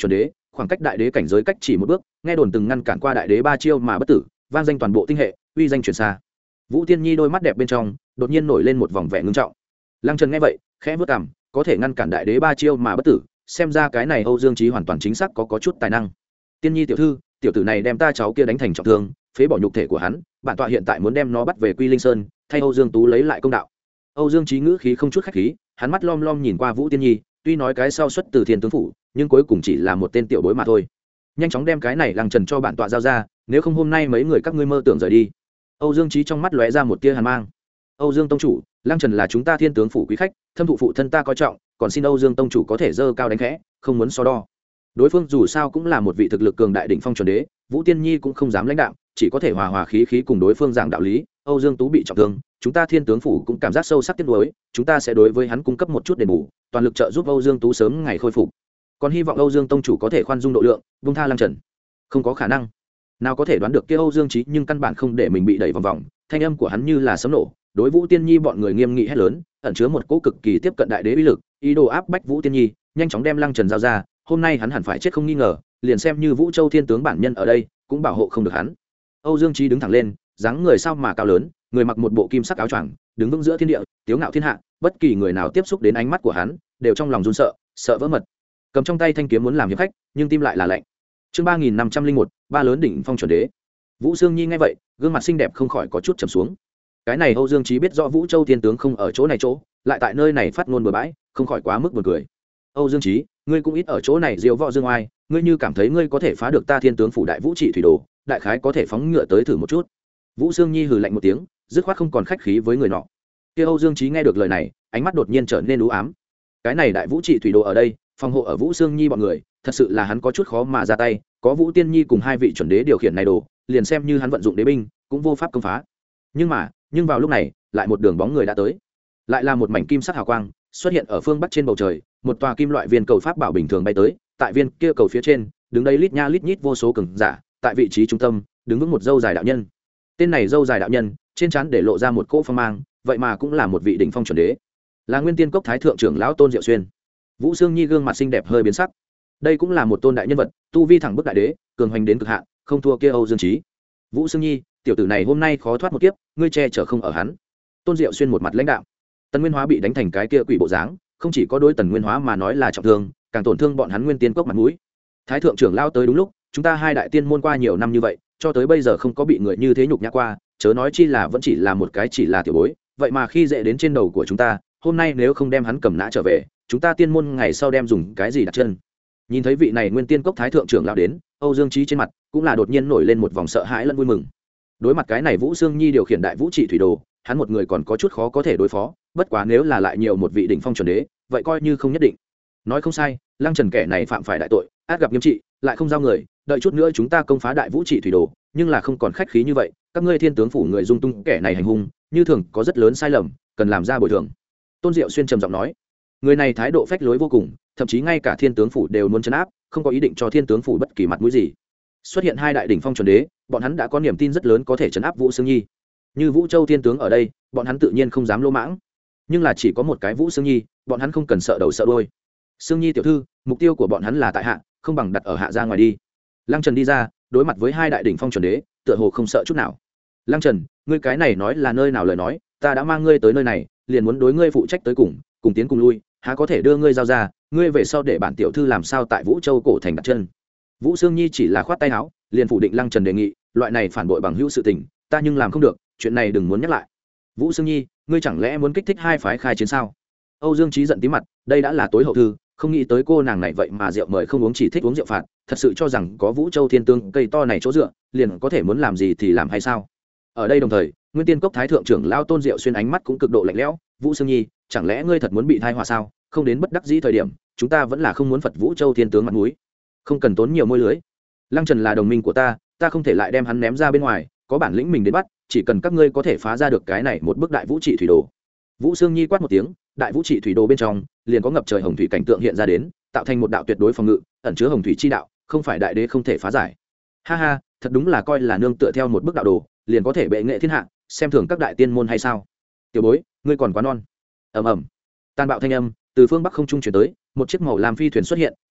khoảng cách đại đế cảnh giới cách chỉ một bước, nghe đồn từng ngăn cản qua đại đế ba chiêu mà bất tử, vang danh toàn bộ tinh hệ, uy danh truyền xa. Vũ Tiên Nhi đôi mắt đẹp bên trong đột nhiên nổi lên một vòng vẻ ngưng trọng. Lăng Trần nghe vậy khẽ vớt cằm, có thể ngăn cản đại đế ba chiêu mà bất tử, xem ra cái này Âu Dương Chí hoàn toàn chính xác có có chút tài năng. Tiên Nhi tiểu thư, tiểu tử này đem ta cháu kia đánh thành trọng thương, phế bỏ nhục thể của hắn, bản tọa hiện tại muốn đem nó bắt về Quy Linh Sơn, thay Âu Dương Tú lấy lại công đạo. Âu Dương Chí ngữ khí không chút khách khí, hắn mắt lom lom nhìn qua Vũ Tiên Nhi, tuy nói cái sau xuất từ Thiên tướng phủ, nhưng cuối cùng chỉ là một tên tiểu bối mà thôi. Nhanh chóng đem cái này Lăng Trần cho bản tọa giao ra, nếu không hôm nay mấy người các ngươi mơ tưởng rời đi. Âu Dương Chí trong mắt lóe ra một tia hàn mang. Âu Dương tông chủ, Lăng Trần là chúng ta Thiên tướng phủ quý khách, thâm thụ phụ thân ta coi trọng, còn xin Âu Dương tông chủ có thể dơ cao đánh khẽ, không muốn so đo. Đối phương dù sao cũng là một vị thực lực cường đại đỉnh phong chuẩn đế, Vũ Tiên Nhi cũng không dám lãnh đạo, chỉ có thể hòa hòa khí khí cùng đối phương giảng đạo lý. Âu Dương Tú bị trọng thương, chúng ta Thiên tướng phủ cũng cảm giác sâu sắc tiếc nuối, chúng ta sẽ đối với hắn cung cấp một chút đền bù, toàn lực trợ giúp Âu Dương Tú sớm ngày khôi phục. Còn hy vọng Âu Dương tông chủ có thể khoan dung độ lượng, buông tha Lăng Trần. Không có khả năng. Nào có thể đoán được kia Âu Dương Chí nhưng căn bản không để mình bị đẩy vòng vòng, thanh âm của hắn như là sấm nổ, đối Vũ Tiên Nhi bọn người nghiêm nghị hét lớn, ẩn chứa một cỗ cực kỳ tiếp cận đại đế uy lực, ý đồ áp bách Vũ Tiên Nhi, nhanh chóng đem Lăng Trần giao ra, hôm nay hắn hẳn phải chết không nghi ngờ, liền xem như Vũ Châu Thiên tướng bản nhân ở đây, cũng bảo hộ không được hắn. Âu Dương Chí đứng thẳng lên, dáng người sao mà cao lớn, người mặc một bộ kim sắc áo choàng, đứng vững giữa thiên địa, tiếu ngạo thiên hạ, bất kỳ người nào tiếp xúc đến ánh mắt của hắn, đều trong lòng run sợ, sợ vỡ mật. Cầm trong tay thanh kiếm muốn làm hiệp khách, nhưng tim lại là lạnh. Chương ba nghìn năm trăm linh một, ba lớn đỉnh phong chuẩn đế. Vũ Sương Nhi nghe vậy, gương mặt xinh đẹp không khỏi có chút trầm xuống. Cái này Âu Dương Chí biết rõ Vũ Châu Thiên tướng không ở chỗ này chỗ, lại tại nơi này phát ngôn bừa bãi, không khỏi quá mức buồn cười. Âu Dương Chí, ngươi cũng ít ở chỗ này diêu võ dương oai, ngươi như cảm thấy ngươi có thể phá được ta Thiên tướng phủ đại vũ trị thủy đồ, đại khái có thể phóng ngựa tới thử một chút. Vũ Sương Nhi hừ lạnh một tiếng, dứt khoát không còn khách khí với người nọ. Kia Âu Dương Chí nghe được lời này, ánh mắt đột nhiên trở nên u ám. Cái này đại vũ trị thủy đồ ở đây, phòng hộ ở Vũ Sương Nhi bọn người, thật sự là hắn có chút khó mà ra tay, có Vũ Tiên Nhi cùng hai vị chuẩn đế điều khiển này đồ, liền xem như hắn vận dụng đế binh, cũng vô pháp công phá. Nhưng mà, nhưng vào lúc này, lại một đường bóng người đã tới. Lại là một mảnh kim sắc hào quang, xuất hiện ở phương bắc trên bầu trời, một tòa kim loại viên cầu pháp bảo bình thường bay tới, tại viên kia cầu phía trên, đứng đây lít nha lít nhít vô số cường giả, tại vị trí trung tâm, đứng vững một dâu dài đạo nhân. Tên này dâu dài đạo nhân, trên trán để lộ ra một cỗ phong mang, vậy mà cũng là một vị đỉnh phong chuẩn đế, là Nguyên Tiên Cốc Thái thượng trưởng lão Tôn Diệu Xuyên. Vũ Sương Nhi gương mặt xinh đẹp hơi biến sắc. Đây cũng là một tôn đại nhân vật, tu vi thẳng bức đại đế, cường hoành đến cực hạn, không thua kia Âu Dương Chí. Vũ Sương Nhi, tiểu tử này hôm nay khó thoát một kiếp, ngươi che chở không ở hắn. Tôn Diệu Xuyên một mặt lãnh đạo. Tần Nguyên Hóa bị đánh thành cái kia quỷ bộ dáng, không chỉ có đối Tần Nguyên Hóa mà nói là trọng thương, càng tổn thương bọn hắn Nguyên Tiên Cốc mặt mũi. Thái thượng trưởng lao tới đúng lúc, chúng ta hai đại tiên môn qua nhiều năm như vậy, cho tới bây giờ không có bị người như thế nhục nhã qua, chớ nói chi là vẫn chỉ là một cái chỉ là tiểu bối, vậy mà khi dễ đến trên đầu của chúng ta, hôm nay nếu không đem hắn cầm nã trở về, chúng ta tiên môn ngày sau đem dùng cái gì đặt chân. Nhìn thấy vị này Nguyên Tiên Cốc Thái thượng trưởng lão đến, Âu Dương Chí trên mặt cũng là đột nhiên nổi lên một vòng sợ hãi lẫn vui mừng. Đối mặt cái này Vũ Sương Nhi điều khiển đại vũ trị thủy đồ, hắn một người còn có chút khó có thể đối phó, bất quá nếu là lại nhiều một vị đỉnh phong chuẩn đế, vậy coi như không nhất định. Nói không sai, Lăng Trần kẻ này phạm phải đại tội, át gặp nghiêm trị, lại không giao người, đợi chút nữa chúng ta công phá đại vũ trị thủy đồ, nhưng là không còn khách khí như vậy, các ngươi Thiên tướng phủ người dung tung kẻ này hành hung, như thường có rất lớn sai lầm, cần làm ra bồi thường. Tôn Diệu Xuyên trầm giọng nói. Người này thái độ phách lối vô cùng, thậm chí ngay cả Thiên tướng phủ đều muốn trấn áp, không có ý định cho Thiên tướng phủ bất kỳ mặt mũi gì. Xuất hiện hai đại đỉnh phong chuẩn đế, bọn hắn đã có niềm tin rất lớn có thể trấn áp Vũ Sương Nhi. Như Vũ Châu Thiên tướng ở đây, bọn hắn tự nhiên không dám lỗ mãng. Nhưng là chỉ có một cái Vũ Sương Nhi, bọn hắn không cần sợ đầu sợ đuôi. Sương Nhi tiểu thư, mục tiêu của bọn hắn là tại hạ, không bằng đặt ở hạ ra ngoài đi. Lăng Trần đi ra, đối mặt với hai đại đỉnh phong chuẩn đế, tựa hồ không sợ chút nào. Lăng Trần, ngươi cái này nói là nơi nào lời nói, ta đã mang ngươi tới nơi này, liền muốn đối ngươi phụ trách tới cùng, cùng tiến cùng lui, há có thể đưa ngươi giao ra, ngươi về sau để bản tiểu thư làm sao tại Vũ Châu cổ thành đặt chân. Vũ Sương Nhi chỉ là khoát tay áo, liền phủ định Lăng Trần đề nghị, loại này phản bội bằng hữu sự tình, ta nhưng làm không được, chuyện này đừng muốn nhắc lại. Vũ Sương Nhi, ngươi chẳng lẽ muốn kích thích hai phái khai chiến sao? Âu Dương Chí giận tí mặt, đây đã là tối hậu thư, không nghĩ tới cô nàng này vậy mà rượu mời không uống, chỉ thích uống rượu phạt, thật sự cho rằng có Vũ Châu Thiên Tương cây to này chỗ dựa, liền có thể muốn làm gì thì làm hay sao? Ở đây đồng thời, Nguyên Tiên Cốc Thái thượng trưởng lão Tôn Diệu Xuyên ánh mắt cũng cực độ lạnh lẽo, Vũ Sương Nhi, chẳng lẽ ngươi thật muốn bị thai họa sao? Không đến bất đắc dĩ thời điểm, chúng ta vẫn là không muốn phật Vũ Châu Thiên tướng mặt mũi. Không cần tốn nhiều môi lưới. Lăng Trần là đồng minh của ta, ta không thể lại đem hắn ném ra bên ngoài, có bản lĩnh mình đến bắt, chỉ cần các ngươi có thể phá ra được cái này một bức đại vũ trị thủy đồ. Vũ Sương Nhi quát một tiếng, đại vũ trị thủy đồ bên trong liền có ngập trời hồng thủy cảnh tượng hiện ra đến, tạo thành một đạo tuyệt đối phòng ngự, ẩn chứa hồng thủy chi đạo, không phải đại đế không thể phá giải. Ha ha, thật đúng là coi là nương tựa theo một bức đạo đồ, liền có thể bệ nghệ thiên hạ, xem thường các đại tiên môn hay sao? Tiểu bối, ngươi còn quá non. Ầm ầm. Tàn bạo thanh âm từ phương bắc không trung truyền tới, một chiếc màu lam phi thuyền xuất hiện,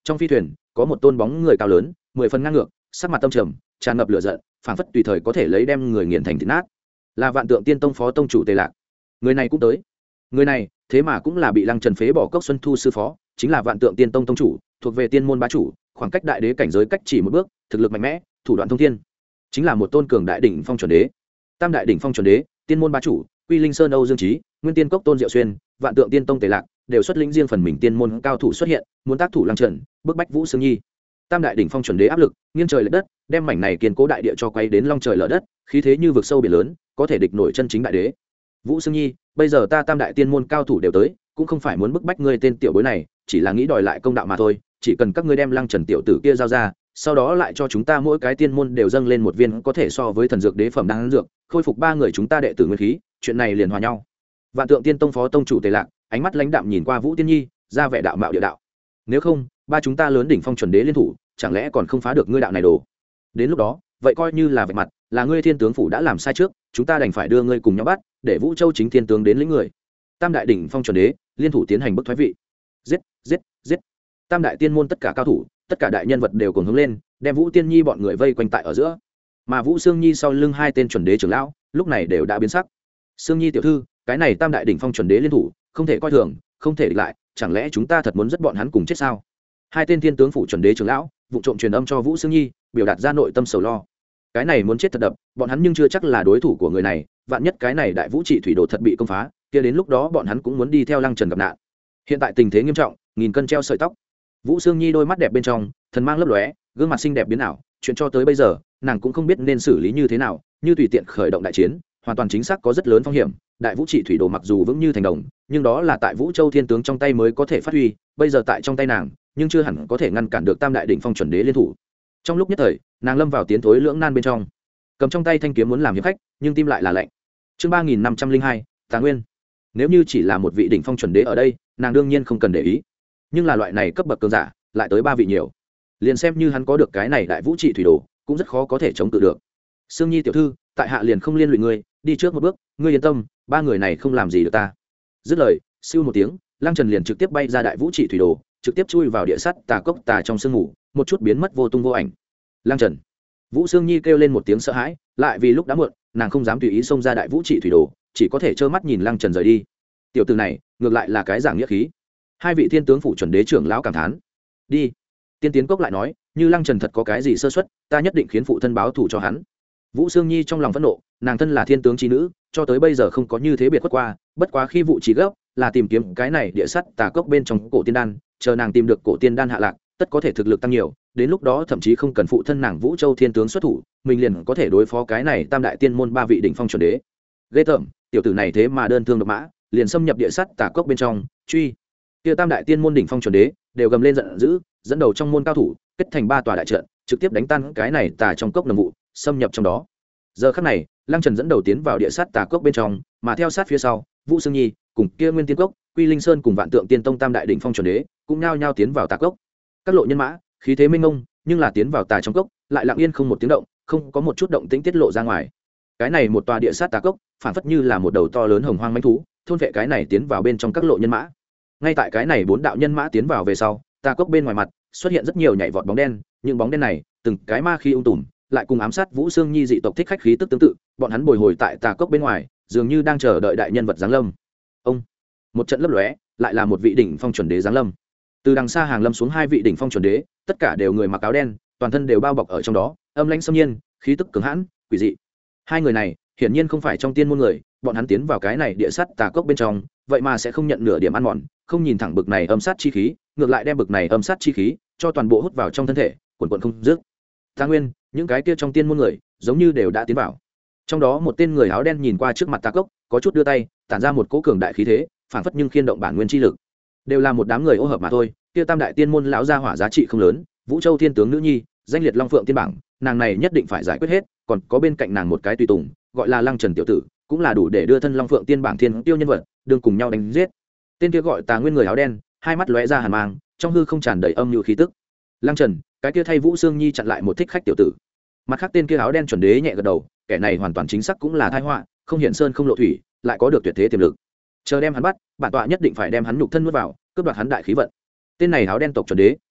trong phi thuyền có một tôn bóng người cao lớn mười phần ngang ngược, sắc mặt tâm trầm, tràn ngập lửa giận, phảng phất tùy thời có thể lấy đem người nghiền thành thịt nát. Là Vạn Tượng Tiên Tông phó tông chủ Tề Lạc. Người này cũng tới. Người này thế mà cũng là bị Lăng Trần phế bỏ Cốc Xuân Thu sư phó, chính là Vạn Tượng Tiên Tông tông chủ, thuộc về tiên môn bá chủ, khoảng cách đại đế cảnh giới cách chỉ một bước, thực lực mạnh mẽ, thủ đoạn thông thiên, chính là một tôn cường đại đỉnh phong chuẩn đế. Tam đại đỉnh phong chuẩn đế, tiên môn bá chủ, Quy Linh Sơn Âu Dương Chí, Nguyên Tiên Cốc Tôn Diệu Xuyên, Vạn Tượng Tiên Tông Tề Lạc, đều xuất lĩnh riêng phần mình tiên môn cao thủ xuất hiện, muốn tác thủ Lăng Trần, bức bách Vũ Sương Nhi. Tam đại đỉnh phong chuẩn đế áp lực, nghiêng trời lệch đất, đem mảnh này kiên cố đại địa cho quay đến long trời lở đất, khí thế như vực sâu biển lớn, có thể địch nổi chân chính đại đế. Vũ Sương Nhi, bây giờ ta tam đại tiên môn cao thủ đều tới, cũng không phải muốn bức bách ngươi tên tiểu bối này, chỉ là nghĩ đòi lại công đạo mà thôi, chỉ cần các ngươi đem Lăng Trần tiểu tử kia giao ra, sau đó lại cho chúng ta mỗi cái tiên môn đều dâng lên một viên có thể so với thần dược đế phẩm đan dược, khôi phục ba người chúng ta đệ tử nguyên khí, chuyện này liền hòa nhau. Vạn Tượng Tiên Tông phó tông chủ Tề Lạc, ánh mắt lãnh đạm nhìn qua Vũ Tiên Nhi, ra vẻ đạo mạo địa đạo. Nếu không, ba chúng ta lớn đỉnh phong chuẩn đế liên thủ, chẳng lẽ còn không phá được ngươi đạo này đồ? Đến lúc đó, vậy coi như là vạch mặt, là ngươi Thiên tướng phủ đã làm sai trước, chúng ta đành phải đưa ngươi cùng nhau bắt, để Vũ Châu chính thiên tướng đến lĩnh người. Tam đại đỉnh phong chuẩn đế liên thủ tiến hành bức thoái vị. Giết, giết, giết. Tam đại tiên môn tất cả cao thủ, tất cả đại nhân vật đều cùng hướng lên, đem Vũ Tiên Nhi bọn người vây quanh tại ở giữa. Mà Vũ Sương Nhi sau lưng hai tên chuẩn đế trưởng lão, lúc này đều đã biến sắc. Sương Nhi tiểu thư, cái này tam đại đỉnh phong chuẩn đế liên thủ, không thể coi thường, không thể địch lại, chẳng lẽ chúng ta thật muốn dứt bọn hắn cùng chết sao? Hai tên thiên tướng phủ chuẩn đế trưởng lão, vụ trộm truyền âm cho Vũ Sương Nhi, biểu đạt ra nội tâm sầu lo. Cái này muốn chết thật đập, bọn hắn nhưng chưa chắc là đối thủ của người này, vạn nhất cái này đại vũ trị thủy đồ thật bị công phá, kia đến lúc đó bọn hắn cũng muốn đi theo Lăng Trần gặp nạn. Hiện tại tình thế nghiêm trọng, nghìn cân treo sợi tóc. Vũ Sương Nhi đôi mắt đẹp bên trong, thần mang lấp lóe, gương mặt xinh đẹp biến ảo, chuyện cho tới bây giờ, nàng cũng không biết nên xử lý như thế nào, như tùy tiện khởi động đại chiến, hoàn toàn chính xác có rất lớn phong hiểm. Đại vũ trị thủy đồ mặc dù vững như thành đồng, nhưng đó là tại Vũ Châu Thiên tướng trong tay mới có thể phát huy, bây giờ tại trong tay nàng, nhưng chưa hẳn có thể ngăn cản được tam đại đỉnh phong chuẩn đế liên thủ. Trong lúc nhất thời, nàng lâm vào tiến thối lưỡng nan bên trong, cầm trong tay thanh kiếm muốn làm hiệp khách, nhưng tim lại là lạnh. Chương ba nghìn năm trăm linh hai, Tà Nguyên. Nếu như chỉ là một vị đỉnh phong chuẩn đế ở đây, nàng đương nhiên không cần để ý, nhưng là loại này cấp bậc cường giả, lại tới ba vị nhiều, liền xem như hắn có được cái này đại vũ trị thủy đồ, cũng rất khó có thể chống cự được. Sương Nhi tiểu thư, tại hạ liền không liên lụy ngươi, đi trước một bước, ngươi yên tâm, ba người này không làm gì được ta. Dứt lời, siêu một tiếng, Lăng Trần liền trực tiếp bay ra đại vũ trị thủy đồ, trực tiếp chui vào địa sắt tà cốc tà trong sương ngủ, một chút biến mất vô tung vô ảnh. Lăng Trần. Vũ Sương Nhi kêu lên một tiếng sợ hãi, lại vì lúc đã muộn, nàng không dám tùy ý xông ra đại vũ trị thủy đồ, chỉ có thể trơ mắt nhìn Lăng Trần rời đi. Tiểu tử này, ngược lại là cái giảng nghĩa khí. Hai vị thiên tướng phủ chuẩn đế trưởng lão cảm thán. Đi. Tiên Tiến Cốc lại nói, như Lăng Trần thật có cái gì sơ suất, ta nhất định khiến phụ thân báo thù cho hắn. Vũ Sương Nhi trong lòng phẫn nộ, nàng thân là thiên tướng chi nữ, cho tới bây giờ không có như thế biệt khuất qua, bất quá khi vụ chỉ gấp, là tìm kiếm cái này địa sắt tà cốc bên trong cổ tiên đan, chờ nàng tìm được cổ tiên đan hạ lạc, tất có thể thực lực tăng nhiều, đến lúc đó thậm chí không cần phụ thân nàng Vũ Châu Thiên tướng xuất thủ, mình liền có thể đối phó cái này tam đại tiên môn ba vị đỉnh phong chuẩn đế. Ghê tởm, tiểu tử này thế mà đơn thương độc mã, liền xâm nhập địa sắt tà cốc bên trong, truy. Kia tam đại tiên môn đỉnh phong chuẩn đế đều gầm lên giận dữ, dẫn đầu trong môn cao thủ, kết thành ba tòa đại trận, trực tiếp đánh tan cái này tà trong cốc nồng vụ, xâm nhập trong đó. Giờ khắc này, Lăng Trần dẫn đầu tiến vào địa sát tà cốc bên trong, mà theo sát phía sau, Vũ Sương Nhi cùng kia Nguyên Tiên Cốc, Quy Linh Sơn cùng Vạn Tượng Tiên Tông tam đại đỉnh phong chuẩn đế, cũng nhao nhao tiến vào tà cốc. Các lộ nhân mã, khí thế mênh mông, nhưng là tiến vào tà trong cốc, lại lặng yên không một tiếng động, không có một chút động tĩnh tiết lộ ra ngoài. Cái này một tòa địa sát tà cốc, phản phất như là một đầu to lớn hồng hoang mãnh thú, thôn vệ cái này tiến vào bên trong các lộ nhân mã. Ngay tại cái này bốn đạo nhân mã tiến vào về sau, tà cốc bên ngoài mặt xuất hiện rất nhiều nhảy vọt bóng đen, những bóng đen này, từng cái ma khí ung tùm, lại cùng ám sát Vũ Sương Nhi dị tộc thích khách khí tức tương tự, bọn hắn bồi hồi tại tà cốc bên ngoài, dường như đang chờ đợi đại nhân vật giáng lâm. Ông, một trận lấp lóe, lại là một vị đỉnh phong chuẩn đế giáng lâm. Từ đằng xa hàng lâm xuống hai vị đỉnh phong chuẩn đế, tất cả đều người mặc áo đen, toàn thân đều bao bọc ở trong đó, âm lãnh xâm nhiên, khí tức cường hãn, quỷ dị. Hai người này, hiển nhiên không phải trong tiên môn người, bọn hắn tiến vào cái này địa sát tà cốc bên trong, vậy mà sẽ không nhận nửa điểm ăn mòn, không nhìn thẳng bực này âm sát chi khí, ngược lại đem bực này âm sát chi khí cho toàn bộ hút vào trong thân thể, quần quần không dứt. Tà Nguyên, những cái kia trong tiên môn người, giống như đều đã tiến vào. Trong đó một tên người áo đen nhìn qua trước mặt tà cốc, có chút đưa tay, tản ra một cỗ cường đại khí thế, phảng phất nhưng khiên động bản nguyên chi lực. Đều là một đám người ô hợp mà thôi, kia tam đại tiên môn lão gia hỏa giá trị không lớn, Vũ Châu Thiên tướng nữ nhi, danh liệt Long Phượng tiên bảng, nàng này nhất định phải giải quyết hết, còn có bên cạnh nàng một cái tùy tùng, gọi là Lăng Trần tiểu tử, cũng là đủ để đưa thân Long Phượng tiên bảng thiên tiêu nhân vật, đương cùng nhau đánh giết. Tên kia gọi Tà Nguyên người áo đen, hai mắt lóe ra hàn mang, trong hư không tràn đầy âm nhu khí tức. Lăng Trần, cái kia thay Vũ Sương Nhi chặn lại một thích khách tiểu tử. Mặt khác tên kia áo đen chuẩn đế nhẹ gật đầu, kẻ này hoàn toàn chính xác cũng là tai họa, không hiện sơn không lộ thủy, lại có được tuyệt thế tiềm lực. Chờ đem hắn bắt, bản tọa nhất định phải đem hắn nhục thân nuốt vào, cướp đoạt hắn đại khí vận. Tên này áo đen tộc chuẩn đế,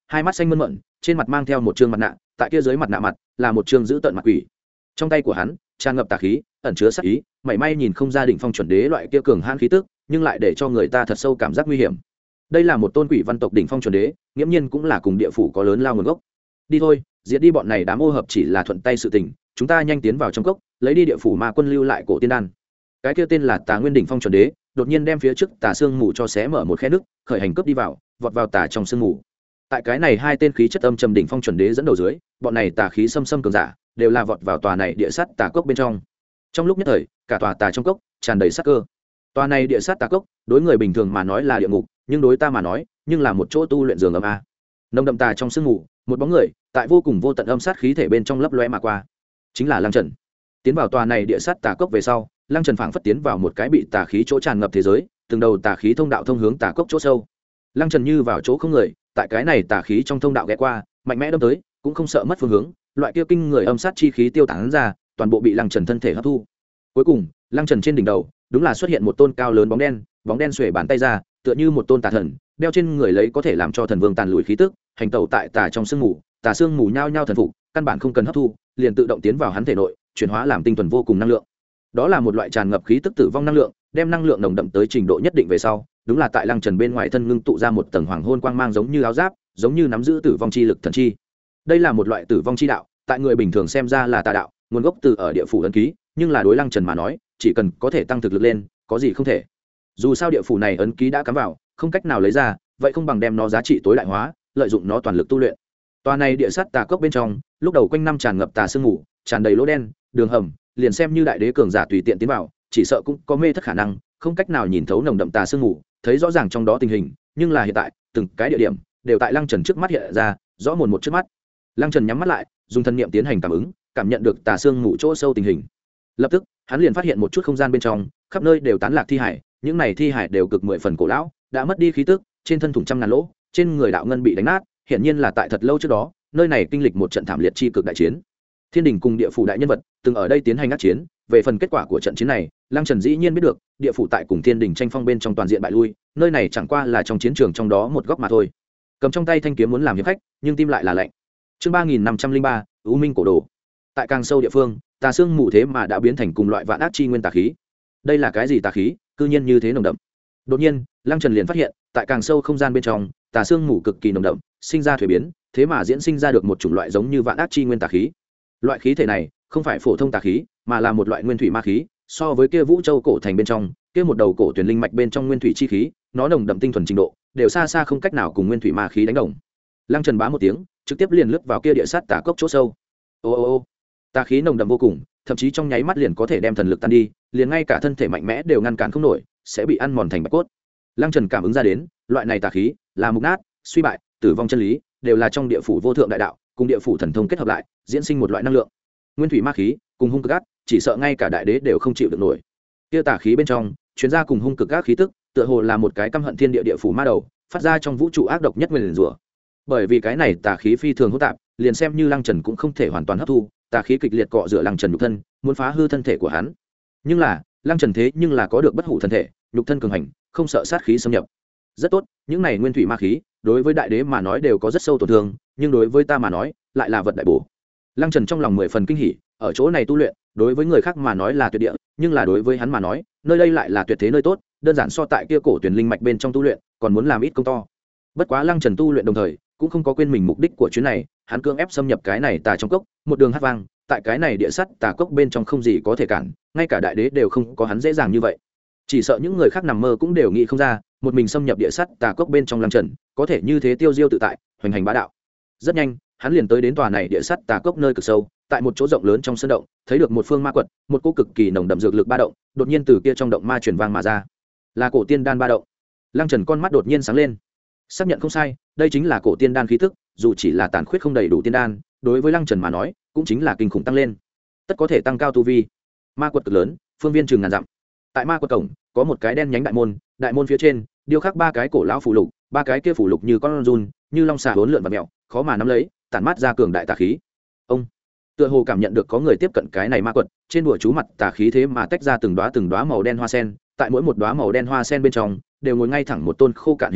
hai mắt xanh mơn mận, trên mặt mang theo một trương mặt nạ, tại kia dưới mặt nạ mặt là một trương giữ tận mặt quỷ. Trong tay của hắn tràn ngập tà khí, ẩn chứa sát ý, mảy may nhìn không ra đỉnh phong chuẩn đế loại kia cường hãn khí tức, nhưng lại để cho người ta thật sâu cảm giác nguy hiểm. Đây là một tôn quỷ văn tộc đỉnh phong chuẩn đế, nghiễm nhiên cũng là cùng địa phủ có lớn lao nguồn gốc. Đi thôi, diệt đi bọn này đám ô hợp chỉ là thuận tay sự tình, chúng ta nhanh tiến vào trong cốc, lấy đi địa phủ ma quân lưu lại cổ tiên đan. Cái kia tên là Tà Nguyên đỉnh phong chuẩn đế, đột nhiên đem phía trước Tà Sương Mù cho xé mở một khe nước, khởi hành cướp đi vào, vọt vào tà trong sương mù. Tại cái này hai tên khí chất âm trầm đỉnh phong chuẩn đế dẫn đầu dưới, bọn này tà khí xâm xâm cường giả, đều là vọt vào tòa này địa sát tà cốc bên trong. Trong lúc nhất thời, cả tòa tà trong cốc tràn đầy sát cơ. Tòa này địa sát tà cốc, đối người bình thường mà nói là địa ngục, nhưng đối ta mà nói, nhưng là một chỗ tu luyện giường âm a. Nồng đậm tà trong sương mù, một bóng người, tại vô cùng vô tận âm sát khí thể bên trong lấp lóe mà qua. Chính là Lăng Trần. Tiến vào tòa này địa sát tà cốc về sau, Lăng Trần phảng phất tiến vào một cái bị tà khí chỗ tràn ngập thế giới, từng đầu tà khí thông đạo thông hướng tà cốc chỗ sâu. Lăng Trần như vào chỗ không người, tại cái này tà khí trong thông đạo ghé qua, mạnh mẽ đâm tới, cũng không sợ mất phương hướng, loại kia kinh người âm sát chi khí tiêu tán ra, toàn bộ bị Lăng Trần thân thể hấp thu. Cuối cùng, Lăng Trần trên đỉnh đầu, đúng là xuất hiện một tôn cao lớn bóng đen, bóng đen xuề bàn tay ra, tựa như một tôn tà thần, đeo trên người lấy có thể làm cho thần vương tàn lùi khí tức, hành tẩu tại tà trong sương mù, tà sương mù nhao nhao thần phục, căn bản không cần hấp thu, liền tự động tiến vào hắn thể nội, chuyển hóa làm tinh thuần vô cùng năng lượng. Đó là một loại tràn ngập khí tức tử vong năng lượng, đem năng lượng nồng đậm tới trình độ nhất định về sau, đúng là tại Lăng Trần bên ngoài thân ngưng tụ ra một tầng hoàng hôn quang mang giống như áo giáp, giống như nắm giữ tử vong chi lực thần chi. Đây là một loại tử vong chi đạo, tại người bình thường xem ra là tà đạo, nguồn gốc từ ở địa phủ ấn ký, nhưng là đối Lăng Trần mà nói, chỉ cần có thể tăng thực lực lên, có gì không thể. Dù sao địa phủ này ấn ký đã cắm vào, không cách nào lấy ra, vậy không bằng đem nó giá trị tối đại hóa, lợi dụng nó toàn lực tu luyện. Tòa này địa sát tà cốc bên trong, lúc đầu quanh năm tràn ngập tà sương mù, tràn đầy lỗ đen, đường hầm, liền xem như đại đế cường giả tùy tiện tiến vào, chỉ sợ cũng có mê thất khả năng, không cách nào nhìn thấu nồng đậm tà sương mù, thấy rõ ràng trong đó tình hình, nhưng là hiện tại, từng cái địa điểm đều tại Lăng Trần trước mắt hiện ra, rõ mồn một trước mắt. Lăng Trần nhắm mắt lại, dùng thân niệm tiến hành cảm ứng, cảm nhận được tà sương mù chỗ sâu tình hình. Lập tức, hắn liền phát hiện một chút không gian bên trong, khắp nơi đều tán lạc thi hải, những này thi hải đều cực mười phần cổ lão, đã mất đi khí tức, trên thân thủng trăm ngàn lỗ, trên người đạo ngân bị đánh nát, hiển nhiên là tại thật lâu trước đó, nơi này kinh lịch một trận thảm liệt chi cực đại chiến. Thiên đình cùng địa phủ đại nhân vật từng ở đây tiến hành ác chiến, về phần kết quả của trận chiến này, Lăng Trần dĩ nhiên biết được, địa phủ tại cùng thiên đình tranh phong bên trong toàn diện bại lui, nơi này chẳng qua là trong chiến trường trong đó một góc mà thôi. Cầm trong tay thanh kiếm muốn làm hiệp khách, nhưng tim lại là lạnh. Chương ba nghìn năm trăm linh ba, U Minh cổ đồ. Tại càng sâu địa phương, tà xương mù thế mà đã biến thành cùng loại vạn ác chi nguyên tà khí. Đây là cái gì tà khí, cư nhiên như thế nồng đậm. Đột nhiên, Lăng Trần liền phát hiện, tại càng sâu không gian bên trong, tà xương mù cực kỳ nồng đậm, sinh ra thủy biến, thế mà diễn sinh ra được một chủng loại giống như vạn ác chi nguyên tà khí. Loại khí thể này không phải phổ thông tà khí, mà là một loại nguyên thủy ma khí, so với kia Vũ Châu cổ thành bên trong, kia một đầu cổ tuyển linh mạch bên trong nguyên thủy chi khí, nó nồng đậm tinh thuần trình độ, đều xa xa không cách nào cùng nguyên thủy ma khí đánh đồng. Lăng Trần bá một tiếng, trực tiếp liền lướt vào kia địa sát tà cốc chỗ sâu. Ô ô ô, tà khí nồng đậm vô cùng, thậm chí trong nháy mắt liền có thể đem thần lực tan đi, liền ngay cả thân thể mạnh mẽ đều ngăn cản không nổi, sẽ bị ăn mòn thành bạch cốt. Lăng Trần cảm ứng ra đến, loại này tà khí là mục nát, suy bại, tử vong chân lý, đều là trong địa phủ vô thượng đại đạo, cùng địa phủ thần thông kết hợp lại, diễn sinh một loại năng lượng. Nguyên thủy ma khí, cùng hung cực ác, chỉ sợ ngay cả đại đế đều không chịu được nổi. Kia tà khí bên trong, chuyên gia cùng hung cực ác khí tức, tựa hồ là một cái căm hận thiên địa địa phủ ma đầu, phát ra trong vũ trụ ác độc nhất nguyên rủa. Bởi vì cái này tà khí phi thường hỗn tạp, liền xem như Lăng Trần cũng không thể hoàn toàn hấp thu, tà khí kịch liệt cọ rửa Lăng Trần nhục thân, muốn phá hư thân thể của hắn. Nhưng là, Lăng Trần thế nhưng là có được bất hủ thân thể, nhục thân cường hành, không sợ sát khí xâm nhập. Rất tốt, những này nguyên thủy ma khí, đối với đại đế mà nói đều có rất sâu tổn thương, nhưng đối với ta mà nói, lại là vật đại bổ. Lăng Trần trong lòng mười phần kinh hỉ, ở chỗ này tu luyện, đối với người khác mà nói là tuyệt địa, nhưng là đối với hắn mà nói, nơi đây lại là tuyệt thế nơi tốt, đơn giản so tại kia cổ tuyển linh mạch bên trong tu luyện, còn muốn làm ít công to. Bất quá Lăng Trần tu luyện đồng thời, cũng không có quên mình mục đích của chuyến này, hắn cưỡng ép xâm nhập cái này tà trong cốc, một đường hát vang, tại cái này địa sắt tà cốc bên trong không gì có thể cản, ngay cả đại đế đều không có hắn dễ dàng như vậy. Chỉ sợ những người khác nằm mơ cũng đều nghĩ không ra, một mình xâm nhập địa sắt tà cốc bên trong Lăng Trần, có thể như thế tiêu diêu tự tại, hoành hành bá đạo. Rất nhanh, hắn liền tới đến tòa này địa sắt tà cốc nơi cực sâu, tại một chỗ rộng lớn trong sân động, thấy được một phương ma quật, một cỗ cực kỳ nồng đậm dược lực ba động, đột nhiên từ kia trong động ma truyền vang mà ra. Là cổ tiên đan ba động. Lăng Trần con mắt đột nhiên sáng lên. Xác nhận không sai, đây chính là cổ tiên đan khí tức, dù chỉ là tàn khuyết không đầy đủ tiên đan, đối với Lăng Trần mà nói, cũng chính là kinh khủng tăng lên. Tất có thể tăng cao tu vi. Ma quật cực lớn, phương viên chừng ngàn dặm. Tại ma quật cổng, có một cái đen nhánh đại môn, đại môn phía trên điêu khắc ba cái cổ lão phù lục, ba cái kia phù lục như con run, như long xà hỗn lượn và mèo, khó mà nắm lấy, tản mát ra cường đại tà khí. Ông tựa hồ cảm nhận được có người tiếp cận cái này ma quật, trên đùa chú mặt tà khí thế mà tách ra từng đóa từng đóa màu đen hoa sen, tại mỗi một đóa màu đen hoa sen bên trong đều ngồi ngay thẳng một tôn khô cạn hình thể,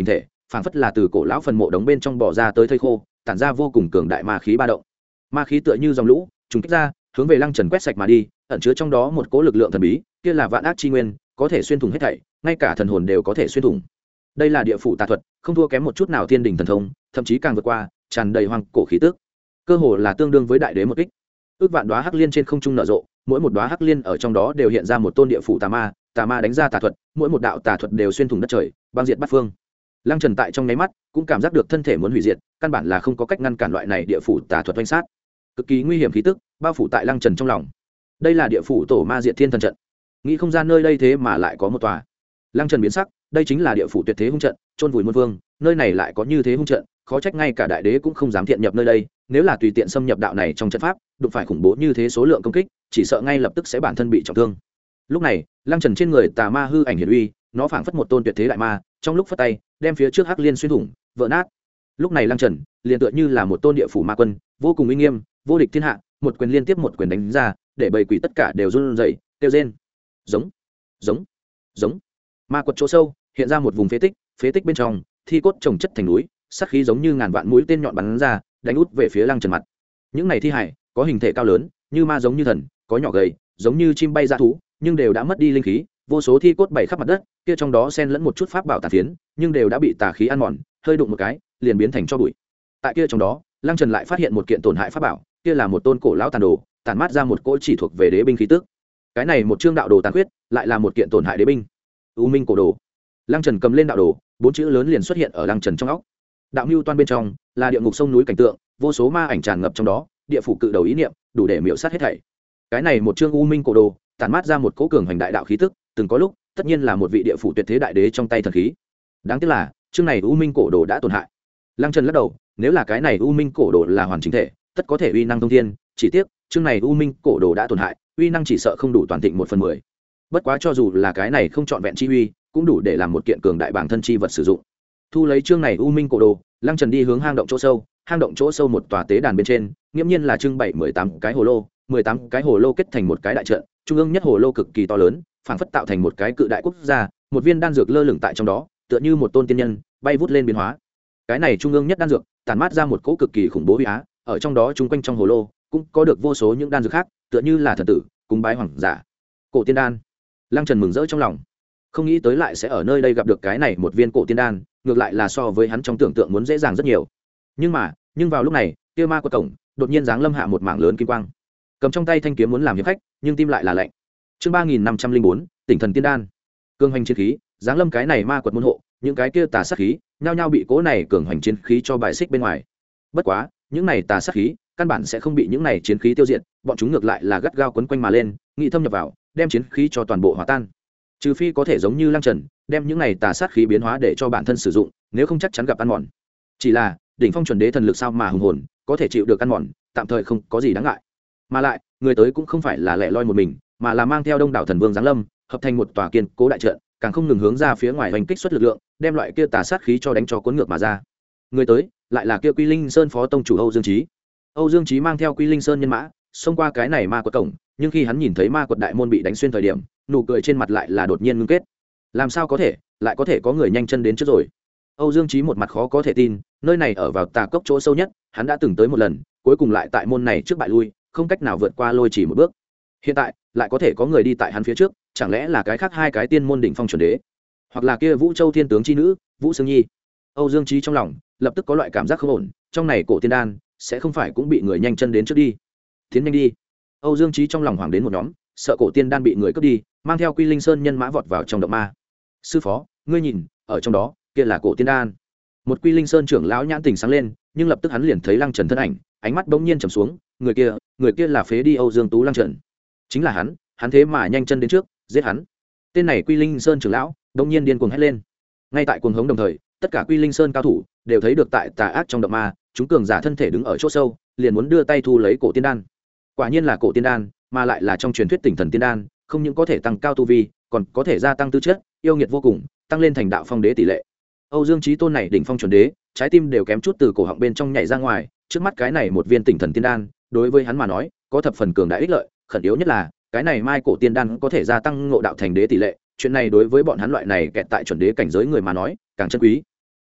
phảng phất là từ cổ lão phần mộ đống bên trong bỏ ra tới thây khô, tản ra vô cùng cường đại ma khí ba động. Ma khí tựa như dòng lũ trùng kích ra, hướng về Lăng Trần quét sạch mà đi, ẩn chứa trong đó một cỗ lực lượng thần bí, kia là vạn ác chi nguyên, có thể xuyên thủng hết thảy, ngay cả thần hồn đều có thể xuyên thủng. Đây là địa phủ tà thuật, không thua kém một chút nào thiên đình thần thông, thậm chí càng vượt qua, tràn đầy hoang cổ khí tức, cơ hồ là tương đương với đại đế một kích. Ước vạn đóa hắc liên trên không trung nở rộ, mỗi một đóa hắc liên ở trong đó đều hiện ra một tôn địa phủ tà ma, tà ma đánh ra tà thuật, mỗi một đạo tà thuật đều xuyên thủng đất trời, băng diệt bát phương. Lăng Trần tại trong nháy mắt cũng cảm giác được thân thể muốn hủy diệt, căn bản là không có cách ngăn cản loại này địa phủ tà thuật oanh sát. Cực kỳ nguy hiểm khí tức bao phủ tại Lăng Trần trong lòng. Đây là địa phủ tổ ma diệt thiên thần trận. Nghĩ không gian nơi đây thế mà lại có một tòa. Lăng Trần biến sắc, đây chính là địa phủ tuyệt thế hung trận, chôn vùi muôn vương, nơi này lại có như thế hung trận, khó trách ngay cả đại đế cũng không dám thiện nhập nơi đây, nếu là tùy tiện xâm nhập đạo này trong trận pháp, đụng phải khủng bố như thế số lượng công kích, chỉ sợ ngay lập tức sẽ bản thân bị trọng thương. Lúc này, Lăng Trần trên người tà ma hư ảnh hiển uy, nó phảng phất một tôn tuyệt thế đại ma, trong lúc phất tay, đem phía trước hắc liên xuyên thủng, vỡ nát. Lúc này Lăng Trần liền tựa như là một tôn địa phủ ma quân, vô cùng uy nghiêm, vô địch thiên hạ, một quyền liên tiếp một quyền đánh ra, để bầy quỷ tất cả đều run rẩy, kêu rên. Giống, giống, giống. Ma quật chỗ sâu, hiện ra một vùng phế tích, phế tích bên trong, thi cốt chồng chất thành núi, sát khí giống như ngàn vạn mũi tên nhọn bắn ra, đánh út về phía Lăng Trần mặt. Những này thi hải, có hình thể cao lớn, như ma giống như thần, có nhỏ gầy, giống như chim bay ra thú, nhưng đều đã mất đi linh khí, vô số thi cốt bày khắp mặt đất, kia trong đó xen lẫn một chút pháp bảo tà phiến, nhưng đều đã bị tà khí ăn mòn, hơi đụng một cái, liền biến thành tro bụi. Tại kia trong đó, Lăng Trần lại phát hiện một kiện tổn hại pháp bảo, kia là một tôn cổ lão tàn đồ, tản mát ra một cỗ chỉ thuộc về đế binh khí tức. Cái này một chương đạo đồ tàn khuyết, lại là một kiện tổn hại đế binh. U Minh cổ đồ. Lăng Trần cầm lên đạo đồ, bốn chữ lớn liền xuất hiện ở Lăng Trần trong óc. Đạo Nưu Toan bên trong là địa ngục sông núi cảnh tượng, vô số ma ảnh tràn ngập trong đó, địa phủ cự đầu ý niệm, đủ để miểu sát hết thảy. Cái này một chương U Minh cổ đồ, tản mát ra một cỗ cường hành đại đạo khí tức, từng có lúc, tất nhiên là một vị địa phủ tuyệt thế đại đế trong tay thần khí. Đáng tiếc là, chương này U Minh cổ đồ đã tổn hại. Lăng Trần lắc đầu, nếu là cái này U Minh cổ đồ là hoàn chỉnh thể, tất có thể uy năng thông thiên, chỉ tiếc, chương này U Minh cổ đồ đã tổn hại, uy năng chỉ sợ không đủ toàn thịnh một phần mười. Bất quá cho dù là cái này không trọn vẹn chi uy, cũng đủ để làm một kiện cường đại bản thân chi vật sử dụng. Thu lấy chương này U Minh cổ đồ, Lăng Trần đi hướng hang động chỗ sâu, hang động chỗ sâu một tòa tế đàn bên trên, nghiêm nhiên là trưng bày mười tám cái hồ lô, mười tám cái hồ lô kết thành một cái đại trận, trung ương nhất hồ lô cực kỳ to lớn, phảng phất tạo thành một cái cự đại quốc gia, một viên đan dược lơ lửng tại trong đó, tựa như một tôn tiên nhân bay vút lên biến hóa. Cái này trung ương nhất đan dược, tản mát ra một cỗ cực kỳ khủng bố uy á, ở trong đó chung quanh trong hồ lô cũng có được vô số những đan dược khác, tựa như là thần tử cúng bái hoàng giả. Cổ tiên đan. Lăng Trần mừng rỡ trong lòng, không nghĩ tới lại sẽ ở nơi đây gặp được cái này một viên cổ tiên đan, ngược lại là so với hắn trong tưởng tượng muốn dễ dàng rất nhiều. Nhưng mà, nhưng vào lúc này, kia ma quật cổng đột nhiên giáng lâm hạ một mảng lớn kim quang, cầm trong tay thanh kiếm muốn làm hiệp khách, nhưng tim lại là lạnh. Chương ba nghìn năm trăm linh bốn, Tỉnh thần tiên đan. Cường hành chiến khí, giáng lâm cái này ma quật môn hộ, những cái kia tà sát khí, nhao nhao bị cố này cường hành chiến khí cho bài xích bên ngoài. Bất quá, những này tà sát khí, căn bản sẽ không bị những này chiến khí tiêu diệt, bọn chúng ngược lại là gắt gao quấn quanh mà lên, nghị thâm nhập vào, đem chiến khí cho toàn bộ hòa tan. Trừ phi có thể giống như Lăng Trần, đem những này tà sát khí biến hóa để cho bản thân sử dụng, nếu không chắc chắn gặp ăn mòn. Chỉ là, đỉnh phong chuẩn đế thần lực sao mà hùng hồn, có thể chịu được ăn mòn, tạm thời không có gì đáng ngại. Mà lại, người tới cũng không phải là lẻ loi một mình, mà là mang theo đông đảo thần vương giáng lâm, hợp thành một tòa kiên cố đại trận, càng không ngừng hướng ra phía ngoài hành kích xuất lực lượng, đem loại kia tà sát khí cho đánh cho cuốn ngược mà ra. Người tới, lại là kia Quy Linh Sơn phó tông chủ Âu Dương Chí. Âu Dương Chí mang theo Quy Linh Sơn nhân mã, xông qua cái này ma quật cổng, nhưng khi hắn nhìn thấy ma quật đại môn bị đánh xuyên thời điểm, nụ cười trên mặt lại là đột nhiên ngưng kết. Làm sao có thể, lại có thể có người nhanh chân đến trước rồi? Âu Dương Chí một mặt khó có thể tin, nơi này ở vào tà cốc chỗ sâu nhất, hắn đã từng tới một lần, cuối cùng lại tại môn này trước bại lui, không cách nào vượt qua lôi chỉ một bước. Hiện tại, lại có thể có người đi tại hắn phía trước, chẳng lẽ là cái khác hai cái tiên môn đỉnh phong chuẩn đế, hoặc là kia Vũ Châu thiên tướng chi nữ, Vũ Sương Nhi? Âu Dương Chí trong lòng lập tức có loại cảm giác không ổn, trong này cổ tiên đan sẽ không phải cũng bị người nhanh chân đến trước đi. Tiến nhanh đi. Âu Dương Chí trong lòng hoảng đến một nhóm, sợ cổ tiên đan bị người cướp đi, mang theo Quy Linh Sơn nhân mã vọt vào trong động ma. Sư phó, ngươi nhìn, ở trong đó, kia là cổ tiên đan. Một Quy Linh Sơn trưởng lão nhãn tình sáng lên, nhưng lập tức hắn liền thấy Lăng Trần thân ảnh, ánh mắt bỗng nhiên trầm xuống, người kia, người kia là phế đi Âu Dương Tú Lăng Trần. Chính là hắn, hắn thế mà nhanh chân đến trước, giết hắn. Tên này Quy Linh Sơn trưởng lão, bỗng nhiên điên cuồng hét lên. Ngay tại cuồng hống đồng thời, tất cả Quy Linh Sơn cao thủ đều thấy được tại tà ác trong động ma, chúng cường giả thân thể đứng ở chỗ sâu, liền muốn đưa tay thu lấy cổ tiên đan. Quả nhiên là cổ tiên đan, mà lại là trong truyền thuyết Tỉnh thần tiên đan, không những có thể tăng cao tu vi, còn có thể gia tăng tư chất, yêu nghiệt vô cùng, tăng lên thành đạo phong đế tỷ lệ. Âu Dương Chí tôn này đỉnh phong chuẩn đế, trái tim đều kém chút từ cổ họng bên trong nhảy ra ngoài, trước mắt cái này một viên Tỉnh thần tiên đan, đối với hắn mà nói, có thập phần cường đại ích lợi, khẩn yếu nhất là, cái này mai cổ tiên đan có thể gia tăng ngộ đạo thành đế tỷ lệ, chuyện này đối với bọn hắn loại này kẹt tại chuẩn đế cảnh giới người mà nói, càng chân quý.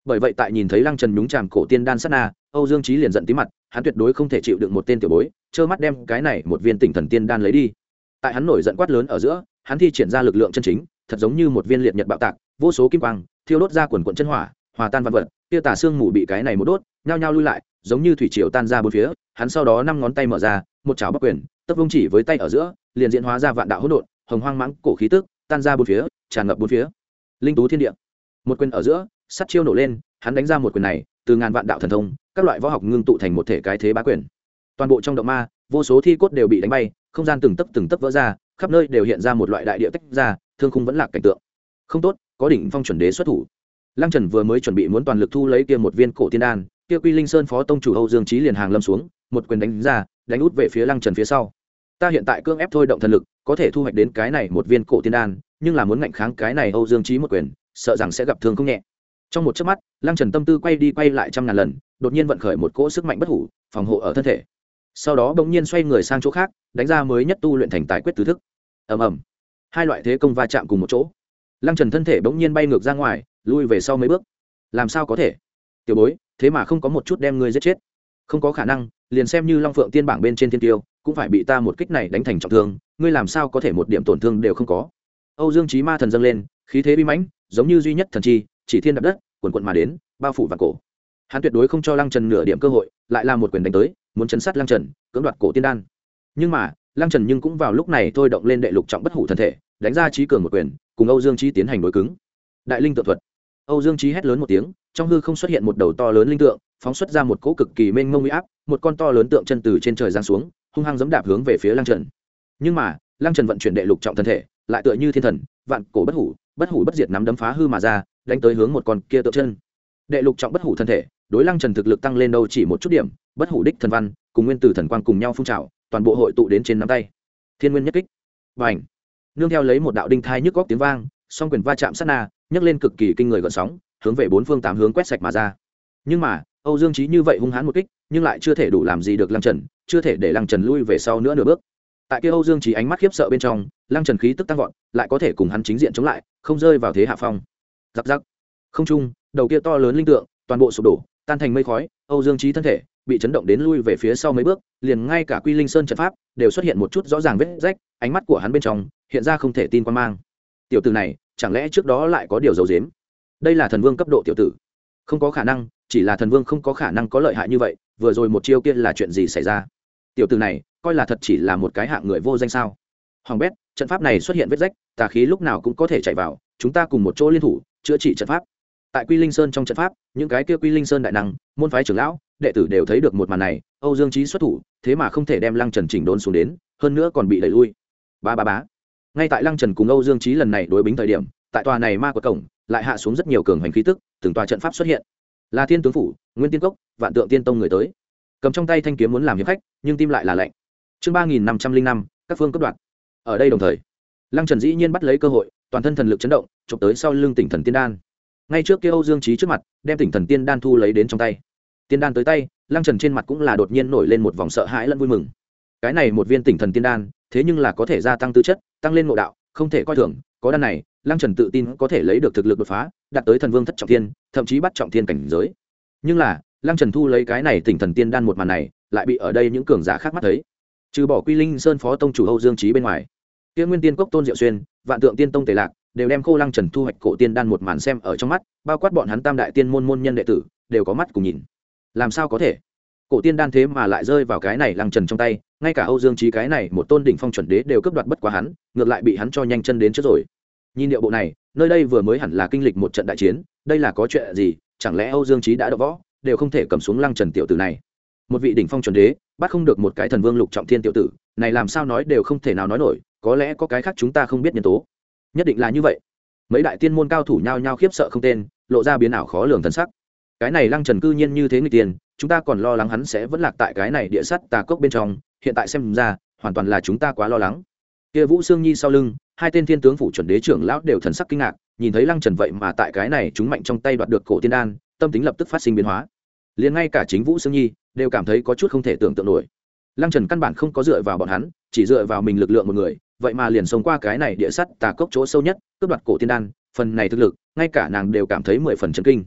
Bởi vậy tại nhìn thấy Lăng Trần nhúng chàm cổ tiên đan sát na, Âu Dương Chí liền giận tí mặt, hắn tuyệt đối không thể chịu đựng một tên tiểu bối trơ mắt đem cái này một viên tỉnh thần tiên đan lấy đi. Tại hắn nổi giận quát lớn ở giữa, hắn thi triển ra lực lượng chân chính, thật giống như một viên liệt nhật bạo tạc, vô số kim quang thiêu đốt ra quần quần chân hỏa, hòa tan vạn vật, kia tà xương mù bị cái này một đốt, nhao nhao lui lại, giống như thủy triều tan ra bốn phía. Hắn sau đó năm ngón tay mở ra, một chảo bắc quyền, tấp vung chỉ với tay ở giữa, liền diễn hóa ra vạn đạo hỗn độn, hồng hoang mãng cổ khí tức, tan ra bốn phía, tràn ngập bốn phía. Linh tú thiên địa. Một quyền ở giữa, sắt chiêu nổ lên, hắn đánh ra một quyền này, từ ngàn vạn đạo thần thông, các loại võ học ngưng tụ thành một thể cái thế bá quyền. Toàn bộ trong động ma, vô số thi cốt đều bị đánh bay, không gian từng tấc từng tấc vỡ ra, khắp nơi đều hiện ra một loại đại địa tách ra, thương khung vẫn lạc cảnh tượng. Không tốt, có đỉnh phong chuẩn đế xuất thủ. Lăng Trần vừa mới chuẩn bị muốn toàn lực thu lấy kia một viên cổ tiên đan, kia Quy Linh Sơn phó tông chủ Âu Dương Chí liền hàng lâm xuống, một quyền đánh ra, đánh út về phía Lăng Trần phía sau. Ta hiện tại cưỡng ép thôi động thần lực, có thể thu hoạch đến cái này một viên cổ tiên đan, nhưng là muốn ngạnh kháng cái này Âu Dương Chí một quyền, sợ rằng sẽ gặp thương không nhẹ. Trong một chớp mắt, Lăng Trần tâm tư quay đi quay lại trăm ngàn lần, đột nhiên vận khởi một cỗ sức mạnh bất hủ, phòng hộ ở thân thể. Sau đó bỗng nhiên xoay người sang chỗ khác, đánh ra mới nhất tu luyện thành tài quyết tứ thức. Ầm ầm. Hai loại thế công va chạm cùng một chỗ. Lăng Trần thân thể bỗng nhiên bay ngược ra ngoài, lui về sau mấy bước. Làm sao có thể? Tiểu bối, thế mà không có một chút đem ngươi giết chết. Không có khả năng, liền xem như Long Phượng Tiên bảng bên trên thiên tiêu, cũng phải bị ta một kích này đánh thành trọng thương, ngươi làm sao có thể một điểm tổn thương đều không có? Âu Dương Chí ma thần dâng lên, khí thế uy mãnh, giống như duy nhất thần chi, chỉ thiên đạp đất, quần quần mà đến, bao phủ vạn cổ. Hắn tuyệt đối không cho Lăng Trần nửa điểm cơ hội, lại làm một quyền đánh tới, muốn chấn sát Lăng Trần, cưỡng đoạt cổ tiên đan. Nhưng mà, Lăng Trần nhưng cũng vào lúc này thôi động lên đệ lục trọng bất hủ thần thể, đánh ra chí cường một quyền, cùng Âu Dương Chí tiến hành đối cứng. Đại linh tượng thuật. Âu Dương Chí hét lớn một tiếng, trong hư không xuất hiện một đầu to lớn linh tượng, phóng xuất ra một cỗ cực kỳ mênh mông uy áp, một con to lớn tượng chân từ trên trời giáng xuống, hung hăng giẫm đạp hướng về phía Lăng Trần. Nhưng mà, Lăng Trần vận chuyển đệ lục trọng thân thể, lại tựa như thiên thần, vạn cổ bất hủ, bất hủ bất diệt nắm đấm phá hư mà ra, đánh tới hướng một con kia tượng chân. Đệ lục trọng bất hủ thân thể, đối Lăng Trần thực lực tăng lên đâu chỉ một chút điểm, bất hủ đích thần văn, cùng nguyên tử thần quang cùng nhau phun trào, toàn bộ hội tụ đến trên nắm tay. Thiên nguyên nhất kích. Bành. Nương theo lấy một đạo đinh thai nhức góc tiếng vang, song quyền va chạm sát na, nhấc lên cực kỳ kinh người gợn sóng, hướng về bốn phương tám hướng quét sạch mà ra. Nhưng mà, Âu Dương Chí như vậy hung hãn một kích, nhưng lại chưa thể đủ làm gì được Lăng Trần, chưa thể để Lăng Trần lui về sau nữa nửa bước. Tại kia Âu Dương Chí ánh mắt khiếp sợ bên trong, Lăng Trần khí tức tăng vọt, lại có thể cùng hắn chính diện chống lại, không rơi vào thế hạ phong. Giặc giặc. Không trung, đầu kia to lớn linh tượng, toàn bộ sụp đổ, tan thành mây khói, Âu Dương Chí thân thể bị chấn động đến lui về phía sau mấy bước, liền ngay cả Quy Linh Sơn trận pháp đều xuất hiện một chút rõ ràng vết rách, ánh mắt của hắn bên trong hiện ra không thể tin quan mang. Tiểu tử này, chẳng lẽ trước đó lại có điều giấu giếm? Đây là thần vương cấp độ tiểu tử. Không có khả năng, chỉ là thần vương không có khả năng có lợi hại như vậy, vừa rồi một chiêu kia là chuyện gì xảy ra? Tiểu tử này, coi là thật chỉ là một cái hạng người vô danh sao? Hoàng bét, trận pháp này xuất hiện vết rách, tà khí lúc nào cũng có thể chạy vào, chúng ta cùng một chỗ liên thủ, chữa trị trận pháp. Tại Quy Linh Sơn trong trận pháp, những cái kia Quy Linh Sơn đại năng, môn phái trưởng lão, đệ tử đều thấy được một màn này, Âu Dương Chí xuất thủ, thế mà không thể đem Lăng Trần chỉnh đốn xuống đến, hơn nữa còn bị đẩy lui. Ba ba bá. Ngay tại Lăng Trần cùng Âu Dương Chí lần này đối bính thời điểm, tại tòa này ma quật cổng, lại hạ xuống rất nhiều cường hành khí tức, từng tòa trận pháp xuất hiện. Là Thiên tướng phủ, Nguyên Tiên cốc, Vạn Tượng Tiên tông người tới. Cầm trong tay thanh kiếm muốn làm hiệp khách, nhưng tim lại là lạnh. Chương ba nghìn năm trăm linh năm, các phương cấp đoạn. Ở đây đồng thời, Lăng Trần dĩ nhiên bắt lấy cơ hội, toàn thân thần lực chấn động, chụp tới sau lưng Tỉnh Thần Tiên Đan. Ngay trước kia Âu Dương Chí trước mặt, đem Tỉnh Thần Tiên Đan thu lấy đến trong tay. Tiên đan tới tay, Lăng Trần trên mặt cũng là đột nhiên nổi lên một vòng sợ hãi lẫn vui mừng. Cái này một viên Tỉnh Thần Tiên Đan, thế nhưng là có thể gia tăng tư chất, tăng lên ngộ đạo, không thể coi thường, có đan này, Lăng Trần tự tin có thể lấy được thực lực đột phá, đạt tới thần vương thất trọng thiên, thậm chí bắt trọng thiên cảnh giới. Nhưng là, Lăng Trần thu lấy cái này Tỉnh Thần Tiên Đan một màn này, lại bị ở đây những cường giả khác mắt thấy. Trừ bỏ Quy Linh Sơn phó tông chủ Âu Dương Chí bên ngoài, Tiên Nguyên Tiên cốc Tôn Diệu Xuyên, Vạn Tượng Tiên tông Tề Lạc, đều đem Khô Lăng Trần thu hoạch cổ tiên đan một màn xem ở trong mắt, bao quát bọn hắn Tam đại tiên môn môn nhân đệ tử, đều có mắt cùng nhìn. Làm sao có thể? Cổ tiên đan thế mà lại rơi vào cái này Lăng Trần trong tay, ngay cả Âu Dương Chí cái này một tôn đỉnh phong chuẩn đế đều cướp đoạt bất quá hắn, ngược lại bị hắn cho nhanh chân đến trước rồi. Nhìn điệu bộ này, nơi đây vừa mới hẳn là kinh lịch một trận đại chiến, đây là có chuyện gì? Chẳng lẽ Âu Dương Chí đã đọ võ, đều không thể cầm xuống Lăng Trần tiểu tử này? Một vị đỉnh phong chuẩn đế, bắt không được một cái thần vương lục trọng thiên tiểu tử, này làm sao nói đều không thể nào nói nổi, có lẽ có cái khác chúng ta không biết nhân tố. Nhất định là như vậy. Mấy đại tiên môn cao thủ nhao nhao khiếp sợ không tên, lộ ra biến ảo khó lường thần sắc. Cái này Lăng Trần cư nhiên như thế người tiền, chúng ta còn lo lắng hắn sẽ vẫn lạc tại cái này địa sắt tà cốc bên trong, hiện tại xem ra, hoàn toàn là chúng ta quá lo lắng. Kia Vũ Sương Nhi sau lưng, hai tên thiên tướng phủ chuẩn đế trưởng lão đều thần sắc kinh ngạc, nhìn thấy Lăng Trần vậy mà tại cái này chúng mạnh trong tay đoạt được cổ tiên đan, tâm tính lập tức phát sinh biến hóa. Liền ngay cả chính Vũ Sương Nhi đều cảm thấy có chút không thể tưởng tượng nổi. Lăng Trần căn bản không có dựa vào bọn hắn, chỉ dựa vào mình lực lượng một người, vậy mà liền sống qua cái này địa sắt tà cốc chỗ sâu nhất, cướp đoạt cổ tiên đan, phần này thực lực, ngay cả nàng đều cảm thấy mười phần chấn kinh.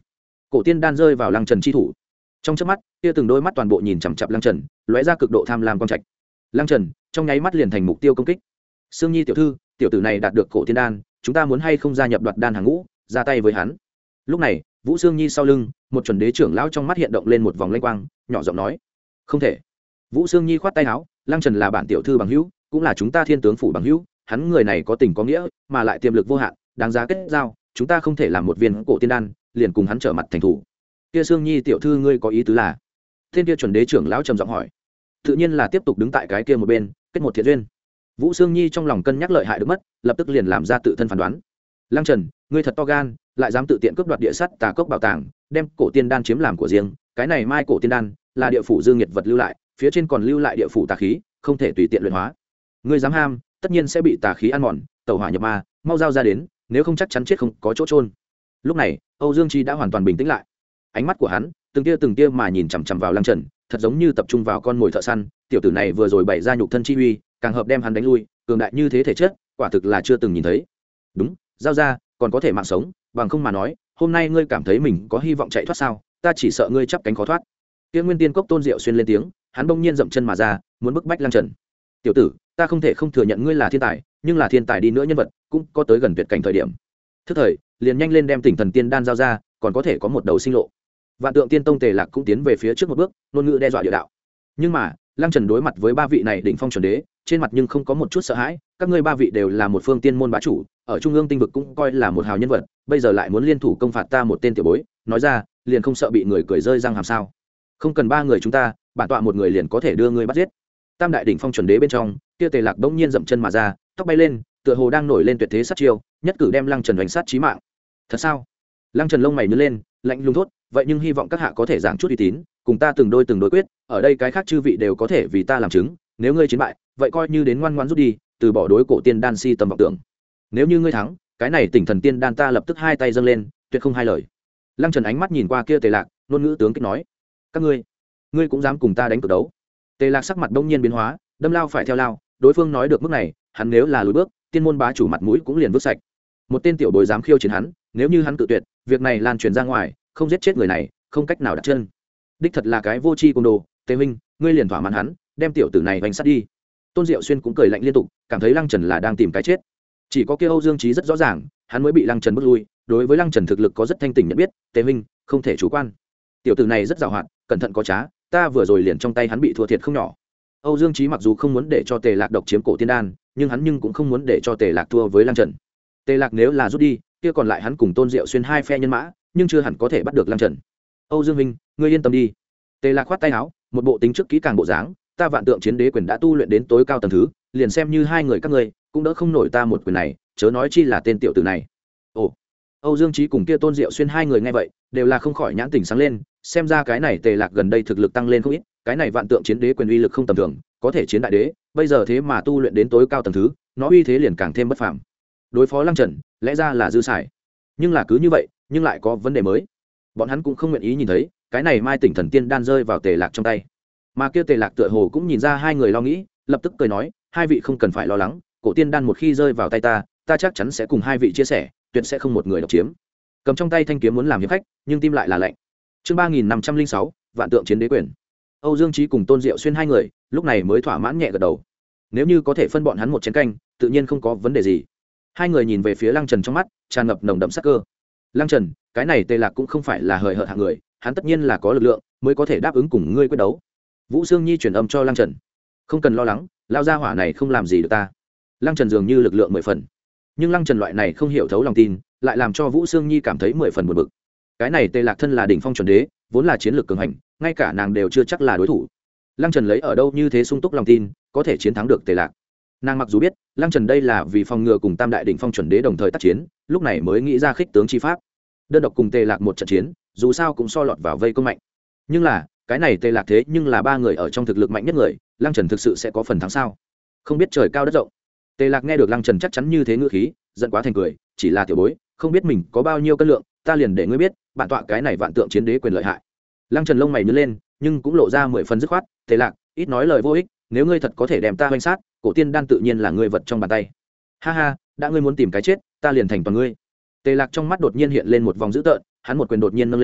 cổ tiên đan rơi vào lăng trần chi thủ. Trong chớp mắt kia từng đôi mắt toàn bộ nhìn chằm chằm lăng trần, lóe ra cực độ tham lam quang trạch. Lăng trần trong nháy mắt liền thành mục tiêu công kích. Sương Nhi tiểu thư, tiểu tử này đạt được cổ tiên đan, chúng ta muốn hay không gia nhập đoạt đan hàng ngũ, ra tay với hắn. Lúc này Vũ Sương Nhi sau lưng một chuẩn đế trưởng lão trong mắt hiện động lên một vòng lanh quang, nhỏ giọng nói: không thể. Vũ Sương Nhi khoát tay áo, Lăng Trần là bản tiểu thư bằng hữu, cũng là chúng ta Thiên tướng phủ bằng hữu, hắn người này có tình có nghĩa, mà lại tiềm lực vô hạn, đáng giá kết giao, chúng ta không thể làm một viên cổ tiên đan liền cùng hắn trở mặt thành thủ. Kia Sương Nhi tiểu thư ngươi có ý tứ là? Thiên kia chuẩn đế trưởng lão trầm giọng hỏi. Tự nhiên là tiếp tục đứng tại cái kia một bên, kết một thiện duyên. Vũ Sương Nhi trong lòng cân nhắc lợi hại được mất, lập tức liền làm ra tự thân phán đoán. Lăng Trần, ngươi thật to gan, lại dám tự tiện cướp đoạt địa sắt tà cốc bảo tàng, đem cổ tiên đan chiếm làm của riêng, cái này mai cổ tiên đan là địa phủ dương nhiệt vật lưu lại, phía trên còn lưu lại địa phủ tà khí, không thể tùy tiện luyện hóa. Ngươi dám ham, tất nhiên sẽ bị tà khí ăn mòn, tẩu hỏa nhập ma, mau giao ra đến, nếu không chắc chắn chết không có chỗ trôn. Lúc này, Âu Dương Chi đã hoàn toàn bình tĩnh lại. Ánh mắt của hắn, từng tia từng tia mà nhìn chằm chằm vào Lăng Trần, thật giống như tập trung vào con mồi thợ săn, tiểu tử này vừa rồi bày ra nhục thân chi uy, càng hợp đem hắn đánh lui, cường đại như thế thể chất, quả thực là chưa từng nhìn thấy. Đúng, giao ra, còn có thể mạng sống, bằng không mà nói, hôm nay ngươi cảm thấy mình có hy vọng chạy thoát sao? Ta chỉ sợ ngươi chắp cánh khó thoát. Kia Nguyên Tiên Cốc Tôn Diệu xuyên lên tiếng, hắn bỗng nhiên dậm chân mà ra, muốn bức bách Lăng Trần. Tiểu tử, ta không thể không thừa nhận ngươi là thiên tài, nhưng là thiên tài đi nữa nhân vật, cũng có tới gần tuyệt cảnh thời điểm. Thức thời, liền nhanh lên đem Tỉnh Thần Tiên đan giao ra, còn có thể có một đầu sinh lộ. Vạn Tượng Tiên Tông Tề Lạc cũng tiến về phía trước một bước, ngôn ngữ đe dọa địa đạo. Nhưng mà, Lăng Trần đối mặt với ba vị này đỉnh phong chuẩn đế, trên mặt nhưng không có một chút sợ hãi, các ngươi ba vị đều là một phương tiên môn bá chủ, ở trung ương tinh vực cũng coi là một hào nhân vật, bây giờ lại muốn liên thủ công phạt ta một tên tiểu bối, nói ra, liền không sợ bị người cười rơi răng hàm sao? Không cần ba người chúng ta, bản tọa một người liền có thể đưa ngươi bắt giết. Tam đại đỉnh phong chuẩn đế bên trong, kia Tề Lạc bỗng nhiên dậm chân mà ra, tóc bay lên, tựa hồ đang nổi lên tuyệt thế sát chiêu, nhất cử đem Lăng Trần đánh sát chí mạng. Thật sao? Lăng Trần lông mày nhướng lên, lạnh lùng thốt, vậy nhưng hy vọng các hạ có thể giảng chút uy tín, cùng ta từng đôi từng đối quyết, ở đây cái khác chư vị đều có thể vì ta làm chứng, nếu ngươi chiến bại, vậy coi như đến ngoan ngoãn rút đi, từ bỏ đối cổ tiên đan si tầm vọng tưởng. Nếu như ngươi thắng, cái này Tỉnh Thần Tiên đan ta lập tức hai tay dâng lên, tuyệt không hai lời. Lăng Trần ánh mắt nhìn qua kia Tề Lạc, ngôn ngữ tướng kích nói: các ngươi, ngươi cũng dám cùng ta đánh cược đấu? Tề Lạc sắc mặt đông nhiên biến hóa, đâm lao phải theo lao, đối phương nói được mức này, hắn nếu là lùi bước, tiên môn bá chủ mặt mũi cũng liền vứt sạch. Một tên tiểu bối dám khiêu chiến hắn, nếu như hắn tự tuyệt, việc này lan truyền ra ngoài, không giết chết người này, không cách nào đặt chân. Đích thật là cái vô tri côn đồ, Tề huynh, ngươi liền thỏa mãn hắn, đem tiểu tử này vành sát đi. Tôn Diệu Xuyên cũng cười lạnh liên tục, cảm thấy Lăng Trần là đang tìm cái chết. Chỉ có kia Âu Dương Chí rất rõ ràng, hắn mới bị Lăng Trần bước lui, đối với Lăng Trần thực lực có rất thanh tỉnh nhận biết, Tề huynh, không thể chủ quan. Tiểu tử này rất giàu hoạt, cẩn thận có trá, ta vừa rồi liền trong tay hắn bị thua thiệt không nhỏ. Âu Dương Chí mặc dù không muốn để cho Tề Lạc độc chiếm cổ tiên đan, nhưng hắn nhưng cũng không muốn để cho Tề Lạc thua với Lăng Trần. Tề Lạc nếu là rút đi, kia còn lại hắn cùng Tôn Diệu Xuyên hai phe nhân mã, nhưng chưa hẳn có thể bắt được Lăng Trần. Âu Dương huynh, ngươi yên tâm đi. Tề Lạc khoát tay áo, một bộ tính trước kỹ càng bộ dáng, ta Vạn Tượng Chiến Đế quyền đã tu luyện đến tối cao tầng thứ, liền xem như hai người các ngươi cũng đỡ không nổi ta một quyền này, chớ nói chi là tên tiểu tử này. Ồ. Âu Dương Chí cùng kia Tôn Diệu Xuyên hai người nghe vậy, đều là không khỏi nhãn tỉnh sáng lên, xem ra cái này Tề Lạc gần đây thực lực tăng lên không ít, cái này Vạn Tượng Chiến Đế quyền uy lực không tầm thường, có thể chiến đại đế, bây giờ thế mà tu luyện đến tối cao tầng thứ, nó uy thế liền càng thêm bất phàm. Đối phó Lăng Trần, lẽ ra là dư xài. Nhưng là cứ như vậy, nhưng lại có vấn đề mới. Bọn hắn cũng không nguyện ý nhìn thấy, cái này Mai Tỉnh Thần Tiên đan rơi vào Tề Lạc trong tay. Mà kia Tề Lạc tựa hồ cũng nhìn ra hai người lo nghĩ, lập tức cười nói, hai vị không cần phải lo lắng, cổ tiên đan một khi rơi vào tay ta, ta chắc chắn sẽ cùng hai vị chia sẻ, tuyệt sẽ không một người độc chiếm. Cầm trong tay thanh kiếm muốn làm hiệp khách, nhưng tim lại là lạnh. Chương ba nghìn năm trăm linh sáu, Vạn Tượng Chiến Đế quyền. Âu Dương Chí cùng Tôn Diệu Xuyên hai người, lúc này mới thỏa mãn nhẹ gật đầu. Nếu như có thể phân bọn hắn một chén canh, tự nhiên không có vấn đề gì. Hai người nhìn về phía Lăng Trần trong mắt tràn ngập nồng đậm sắc cơ. Lăng Trần, cái này Tề Lạc cũng không phải là hời hợt hạng người, hắn tất nhiên là có lực lượng, mới có thể đáp ứng cùng ngươi quyết đấu. Vũ Sương Nhi truyền âm cho Lăng Trần, không cần lo lắng, lao gia hỏa này không làm gì được ta. Lăng Trần dường như lực lượng mười phần, nhưng Lăng Trần loại này không hiểu thấu lòng tin, lại làm cho Vũ Sương Nhi cảm thấy mười phần buồn bực. Cái này Tề Lạc thân là đỉnh phong chuẩn đế, vốn là chiến lược cường hành, ngay cả nàng đều chưa chắc là đối thủ. Lăng Trần lấy ở đâu như thế sung túc lòng tin, có thể chiến thắng được Tề Lạc. Nàng mặc dù biết Lăng Trần đây là vì phòng ngừa cùng tam đại đỉnh phong chuẩn đế đồng thời tác chiến, lúc này mới nghĩ ra khích tướng chi pháp, đơn độc cùng Tề Lạc một trận chiến, dù sao cũng so lọt vào vây công mạnh. Nhưng là cái này Tề Lạc thế nhưng là ba người ở trong thực lực mạnh nhất người, Lăng Trần thực sự sẽ có phần thắng sao? Không biết trời cao đất rộng. Tề Lạc nghe được Lăng Trần chắc chắn như thế ngữ khí, giận quá thành cười, chỉ là tiểu bối, không biết mình có bao nhiêu cân lượng, ta liền để ngươi biết, bản tọa cái này Vạn Tượng Chiến Đế quyền lợi hại. Lăng Trần lông mày nhướng lên, nhưng cũng lộ ra mười phần dứt khoát, Tề Lạc, ít nói lời vô ích, nếu ngươi thật có thể đem ta hoành sát, cổ tiên đan tự nhiên là ngươi vật trong bàn tay. Ha ha, đã ngươi muốn tìm cái chết, ta liền thành toàn ngươi. Tề Lạc trong mắt đột nhiên hiện lên một vòng dữ tợn, hắn một quyền đột nhiên nâng lên,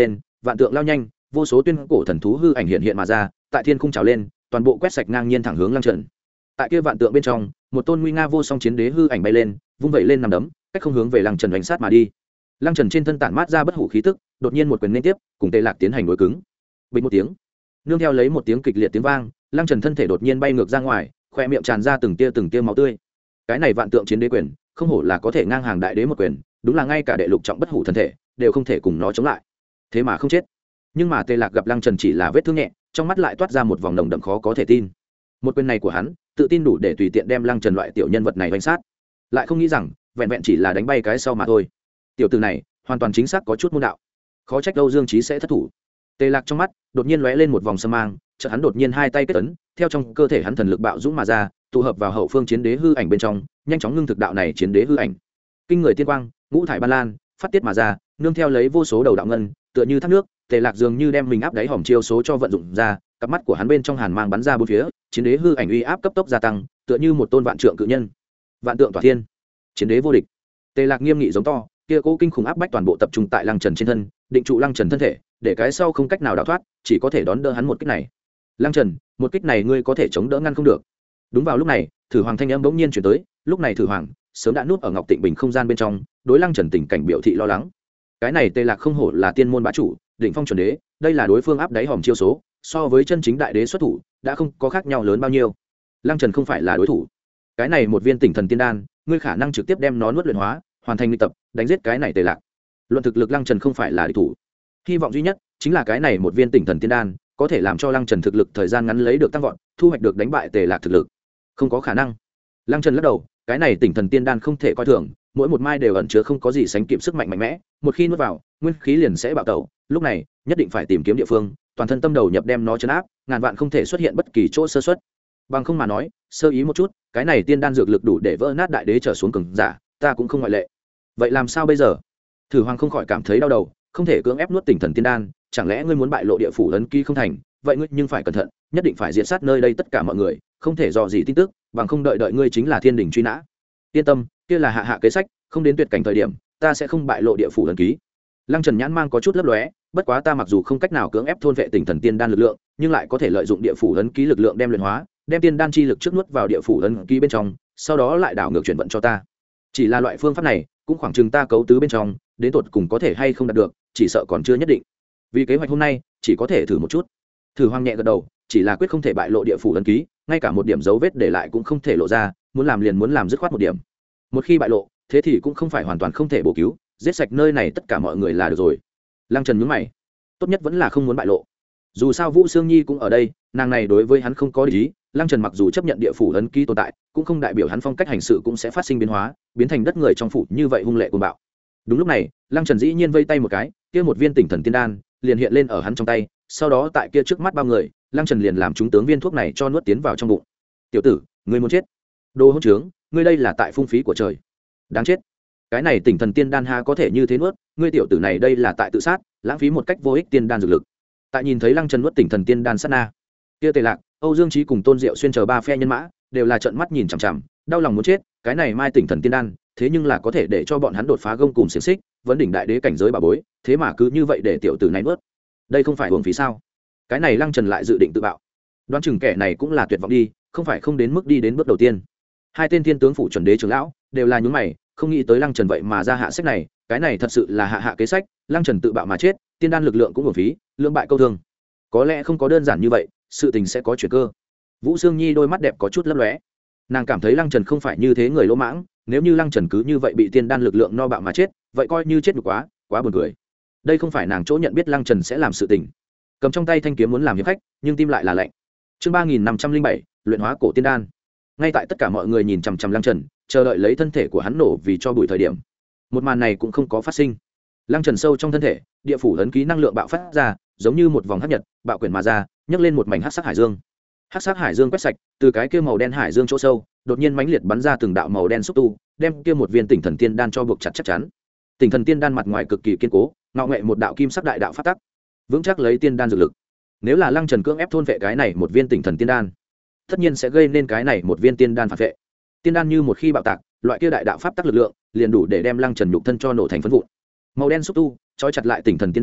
vạn tượng lao nhanh, vô số tuyên cổ thần thú hư ảnh hiện hiện mà ra, tại thiên khung trào lên, toàn bộ quét sạch ngang nhiên thẳng hướng Lăng Trần. Tại kia vạn tượng bên trong, một tôn nguy nga vô song chiến đế hư ảnh bay lên, vung vẩy lên nằm đấm, cách không hướng về Lăng Trần đánh sát mà đi. Lăng Trần trên thân tản mát ra bất hủ khí tức, đột nhiên một quyền liên tiếp, cùng Tề Lạc tiến hành đối cứng. Bình một tiếng, nương theo lấy một tiếng kịch liệt tiếng vang, Lăng Trần thân thể đột nhiên bay ngược ra ngoài, khoe miệng tràn ra từng tia từng tia máu tươi. Cái này vạn tượng chiến đế quyền, không hổ là có thể ngang hàng đại đế một quyền, đúng là ngay cả đệ lục trọng bất hủ thân thể đều không thể cùng nó chống lại. Thế mà không chết. Nhưng mà Tề Lạc gặp Lăng Trần chỉ là vết thương nhẹ, trong mắt lại toát ra một vòng nồng đậm khó có thể tin. Một quyền này của hắn, tự tin đủ để tùy tiện đem Lăng Trần loại tiểu nhân vật này đánh sát, lại không nghĩ rằng vẹn vẹn chỉ là đánh bay cái sau mà thôi. Tiểu tử này hoàn toàn chính xác có chút môn đạo, khó trách Âu Dương Chí sẽ thất thủ. Tề Lạc trong mắt đột nhiên lóe lên một vòng sâm mang, chợt hắn đột nhiên hai tay kết ấn, theo trong cơ thể hắn thần lực bạo dũng mà ra, tụ hợp vào hậu phương chiến đế hư ảnh bên trong, nhanh chóng ngưng thực đạo này chiến đế hư ảnh. Kinh người tiên quang, ngũ thải ban lan, phát tiết mà ra, nương theo lấy vô số đầu đạo ngân, tựa như thác nước, Tề Lạc dường như đem mình áp đáy hòm chiêu số cho vận dụng ra, cặp mắt của hắn bên trong hàn mang bắn ra bốn phía, chiến đế hư ảnh uy áp cấp tốc gia tăng, tựa như một tôn vạn trượng cự nhân. Vạn tượng tỏa thiên, chiến đế vô địch. Tề Lạc nghiêm nghị giống to, kia cố kinh khủng áp bách toàn bộ tập trung tại Lăng Trần trên thân, định trụ Lăng Trần thân thể, để cái sau không cách nào đào thoát, chỉ có thể đón đỡ hắn một kích này. Lăng Trần, một kích này ngươi có thể chống đỡ ngăn không được. Đúng vào lúc này, Thử Hoàng thanh âm bỗng nhiên truyền tới, lúc này Thử Hoàng sớm đã núp ở Ngọc Tịnh Bình không gian bên trong, đối Lăng Trần tình cảnh biểu thị lo lắng. Cái này Tề Lạc không hổ là tiên môn bá chủ, đỉnh phong chuẩn đế, đây là đối phương áp đáy hòm chiêu số, so với chân chính đại đế xuất thủ, đã không có khác nhau lớn bao nhiêu. Lăng Trần không phải là đối thủ. Cái này một viên Tỉnh Thần Tiên Đan, ngươi khả năng trực tiếp đem nó nuốt luyện hóa, hoàn thành luyện tập, đánh giết cái này Tề Lạc. Luận thực lực Lăng Trần không phải là địch thủ. Hy vọng duy nhất chính là cái này một viên Tỉnh Thần Tiên Đan, có thể làm cho Lăng Trần thực lực thời gian ngắn lấy được tăng vọt, thu hoạch được đánh bại Tề Lạc thực lực. Không có khả năng. Lăng Trần lắc đầu, cái này Tỉnh Thần Tiên Đan không thể coi thường, mỗi một mai đều ẩn chứa không có gì sánh kịp sức mạnh mạnh mẽ, một khi nuốt vào, nguyên khí liền sẽ bạo tẩu, lúc này, nhất định phải tìm kiếm địa phương, toàn thân tâm đầu nhập đem nó trấn áp, ngàn vạn không thể xuất hiện bất kỳ chỗ sơ suất. Bằng không mà nói, sơ ý một chút, cái này tiên đan dược lực đủ để vỡ nát đại đế trở xuống cường giả, ta cũng không ngoại lệ. Vậy làm sao bây giờ? Thử Hoàng không khỏi cảm thấy đau đầu, không thể cưỡng ép nuốt Tỉnh Thần Tiên Đan, chẳng lẽ ngươi muốn bại lộ địa phủ ấn ký không thành? Vậy ngươi nhưng phải cẩn thận, nhất định phải diệt sát nơi đây tất cả mọi người, không thể dò gì tin tức, bằng không đợi đợi ngươi chính là thiên đình truy nã. Yên tâm, kia là hạ hạ kế sách, không đến tuyệt cảnh thời điểm, ta sẽ không bại lộ địa phủ ấn ký. Lăng Trần nhãn mang có chút lấp lóe, bất quá ta mặc dù không cách nào cưỡng ép thôn vệ Tỉnh Thần Tiên Đan lực lượng, nhưng lại có thể lợi dụng địa phủ ấn ký lực lượng đem luyện hóa, đem tiên đan chi lực trước nuốt vào địa phủ ấn ký bên trong, sau đó lại đảo ngược chuyển vận cho ta. Chỉ là loại phương pháp này, cũng khoảng chừng ta cấu tứ bên trong, đến tột cùng có thể hay không đạt được, chỉ sợ còn chưa nhất định. Vì kế hoạch hôm nay, chỉ có thể thử một chút. Thử Hoàng nhẹ gật đầu, chỉ là quyết không thể bại lộ địa phủ ấn ký, ngay cả một điểm dấu vết để lại cũng không thể lộ ra, muốn làm liền muốn làm dứt khoát một điểm. Một khi bại lộ, thế thì cũng không phải hoàn toàn không thể bổ cứu, giết sạch nơi này tất cả mọi người là được rồi. Lăng Trần nhướng mày, tốt nhất vẫn là không muốn bại lộ. Dù sao Vũ Sương Nhi cũng ở đây, nàng này đối với hắn không có ý. Lăng Trần mặc dù chấp nhận địa phủ ấn ký tồn tại, cũng không đại biểu hắn phong cách hành sự cũng sẽ phát sinh biến hóa, biến thành đất người trong phủ như vậy hung lệ cuồng bạo. Đúng lúc này, Lăng Trần dĩ nhiên vây tay một cái, kia một viên Tỉnh Thần Tiên Đan liền hiện lên ở hắn trong tay, sau đó tại kia trước mắt bao người, Lăng Trần liền làm chúng tướng viên thuốc này cho nuốt tiến vào trong bụng. "Tiểu tử, ngươi muốn chết? Đồ hỗn trướng, ngươi đây là tại phung phí của trời. Đáng chết. Cái này Tỉnh Thần Tiên Đan ha có thể như thế nuốt, ngươi tiểu tử này đây là tại tự sát, lãng phí một cách vô ích tiên đan dược lực." Tại nhìn thấy Lăng Trần nuốt Tỉnh Thần Tiên Đan sát na, kia Tề Lạc, Âu Dương Chí cùng Tôn Diệu Xuyên chờ ba phe nhân mã, đều là trợn mắt nhìn chằm chằm, đau lòng muốn chết, cái này mai Tỉnh Thần Tiên Đan, thế nhưng là có thể để cho bọn hắn đột phá gông cùng xiển xích, vấn đỉnh đại đế cảnh giới bà bối, thế mà cứ như vậy để tiểu tử này nuốt. Đây không phải uổng phí sao? Cái này Lăng Trần lại dự định tự bạo. Đoán chừng kẻ này cũng là tuyệt vọng đi, không phải không đến mức đi đến bước đầu tiên. Hai tên thiên tướng phủ chuẩn đế trưởng lão đều là nhướng mày, không nghĩ tới Lăng Trần vậy mà ra hạ sách này, cái này thật sự là hạ hạ kế sách, Lăng Trần tự bạo mà chết, tiên đan lực lượng cũng uổng phí, lưỡng bại câu thương. Có lẽ không có đơn giản như vậy, sự tình sẽ có chuyển cơ. Vũ Sương Nhi đôi mắt đẹp có chút lấp lóe, nàng cảm thấy Lăng Trần không phải như thế người lỗ mãng, nếu như Lăng Trần cứ như vậy bị tiên đan lực lượng no bạo mà chết, vậy coi như chết được quá, quá buồn cười. Đây không phải nàng chỗ nhận biết Lăng Trần sẽ làm sự tình. Cầm trong tay thanh kiếm muốn làm hiệp khách, nhưng tim lại là lạnh. Chương ba nghìn năm trăm linh bảy, luyện hóa cổ tiên đan. Ngay tại tất cả mọi người nhìn chằm chằm Lăng Trần, chờ đợi lấy thân thể của hắn nổ vì cho bụi thời điểm, một màn này cũng không có phát sinh. Lăng Trần sâu trong thân thể, địa phủ ấn ký năng lượng bạo phát ra, giống như một vòng hắc nhật, bạo quyển mà ra, nhấc lên một mảnh hắc sắc hải dương. Hắc sắc hải dương quét sạch, từ cái kia màu đen hải dương chỗ sâu, đột nhiên mãnh liệt bắn ra từng đạo màu đen xúc tu, đem kia một viên Tỉnh Thần Tiên Đan cho buộc chặt chắc chắn. Tỉnh Thần Tiên Đan mặt ngoài cực kỳ kiên cố, ngạo nghệ một đạo kim sắc đại đạo phát tắc, vững chắc lấy tiên đan dược lực. Nếu là Lăng Trần cưỡng ép thôn vệ cái này một viên Tỉnh Thần Tiên Đan, tất nhiên sẽ gây nên cái này một viên tiên đan phản vệ. Tiên đan như một khi bạo tạc, loại kia đại đạo pháp tắc lực lượng liền đủ để đem Lăng Trần nhục thân cho nổ thành phấn vụn. Màu đen xúc tu trói chặt lại Tỉnh Thần Tiên Đan,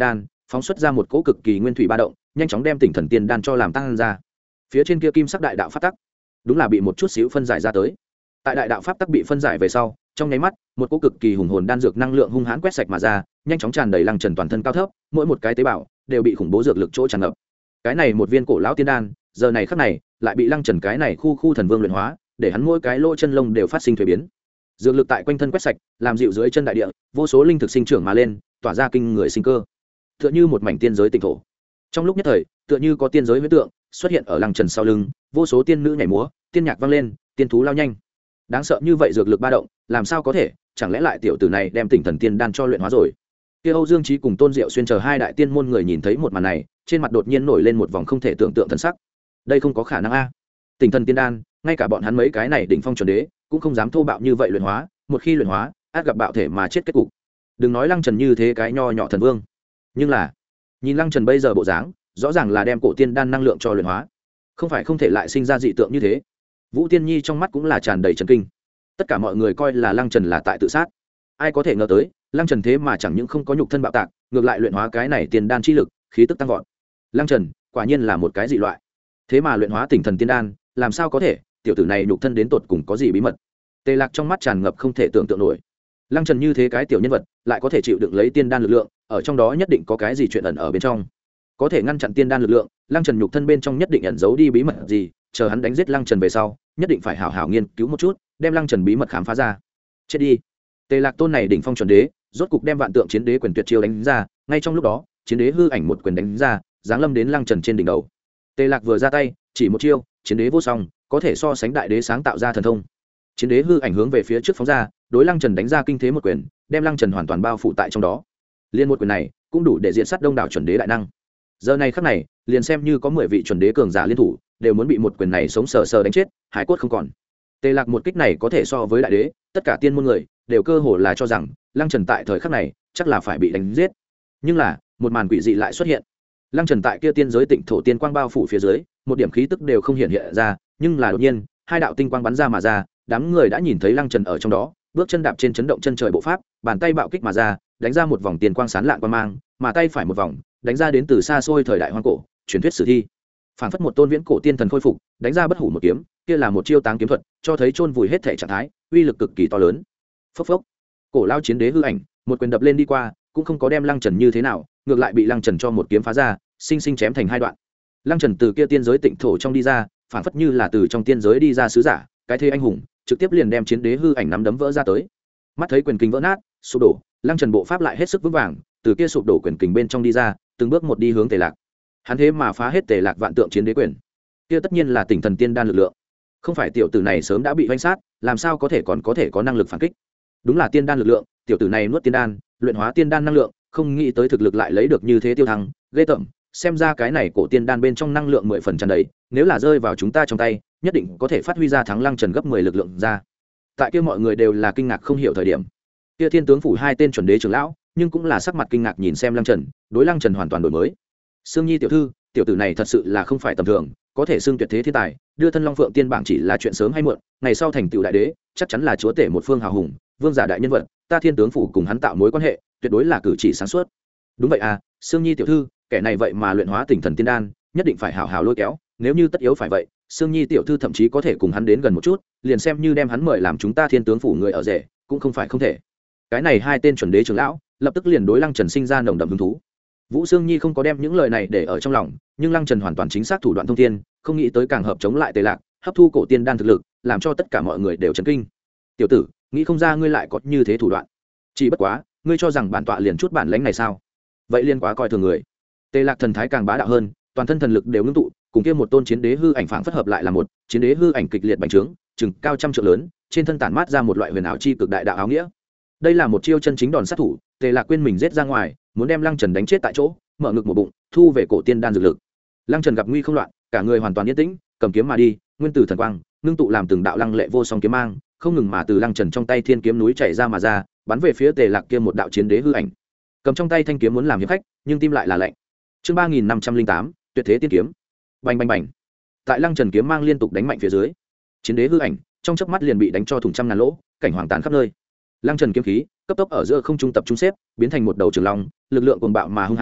phóng xuất ra một cỗ cực kỳ nguyên thủy ba động, nhanh chóng đem tỉnh thần tiên đan cho làm tăng ra. Phía trên kia kim sắc đại đạo pháp tắc, đúng là bị một chút xíu phân giải ra tới. Tại đại đạo pháp tắc bị phân giải về sau, trong nháy mắt, một cỗ cực kỳ hùng hồn đan dược năng lượng hung hãn quét sạch mà ra, nhanh chóng tràn đầy Lăng Trần toàn thân cao thấp, mỗi một cái tế bào đều bị khủng bố dược lực chỗ tràn ngập. Cái này một viên cổ lão tiên đan, giờ này khắc này, lại bị Lăng Trần cái này khu khu thần vương luyện hóa, để hắn mỗi cái lỗ chân lông đều phát sinh thay biến. Dược lực tại quanh thân quét sạch, làm dịu dưới chân đại địa, vô số linh thực sinh trưởng mà lên, tỏa ra kinh người sinh cơ. Tựa như một mảnh tiên giới tịnh thổ. Trong lúc nhất thời, tựa như có tiên giới huyễn tượng xuất hiện ở Lăng Trần sau lưng, vô số tiên nữ nhảy múa, tiên nhạc vang lên, tiên thú lao nhanh. Đáng sợ như vậy dược lực ba động, làm sao có thể, chẳng lẽ lại tiểu tử này đem Tỉnh Thần Tiên đan cho luyện hóa rồi? Kia Âu Dương Chí cùng Tôn Diệu Xuyên chờ hai đại tiên môn người nhìn thấy một màn này, trên mặt đột nhiên nổi lên một vòng không thể tưởng tượng thần sắc. Đây không có khả năng a. Tỉnh Thần Tiên đan, ngay cả bọn hắn mấy cái này đỉnh phong chuẩn đế, cũng không dám thô bạo như vậy luyện hóa, một khi luyện hóa, ắt gặp bạo thể mà chết kết cục. Đừng nói Lăng Trần như thế cái nho nhỏ thần vương, nhưng là nhìn Lăng Trần bây giờ bộ dáng, rõ ràng là đem cổ tiên đan năng lượng cho luyện hóa, không phải không thể lại sinh ra dị tượng như thế. Vũ Tiên Nhi trong mắt cũng là tràn đầy chấn kinh. Tất cả mọi người coi là Lăng Trần là tại tự sát, ai có thể ngờ tới, Lăng Trần thế mà chẳng những không có nhục thân bạo tạc, ngược lại luyện hóa cái này tiền đan chi lực, khí tức tăng vọt. Lăng Trần, quả nhiên là một cái dị loại. Thế mà luyện hóa Tỉnh Thần Tiên đan, làm sao có thể, tiểu tử này nhục thân đến tột cùng có gì bí mật? Tề Lạc trong mắt tràn ngập không thể tưởng tượng nổi. Lăng Trần như thế cái tiểu nhân vật, lại có thể chịu đựng lấy tiên đan lực lượng, ở trong đó nhất định có cái gì chuyện ẩn ở bên trong. Có thể ngăn chặn tiên đan lực lượng, Lăng Trần nhục thân bên trong nhất định ẩn giấu đi bí mật gì, chờ hắn đánh giết Lăng Trần về sau, nhất định phải hảo hảo nghiên cứu một chút, đem Lăng Trần bí mật khám phá ra. Chết đi. Tề Lạc tôn này đỉnh phong chuẩn đế, rốt cục đem vạn tượng chiến đế quyền tuyệt chiêu đánh ra, ngay trong lúc đó, chiến đế hư ảnh một quyền đánh ra, giáng lâm đến Lăng Trần trên đỉnh đầu. Tề Lạc vừa ra tay, chỉ một chiêu, chiến đế vô song, có thể so sánh đại đế sáng tạo ra thần thông. Chiến đế hư ảnh hướng về phía trước phóng ra, đối Lăng Trần đánh ra kinh thế một quyền, đem Lăng Trần hoàn toàn bao phủ tại trong đó. Liên một quyền này, cũng đủ để diện sát đông đảo chuẩn đế đại năng. Giờ này khắc này, liền xem như có mười vị chuẩn đế cường giả liên thủ, đều muốn bị một quyền này sống sờ sờ đánh chết, hải cốt không còn. Tề Lạc một kích này có thể so với đại đế, tất cả tiên môn người đều cơ hồ là cho rằng Lăng Trần tại thời khắc này chắc là phải bị đánh giết. Nhưng là, một màn quỷ dị lại xuất hiện. Lăng Trần tại kia tiên giới tịnh thổ tiên quang bao phủ phía dưới, một điểm khí tức đều không hiện hiện ra, nhưng là đột nhiên, hai đạo tinh quang bắn ra mà ra, đám người đã nhìn thấy Lăng Trần ở trong đó, bước chân đạp trên chấn động chân trời bộ pháp, bàn tay bạo kích mà ra, đánh ra một vòng tiền quang sáng lạn quang mang, mà tay phải một vòng, đánh ra đến từ xa xôi thời đại hoang cổ, truyền thuyết sử thi. Phản phất một tôn viễn cổ tiên thần khôi phục, đánh ra bất hủ một kiếm, kia là một chiêu táng kiếm thuật, cho thấy chôn vùi hết thể trạng thái, uy lực cực kỳ to lớn. Phốc phốc. Cổ lao chiến đế hư ảnh, một quyền đập lên đi qua, cũng không có đem Lăng Trần như thế nào, ngược lại bị Lăng Trần cho một kiếm phá ra, sinh sinh chém thành hai đoạn. Lăng Trần từ kia tiên giới tịnh thổ trong đi ra, phản phất như là từ trong tiên giới đi ra sứ giả, cái thế anh hùng, trực tiếp liền đem chiến đế hư ảnh nắm đấm vỡ ra tới. Mắt thấy quyền kình vỡ nát, sụp đổ, Lăng Trần bộ pháp lại hết sức vững vàng, từ kia sụp đổ quyền kình bên trong đi ra, từng bước một đi hướng Tề Lạc. Hắn thế mà phá hết Tề Lạc vạn tượng chiến đế quyền. Kia tất nhiên là Tỉnh Thần Tiên đan lực lượng. Không phải tiểu tử này sớm đã bị vây sát, làm sao có thể còn có thể có năng lực phản kích? Đúng là tiên đan lực lượng, tiểu tử này nuốt tiên đan, luyện hóa tiên đan năng lượng, không nghĩ tới thực lực lại lấy được như thế tiêu thăng, ghê tởm, xem ra cái này cổ tiên đan bên trong năng lượng mười phần tràn đầy, nếu là rơi vào chúng ta trong tay, nhất định có thể phát huy ra thắng Lăng Trần gấp mười lực lượng ra. Tại kia mọi người đều là kinh ngạc không hiểu thời điểm. Kia Thiên tướng phủ hai tên chuẩn đế trưởng lão, nhưng cũng là sắc mặt kinh ngạc nhìn xem Lăng Trần, đối Lăng Trần hoàn toàn đổi mới. Sương Nhi tiểu thư, tiểu tử này thật sự là không phải tầm thường, có thể xưng tuyệt thế thiên tài, đưa thân Long Phượng tiên bảng chỉ là chuyện sớm hay muộn, ngày sau thành tựu đại đế, chắc chắn là chúa tể một phương hào hùng, vương giả đại nhân vật, ta Thiên tướng phủ cùng hắn tạo mối quan hệ, tuyệt đối là cử chỉ sáng suốt. Đúng vậy à, Sương Nhi tiểu thư, kẻ này vậy mà luyện hóa Tỉnh Thần Tiên đan, nhất định phải hào hào lôi kéo, nếu như tất yếu phải vậy, Sương Nhi tiểu thư thậm chí có thể cùng hắn đến gần một chút, liền xem như đem hắn mời làm chúng ta Thiên tướng phủ người ở rể, cũng không phải không thể. Cái này hai tên chuẩn đế trưởng lão, lập tức liền đối Lăng Trần sinh ra nồng đậm hứng thú. Vũ Sương Nhi không có đem những lời này để ở trong lòng, nhưng Lăng Trần hoàn toàn chính xác thủ đoạn thông thiên, không nghĩ tới càng hợp chống lại Tề Lạc, hấp thu cổ tiên đan thực lực, làm cho tất cả mọi người đều chấn kinh. Tiểu tử, nghĩ không ra ngươi lại có như thế thủ đoạn. Chỉ bất quá, ngươi cho rằng bản tọa liền chút bản lãnh này sao? Vậy liên quá coi thường người. Tề Lạc thần thái càng bá đạo hơn, toàn thân thần lực đều ngưng tụ, cùng kia một tôn chiến đế hư ảnh phảng phất hợp lại là một, chiến đế hư ảnh kịch liệt bành trướng, chừng cao trăm trượng lớn, trên thân tản mát ra một loại huyền ảo chi cực đại đạo áo nghĩa. Đây là một chiêu chân chính đòn sát thủ, Tề Lạc quên mình giết ra ngoài, muốn đem Lăng Trần đánh chết tại chỗ, mở ngực một bụng, thu về cổ tiên đan dược lực. Lăng Trần gặp nguy không loạn, cả người hoàn toàn yên tĩnh, cầm kiếm mà đi, nguyên tử thần quang, ngưng tụ làm từng đạo lăng lệ vô song kiếm mang, không ngừng mà từ Lăng Trần trong tay thiên kiếm núi chảy ra mà ra, bắn về phía Tề Lạc kia một đạo chiến đế hư ảnh. Cầm trong tay thanh kiếm muốn làm hiệp khách, nhưng tim lại là lạnh. Chương ba nghìn năm trăm linh tám, tuyệt thế tiên kiếm. Bành bành bành. Tại Lăng Trần kiếm mang liên tục đánh mạnh phía dưới, chiến đế hư ảnh trong chớp mắt liền bị đánh cho thủng trăm ngàn lỗ, cảnh hoàng tàn khắp nơi. Lăng Trần kiếm khí cấp tốc ở giữa không trung tập trung xếp, biến thành một đầu trường long, lực lượng cuồng bạo mà hung hãn,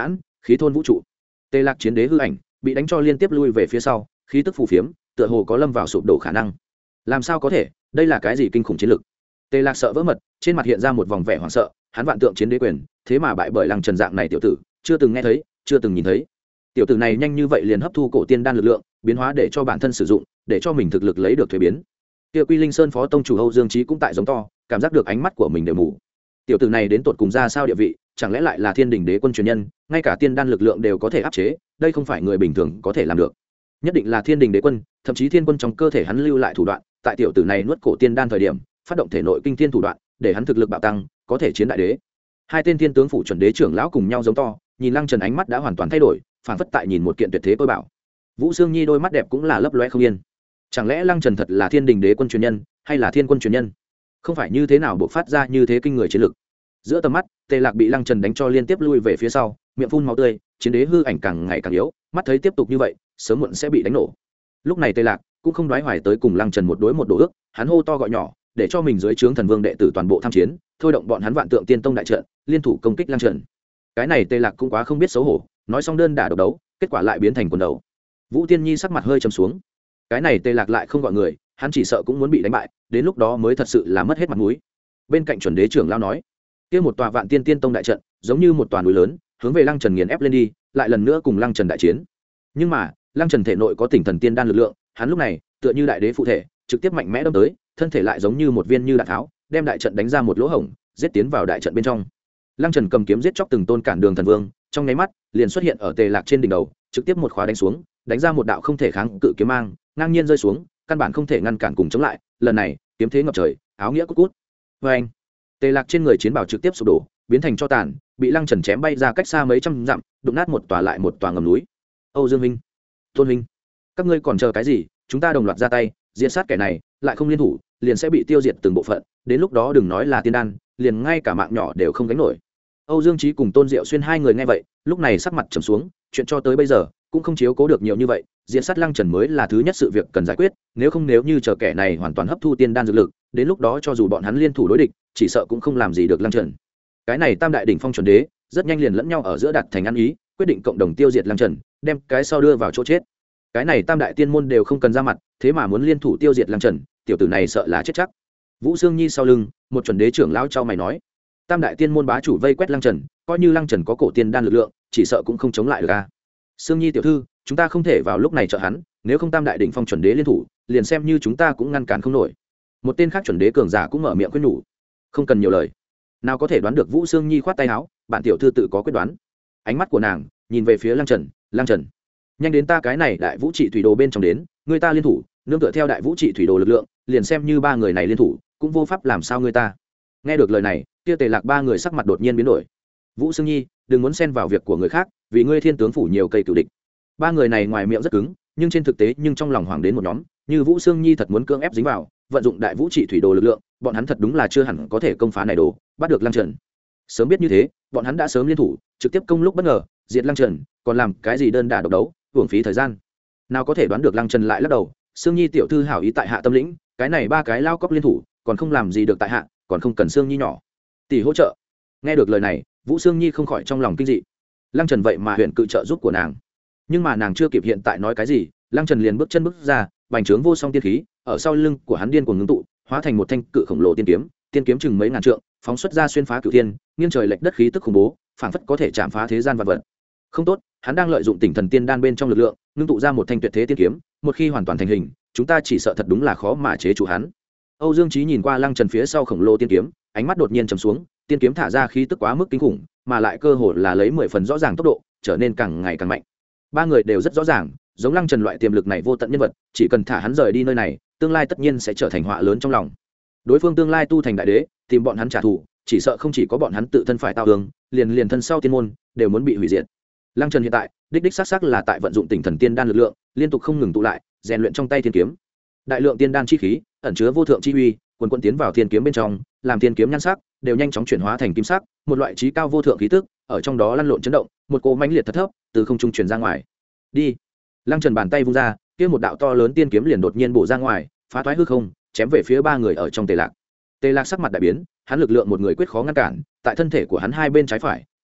khí thôn vũ trụ. Tề Lạc chiến đế hư ảnh bị đánh cho liên tiếp lui về phía sau, khí tức phù phiếm, tựa hồ có lâm vào sụp đổ khả năng. Làm sao có thể, đây là cái gì kinh khủng chiến lực? Tề Lạc sợ vỡ mật, trên mặt hiện ra một vòng vẻ hoảng sợ, hắn vạn tượng chiến đế quyền, thế mà bại bởi Lăng Trần dạng này tiểu tử, chưa từng nghe thấy, chưa từng nhìn thấy. Tiểu tử này nhanh như vậy liền hấp thu cổ tiên đan lực lượng, biến hóa để cho bản thân sử dụng, để cho mình thực lực lấy được thuế biến. Kia Quy Linh Sơn phó tông chủ Âu Dương Chí cũng tại giống to, cảm giác được ánh mắt của mình đều mù. Tiểu tử này đến tột cùng ra sao địa vị, chẳng lẽ lại là Thiên Đình Đế quân truyền nhân, ngay cả tiên đan lực lượng đều có thể áp chế, đây không phải người bình thường có thể làm được. Nhất định là Thiên Đình Đế quân, thậm chí thiên quân trong cơ thể hắn lưu lại thủ đoạn, tại tiểu tử này nuốt cổ tiên đan thời điểm, phát động thể nội kinh thiên thủ đoạn, để hắn thực lực bạo tăng, có thể chiến đại đế. Hai tên thiên tướng phủ chuẩn đế trưởng lão cùng nhau giống to, nhìn Lăng Trần ánh mắt đã hoàn toàn thay đổi, phản phất tại nhìn một kiện tuyệt thế tôi bảo. Vũ Sương Nhi đôi mắt đẹp cũng là lấp loé không yên. Chẳng lẽ Lăng Trần thật là Thiên Đình Đế quân truyền nhân, hay là thiên quân truyền nhân? Không phải như thế nào bộc phát ra như thế kinh người chiến lực. Giữa tầm mắt, Tề Lạc bị Lăng Trần đánh cho liên tiếp lui về phía sau, miệng phun máu tươi, chiến đế hư ảnh càng ngày càng yếu, mắt thấy tiếp tục như vậy, sớm muộn sẽ bị đánh nổ. Lúc này Tề Lạc cũng không đoái hoài tới cùng Lăng Trần một đối một đồ ước, hắn hô to gọi nhỏ, để cho mình dưới trướng thần vương đệ tử toàn bộ tham chiến, thôi động bọn hắn vạn tượng tiên tông đại trận, liên thủ công kích Lăng Trần. Cái này Tề Lạc cũng quá không biết xấu hổ, nói xong đơn đả độc đấu, kết quả lại biến thành quần đầu. Vũ Tiên Nhi sắc mặt hơi trầm xuống. Cái này Tề Lạc lại không gọi người, hắn chỉ sợ cũng muốn bị đánh bại, đến lúc đó mới thật sự là mất hết mặt mũi. Bên cạnh chuẩn đế trưởng lão nói, kia một tòa vạn tiên tiên tông đại trận, giống như một tòa núi lớn, hướng về Lăng Trần nghiền ép lên đi, lại lần nữa cùng Lăng Trần đại chiến. Nhưng mà, Lăng Trần thể nội có Tỉnh Thần Tiên đan lực lượng, hắn lúc này, tựa như đại đế phụ thể, trực tiếp mạnh mẽ đâm tới, thân thể lại giống như một viên như đạn tháo, đem đại trận đánh ra một lỗ hổng, giết tiến vào đại trận bên trong. Lăng Trần cầm kiếm giết chóc từng tôn cản đường thần vương, trong nháy mắt, liền xuất hiện ở Tề Lạc trên đỉnh đầu, trực tiếp một khóa đánh xuống, đánh ra một đạo không thể kháng cự kiếm mang, ngang nhiên rơi xuống, căn bản không thể ngăn cản cùng chống lại, lần này, kiếm thế ngập trời, áo nghĩa cút cút. Oeng! Tề Lạc trên người chiến bào trực tiếp sụp đổ, biến thành tro tàn, bị Lăng Trần chém bay ra cách xa mấy trăm dặm, đụng nát một tòa lại một tòa ngầm núi. Âu Dương huynh, Tôn huynh, các ngươi còn chờ cái gì? Chúng ta đồng loạt ra tay, diệt sát kẻ này, lại không liên thủ, liền sẽ bị tiêu diệt từng bộ phận, đến lúc đó đừng nói là tiên đan, liền ngay cả mạng nhỏ đều không gánh nổi. Âu Dương Chí cùng Tôn Diệu Xuyên hai người nghe vậy, lúc này sắc mặt trầm xuống, chuyện cho tới bây giờ cũng không chiếu cố được nhiều như vậy, diệt sát Lăng Trần mới là thứ nhất sự việc cần giải quyết, nếu không nếu như chờ kẻ này hoàn toàn hấp thu tiên đan dược lực, đến lúc đó cho dù bọn hắn liên thủ đối địch, chỉ sợ cũng không làm gì được Lăng Trần. Cái này Tam đại đỉnh phong chuẩn đế, rất nhanh liền lẫn nhau ở giữa đạt thành ăn ý, quyết định cộng đồng tiêu diệt Lăng Trần, đem cái sau đưa vào chỗ chết. Cái này Tam đại tiên môn đều không cần ra mặt, thế mà muốn liên thủ tiêu diệt Lăng Trần, tiểu tử này sợ là chết chắc. Vũ Sương Nhi sau lưng, một chuẩn đế trưởng lão chau mày nói, Tam đại tiên môn bá chủ vây quét Lăng Trần, coi như Lăng Trần có cổ tiên đan lực lượng, chỉ sợ cũng không chống lại được a. Sương Nhi tiểu thư, chúng ta không thể vào lúc này trợ hắn, nếu không Tam đại đỉnh phong chuẩn đế liên thủ, liền xem như chúng ta cũng ngăn cản không nổi. Một tên khác chuẩn đế cường giả cũng mở miệng khuyên nhủ. Không cần nhiều lời, nào có thể đoán được Vũ Sương Nhi khoát tay áo, bản tiểu thư tự có quyết đoán. Ánh mắt của nàng nhìn về phía Lăng Trần, Lăng Trần, nhanh đến ta cái này đại vũ trị thủy đồ bên trong đến, người ta liên thủ, nương tựa theo đại vũ trị thủy đồ lực lượng, liền xem như ba người này liên thủ, cũng vô pháp làm sao người ta. Nghe được lời này, kia Tề Lạc ba người sắc mặt đột nhiên biến đổi. Vũ Sương Nhi, đừng muốn xen vào việc của người khác, vì ngươi thiên tướng phủ nhiều cây cửu địch. Ba người này ngoài miệng rất cứng, nhưng trên thực tế nhưng trong lòng hoàng đến một nhóm, như Vũ Sương Nhi thật muốn cưỡng ép dính vào, vận dụng đại vũ trị thủy đồ lực lượng, bọn hắn thật đúng là chưa hẳn có thể công phá này đồ, bắt được Lăng Trần. Sớm biết như thế, bọn hắn đã sớm liên thủ, trực tiếp công lúc bất ngờ, diệt Lăng Trần, còn làm cái gì đơn đả độc đấu, uổng phí thời gian. Nào có thể đoán được Lăng Trần lại lắc đầu, Sương Nhi tiểu thư hảo ý tại hạ tâm lĩnh, cái này ba cái lao cóc liên thủ, còn không làm gì được tại hạ, còn không cần Sương Nhi nhỏ tỷ hỗ trợ. Nghe được lời này, Vũ Sương Nhi không khỏi trong lòng kinh dị. Lăng Trần vậy mà huyện cự trợ giúp của nàng, nhưng mà nàng chưa kịp hiện tại nói cái gì, Lăng Trần liền bước chân bước ra, bành trướng vô song tiên khí ở sau lưng của hắn điên cuồng ngưng tụ, hóa thành một thanh cự khổng lồ tiên kiếm, tiên kiếm chừng mấy ngàn trượng, phóng xuất ra xuyên phá cửu thiên, nghiêng trời lệch đất khí tức khủng bố, phảng phất có thể chạm phá thế gian vạn vật. Không tốt, hắn đang lợi dụng Tỉnh Thần Tiên đan bên trong lực lượng, ngưng tụ ra một thanh tuyệt thế tiên kiếm, một khi hoàn toàn thành hình, chúng ta chỉ sợ thật đúng là khó mà chế trụ hắn. Âu Dương Chí nhìn qua Lăng Trần phía sau khổng lồ tiên kiếm, ánh mắt đột nhiên trầm xuống, tiên kiếm thả ra khí tức quá mức kinh khủng, mà lại cơ hồ là lấy mười phần rõ ràng tốc độ, trở nên càng ngày càng mạnh. Ba người đều rất rõ ràng, giống Lăng Trần loại tiềm lực này vô tận nhân vật, chỉ cần thả hắn rời đi nơi này, tương lai tất nhiên sẽ trở thành họa lớn trong lòng. Đối phương tương lai tu thành đại đế, tìm bọn hắn trả thù, chỉ sợ không chỉ có bọn hắn tự thân phải tao hướng, liền liền thân sau tiên môn đều muốn bị hủy diệt. Lăng Trần hiện tại, đích đích xác xác là tại vận dụng Tỉnh Thần Tiên đan lực lượng, liên tục không ngừng tụ lại, rèn luyện trong tay thiên kiếm. Đại lượng tiên đan chi khí, ẩn chứa vô thượng chi uy, quần quần tiến vào thiên kiếm bên trong, làm thiên kiếm nhan sắc đều nhanh chóng chuyển hóa thành kim sắc, một loại trí cao vô thượng khí tức ở trong đó lăn lộn chấn động, một cỗ mãnh liệt thật thấp từ không trung truyền ra ngoài. Đi! Lăng Trần bàn tay vung ra, kia một đạo to lớn tiên kiếm liền đột nhiên bổ ra ngoài, phá toái hư không, chém về phía ba người ở trong Tề Lạc. Tề Lạc sắc mặt đại biến, hắn lực lượng một người quyết khó ngăn cản, tại thân thể của hắn hai bên trái phải,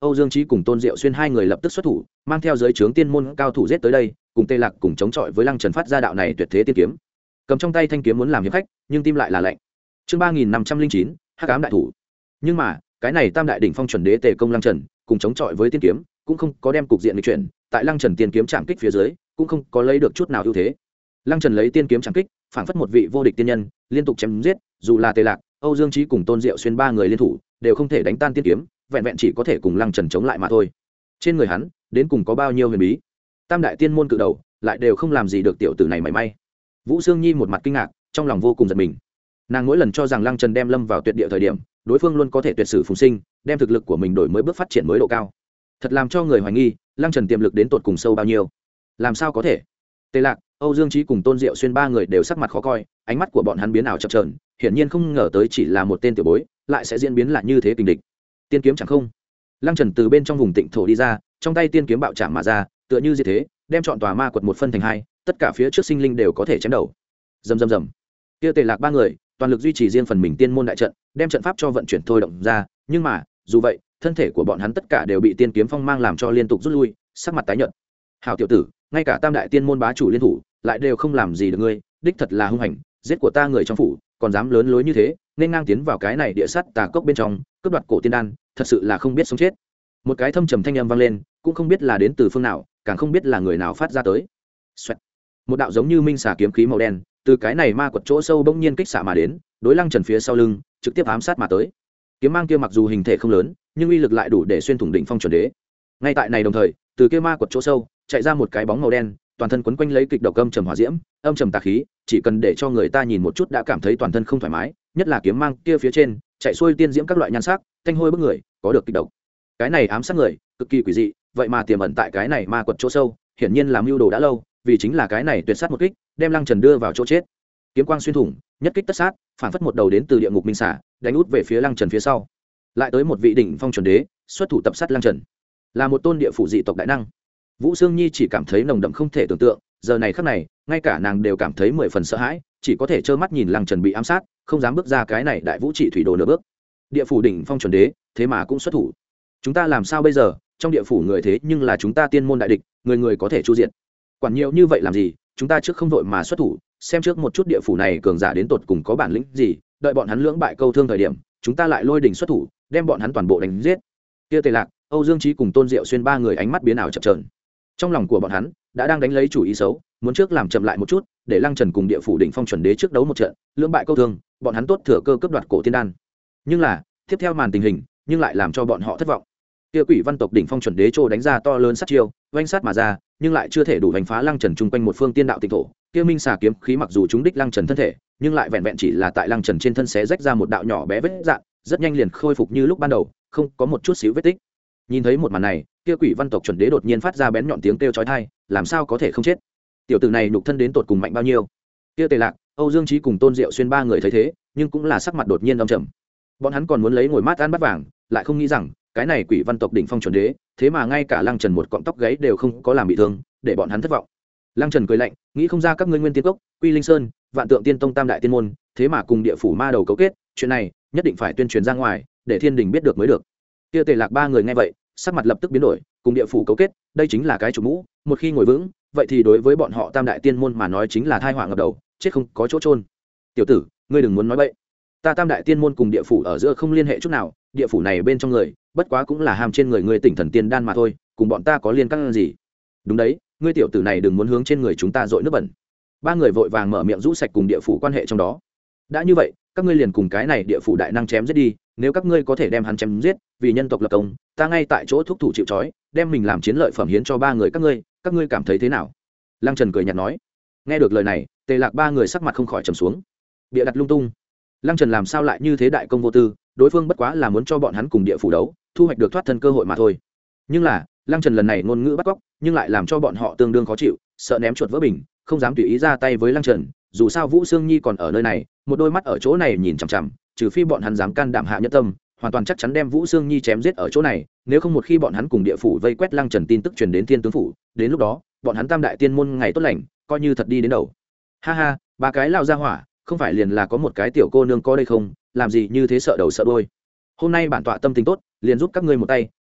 Âu Dương Chí cùng Tôn Diệu Xuyên hai người lập tức xuất thủ, mang theo giới trướng tiên môn cao thủ giết tới đây, cùng Tề Lạc cùng chống chọi với Lăng Trần phát ra đạo này tuyệt thế tiên kiếm. Cầm trong tay thanh kiếm muốn làm hiệp khách, nhưng tim lại là lạnh. Chương ba nghìn năm trăm linh chín, Hắc ám đại thủ. Nhưng mà, cái này Tam đại đỉnh phong chuẩn đế Tề công Lăng Trần, cùng chống chọi với tiên kiếm, cũng không có đem cục diện nghịch chuyển, tại Lăng Trần tiên kiếm chạm kích phía dưới, cũng không có lấy được chút nào ưu thế. Lăng Trần lấy tiên kiếm chạm kích, phảng phất một vị vô địch tiên nhân, liên tục chém giết, dù là Tề Lạc, Âu Dương Chí cùng Tôn Diệu Xuyên ba người liên thủ, đều không thể đánh tan tiên kiếm, vẹn vẹn chỉ có thể cùng Lăng Trần chống lại mà thôi. Trên người hắn, đến cùng có bao nhiêu huyền bí? Tam đại tiên môn cự đầu, lại đều không làm gì được tiểu tử này mảy may. Vũ Sương Nhi một mặt kinh ngạc, trong lòng vô cùng giận mình. Nàng mỗi lần cho rằng Lăng Trần đem lâm vào tuyệt địa thời điểm, đối phương luôn có thể tuyệt sử phùng sinh, đem thực lực của mình đổi mới bước phát triển mới độ cao. Thật làm cho người hoài nghi, Lăng Trần tiềm lực đến tột cùng sâu bao nhiêu. Làm sao có thể? Tề Lạc, Âu Dương Chí cùng Tôn Diệu Xuyên ba người đều sắc mặt khó coi, ánh mắt của bọn hắn biến ảo chập chờn, hiển nhiên không ngờ tới chỉ là một tên tiểu bối, lại sẽ diễn biến lại như thế kình địch. Tiên kiếm chẳng không. Lăng Trần từ bên trong vùng tịnh thổ đi ra, trong tay tiên kiếm bạo chạm mà ra, tựa như diệt thế, đem trọn tòa ma quật một phân thành hai, tất cả phía trước sinh linh đều có thể chém đầu. Rầm rầm rầm. Kia Tề Lạc ba người, toàn lực duy trì riêng phần mình tiên môn đại trận, đem trận pháp cho vận chuyển thôi động ra, nhưng mà, dù vậy, thân thể của bọn hắn tất cả đều bị tiên kiếm phong mang làm cho liên tục rút lui, sắc mặt tái nhợt. Hảo tiểu tử, ngay cả Tam đại tiên môn bá chủ liên thủ, lại đều không làm gì được ngươi, đích thật là hung hành, giết của ta người trong phủ, còn dám lớn lối như thế, nên ngang tiến vào cái này địa sát tà cốc bên trong, cướp đoạt cổ tiên đan, thật sự là không biết sống chết. Một cái thâm trầm thanh âm vang lên, cũng không biết là đến từ phương nào, càng không biết là người nào phát ra tới. Xoẹt. Một đạo giống như minh xà kiếm khí màu đen, từ cái này ma quật chỗ sâu bỗng nhiên kích xạ mà đến, đối Lăng Trần phía sau lưng, trực tiếp ám sát mà tới. Kiếm mang kia mặc dù hình thể không lớn, nhưng uy lực lại đủ để xuyên thủng đỉnh phong chuẩn đế. Ngay tại này đồng thời, từ kia ma quật chỗ sâu, chạy ra một cái bóng màu đen, toàn thân quấn quanh lấy kịch độc âm trầm hỏa diễm, âm trầm tà khí, chỉ cần để cho người ta nhìn một chút đã cảm thấy toàn thân không thoải mái, nhất là kiếm mang kia phía trên, chạy xuôi tiên diễm các loại nhan sắc, thanh hôi bức người, có được kịch độc. Cái này ám sát người, cực kỳ quỷ dị, vậy mà tiềm ẩn tại cái này ma quật chỗ sâu, hiển nhiên là mưu đồ đã lâu, vì chính là cái này tuyệt sát một kích, đem Lăng Trần đưa vào chỗ chết. Kiếm quang xuyên thủng, nhất kích tất sát, phản phất một đầu đến từ địa ngục minh xà, đánh út về phía Lăng Trần phía sau. Lại tới một vị đỉnh phong chuẩn đế, xuất thủ tập sát Lăng Trần. Là một tôn địa phủ dị tộc đại năng. Vũ Sương Nhi chỉ cảm thấy nồng đậm không thể tưởng tượng, giờ này khắc này, ngay cả nàng đều cảm thấy mười phần sợ hãi, chỉ có thể trơ mắt nhìn Lăng Trần bị ám sát, không dám bước ra cái này đại vũ trị thủy đồ nửa bước. Địa phủ đỉnh phong chuẩn đế, thế mà cũng xuất thủ. Chúng ta làm sao bây giờ? Trong địa phủ người thế nhưng là chúng ta tiên môn đại địch, người người có thể chu diện. Quản nhiều như vậy làm gì? Chúng ta trước không vội mà xuất thủ, xem trước một chút địa phủ này cường giả đến tột cùng có bản lĩnh gì, đợi bọn hắn lưỡng bại câu thương thời điểm, chúng ta lại lôi đỉnh xuất thủ, đem bọn hắn toàn bộ đánh giết. Kia Tề Lạc, Âu Dương Chí cùng Tôn Diệu Xuyên ba người ánh mắt biến ảo chập chờn. Trong lòng của bọn hắn đã đang đánh lấy chủ ý xấu, muốn trước làm chậm lại một chút, để Lăng Trần cùng địa phủ đỉnh phong chuẩn đế trước đấu một trận, lưỡng bại câu thương, bọn hắn tốt thừa cơ cướp đoạt cổ tiên đan. Nhưng là, tiếp theo màn tình hình, nhưng lại làm cho bọn họ thất vọng. Kia Quỷ Văn tộc đỉnh phong chuẩn đế trô đánh ra to lớn sát chiêu, oanh sát mà ra, nhưng lại chưa thể đủ đánh phá Lăng Trần chung quanh một phương tiên đạo tịnh thổ. Kia minh xà kiếm khí mặc dù trúng đích Lăng Trần thân thể, nhưng lại vẹn vẹn chỉ là tại Lăng Trần trên thân xé rách ra một đạo nhỏ bé vết rạn, rất nhanh liền khôi phục như lúc ban đầu, không có một chút xíu vết tích. Nhìn thấy một màn này, kia Quỷ Văn tộc chuẩn đế đột nhiên phát ra bén nhọn tiếng kêu chói tai, làm sao có thể không chết? Tiểu tử này nhục thân đến tột cùng mạnh bao nhiêu? Kia Tề Lạc, Âu Dương Chí cùng Tôn Diệu Xuyên ba người thấy thế, nhưng cũng là sắc mặt đột nhiên âm trầm. Bọn hắn còn muốn lấy ngồi mát ăn bắt vàng, lại không nghĩ rằng cái này Quỷ Văn tộc đỉnh phong chuẩn đế, thế mà ngay cả Lăng Trần một cọng tóc gáy đều không có làm bị thương, để bọn hắn thất vọng. Lăng Trần cười lạnh, nghĩ không ra các ngươi Nguyên Tiên Cốc, Quy Linh Sơn, Vạn Tượng Tiên Tông tam đại tiên môn, thế mà cùng địa phủ ma đầu cấu kết, chuyện này nhất định phải tuyên truyền ra ngoài, để thiên đình biết được mới được. Kia Tề Lạc ba người nghe vậy, sắc mặt lập tức biến đổi, cùng địa phủ cấu kết, đây chính là cái chủ mũ, một khi ngồi vững, vậy thì đối với bọn họ tam đại tiên môn mà nói chính là tai họa ngập đầu, chết không có chỗ trôn. Tiểu tử, ngươi đừng muốn nói bậy. Ta tam đại tiên môn cùng địa phủ ở giữa không liên hệ chút nào, địa phủ này bên trong người, bất quá cũng là ham trên người ngươi tỉnh thần tiên đan mà thôi, cùng bọn ta có liên can gì? Đúng đấy, ngươi tiểu tử này đừng muốn hướng trên người chúng ta dội nước bẩn. Ba người vội vàng mở miệng rũ sạch cùng địa phủ quan hệ trong đó. Đã như vậy, các ngươi liền cùng cái này địa phủ đại năng chém giết đi, nếu các ngươi có thể đem hắn chém giết, vì nhân tộc lập công, ta ngay tại chỗ thúc thủ chịu trói, đem mình làm chiến lợi phẩm hiến cho ba người các ngươi, các ngươi cảm thấy thế nào? Lăng Trần cười nhạt nói. Nghe được lời này, Tề Lạc ba người sắc mặt không khỏi trầm xuống. Bịa đặt lung tung. Lăng Trần làm sao lại như thế đại công vô tư, đối phương bất quá là muốn cho bọn hắn cùng địa phủ đấu, thu hoạch được thoát thân cơ hội mà thôi. Nhưng là, Lăng Trần lần này ngôn ngữ bắt cóc, nhưng lại làm cho bọn họ tương đương khó chịu, sợ ném chuột vỡ bình, không dám tùy ý ra tay với Lăng Trần, dù sao Vũ Sương Nhi còn ở nơi này, một đôi mắt ở chỗ này nhìn chằm chằm, trừ phi bọn hắn dám can đảm hạ nhất tâm, hoàn toàn chắc chắn đem Vũ Sương Nhi chém giết ở chỗ này, nếu không một khi bọn hắn cùng địa phủ vây quét Lăng Trần tin tức truyền đến Thiên tướng phủ, đến lúc đó, bọn hắn tam đại tiên môn ngày tốt lành, coi như thật đi đến đầu. Ha ha, ba cái lao ra hỏa, không phải liền là có một cái tiểu cô nương có đây không, làm gì như thế sợ đầu sợ đuôi. Hôm nay bản tọa tâm tình tốt, liền giúp các ngươi một tay,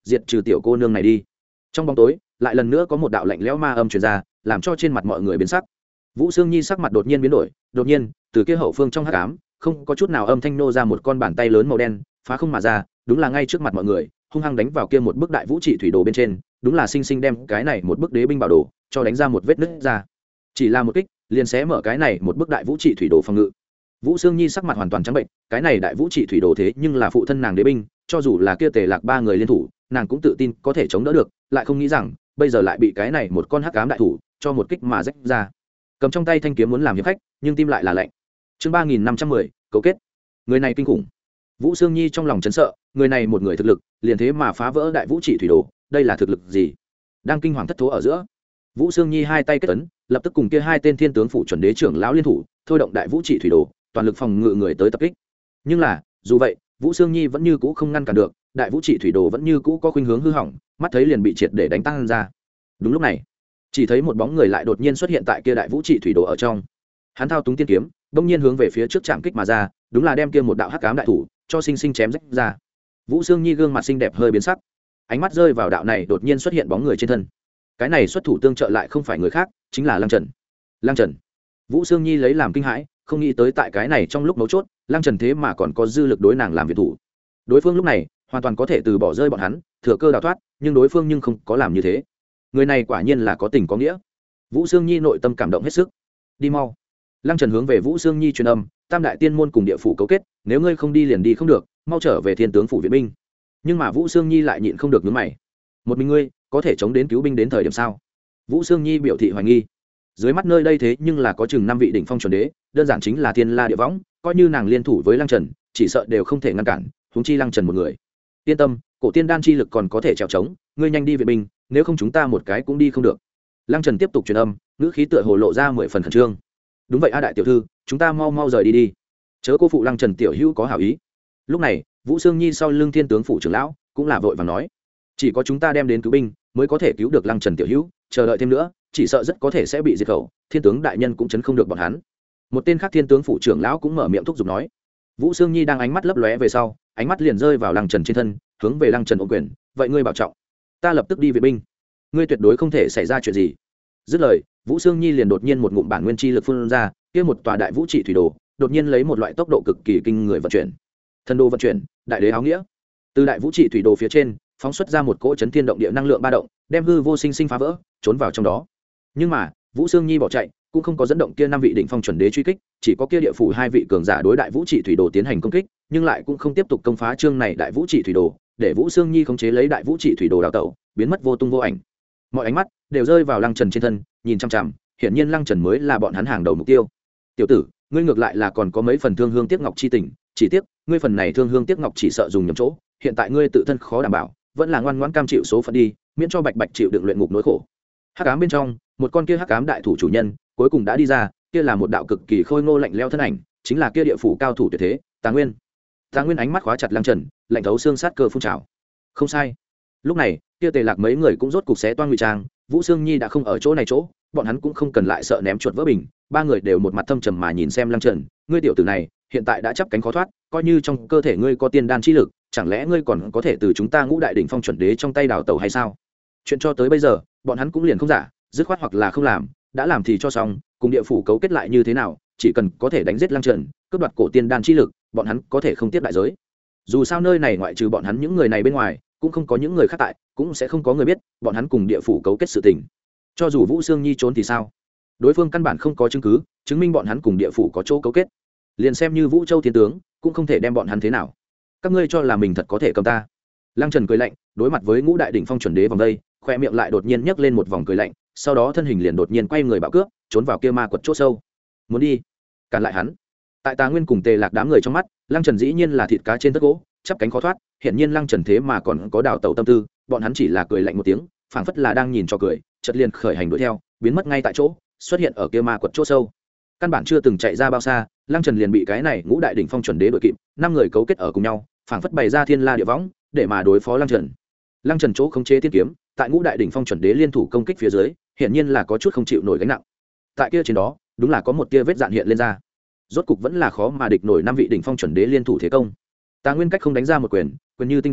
diệt trừ tiểu cô nương này đi. Trong bóng tối lại lần nữa có một đạo lạnh lẽo ma âm truyền ra, làm cho trên mặt mọi người biến sắc. Vũ Sương Nhi sắc mặt đột nhiên biến đổi, đột nhiên từ kia hậu phương trong hắc ám không có chút nào âm thanh nô ra một con bàn tay lớn màu đen, phá không mà ra, đúng là ngay trước mặt mọi người hung hăng đánh vào kia một bức đại vũ trị thủy đồ bên trên, đúng là sinh sinh đem cái này một bức đế binh bảo đồ cho đánh ra một vết nứt ra. Chỉ là một kích liền xé mở cái này một bức đại vũ trị thủy đồ phòng ngự. Vũ Sương Nhi sắc mặt hoàn toàn trắng bệnh, cái này đại vũ trị thủy đồ thế nhưng là phụ thân nàng đế binh, cho dù là kia Tề Lạc ba người liên thủ, nàng cũng tự tin có thể chống đỡ được, lại không nghĩ rằng bây giờ lại bị cái này một con hắc ám đại thủ cho một kích mà rách ra. Cầm trong tay thanh kiếm muốn làm hiệp khách, nhưng tim lại là lạnh. Chương ba nghìn năm trăm mười, cấu kết. Người này kinh khủng. Vũ Sương Nhi trong lòng chấn sợ, người này một người thực lực, liền thế mà phá vỡ đại vũ trị thủy đồ, đây là thực lực gì? Đang kinh hoàng thất thố ở giữa, Vũ Sương Nhi hai tay kết ấn, lập tức cùng kia hai tên thiên tướng phủ chuẩn đế trưởng lão liên thủ, thôi động đại vũ trị thủy đồ, toàn lực phòng ngự người tới tập kích. Nhưng là, dù vậy, Vũ Sương Nhi vẫn như cũ không ngăn cản được, đại vũ trị thủy đồ vẫn như cũ có khuynh hướng hư hỏng, mắt thấy liền bị triệt để đánh tan ra. Đúng lúc này, chỉ thấy một bóng người lại đột nhiên xuất hiện tại kia đại vũ trị thủy đồ ở trong. Hắn thao túng tiên kiếm, bỗng nhiên hướng về phía trước chạm kích mà ra, đúng là đem kia một đạo hắc ám đại thủ cho sinh sinh chém rách ra. Vũ Sương Nhi gương mặt xinh đẹp hơi biến sắc, ánh mắt rơi vào đạo này đột nhiên xuất hiện bóng người trên thân. Cái này xuất thủ tương trợ lại không phải người khác, chính là Lăng Trần. Lăng Trần. Vũ Sương Nhi lấy làm kinh hãi, không nghĩ tới tại cái này trong lúc mấu chốt, Lăng Trần thế mà còn có dư lực đối nàng làm việc thủ. Đối phương lúc này hoàn toàn có thể từ bỏ rơi bọn hắn, thừa cơ đào thoát, nhưng đối phương nhưng không có làm như thế. Người này quả nhiên là có tình có nghĩa. Vũ Sương Nhi nội tâm cảm động hết sức. Đi mau. Lăng Trần hướng về Vũ Sương Nhi truyền âm, tam đại tiên môn cùng địa phủ cấu kết, nếu ngươi không đi liền đi không được, mau trở về thiên tướng phủ viện binh. Nhưng mà Vũ Sương Nhi lại nhịn không được nhướng mày. Một mình ngươi có thể chống đến cứu binh đến thời điểm sao? Vũ Sương Nhi biểu thị hoài nghi. Dưới mắt nơi đây thế nhưng là có chừng năm vị đỉnh phong chuẩn đế, đơn giản chính là thiên la địa võng, coi như nàng liên thủ với Lăng Trần, chỉ sợ đều không thể ngăn cản, huống chi Lăng Trần một người. Yên tâm, cổ tiên đan chi lực còn có thể trèo trống, ngươi nhanh đi viện binh, nếu không chúng ta một cái cũng đi không được. Lăng Trần tiếp tục truyền âm, ngữ khí tựa hồ lộ ra mười phần khẩn trương. Đúng vậy a đại tiểu thư, chúng ta mau mau rời đi đi, chớ cô phụ Lăng Trần tiểu hữu có hảo ý. Lúc này Vũ Sương Nhi sau lưng thiên tướng phủ trưởng lão cũng là vội vàng nói, chỉ có chúng ta đem đến cứu binh mới có thể cứu được Lăng Trần tiểu hữu, chờ đợi thêm nữa chỉ sợ rất có thể sẽ bị diệt khẩu, thiên tướng đại nhân cũng chấn không được bọn hắn. Một tên khác thiên tướng phủ trưởng lão cũng mở miệng thúc giục nói. Vũ Sương Nhi đang ánh mắt lấp lóe về sau, ánh mắt liền rơi vào Lăng Trần trên thân, hướng về Lăng Trần ôm quyền, vậy ngươi bảo trọng, ta lập tức đi viện binh, ngươi tuyệt đối không thể xảy ra chuyện gì. Dứt lời, Vũ Sương Nhi liền đột nhiên một ngụm bản nguyên chi lực phun ra, kia một tòa đại vũ trị thủy đồ đột nhiên lấy một loại tốc độ cực kỳ kinh người vận chuyển. Thần đồ vận chuyển, đại đế áo nghĩa. Từ đại vũ trị thủy đồ phía trên phóng xuất ra một cỗ chấn thiên động địa năng lượng ba động, đem hư vô sinh sinh phá vỡ, trốn vào trong đó. Nhưng mà Vũ Sương Nhi bỏ chạy cũng không có dẫn động kia năm vị đỉnh phong chuẩn đế truy kích, chỉ có kia địa phủ hai vị cường giả đối đại vũ trị thủy đồ tiến hành công kích, nhưng lại cũng không tiếp tục công phá chương này đại vũ trị thủy đồ, để Vũ Sương Nhi khống chế lấy đại vũ trị thủy đồ đào tẩu, biến mất vô tung vô ảnh. Mọi ánh mắt đều rơi vào Lăng Trần trên thân, nhìn chăm chăm, hiển nhiên Lăng Trần mới là bọn hắn hàng đầu mục tiêu. Tiểu tử, ngươi ngược lại là còn có mấy phần thương hương tiếc ngọc chi tình, chỉ tiếc ngươi phần này thương hương tiếc ngọc chỉ sợ dùng nhầm chỗ, hiện tại ngươi tự thân khó đảm bảo, vẫn là ngoan ngoãn cam chịu số phận đi, miễn cho bạch bạch chịu đựng luyện ngục nỗi khổ. Hắc ám bên trong, một con kia hắc ám đại thủ chủ nhân cuối cùng đã đi ra, kia là một đạo cực kỳ khôi ngô lạnh lẽo thân ảnh, chính là kia địa phủ cao thủ tuyệt thế, Tà Nguyên. Tà Nguyên ánh mắt khóa chặt Lăng Trần, lạnh thấu xương sát cơ phun trào. Không sai. Lúc này, kia Tề Lạc mấy người cũng rốt cục xé toang ngụy trang, Vũ Sương Nhi đã không ở chỗ này chỗ, bọn hắn cũng không cần lại sợ ném chuột vỡ bình, ba người đều một mặt thâm trầm mà nhìn xem Lăng Trần, ngươi tiểu tử này, hiện tại đã chắp cánh khó thoát, coi như trong cơ thể ngươi có tiên đan chi lực, chẳng lẽ ngươi còn có thể từ chúng ta ngũ đại đỉnh phong chuẩn đế trong tay đào tẩu hay sao? Chuyện cho tới bây giờ, bọn hắn cũng liền không giả, dứt khoát hoặc là không làm, đã làm thì cho xong, cùng địa phủ cấu kết lại như thế nào, chỉ cần có thể đánh giết Lăng Trần, cướp đoạt cổ tiên đan chi lực, bọn hắn có thể không tiếp đại giới. Dù sao nơi này ngoại trừ bọn hắn những người này bên ngoài, cũng không có những người khác tại, cũng sẽ không có người biết bọn hắn cùng địa phủ cấu kết sự tình. Cho dù Vũ Sương Nhi trốn thì sao? Đối phương căn bản không có chứng cứ chứng minh bọn hắn cùng địa phủ có chỗ cấu kết, liền xem như Vũ Châu thiên tướng cũng không thể đem bọn hắn thế nào. Các ngươi cho là mình thật có thể cầm ta? Lăng Trần cười lạnh, đối mặt với ngũ đại đỉnh phong chuẩn đế vòng đây, khoe miệng lại đột nhiên nhấc lên một vòng cười lạnh, sau đó thân hình liền đột nhiên quay người bạo cướp, trốn vào kia ma quật chỗ sâu. Muốn đi, cản lại hắn. Tại Tà Nguyên cùng Tề Lạc đám người trong mắt, Lăng Trần dĩ nhiên là thịt cá trên tất gỗ, chắp cánh khó thoát, hiện nhiên Lăng Trần thế mà còn có đào tẩu tâm tư, bọn hắn chỉ là cười lạnh một tiếng, phảng phất là đang nhìn cho cười, chợt liền khởi hành đuổi theo, biến mất ngay tại chỗ, xuất hiện ở kia ma quật chỗ sâu. Căn bản chưa từng chạy ra bao xa, Lăng Trần liền bị cái này ngũ đại đỉnh phong chuẩn đế đuổi kịp, năm người cấu kết ở cùng nhau, phảng phất bày ra thiên la địa võng để mà đối phó Lăng Trần. Lăng Trần chỗ khống chế tiên kiếm, tại ngũ đại đỉnh phong chuẩn đế liên thủ công kích phía dưới, hiển nhiên là có chút không chịu nổi gánh nặng. Tại kia trên đó, đúng là có một tia vết dạn hiện lên ra. Rốt cục vẫn là khó mà địch nổi năm vị đỉnh phong chuẩn đế liên thủ thế công. Tà Nguyên cách không đánh ra một quyền, quyền như tinh đấu,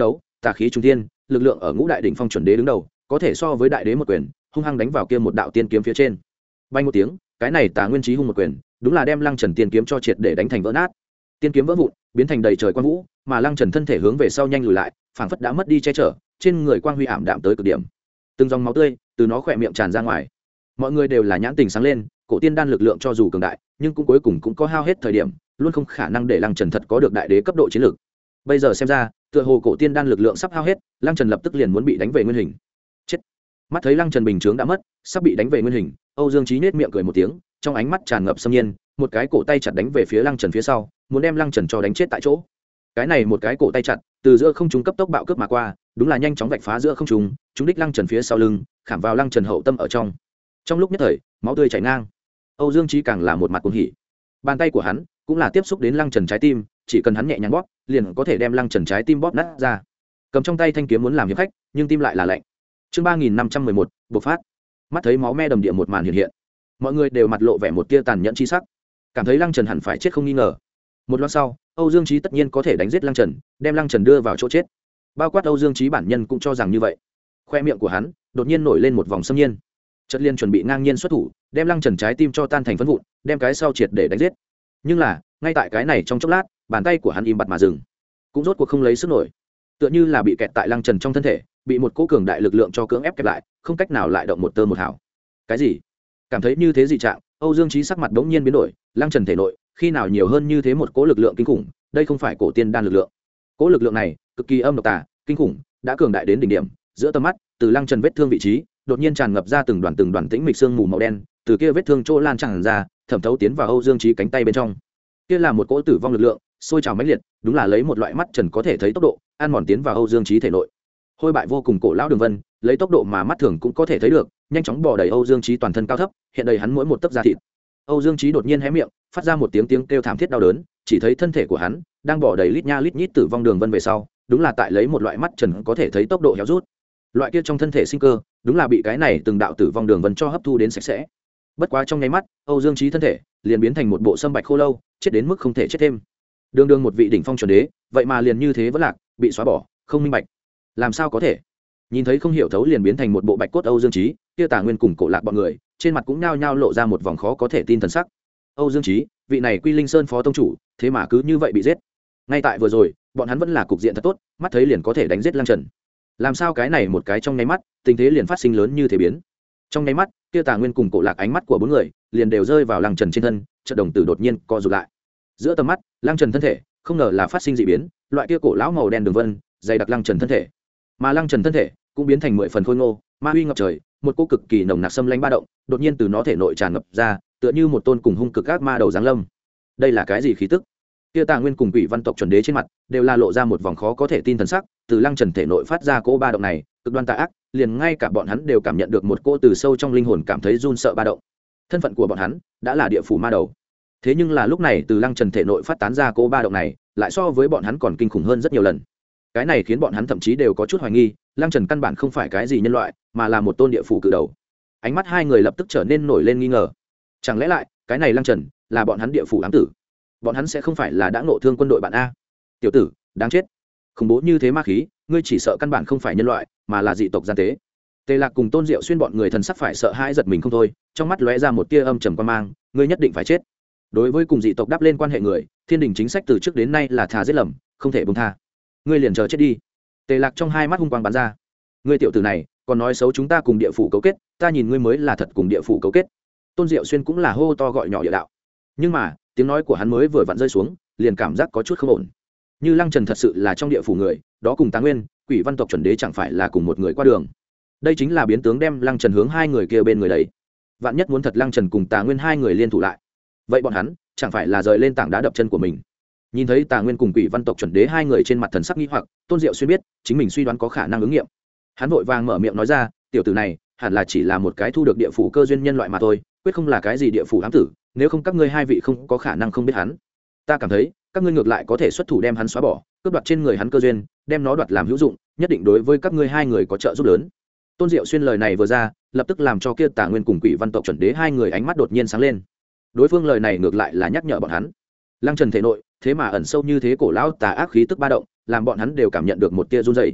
tà khí trung thiên, lực lượng ở ngũ đại đỉnh phong chuẩn đế đứng đầu, có thể so với đại đế một quyền, hung hăng đánh vào kia một đạo tiên kiếm phía trên. Bay một tiếng, cái này Tà Nguyên Chí hung một quyền, đúng là đem Lăng Trần tiên kiếm cho triệt để đánh thành vỡ nát. Tiên kiếm vỡ vụn, biến thành đầy trời quang vũ, mà Lăng Trần thân thể hướng về sau nhanh lùi lại, phảng phất đã mất đi che chở, trên người quang huy ảm đạm tới cực điểm. Từng dòng máu tươi từ nó khỏe miệng tràn ra ngoài. Mọi người đều là nhãn tình sáng lên, cổ tiên đan lực lượng cho dù cường đại, nhưng cũng cuối cùng cũng có hao hết thời điểm, luôn không khả năng để Lăng Trần thật có được đại đế cấp độ chiến lược. Bây giờ xem ra, tựa hồ cổ tiên đan lực lượng sắp hao hết, Lăng Trần lập tức liền muốn bị đánh về nguyên hình. Chết. Mắt thấy Lăng Trần bình chướng đã mất, sắp bị đánh về nguyên hình, Âu Dương Chí nết miệng cười một tiếng, trong ánh mắt tràn ngập xâm nhiên, một cái cổ tay chặt đánh về phía Lăng Trần phía sau, muốn đem Lăng Trần cho đánh chết tại chỗ. Cái này một cái cổ tay chặt, từ giữa không trung cấp tốc bạo cướp mà qua, đúng là nhanh chóng vạch phá giữa không trung, trúng đích Lăng Trần phía sau lưng, khảm vào Lăng Trần hậu tâm ở trong. Trong lúc nhất thời, máu tươi chảy ngang. Âu Dương Chí càng là một mặt cuồng hỉ. Bàn tay của hắn cũng là tiếp xúc đến Lăng Trần trái tim, chỉ cần hắn nhẹ nhàng bóp, liền có thể đem Lăng Trần trái tim bóp nát ra. Cầm trong tay thanh kiếm muốn làm hiệp khách, nhưng tim lại là lạnh. Chương ba nghìn năm trăm mười một, bộc phát. Mắt thấy máu me đầm địa một màn hiện hiện, mọi người đều mặt lộ vẻ một tia tàn nhẫn chi sắc, cảm thấy Lăng Trần hẳn phải chết không nghi ngờ. Một lát sau, Âu Dương Chí tất nhiên có thể đánh giết Lăng Trần, đem Lăng Trần đưa vào chỗ chết. Bao quát Âu Dương Chí bản nhân cũng cho rằng như vậy. Khoe miệng của hắn đột nhiên nổi lên một vòng xâm nhiên, chợt liên chuẩn bị ngang nhiên xuất thủ, đem Lăng Trần trái tim cho tan thành phấn vụn, đem cái sau triệt để đánh giết. Nhưng là, ngay tại cái này trong chốc lát, bàn tay của hắn im bặt mà dừng, cũng rốt cuộc không lấy sức nổi, tựa như là bị kẹt tại Lăng Trần trong thân thể, bị một cỗ cường đại lực lượng cho cưỡng ép kẹp lại, không cách nào lại động một tơ một hào. Cái gì? Cảm thấy như thế dị trạng, Âu Dương Chí sắc mặt bỗng nhiên biến đổi, Lăng Trần thể nội khi nào nhiều hơn như thế một cỗ lực lượng kinh khủng, đây không phải cổ tiên đan lực lượng. Cỗ lực lượng này cực kỳ âm độc tà, kinh khủng, đã cường đại đến đỉnh điểm, giữa tầm mắt, từ Lăng Trần vết thương vị trí, đột nhiên tràn ngập ra từng đoàn từng đoàn tĩnh mịch xương mù màu đen, từ kia vết thương chỗ lan tràn ra, thẩm thấu tiến vào Âu Dương Chí cánh tay bên trong. Kia là một cỗ tử vong lực lượng, sôi trào mãnh liệt, đúng là lấy một loại mắt trần có thể thấy tốc độ, ăn mòn tiến vào Âu Dương Chí thể nội. Hôi bại vô cùng cổ lão đường vân, lấy tốc độ mà mắt thường cũng có thể thấy được, nhanh chóng bò đầy Âu Dương Chí toàn thân cao thấp, hiện đầy hắn mỗi một tấc da thịt. Âu Dương Chí đột nhiên hé miệng, phát ra một tiếng tiếng kêu thảm thiết đau đớn, chỉ thấy thân thể của hắn đang bò đầy lít nha lít nhít tử vong đường vân về sau, đúng là tại lấy một loại mắt trần có thể thấy tốc độ héo rút. Loại kia trong thân thể sinh cơ, đúng là bị cái này từng đạo tử vong đường vân cho hấp thu đến sạch sẽ. Bất quá trong nháy mắt, Âu Dương Chí thân thể liền biến thành một bộ sâm bạch khô lâu, chết đến mức không thể chết thêm. Đường đường một vị đỉnh phong chuẩn đế, vậy mà liền như thế vẫn lạc, bị xóa bỏ, không minh bạch. Làm sao có thể? Nhìn thấy không hiểu thấu liền biến thành một bộ bạch cốt Âu Dương Chí, kia Tà Nguyên cùng Cổ Lạc bọn người, trên mặt cũng nhao nhao lộ ra một vòng khó có thể tin thần sắc. Âu Dương Chí, vị này Quy Linh Sơn phó tông chủ, thế mà cứ như vậy bị giết. Ngay tại vừa rồi, bọn hắn vẫn là cục diện thật tốt, mắt thấy liền có thể đánh giết Lăng Trần. Làm sao cái này một cái trong nháy mắt, tình thế liền phát sinh lớn như thế biến. Trong nháy mắt, kia Tà Nguyên cùng Cổ Lạc ánh mắt của bốn người, liền đều rơi vào Lăng Trần trên thân, chợt đồng tử đột nhiên co rụt lại. Giữa tầm mắt, Lăng Trần thân thể, không ngờ là phát sinh dị biến, loại kia cổ lão màu đen đường vân, dày đặc Lăng Trần thân thể. Mà Lăng Trần thân thể cũng biến thành mười phần khôi ngô, ma uy ngập trời, một cô cực kỳ nồng nặc xâm lãnh ba động, đột nhiên từ nó thể nội tràn ngập ra, tựa như một tôn cùng hung cực ác ma đầu giáng lâm. Đây là cái gì khí tức? Kia Tà Nguyên cùng Quỷ Văn tộc chuẩn đế trên mặt đều là lộ ra một vòng khó có thể tin thần sắc, từ Lăng Trần thể nội phát ra cỗ ba động này, cực đoan tà ác, liền ngay cả bọn hắn đều cảm nhận được một cỗ từ sâu trong linh hồn cảm thấy run sợ ba động. Thân phận của bọn hắn đã là địa phủ ma đầu. Thế nhưng là lúc này từ Lăng Trần thể nội phát tán ra cỗ ba động này, lại so với bọn hắn còn kinh khủng hơn rất nhiều lần. Cái này khiến bọn hắn thậm chí đều có chút hoài nghi, Lăng Trần căn bản không phải cái gì nhân loại, mà là một tôn địa phủ cự đầu. Ánh mắt hai người lập tức trở nên nổi lên nghi ngờ. Chẳng lẽ lại, cái này Lăng Trần là bọn hắn địa phủ ám tử? Bọn hắn sẽ không phải là đã ngộ thương quân đội bạn a? Tiểu tử, đáng chết. Khủng bố như thế ma khí, ngươi chỉ sợ căn bản không phải nhân loại, mà là dị tộc gian tế. Tề Lạc cùng Tôn Diệu Xuyên bọn người thần sắc phải sợ hãi giật mình không thôi, trong mắt lóe ra một tia âm trầm quan mang, ngươi nhất định phải chết. Đối với cùng dị tộc đáp lên quan hệ người, Thiên Đình chính sách từ trước đến nay là thà giết lầm, không thể buông tha. Ngươi liền chờ chết đi. Tề Lạc trong hai mắt hung quang bắn ra. Ngươi tiểu tử này, còn nói xấu chúng ta cùng địa phủ cấu kết, ta nhìn ngươi mới là thật cùng địa phủ cấu kết. Tôn Diệu Xuyên cũng là hô to gọi nhỏ địa đạo. Nhưng mà, tiếng nói của hắn mới vừa vặn rơi xuống, liền cảm giác có chút không ổn. Như Lăng Trần thật sự là trong địa phủ người, đó cùng Tà Nguyên, Quỷ Văn tộc chuẩn đế chẳng phải là cùng một người qua đường. Đây chính là biến tướng đem Lăng Trần hướng hai người kia bên người đấy. Vạn nhất muốn thật Lăng Trần cùng Tà Nguyên hai người liên thủ lại, vậy bọn hắn chẳng phải là rời lên tảng đá đập chân của mình. Nhìn thấy Tà Nguyên cùng Quỷ Văn tộc chuẩn đế hai người trên mặt thần sắc nghi hoặc, Tôn Diệu Xuyên biết chính mình suy đoán có khả năng ứng nghiệm. Hắn vội vàng mở miệng nói ra, tiểu tử này hẳn là chỉ là một cái thu được địa phủ cơ duyên nhân loại mà thôi, quyết không là cái gì địa phủ ám tử, nếu không các ngươi hai vị không có khả năng không biết hắn. Ta cảm thấy các ngươi ngược lại có thể xuất thủ đem hắn xóa bỏ, cướp đoạt trên người hắn cơ duyên, đem nó đoạt làm hữu dụng, nhất định đối với các ngươi hai người có trợ giúp lớn. Tôn Diệu Xuyên lời này vừa ra, lập tức làm cho kia Tà Nguyên cùng Quỷ Văn tộc chuẩn đế hai người ánh mắt đột nhiên sáng lên. Đối phương lời này ngược lại là nhắc nhở bọn hắn, Lăng Trần thể nội thế mà ẩn sâu như thế cổ lão tà ác khí tức ba động, làm bọn hắn đều cảm nhận được một tia run rẩy.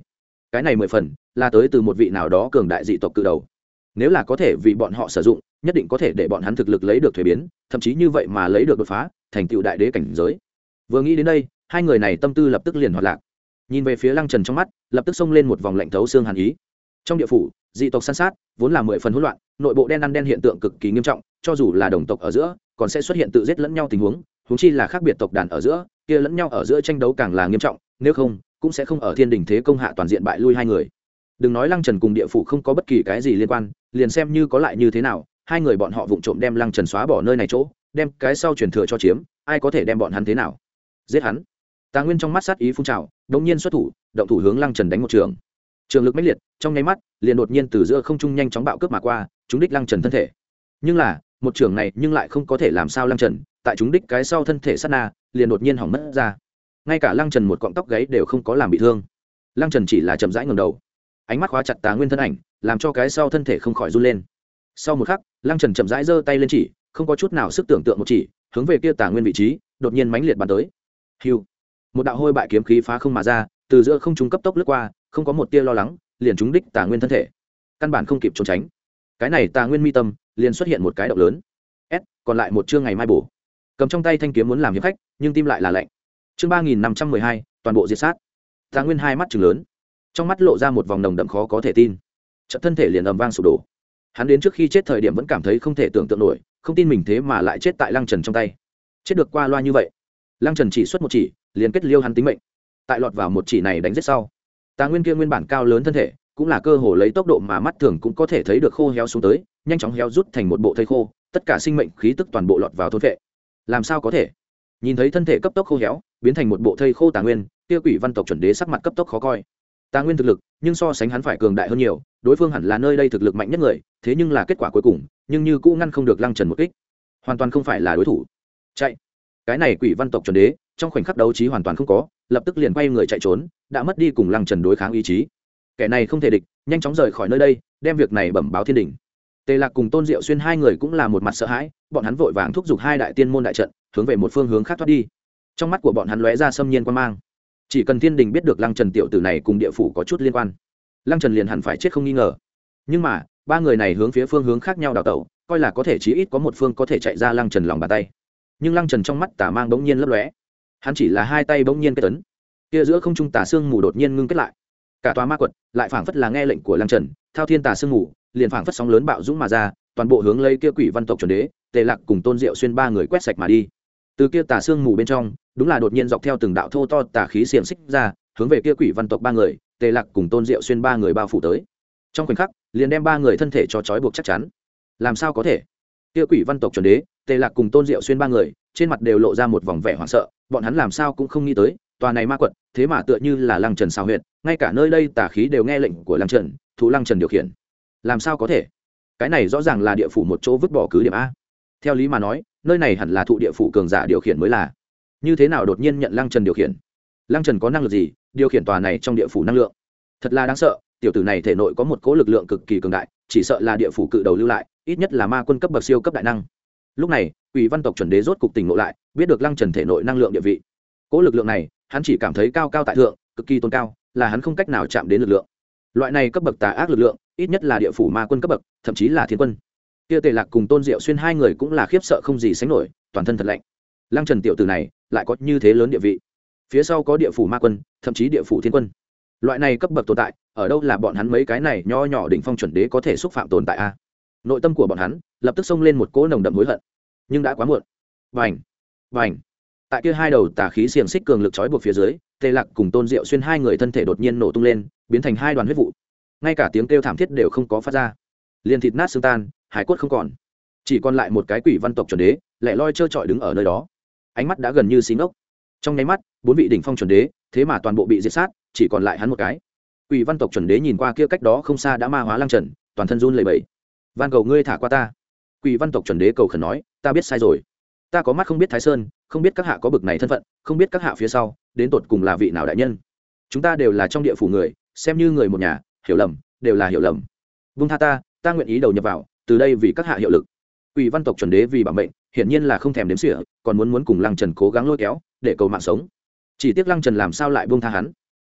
cái này mười phần là tới từ một vị nào đó cường đại dị tộc cự đầu. Nếu là có thể vì bọn họ sử dụng, nhất định có thể để bọn hắn thực lực lấy được thuế biến, thậm chí như vậy mà lấy được đột phá thành tựu đại đế cảnh giới. Vừa nghĩ đến đây, hai người này tâm tư lập tức liền hoạt lạc. Nhìn về phía Lăng Trần trong mắt lập tức xông lên một vòng lạnh thấu xương hàn ý. Trong địa phủ, dị tộc san sát vốn là mười phần hỗn loạn, nội bộ đen ăn đen hiện tượng cực kỳ nghiêm trọng, cho dù là đồng tộc ở giữa còn sẽ xuất hiện tự giết lẫn nhau tình huống, huống chi là khác biệt tộc đàn ở giữa, kia lẫn nhau ở giữa tranh đấu càng là nghiêm trọng, nếu không cũng sẽ không ở thiên đình thế công hạ toàn diện bại lui hai người. Đừng nói Lăng Trần cùng địa phủ không có bất kỳ cái gì liên quan, liền xem như có lại như thế nào, hai người bọn họ vụng trộm đem Lăng Trần xóa bỏ nơi này chỗ, đem cái sau truyền thừa cho chiếm, ai có thể đem bọn hắn thế nào? Giết hắn. Tà Nguyên trong mắt sát ý phun trào, đột nhiên xuất thủ, động thủ hướng Lăng Trần đánh một trường. Trường lực mãnh liệt, trong nháy mắt, liền đột nhiên từ giữa không trung nhanh chóng bạo cướp mà qua, trúng đích Lăng Trần thân thể. Nhưng là, một trường này nhưng lại không có thể làm sao Lăng Trần, tại trúng đích cái sau thân thể sát na, liền đột nhiên hỏng mất ra. Ngay cả Lăng Trần một cọng tóc gáy đều không có làm bị thương. Lăng Trần chỉ là chậm rãi ngẩng đầu, ánh mắt khóa chặt Tà Nguyên thân ảnh, làm cho cái sau thân thể không khỏi run lên. Sau một khắc, Lăng Trần chậm rãi giơ tay lên chỉ, không có chút nào sức tưởng tượng một chỉ, hướng về kia Tà Nguyên vị trí, đột nhiên mãnh liệt bắn tới. Hưu, một đạo hôi bại kiếm khí phá không mà ra, từ giữa không trung cấp tốc lướt qua, không có một tia lo lắng, liền trúng đích Tà Nguyên thân thể, căn bản không kịp trốn tránh. Cái này Tà Nguyên mi tâm liền xuất hiện một cái động lớn. S, còn lại một chương ngày mai bổ. Cầm trong tay thanh kiếm muốn làm hiệp khách, nhưng tim lại là lạnh. Chương ba nghìn năm trăm mười hai, toàn bộ diệt sát. Tà Nguyên hai mắt trừng lớn, trong mắt lộ ra một vòng nồng đậm khó có thể tin. Chợt thân thể liền ầm vang sụp đổ. Hắn đến trước khi chết thời điểm vẫn cảm thấy không thể tưởng tượng nổi, không tin mình thế mà lại chết tại Lăng Trần trong tay. Chết được qua loa như vậy. Lăng Trần chỉ xuất một chỉ, liền kết liêu hắn tính mệnh. Tại lọt vào một chỉ này đánh giết sau, Tà Nguyên kia nguyên bản cao lớn thân thể, cũng là cơ hồ lấy tốc độ mà mắt thường cũng có thể thấy được khô héo xuống tới, nhanh chóng héo rút thành một bộ thây khô, tất cả sinh mệnh khí tức toàn bộ lọt vào thôn vệ. Làm sao có thể? Nhìn thấy thân thể cấp tốc khô héo, biến thành một bộ thây khô Tà Nguyên, kia Quỷ Văn tộc chuẩn đế sắc mặt cấp tốc khó coi. Tà Nguyên thực lực, nhưng so sánh hắn phải cường đại hơn nhiều, đối phương hẳn là nơi đây thực lực mạnh nhất người, thế nhưng là kết quả cuối cùng, nhưng như cũng ngăn không được Lăng Trần một kích, hoàn toàn không phải là đối thủ. Chạy! Cái này Quỷ Văn tộc chuẩn đế, trong khoảnh khắc đấu trí hoàn toàn không có, lập tức liền quay người chạy trốn, đã mất đi cùng Lăng Trần đối kháng ý chí. Kẻ này không thể địch, nhanh chóng rời khỏi nơi đây, đem việc này bẩm báo thiên đình. Tề Lạc cùng Tôn Diệu Xuyên hai người cũng là một mặt sợ hãi, bọn hắn vội vàng thúc giục hai đại tiên môn đại trận, hướng về một phương hướng khác thoát đi. Trong mắt của bọn hắn lóe ra xâm nhiên quan mang. Chỉ cần thiên đình biết được Lăng Trần tiểu tử này cùng địa phủ có chút liên quan, Lăng Trần liền hẳn phải chết không nghi ngờ. Nhưng mà, ba người này hướng phía phương hướng khác nhau đào tẩu, coi là có thể chí ít có một phương có thể chạy ra Lăng Trần lòng bàn tay. Nhưng Lăng Trần trong mắt tà mang bỗng nhiên lấp lóe, hắn chỉ là hai tay bỗng nhiên kết tấn, kia giữa không trung tà sương mù đột nhiên ngưng kết lại, cả tòa ma quật lại phảng phất là nghe lệnh của Lăng Trần, thao thiên tà sương mù liền phảng phất sóng lớn bạo dũng mà ra, toàn bộ hướng lấy kia Quỷ Văn tộc chuẩn đế, Tề Lạc cùng Tôn Diệu Xuyên ba người quét sạch mà đi. Từ kia tà sương mù bên trong, đúng là đột nhiên dọc theo từng đạo thô to tà khí xiềng xích ra, hướng về kia Quỷ Văn tộc ba người, Tề Lạc cùng Tôn Diệu Xuyên ba người bao phủ tới. Trong khoảnh khắc, liền đem ba người thân thể cho trói buộc chắc chắn. Làm sao có thể? Kia Quỷ Văn tộc chuẩn đế, Tề Lạc cùng Tôn Diệu Xuyên ba người, trên mặt đều lộ ra một vòng vẻ hoảng sợ, bọn hắn làm sao cũng không nghĩ tới, tòa này ma quật, thế mà tựa như là Lăng Trần xào huyệt, ngay cả nơi đây tà khí đều nghe lệnh của Lăng Trần, thủ Lăng Trần điều khiển. Làm sao có thể? Cái này rõ ràng là địa phủ một chỗ vứt bỏ cứ điểm a. Theo lý mà nói, nơi này hẳn là thụ địa phủ cường giả điều khiển mới là. Như thế nào đột nhiên nhận Lăng Trần điều khiển? Lăng Trần có năng lực gì điều khiển tòa này trong địa phủ năng lượng? Thật là đáng sợ, tiểu tử này thể nội có một cỗ lực lượng cực kỳ cường đại, chỉ sợ là địa phủ cự đầu lưu lại, ít nhất là ma quân cấp bậc siêu cấp đại năng. Lúc này, Quỷ Văn tộc chuẩn đế rốt cục tỉnh ngộ lại, biết được Lăng Trần thể nội năng lượng địa vị. Cỗ lực lượng này, hắn chỉ cảm thấy cao cao tại thượng, cực kỳ tôn cao, là hắn không cách nào chạm đến lực lượng. Loại này cấp bậc tà ác lực lượng, ít nhất là địa phủ ma quân cấp bậc, thậm chí là thiên quân. Kia Tề Lạc cùng Tôn Diệu Xuyên hai người cũng là khiếp sợ không gì sánh nổi, toàn thân thật lạnh. Lăng Trần tiểu tử này lại có như thế lớn địa vị, phía sau có địa phủ ma quân, thậm chí địa phủ thiên quân. Loại này cấp bậc tồn tại, ở đâu là bọn hắn mấy cái này nho nhỏ đỉnh phong chuẩn đế có thể xúc phạm tồn tại a? Nội tâm của bọn hắn lập tức xông lên một cỗ nồng đậm hối hận, nhưng đã quá muộn. Vành, vành. Tại kia hai đầu tà khí xiềng xích cường lực trói buộc phía dưới, Tề Lạc cùng Tôn Diệu Xuyên hai người thân thể đột nhiên nổ tung lên, biến thành hai đoàn huyết vụ. Ngay cả tiếng kêu thảm thiết đều không có phát ra, liền thịt nát xương tan, hải cốt không còn, chỉ còn lại một cái Quỷ Văn tộc chuẩn đế lẻ loi trơ trọi đứng ở nơi đó, ánh mắt đã gần như xí ngốc. Trong nháy mắt, bốn vị đỉnh phong chuẩn đế thế mà toàn bộ bị diệt sát, chỉ còn lại hắn một cái. Quỷ Văn tộc chuẩn đế nhìn qua kia cách đó không xa đã ma hóa Lăng Trần, toàn thân run lẩy bẩy. Van cầu ngươi thả qua ta. Quỷ Văn tộc chuẩn đế cầu khẩn nói, ta biết sai rồi, ta có mắt không biết Thái Sơn, không biết các hạ có bực này thân phận, không biết các hạ phía sau đến tột cùng là vị nào đại nhân. Chúng ta đều là trong địa phủ người, xem như người một nhà, hiểu lầm đều là hiểu lầm. Vung tha ta, ta nguyện ý đầu nhập vào, từ đây vì các hạ hiệu lực. Quỷ Văn tộc chuẩn đế vì bảo mệnh, hiển nhiên là không thèm đếm xỉa, còn muốn muốn cùng Lăng Trần cố gắng lôi kéo để cầu mạng sống. Chỉ tiếc Lăng Trần làm sao lại buông tha hắn.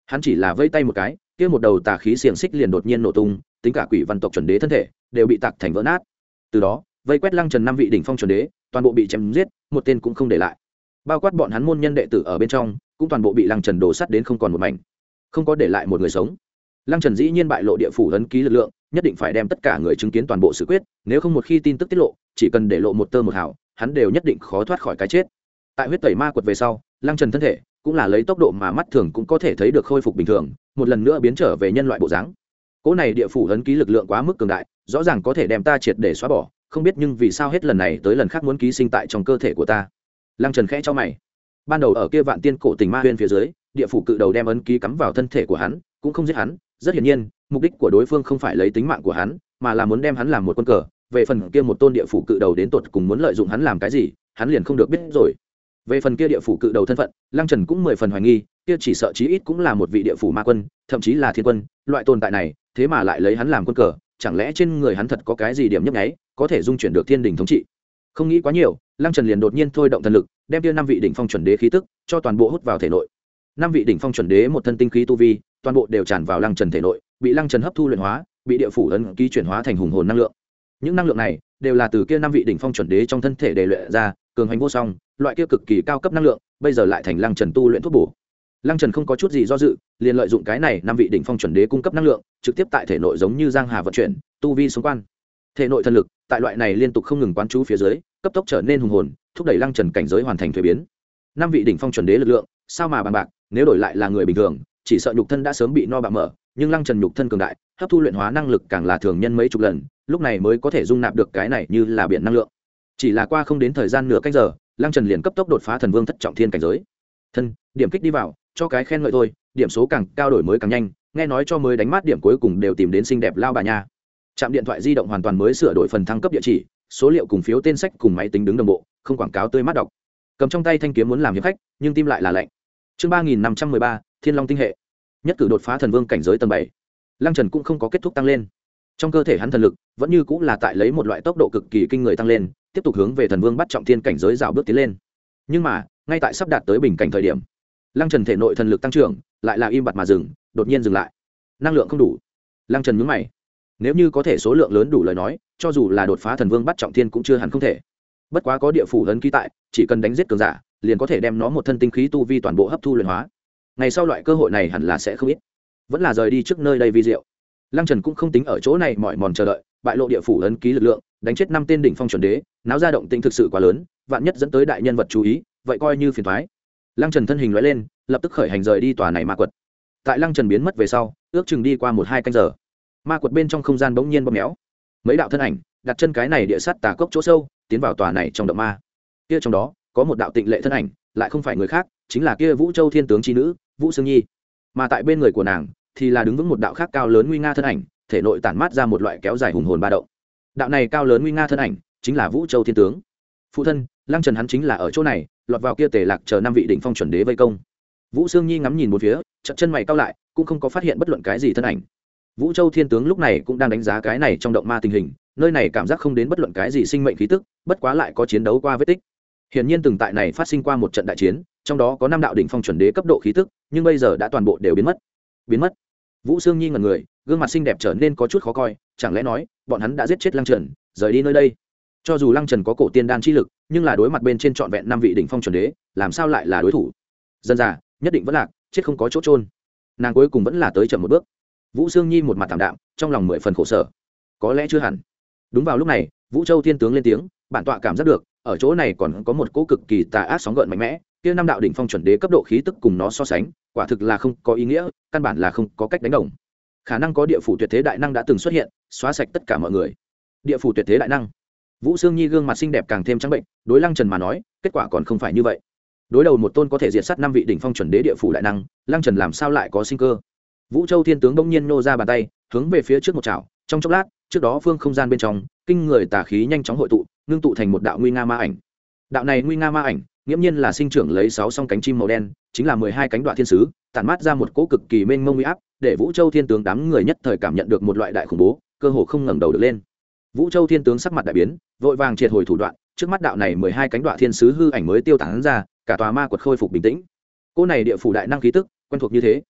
hắn chỉ là vây tay một cái, kia một đầu tà khí xiềng xích liền đột nhiên nổ tung, tính cả quỷ văn tộc chuẩn đế thân thể đều bị tạc thành vỡ nát. Từ đó vây quét Lăng Trần năm vị đỉnh phong chuẩn đế toàn bộ bị chém giết, một tên cũng không để lại, bao quát bọn hắn môn nhân đệ tử ở bên trong cũng toàn bộ bị Lăng Trần đổ sắt đến không còn một mảnh, không có để lại một người sống. Lăng Trần dĩ nhiên bại lộ địa phủ ấn ký lực lượng, nhất định phải đem tất cả người chứng kiến toàn bộ sự quyết, nếu không một khi tin tức tiết lộ, chỉ cần để lộ một tơ một hào, hắn đều nhất định khó thoát khỏi cái chết. Tại huyết tẩy ma quật về sau, Lăng Trần thân thể cũng là lấy tốc độ mà mắt thường cũng có thể thấy được khôi phục bình thường, một lần nữa biến trở về nhân loại bộ dáng. Cỗ này địa phủ ấn ký lực lượng quá mức cường đại, rõ ràng có thể đem ta triệt để xóa bỏ, không biết nhưng vì sao hết lần này tới lần khác muốn ký sinh tại trong cơ thể của ta. Lăng Trần khẽ cho mày. Ban đầu ở kia Vạn Tiên cổ tình ma huyên phía dưới, địa phủ cự đầu đem ấn ký cắm vào thân thể của hắn, cũng không giết hắn, rất hiển nhiên, mục đích của đối phương không phải lấy tính mạng của hắn, mà là muốn đem hắn làm một quân cờ. Về phần kia một tôn địa phủ cự đầu đến tột cùng muốn lợi dụng hắn làm cái gì, hắn liền không được biết rồi. Về phần kia địa phủ cự đầu thân phận, Lăng Trần cũng mười phần hoài nghi, kia chỉ sợ chí ít cũng là một vị địa phủ ma quân, thậm chí là thiên quân, loại tồn tại này, thế mà lại lấy hắn làm quân cờ, chẳng lẽ trên người hắn thật có cái gì điểm nhấp nháy, có thể dung chuyển được thiên đình thống trị. Không nghĩ quá nhiều, Lăng Trần liền đột nhiên thôi động thần lực, đem kia năm vị đỉnh phong chuẩn đế khí tức cho toàn bộ hút vào thể nội. Năm vị đỉnh phong chuẩn đế một thân tinh khí tu vi, toàn bộ đều tràn vào Lăng Trần thể nội, bị Lăng Trần hấp thu luyện hóa, bị địa phủ ấn ký chuyển hóa thành hùng hồn năng lượng. Những năng lượng này đều là từ kia năm vị đỉnh phong chuẩn đế trong thân thể đề luyện ra, cường hành vô song, loại kia cực kỳ cao cấp năng lượng, bây giờ lại thành Lăng Trần tu luyện thuốc bổ. Lăng Trần không có chút gì do dự, liền lợi dụng cái này năm vị đỉnh phong chuẩn đế cung cấp năng lượng, trực tiếp tại thể nội giống như giang hà vận chuyển, tu vi xuống quan. Thể nội thần lực, tại loại này liên tục không ngừng quán chú phía dưới, cấp tốc trở nên hùng hồn, thúc đẩy Lăng Trần cảnh giới hoàn thành thuế biến. Năm vị đỉnh phong chuẩn đế lực lượng, sao mà bằng bạc, nếu đổi lại là người bình thường, chỉ sợ nhục thân đã sớm bị no bạo mở, nhưng Lăng Trần nhục thân cường đại, hấp thu luyện hóa năng lực càng là thường nhân mấy chục lần, lúc này mới có thể dung nạp được cái này như là biển năng lượng. Chỉ là qua không đến thời gian nửa canh giờ, Lăng Trần liền cấp tốc đột phá thần vương thất trọng thiên cảnh giới. Thân, điểm kích đi vào, cho cái khen ngợi thôi, điểm số càng cao đổi mới càng nhanh, nghe nói cho mới đánh mát điểm cuối cùng đều tìm đến xinh đẹp lao bà nha. Trạm điện thoại di động hoàn toàn mới sửa đổi phần thăng cấp địa chỉ, số liệu cùng phiếu tên sách cùng máy tính đứng đồng bộ, không quảng cáo tươi mát đọc. Cầm trong tay thanh kiếm muốn làm hiệp khách, nhưng tim lại là lạnh. Chương ba nghìn năm trăm mười ba, Thiên Long tinh hệ. Nhất cử đột phá thần vương cảnh giới tầng bảy. Lăng Trần cũng không có kết thúc tăng lên. Trong cơ thể hắn thần lực vẫn như cũng là tại lấy một loại tốc độ cực kỳ kinh người tăng lên, tiếp tục hướng về thần vương bắt trọng thiên cảnh giới dạo bước tiến lên. Nhưng mà, ngay tại sắp đạt tới bình cảnh thời điểm, Lăng Trần thể nội thần lực tăng trưởng lại là im bặt mà dừng, đột nhiên dừng lại. Năng lượng không đủ. Lăng Trần nhướng mày. Nếu như có thể số lượng lớn đủ lời nói, cho dù là đột phá thần vương bắt trọng thiên cũng chưa hẳn không thể. Bất quá có địa phủ ấn ký tại, chỉ cần đánh giết cường giả, liền có thể đem nó một thân tinh khí tu vi toàn bộ hấp thu luyện hóa. Ngày sau loại cơ hội này hẳn là sẽ không ít. Vẫn là rời đi trước nơi đây vi diệu. Lăng Trần cũng không tính ở chỗ này mỏi mòn chờ đợi, bại lộ địa phủ ấn ký lực lượng, đánh chết năm tên đỉnh phong chuẩn đế, náo ra động tĩnh thực sự quá lớn, vạn nhất dẫn tới đại nhân vật chú ý, vậy coi như phiền toái. Lăng Trần thân hình lóe lên, lập tức khởi hành rời đi tòa này ma quật. Tại Lăng Trần biến mất về sau, ước chừng đi qua một hai canh giờ, ma quật bên trong không gian bỗng nhiên bóp méo, mấy đạo thân ảnh đặt chân cái này địa sát tà cốc chỗ sâu, tiến vào tòa này trong động ma. Kia trong đó có một đạo tịnh lệ thân ảnh, lại không phải người khác, chính là kia Vũ Châu Thiên tướng chi nữ, Vũ Sương Nhi. Mà tại bên người của nàng thì là đứng vững một đạo khác cao lớn nguy nga thân ảnh, thể nội tản mát ra một loại kéo dài hùng hồn ba động. Đạo này cao lớn nguy nga thân ảnh chính là Vũ Châu Thiên tướng. Phụ thân, Lăng Trần hắn chính là ở chỗ này, lọt vào kia Tề Lạc chờ năm vị đỉnh phong chuẩn đế vây công. Vũ Sương Nhi ngắm nhìn một phía, chợt chân mày cau lại, cũng không có phát hiện bất luận cái gì thân ảnh. Vũ Châu Thiên tướng lúc này cũng đang đánh giá cái này trong động ma tình hình, nơi này cảm giác không đến bất luận cái gì sinh mệnh khí tức, bất quá lại có chiến đấu qua vết tích. Hiển nhiên từng tại này phát sinh qua một trận đại chiến, trong đó có năm đạo đỉnh phong chuẩn đế cấp độ khí tức, nhưng bây giờ đã toàn bộ đều biến mất. Biến mất? Vũ Sương Nhi ngẩn người, gương mặt xinh đẹp trở nên có chút khó coi, chẳng lẽ nói, bọn hắn đã giết chết Lăng Trần, rời đi nơi đây? Cho dù Lăng Trần có cổ tiên đan chi lực, nhưng là đối mặt bên trên trọn vẹn năm vị đỉnh phong chuẩn đế, làm sao lại là đối thủ? Dân già, nhất định vẫn lạc, chết không có chỗ trôn. Nàng cuối cùng vẫn là tới chậm một bước. Vũ Sương Nhi một mặt thảm đạm, trong lòng mười phần khổ sở. Có lẽ chưa hẳn. Đúng vào lúc này, Vũ Châu Thiên tướng lên tiếng, bản tọa cảm giác được, ở chỗ này còn có một cỗ cực kỳ tà ác sóng gợn mạnh mẽ, kia năm đạo đỉnh phong chuẩn đế cấp độ khí tức cùng nó so sánh, quả thực là không có ý nghĩa, căn bản là không có cách đánh đồng. Khả năng có địa phủ tuyệt thế đại năng đã từng xuất hiện, xóa sạch tất cả mọi người. Địa phủ tuyệt thế đại năng? Vũ Sương Nhi gương mặt xinh đẹp càng thêm trắng bệnh, đối Lăng Trần mà nói, kết quả còn không phải như vậy. Đối đầu một tôn có thể diệt sát năm vị đỉnh phong chuẩn đế địa phủ đại năng, Lăng Trần làm sao lại có sinh cơ? Vũ Châu Thiên tướng bỗng nhiên nô ra bàn tay, hướng về phía trước một chảo, trong chốc lát, trước đó phương không gian bên trong, kinh người tà khí nhanh chóng hội tụ, ngưng tụ thành một đạo nguy nga ma ảnh. Đạo này nguy nga ma ảnh, nghiễm nhiên là sinh trưởng lấy sáu song cánh chim màu đen, chính là mười hai cánh đoạ thiên sứ, tản mát ra một cỗ cực kỳ mênh mông uy áp, để Vũ Châu Thiên tướng đám người nhất thời cảm nhận được một loại đại khủng bố, cơ hồ không ngẩng đầu được lên. Vũ Châu Thiên tướng sắc mặt đại biến, vội vàng triệt hồi thủ đoạn, trước mắt đạo này mười hai cánh đoạ thiên sứ hư ảnh mới tiêu tán ra, cả tòa ma quật khôi phục bình tĩnh. Cỗ này địa phủ đại năng khí tức, quen thuộc như thế.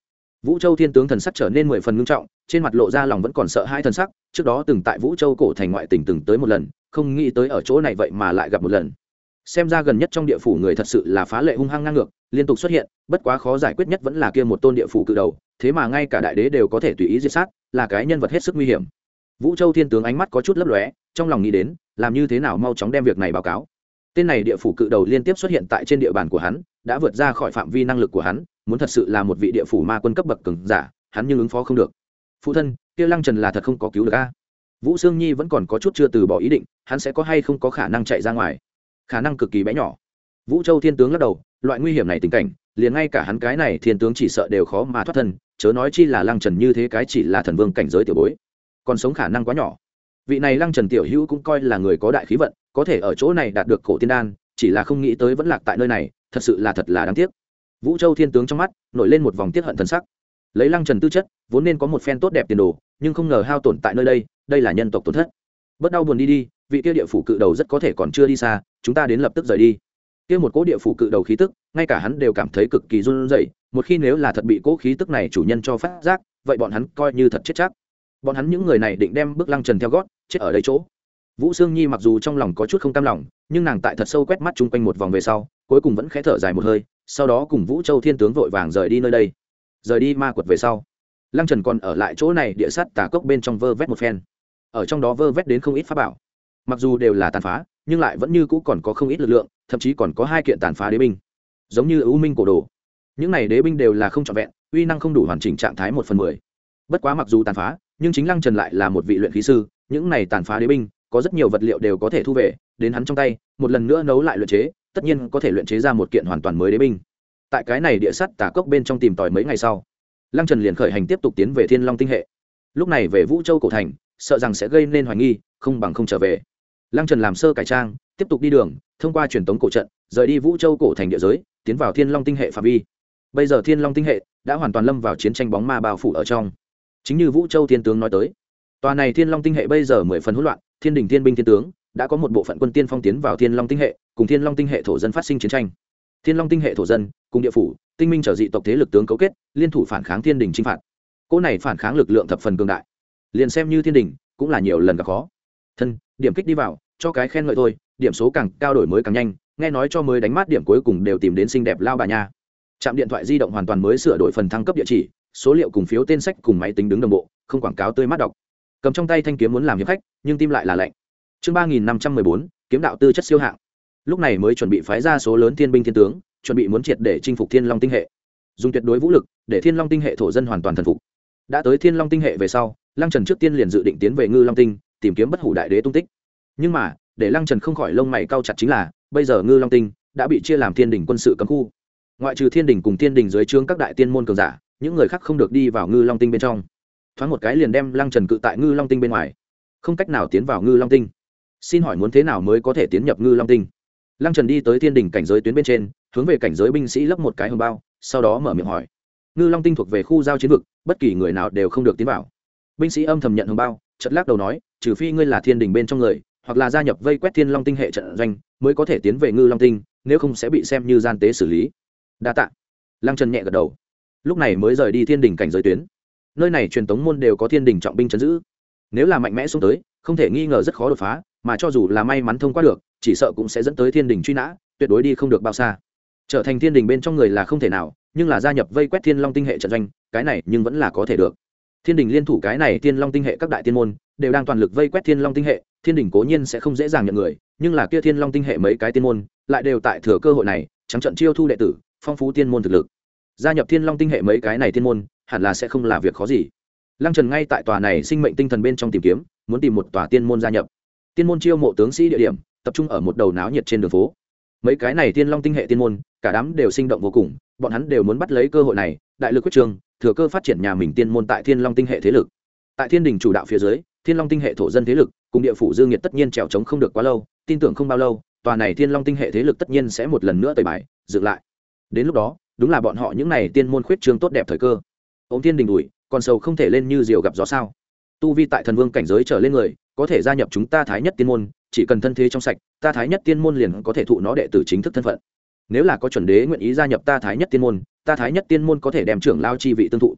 Vũ Châu Thiên tướng thần sắc trở nên mười phần ngưng trọng, trên mặt lộ ra lòng vẫn còn sợ hãi thần sắc, trước đó từng tại Vũ Châu cổ thành ngoại tỉnh từng tới một lần, không nghĩ tới ở chỗ này vậy mà lại gặp một lần. Xem ra gần nhất trong địa phủ người thật sự là phá lệ hung hăng ngang ngược, liên tục xuất hiện, bất quá khó giải quyết nhất vẫn là kia một tôn địa phủ cự đầu, thế mà ngay cả đại đế đều có thể tùy ý diệt sát, là cái nhân vật hết sức nguy hiểm. Vũ Châu Thiên tướng ánh mắt có chút lấp lóe, trong lòng nghĩ đến, làm như thế nào mau chóng đem việc này báo cáo. Tên này địa phủ cự đầu liên tiếp xuất hiện tại trên địa bàn của hắn, đã vượt ra khỏi phạm vi năng lực của hắn, muốn thật sự là một vị địa phủ ma quân cấp bậc cường giả, hắn nhưng ứng phó không được. Phụ thân, kia Lăng Trần là thật không có cứu được a? Vũ Sương Nhi vẫn còn có chút chưa từ bỏ ý định, hắn sẽ có hay không có khả năng chạy ra ngoài? Khả năng cực kỳ bé nhỏ. Vũ Châu Thiên tướng lắc đầu, loại nguy hiểm này tình cảnh, liền ngay cả hắn cái này thiên tướng chỉ sợ đều khó mà thoát thân, chớ nói chi là Lăng Trần như thế cái chỉ là thần vương cảnh giới tiểu bối, còn sống khả năng quá nhỏ. Vị này Lăng Trần tiểu hữu cũng coi là người có đại khí vận, có thể ở chỗ này đạt được cổ tiên đan, chỉ là không nghĩ tới vẫn lạc tại nơi này, thật sự là thật là đáng tiếc. Vũ Châu Thiên tướng trong mắt nổi lên một vòng tiếc hận thần sắc. Lấy Lăng Trần tư chất, vốn nên có một phen tốt đẹp tiền đồ, nhưng không ngờ hao tổn tại nơi đây, đây là nhân tộc tổn thất. Bất đau buồn đi đi, vị kia địa phủ cự đầu rất có thể còn chưa đi xa, chúng ta đến lập tức rời đi. Kia một cỗ địa phủ cự đầu khí tức, ngay cả hắn đều cảm thấy cực kỳ run rẩy, một khi nếu là thật bị cỗ khí tức này chủ nhân cho phát giác, vậy bọn hắn coi như thật chết chắc. Bọn hắn những người này định đem bước Lăng Trần theo gót, chết ở đây chỗ. Vũ Sương Nhi mặc dù trong lòng có chút không cam lòng, nhưng nàng tại thật sâu quét mắt chung quanh một vòng về sau, cuối cùng vẫn khẽ thở dài một hơi, sau đó cùng Vũ Châu Thiên tướng vội vàng rời đi nơi đây. Rời đi ma quật về sau, Lăng Trần còn ở lại chỗ này địa sát tà cốc bên trong vơ vét một phen. Ở trong đó vơ vét đến không ít pháp bảo, mặc dù đều là tàn phá, nhưng lại vẫn như cũ còn có không ít lực lượng, thậm chí còn có hai kiện tàn phá đế binh, giống như U Minh cổ đồ. Những này đế binh đều là không trọn vẹn, uy năng không đủ hoàn chỉnh trạng thái một phần mười. Bất quá mặc dù tàn phá, nhưng chính Lăng Trần lại là một vị luyện khí sư, những này tàn phá đế binh có rất nhiều vật liệu đều có thể thu về, đến hắn trong tay, một lần nữa nấu lại luyện chế, tất nhiên có thể luyện chế ra một kiện hoàn toàn mới đế binh. Tại cái này địa sắt tà cốc bên trong tìm tòi mấy ngày sau, Lăng Trần liền khởi hành tiếp tục tiến về Thiên Long tinh hệ. Lúc này về Vũ Châu cổ thành, sợ rằng sẽ gây nên hoài nghi, không bằng không trở về. Lăng Trần làm sơ cải trang, tiếp tục đi đường, thông qua truyền tống cổ trận, rời đi Vũ Châu cổ thành địa giới, tiến vào Thiên Long tinh hệ phạm vi. Bây giờ Thiên Long tinh hệ đã hoàn toàn lâm vào chiến tranh bóng ma bao phủ ở trong. Chính như Vũ Châu Thiên tướng nói tới, tòa này Thiên Long tinh hệ bây giờ mười phần hỗn loạn, Thiên đình Thiên binh Thiên tướng đã có một bộ phận quân tiên phong tiến vào Thiên Long tinh hệ, cùng Thiên Long tinh hệ thổ dân phát sinh chiến tranh. Thiên Long tinh hệ thổ dân cùng địa phủ, tinh minh trở dị tộc thế lực tướng cấu kết, liên thủ phản kháng Thiên đình chinh phạt. Cỗ này phản kháng lực lượng thập phần cường đại, liền xem như Thiên đình cũng là nhiều lần gặp khó. Thân, điểm kích đi vào, cho cái khen ngợi thôi, điểm số càng cao đổi mới càng nhanh, nghe nói cho mới đánh mát điểm cuối cùng đều tìm đến xinh đẹp lao bà nha. Trạm điện thoại di động hoàn toàn mới sửa đổi phần thăng cấp địa chỉ, số liệu cùng phiếu tên sách cùng máy tính đứng đồng bộ, không quảng cáo tươi mát đọc. Cầm trong tay thanh kiếm muốn làm hiệp khách, nhưng tim lại là lạnh. Chương ba nghìn năm trăm mười bốn, kiếm đạo tư chất siêu hạng. Lúc này mới chuẩn bị phái ra số lớn thiên binh thiên tướng, chuẩn bị muốn triệt để chinh phục Thiên Long tinh hệ, dùng tuyệt đối vũ lực để Thiên Long tinh hệ thổ dân hoàn toàn thần phục. Đã tới Thiên Long tinh hệ về sau, Lăng Trần trước tiên liền dự định tiến về Ngư Long tinh, tìm kiếm bất hủ đại đế tung tích. Nhưng mà, để Lăng Trần không khỏi lông mày cau chặt chính là, bây giờ Ngư Long tinh đã bị chia làm Thiên đình quân sự cấm khu. Ngoại trừ Thiên đình cùng Thiên đình dưới trướng các đại tiên môn cường giả, những người khác không được đi vào Ngư Long tinh bên trong. Thoáng một cái liền đem Lăng Trần cự tại Ngư Long tinh bên ngoài, không cách nào tiến vào Ngư Long tinh. Xin hỏi muốn thế nào mới có thể tiến nhập Ngư Long tinh? Lăng Trần đi tới Thiên đình cảnh giới tuyến bên trên, hướng về cảnh giới binh sĩ lấp một cái hồng bao, sau đó mở miệng hỏi. Ngư Long tinh thuộc về khu giao chiến vực, bất kỳ người nào đều không được tiến vào. Binh sĩ âm thầm nhận hồng bao, chợt lắc đầu nói, trừ phi ngươi là Thiên đình bên trong người, hoặc là gia nhập vây quét Thiên Long tinh hệ trận doanh, mới có thể tiến về Ngư Long tinh, nếu không sẽ bị xem như gian tế xử lý. Đa tạ. Lăng Trần nhẹ gật đầu, lúc này mới rời đi Thiên đình cảnh giới tuyến. Nơi này truyền tống môn đều có Thiên đình trọng binh trấn giữ, nếu là mạnh mẽ xuống tới, không thể nghi ngờ rất khó đột phá, mà cho dù là may mắn thông qua được, chỉ sợ cũng sẽ dẫn tới Thiên đình truy nã, tuyệt đối đi không được bao xa. Trở thành Thiên đình bên trong người là không thể nào, nhưng là gia nhập vây quét Thiên Long tinh hệ trận doanh, cái này nhưng vẫn là có thể được. Thiên đình liên thủ cái này Thiên Long tinh hệ các đại tiên môn đều đang toàn lực vây quét Thiên Long tinh hệ, Thiên đình cố nhiên sẽ không dễ dàng nhận người, nhưng là kia Thiên Long tinh hệ mấy cái tiên môn lại đều tại thừa cơ hội này trắng trận chiêu thu đệ tử, phong phú tiên môn thực lực. Gia nhập Thiên Long tinh hệ mấy cái này tiên môn, hẳn là sẽ không là việc khó gì. Lăng Trần ngay tại tòa này sinh mệnh tinh thần bên trong tìm kiếm, muốn tìm một tòa tiên môn gia nhập. Tiên môn chiêu mộ tướng sĩ địa điểm tập trung ở một đầu náo nhiệt trên đường phố. Mấy cái này Thiên Long tinh hệ tiên môn, cả đám đều sinh động vô cùng, bọn hắn đều muốn bắt lấy cơ hội này, đại lực quyết trường, thừa cơ phát triển nhà mình tiên môn tại Thiên Long tinh hệ thế lực. Tại Thiên đình chủ đạo phía dưới, Thiên Long tinh hệ thổ dân thế lực cùng địa phủ Dương Nghiệt tất nhiên trèo trống không được quá lâu, tin tưởng không bao lâu, tòa này Thiên Long tinh hệ thế lực tất nhiên sẽ một lần nữa tẩy bài, dựng lại. Đến lúc đó, đúng là bọn họ những này tiên môn khuyết trương tốt đẹp thời cơ. Ôm Thiên đình đuổi, còn sâu không thể lên như diều gặp gió sao? Tu vi tại thần vương cảnh giới trở lên người, có thể gia nhập chúng ta Thái Nhất tiên môn, chỉ cần thân thế trong sạch, ta Thái Nhất tiên môn liền có thể thụ nó đệ tử chính thức thân phận. Nếu là có chuẩn đế nguyện ý gia nhập ta Thái Nhất tiên môn, ta Thái Nhất tiên môn có thể đem trưởng lao chi vị tương thụ.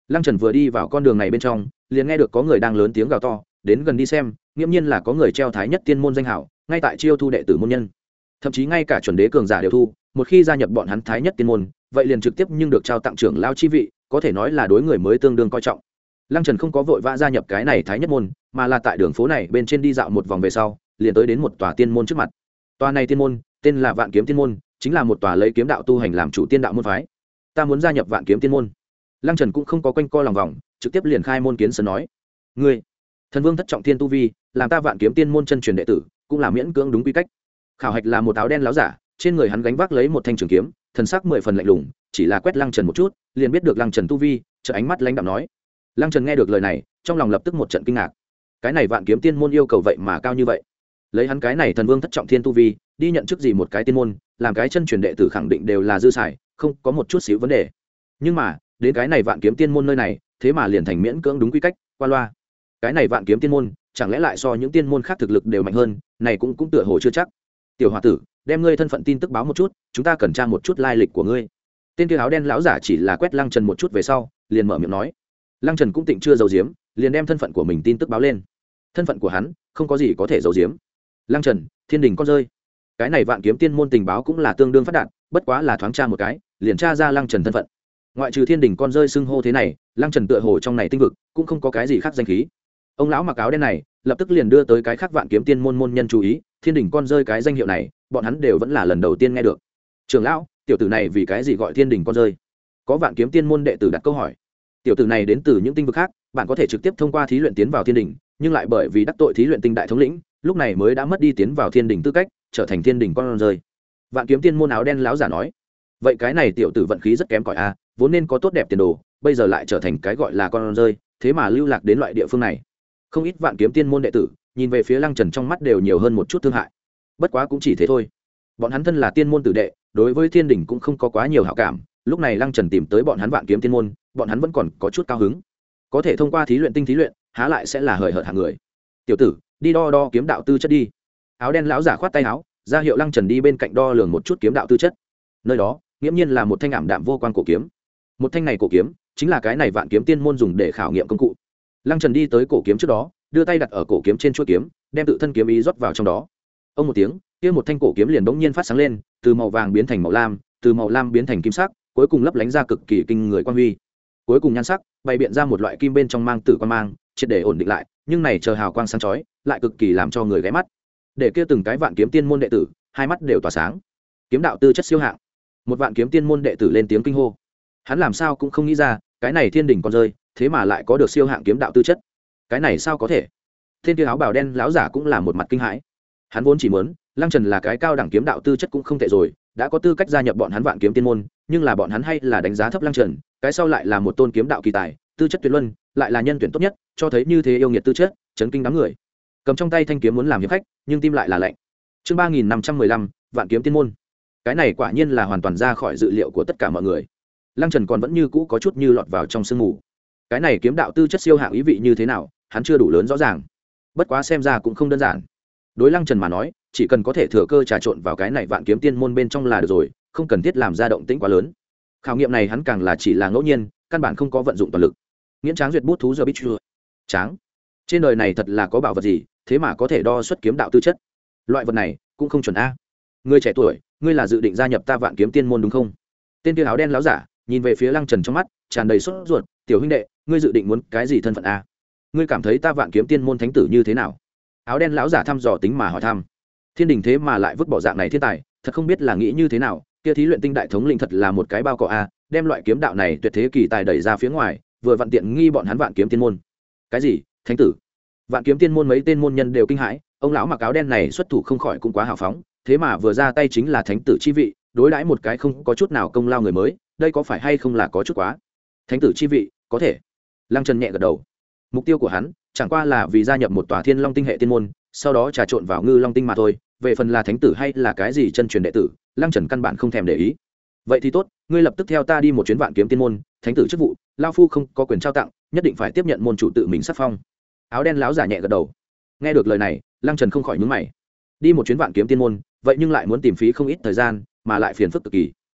Lăng Trần vừa đi vào con đường này bên trong, liền nghe được có người đang lớn tiếng gào to, đến gần đi xem, nghiễm nhiên là có người treo thái nhất tiên môn danh hảo, ngay tại chiêu thu đệ tử môn nhân. Thậm chí ngay cả chuẩn đế cường giả đều thu, một khi gia nhập bọn hắn thái nhất tiên môn, vậy liền trực tiếp nhưng được trao tặng trưởng lao chi vị, có thể nói là đối người mới tương đương coi trọng. Lăng Trần không có vội vã gia nhập cái này thái nhất môn, mà là tại đường phố này bên trên đi dạo một vòng về sau, liền tới đến một tòa tiên môn trước mặt. Tòa này tiên môn tên là Vạn Kiếm Tiên môn, chính là một tòa lấy kiếm đạo tu hành làm chủ tiên đạo môn phái. Ta muốn gia nhập Vạn Kiếm Tiên môn. Lăng Trần cũng không có quanh co lòng vòng, trực tiếp liền khai môn kiến sơn nói: "Ngươi, thần vương thất trọng thiên tu vi, làm ta Vạn Kiếm Tiên môn chân truyền đệ tử, cũng là miễn cưỡng đúng quy cách." Khảo hạch là một áo đen láo giả, trên người hắn gánh vác lấy một thanh trường kiếm, thần sắc mười phần lạnh lùng, chỉ là quét Lăng Trần một chút, liền biết được Lăng Trần tu vi, trợ ánh mắt lãnh đạm nói. Lăng Trần nghe được lời này, trong lòng lập tức một trận kinh ngạc. Cái này Vạn Kiếm Tiên môn yêu cầu vậy mà cao như vậy. Lấy hắn cái này thần vương thất trọng thiên tu vi, đi nhận chức gì một cái tiên môn, làm cái chân truyền đệ tử khẳng định đều là dư xài, không có một chút xíu vấn đề. Nhưng mà, đến cái này Vạn Kiếm Tiên môn nơi này, thế mà liền thành miễn cưỡng đúng quy cách, qua loa. Cái này Vạn Kiếm Tiên môn, chẳng lẽ lại so những tiên môn khác thực lực đều mạnh hơn, này cũng cũng tựa hồ chưa chắc. Tiểu hòa tử, đem ngươi thân phận tin tức báo một chút, chúng ta cần tra một chút lai lịch của ngươi. Tên kia áo đen lão giả chỉ là quét Lăng Trần một chút về sau, liền mở miệng nói. Lăng Trần cũng tịnh chưa giấu giếm, liền đem thân phận của mình tin tức báo lên. Thân phận của hắn không có gì có thể giấu giếm. Lăng Trần, Thiên Đình con rơi. Cái này Vạn Kiếm Tiên môn tình báo cũng là tương đương phát đạt, bất quá là thoáng tra một cái, liền tra ra Lăng Trần thân phận. Ngoại trừ Thiên Đình con rơi xưng hô thế này, Lăng Trần tựa hồ trong này tinh vực cũng không có cái gì khác danh khí. Ông lão mặc áo đen này lập tức liền đưa tới cái khác Vạn Kiếm Tiên môn môn nhân chú ý, Thiên Đình con rơi cái danh hiệu này, bọn hắn đều vẫn là lần đầu tiên nghe được. Trưởng lão, tiểu tử này vì cái gì gọi Thiên Đình con rơi? Có Vạn Kiếm Tiên môn đệ tử đặt câu hỏi. Tiểu tử này đến từ những tinh vực khác, bạn có thể trực tiếp thông qua thí luyện tiến vào Thiên Đình, nhưng lại bởi vì đắc tội thí luyện tinh đại thống lĩnh, lúc này mới đã mất đi tiến vào Thiên Đình tư cách, trở thành Thiên Đình con rơi. Vạn Kiếm Tiên môn áo đen lão giả nói. Vậy cái này tiểu tử vận khí rất kém cỏi a, vốn nên có tốt đẹp tiền đồ, bây giờ lại trở thành cái gọi là con rơi, thế mà lưu lạc đến loại địa phương này. Không ít Vạn Kiếm Tiên môn đệ tử nhìn về phía Lăng Trần trong mắt đều nhiều hơn một chút thương hại. Bất quá cũng chỉ thế thôi. Bọn hắn thân là tiên môn tử đệ, đối với Thiên Đình cũng không có quá nhiều hảo cảm, lúc này Lăng Trần tìm tới bọn hắn Vạn Kiếm Tiên môn, bọn hắn vẫn còn có chút cao hứng. Có thể thông qua thí luyện tinh thí luyện, há lại sẽ là hời hợt hạng người. Tiểu tử, đi đo đo kiếm đạo tư chất đi. Áo đen lão giả khoát tay áo, ra hiệu Lăng Trần đi bên cạnh đo lường một chút kiếm đạo tư chất. Nơi đó, nghiễm nhiên là một thanh ảm đạm vô quan cổ kiếm. Một thanh này cổ kiếm, chính là cái này Vạn Kiếm Tiên môn dùng để khảo nghiệm công cụ. Lăng Trần đi tới cổ kiếm trước đó, đưa tay đặt ở cổ kiếm trên chuôi kiếm, đem tự thân kiếm ý rót vào trong đó. Ông một tiếng, kia một thanh cổ kiếm liền bỗng nhiên phát sáng lên, từ màu vàng biến thành màu lam, từ màu lam biến thành kim sắc, cuối cùng lấp lánh ra cực kỳ kinh người quang huy. Cuối cùng nhan sắc bày biện ra một loại kim bên trong mang tử quang mang, triệt để ổn định lại, nhưng này chờ hào quang sáng chói, lại cực kỳ làm cho người ghé mắt. Để kia từng cái Vạn Kiếm Tiên môn đệ tử, hai mắt đều tỏa sáng. Kiếm đạo tư chất siêu hạng. Một Vạn Kiếm Tiên môn đệ tử lên tiếng kinh hô. Hắn làm sao cũng không nghĩ ra, cái này Thiên Đình con rơi, thế mà lại có được siêu hạng kiếm đạo tư chất. Cái này sao có thể? Thiên kia áo bào đen lão giả cũng là một mặt kinh hãi. Hắn vốn chỉ muốn, Lăng Trần là cái cao đẳng kiếm đạo tư chất cũng không tệ rồi, đã có tư cách gia nhập bọn hắn Vạn Kiếm Tiên môn, nhưng là bọn hắn hay là đánh giá thấp Lăng Trần, cái sau lại là một tôn kiếm đạo kỳ tài, tư chất tuyệt luân, lại là nhân tuyển tốt nhất, cho thấy như thế yêu nghiệt tư chất, chấn kinh đám người. Cầm trong tay thanh kiếm muốn làm hiệp khách, nhưng tim lại là lạnh. Chương ba nghìn năm trăm mười lăm, Vạn Kiếm Tiên môn. Cái này quả nhiên là hoàn toàn ra khỏi dự liệu của tất cả mọi người. Lăng Trần còn vẫn như cũ có chút như lọt vào trong sương mù. Cái này kiếm đạo tư chất siêu hạng ý vị như thế nào, hắn chưa đủ lớn rõ ràng. Bất quá xem ra cũng không đơn giản. Đối Lăng Trần mà nói, chỉ cần có thể thừa cơ trà trộn vào cái này Vạn Kiếm Tiên môn bên trong là được rồi, không cần thiết làm ra động tĩnh quá lớn. Khảo nghiệm này hắn càng là chỉ là ngẫu nhiên, căn bản không có vận dụng toàn lực. Nghiễn Tráng duyệt bút thú giờ biết chưa? Tráng, trên đời này thật là có bảo vật gì, thế mà có thể đo xuất kiếm đạo tư chất. Loại vật này cũng không chuẩn a. Ngươi trẻ tuổi, ngươi là dự định gia nhập ta Vạn Kiếm Tiên môn đúng không? Tên kia áo đen láo giả nhìn về phía Lăng Trần trong mắt tràn đầy sốt ruột. Tiểu huynh đệ, ngươi dự định muốn cái gì thân phận a? Ngươi cảm thấy ta Vạn Kiếm Tiên môn thánh tử như thế nào? Áo đen láo giả thăm dò tính mà hỏi thăm. Thiên Đình thế mà lại vứt bỏ dạng này thiên tài, thật không biết là nghĩ như thế nào. Kia thí luyện tinh đại thống lĩnh thật là một cái bao cỏ a, đem loại kiếm đạo này tuyệt thế kỳ tài đẩy ra phía ngoài, vừa vặn tiện nghi bọn hắn Vạn Kiếm Tiên môn. Cái gì? Thánh tử? Vạn Kiếm Tiên môn mấy tên môn nhân đều kinh hãi, ông lão mặc áo đen này xuất thủ không khỏi cũng quá hào phóng, thế mà vừa ra tay chính là thánh tử chi vị, đối đãi một cái không có chút nào công lao người mới, đây có phải hay không là có chút quá? Thánh tử chi vị, có thể. Lăng Trần nhẹ gật đầu. Mục tiêu của hắn chẳng qua là vì gia nhập một tòa Thiên Long tinh hệ tiên môn, sau đó trà trộn vào Ngư Long tinh mà thôi, về phần là thánh tử hay là cái gì chân truyền đệ tử, Lăng Trần căn bản không thèm để ý. Vậy thì tốt, ngươi lập tức theo ta đi một chuyến Vạn Kiếm Tiên môn, thánh tử chức vụ, lão phu không có quyền trao tặng, nhất định phải tiếp nhận môn chủ tự mình sắc phong. Áo đen láo giả nhẹ gật đầu. Nghe được lời này, Lăng Trần không khỏi nhướng mày. Đi một chuyến Vạn Kiếm Tiên môn, vậy nhưng lại muốn tìm phí không ít thời gian, mà lại phiền phức cực kỳ.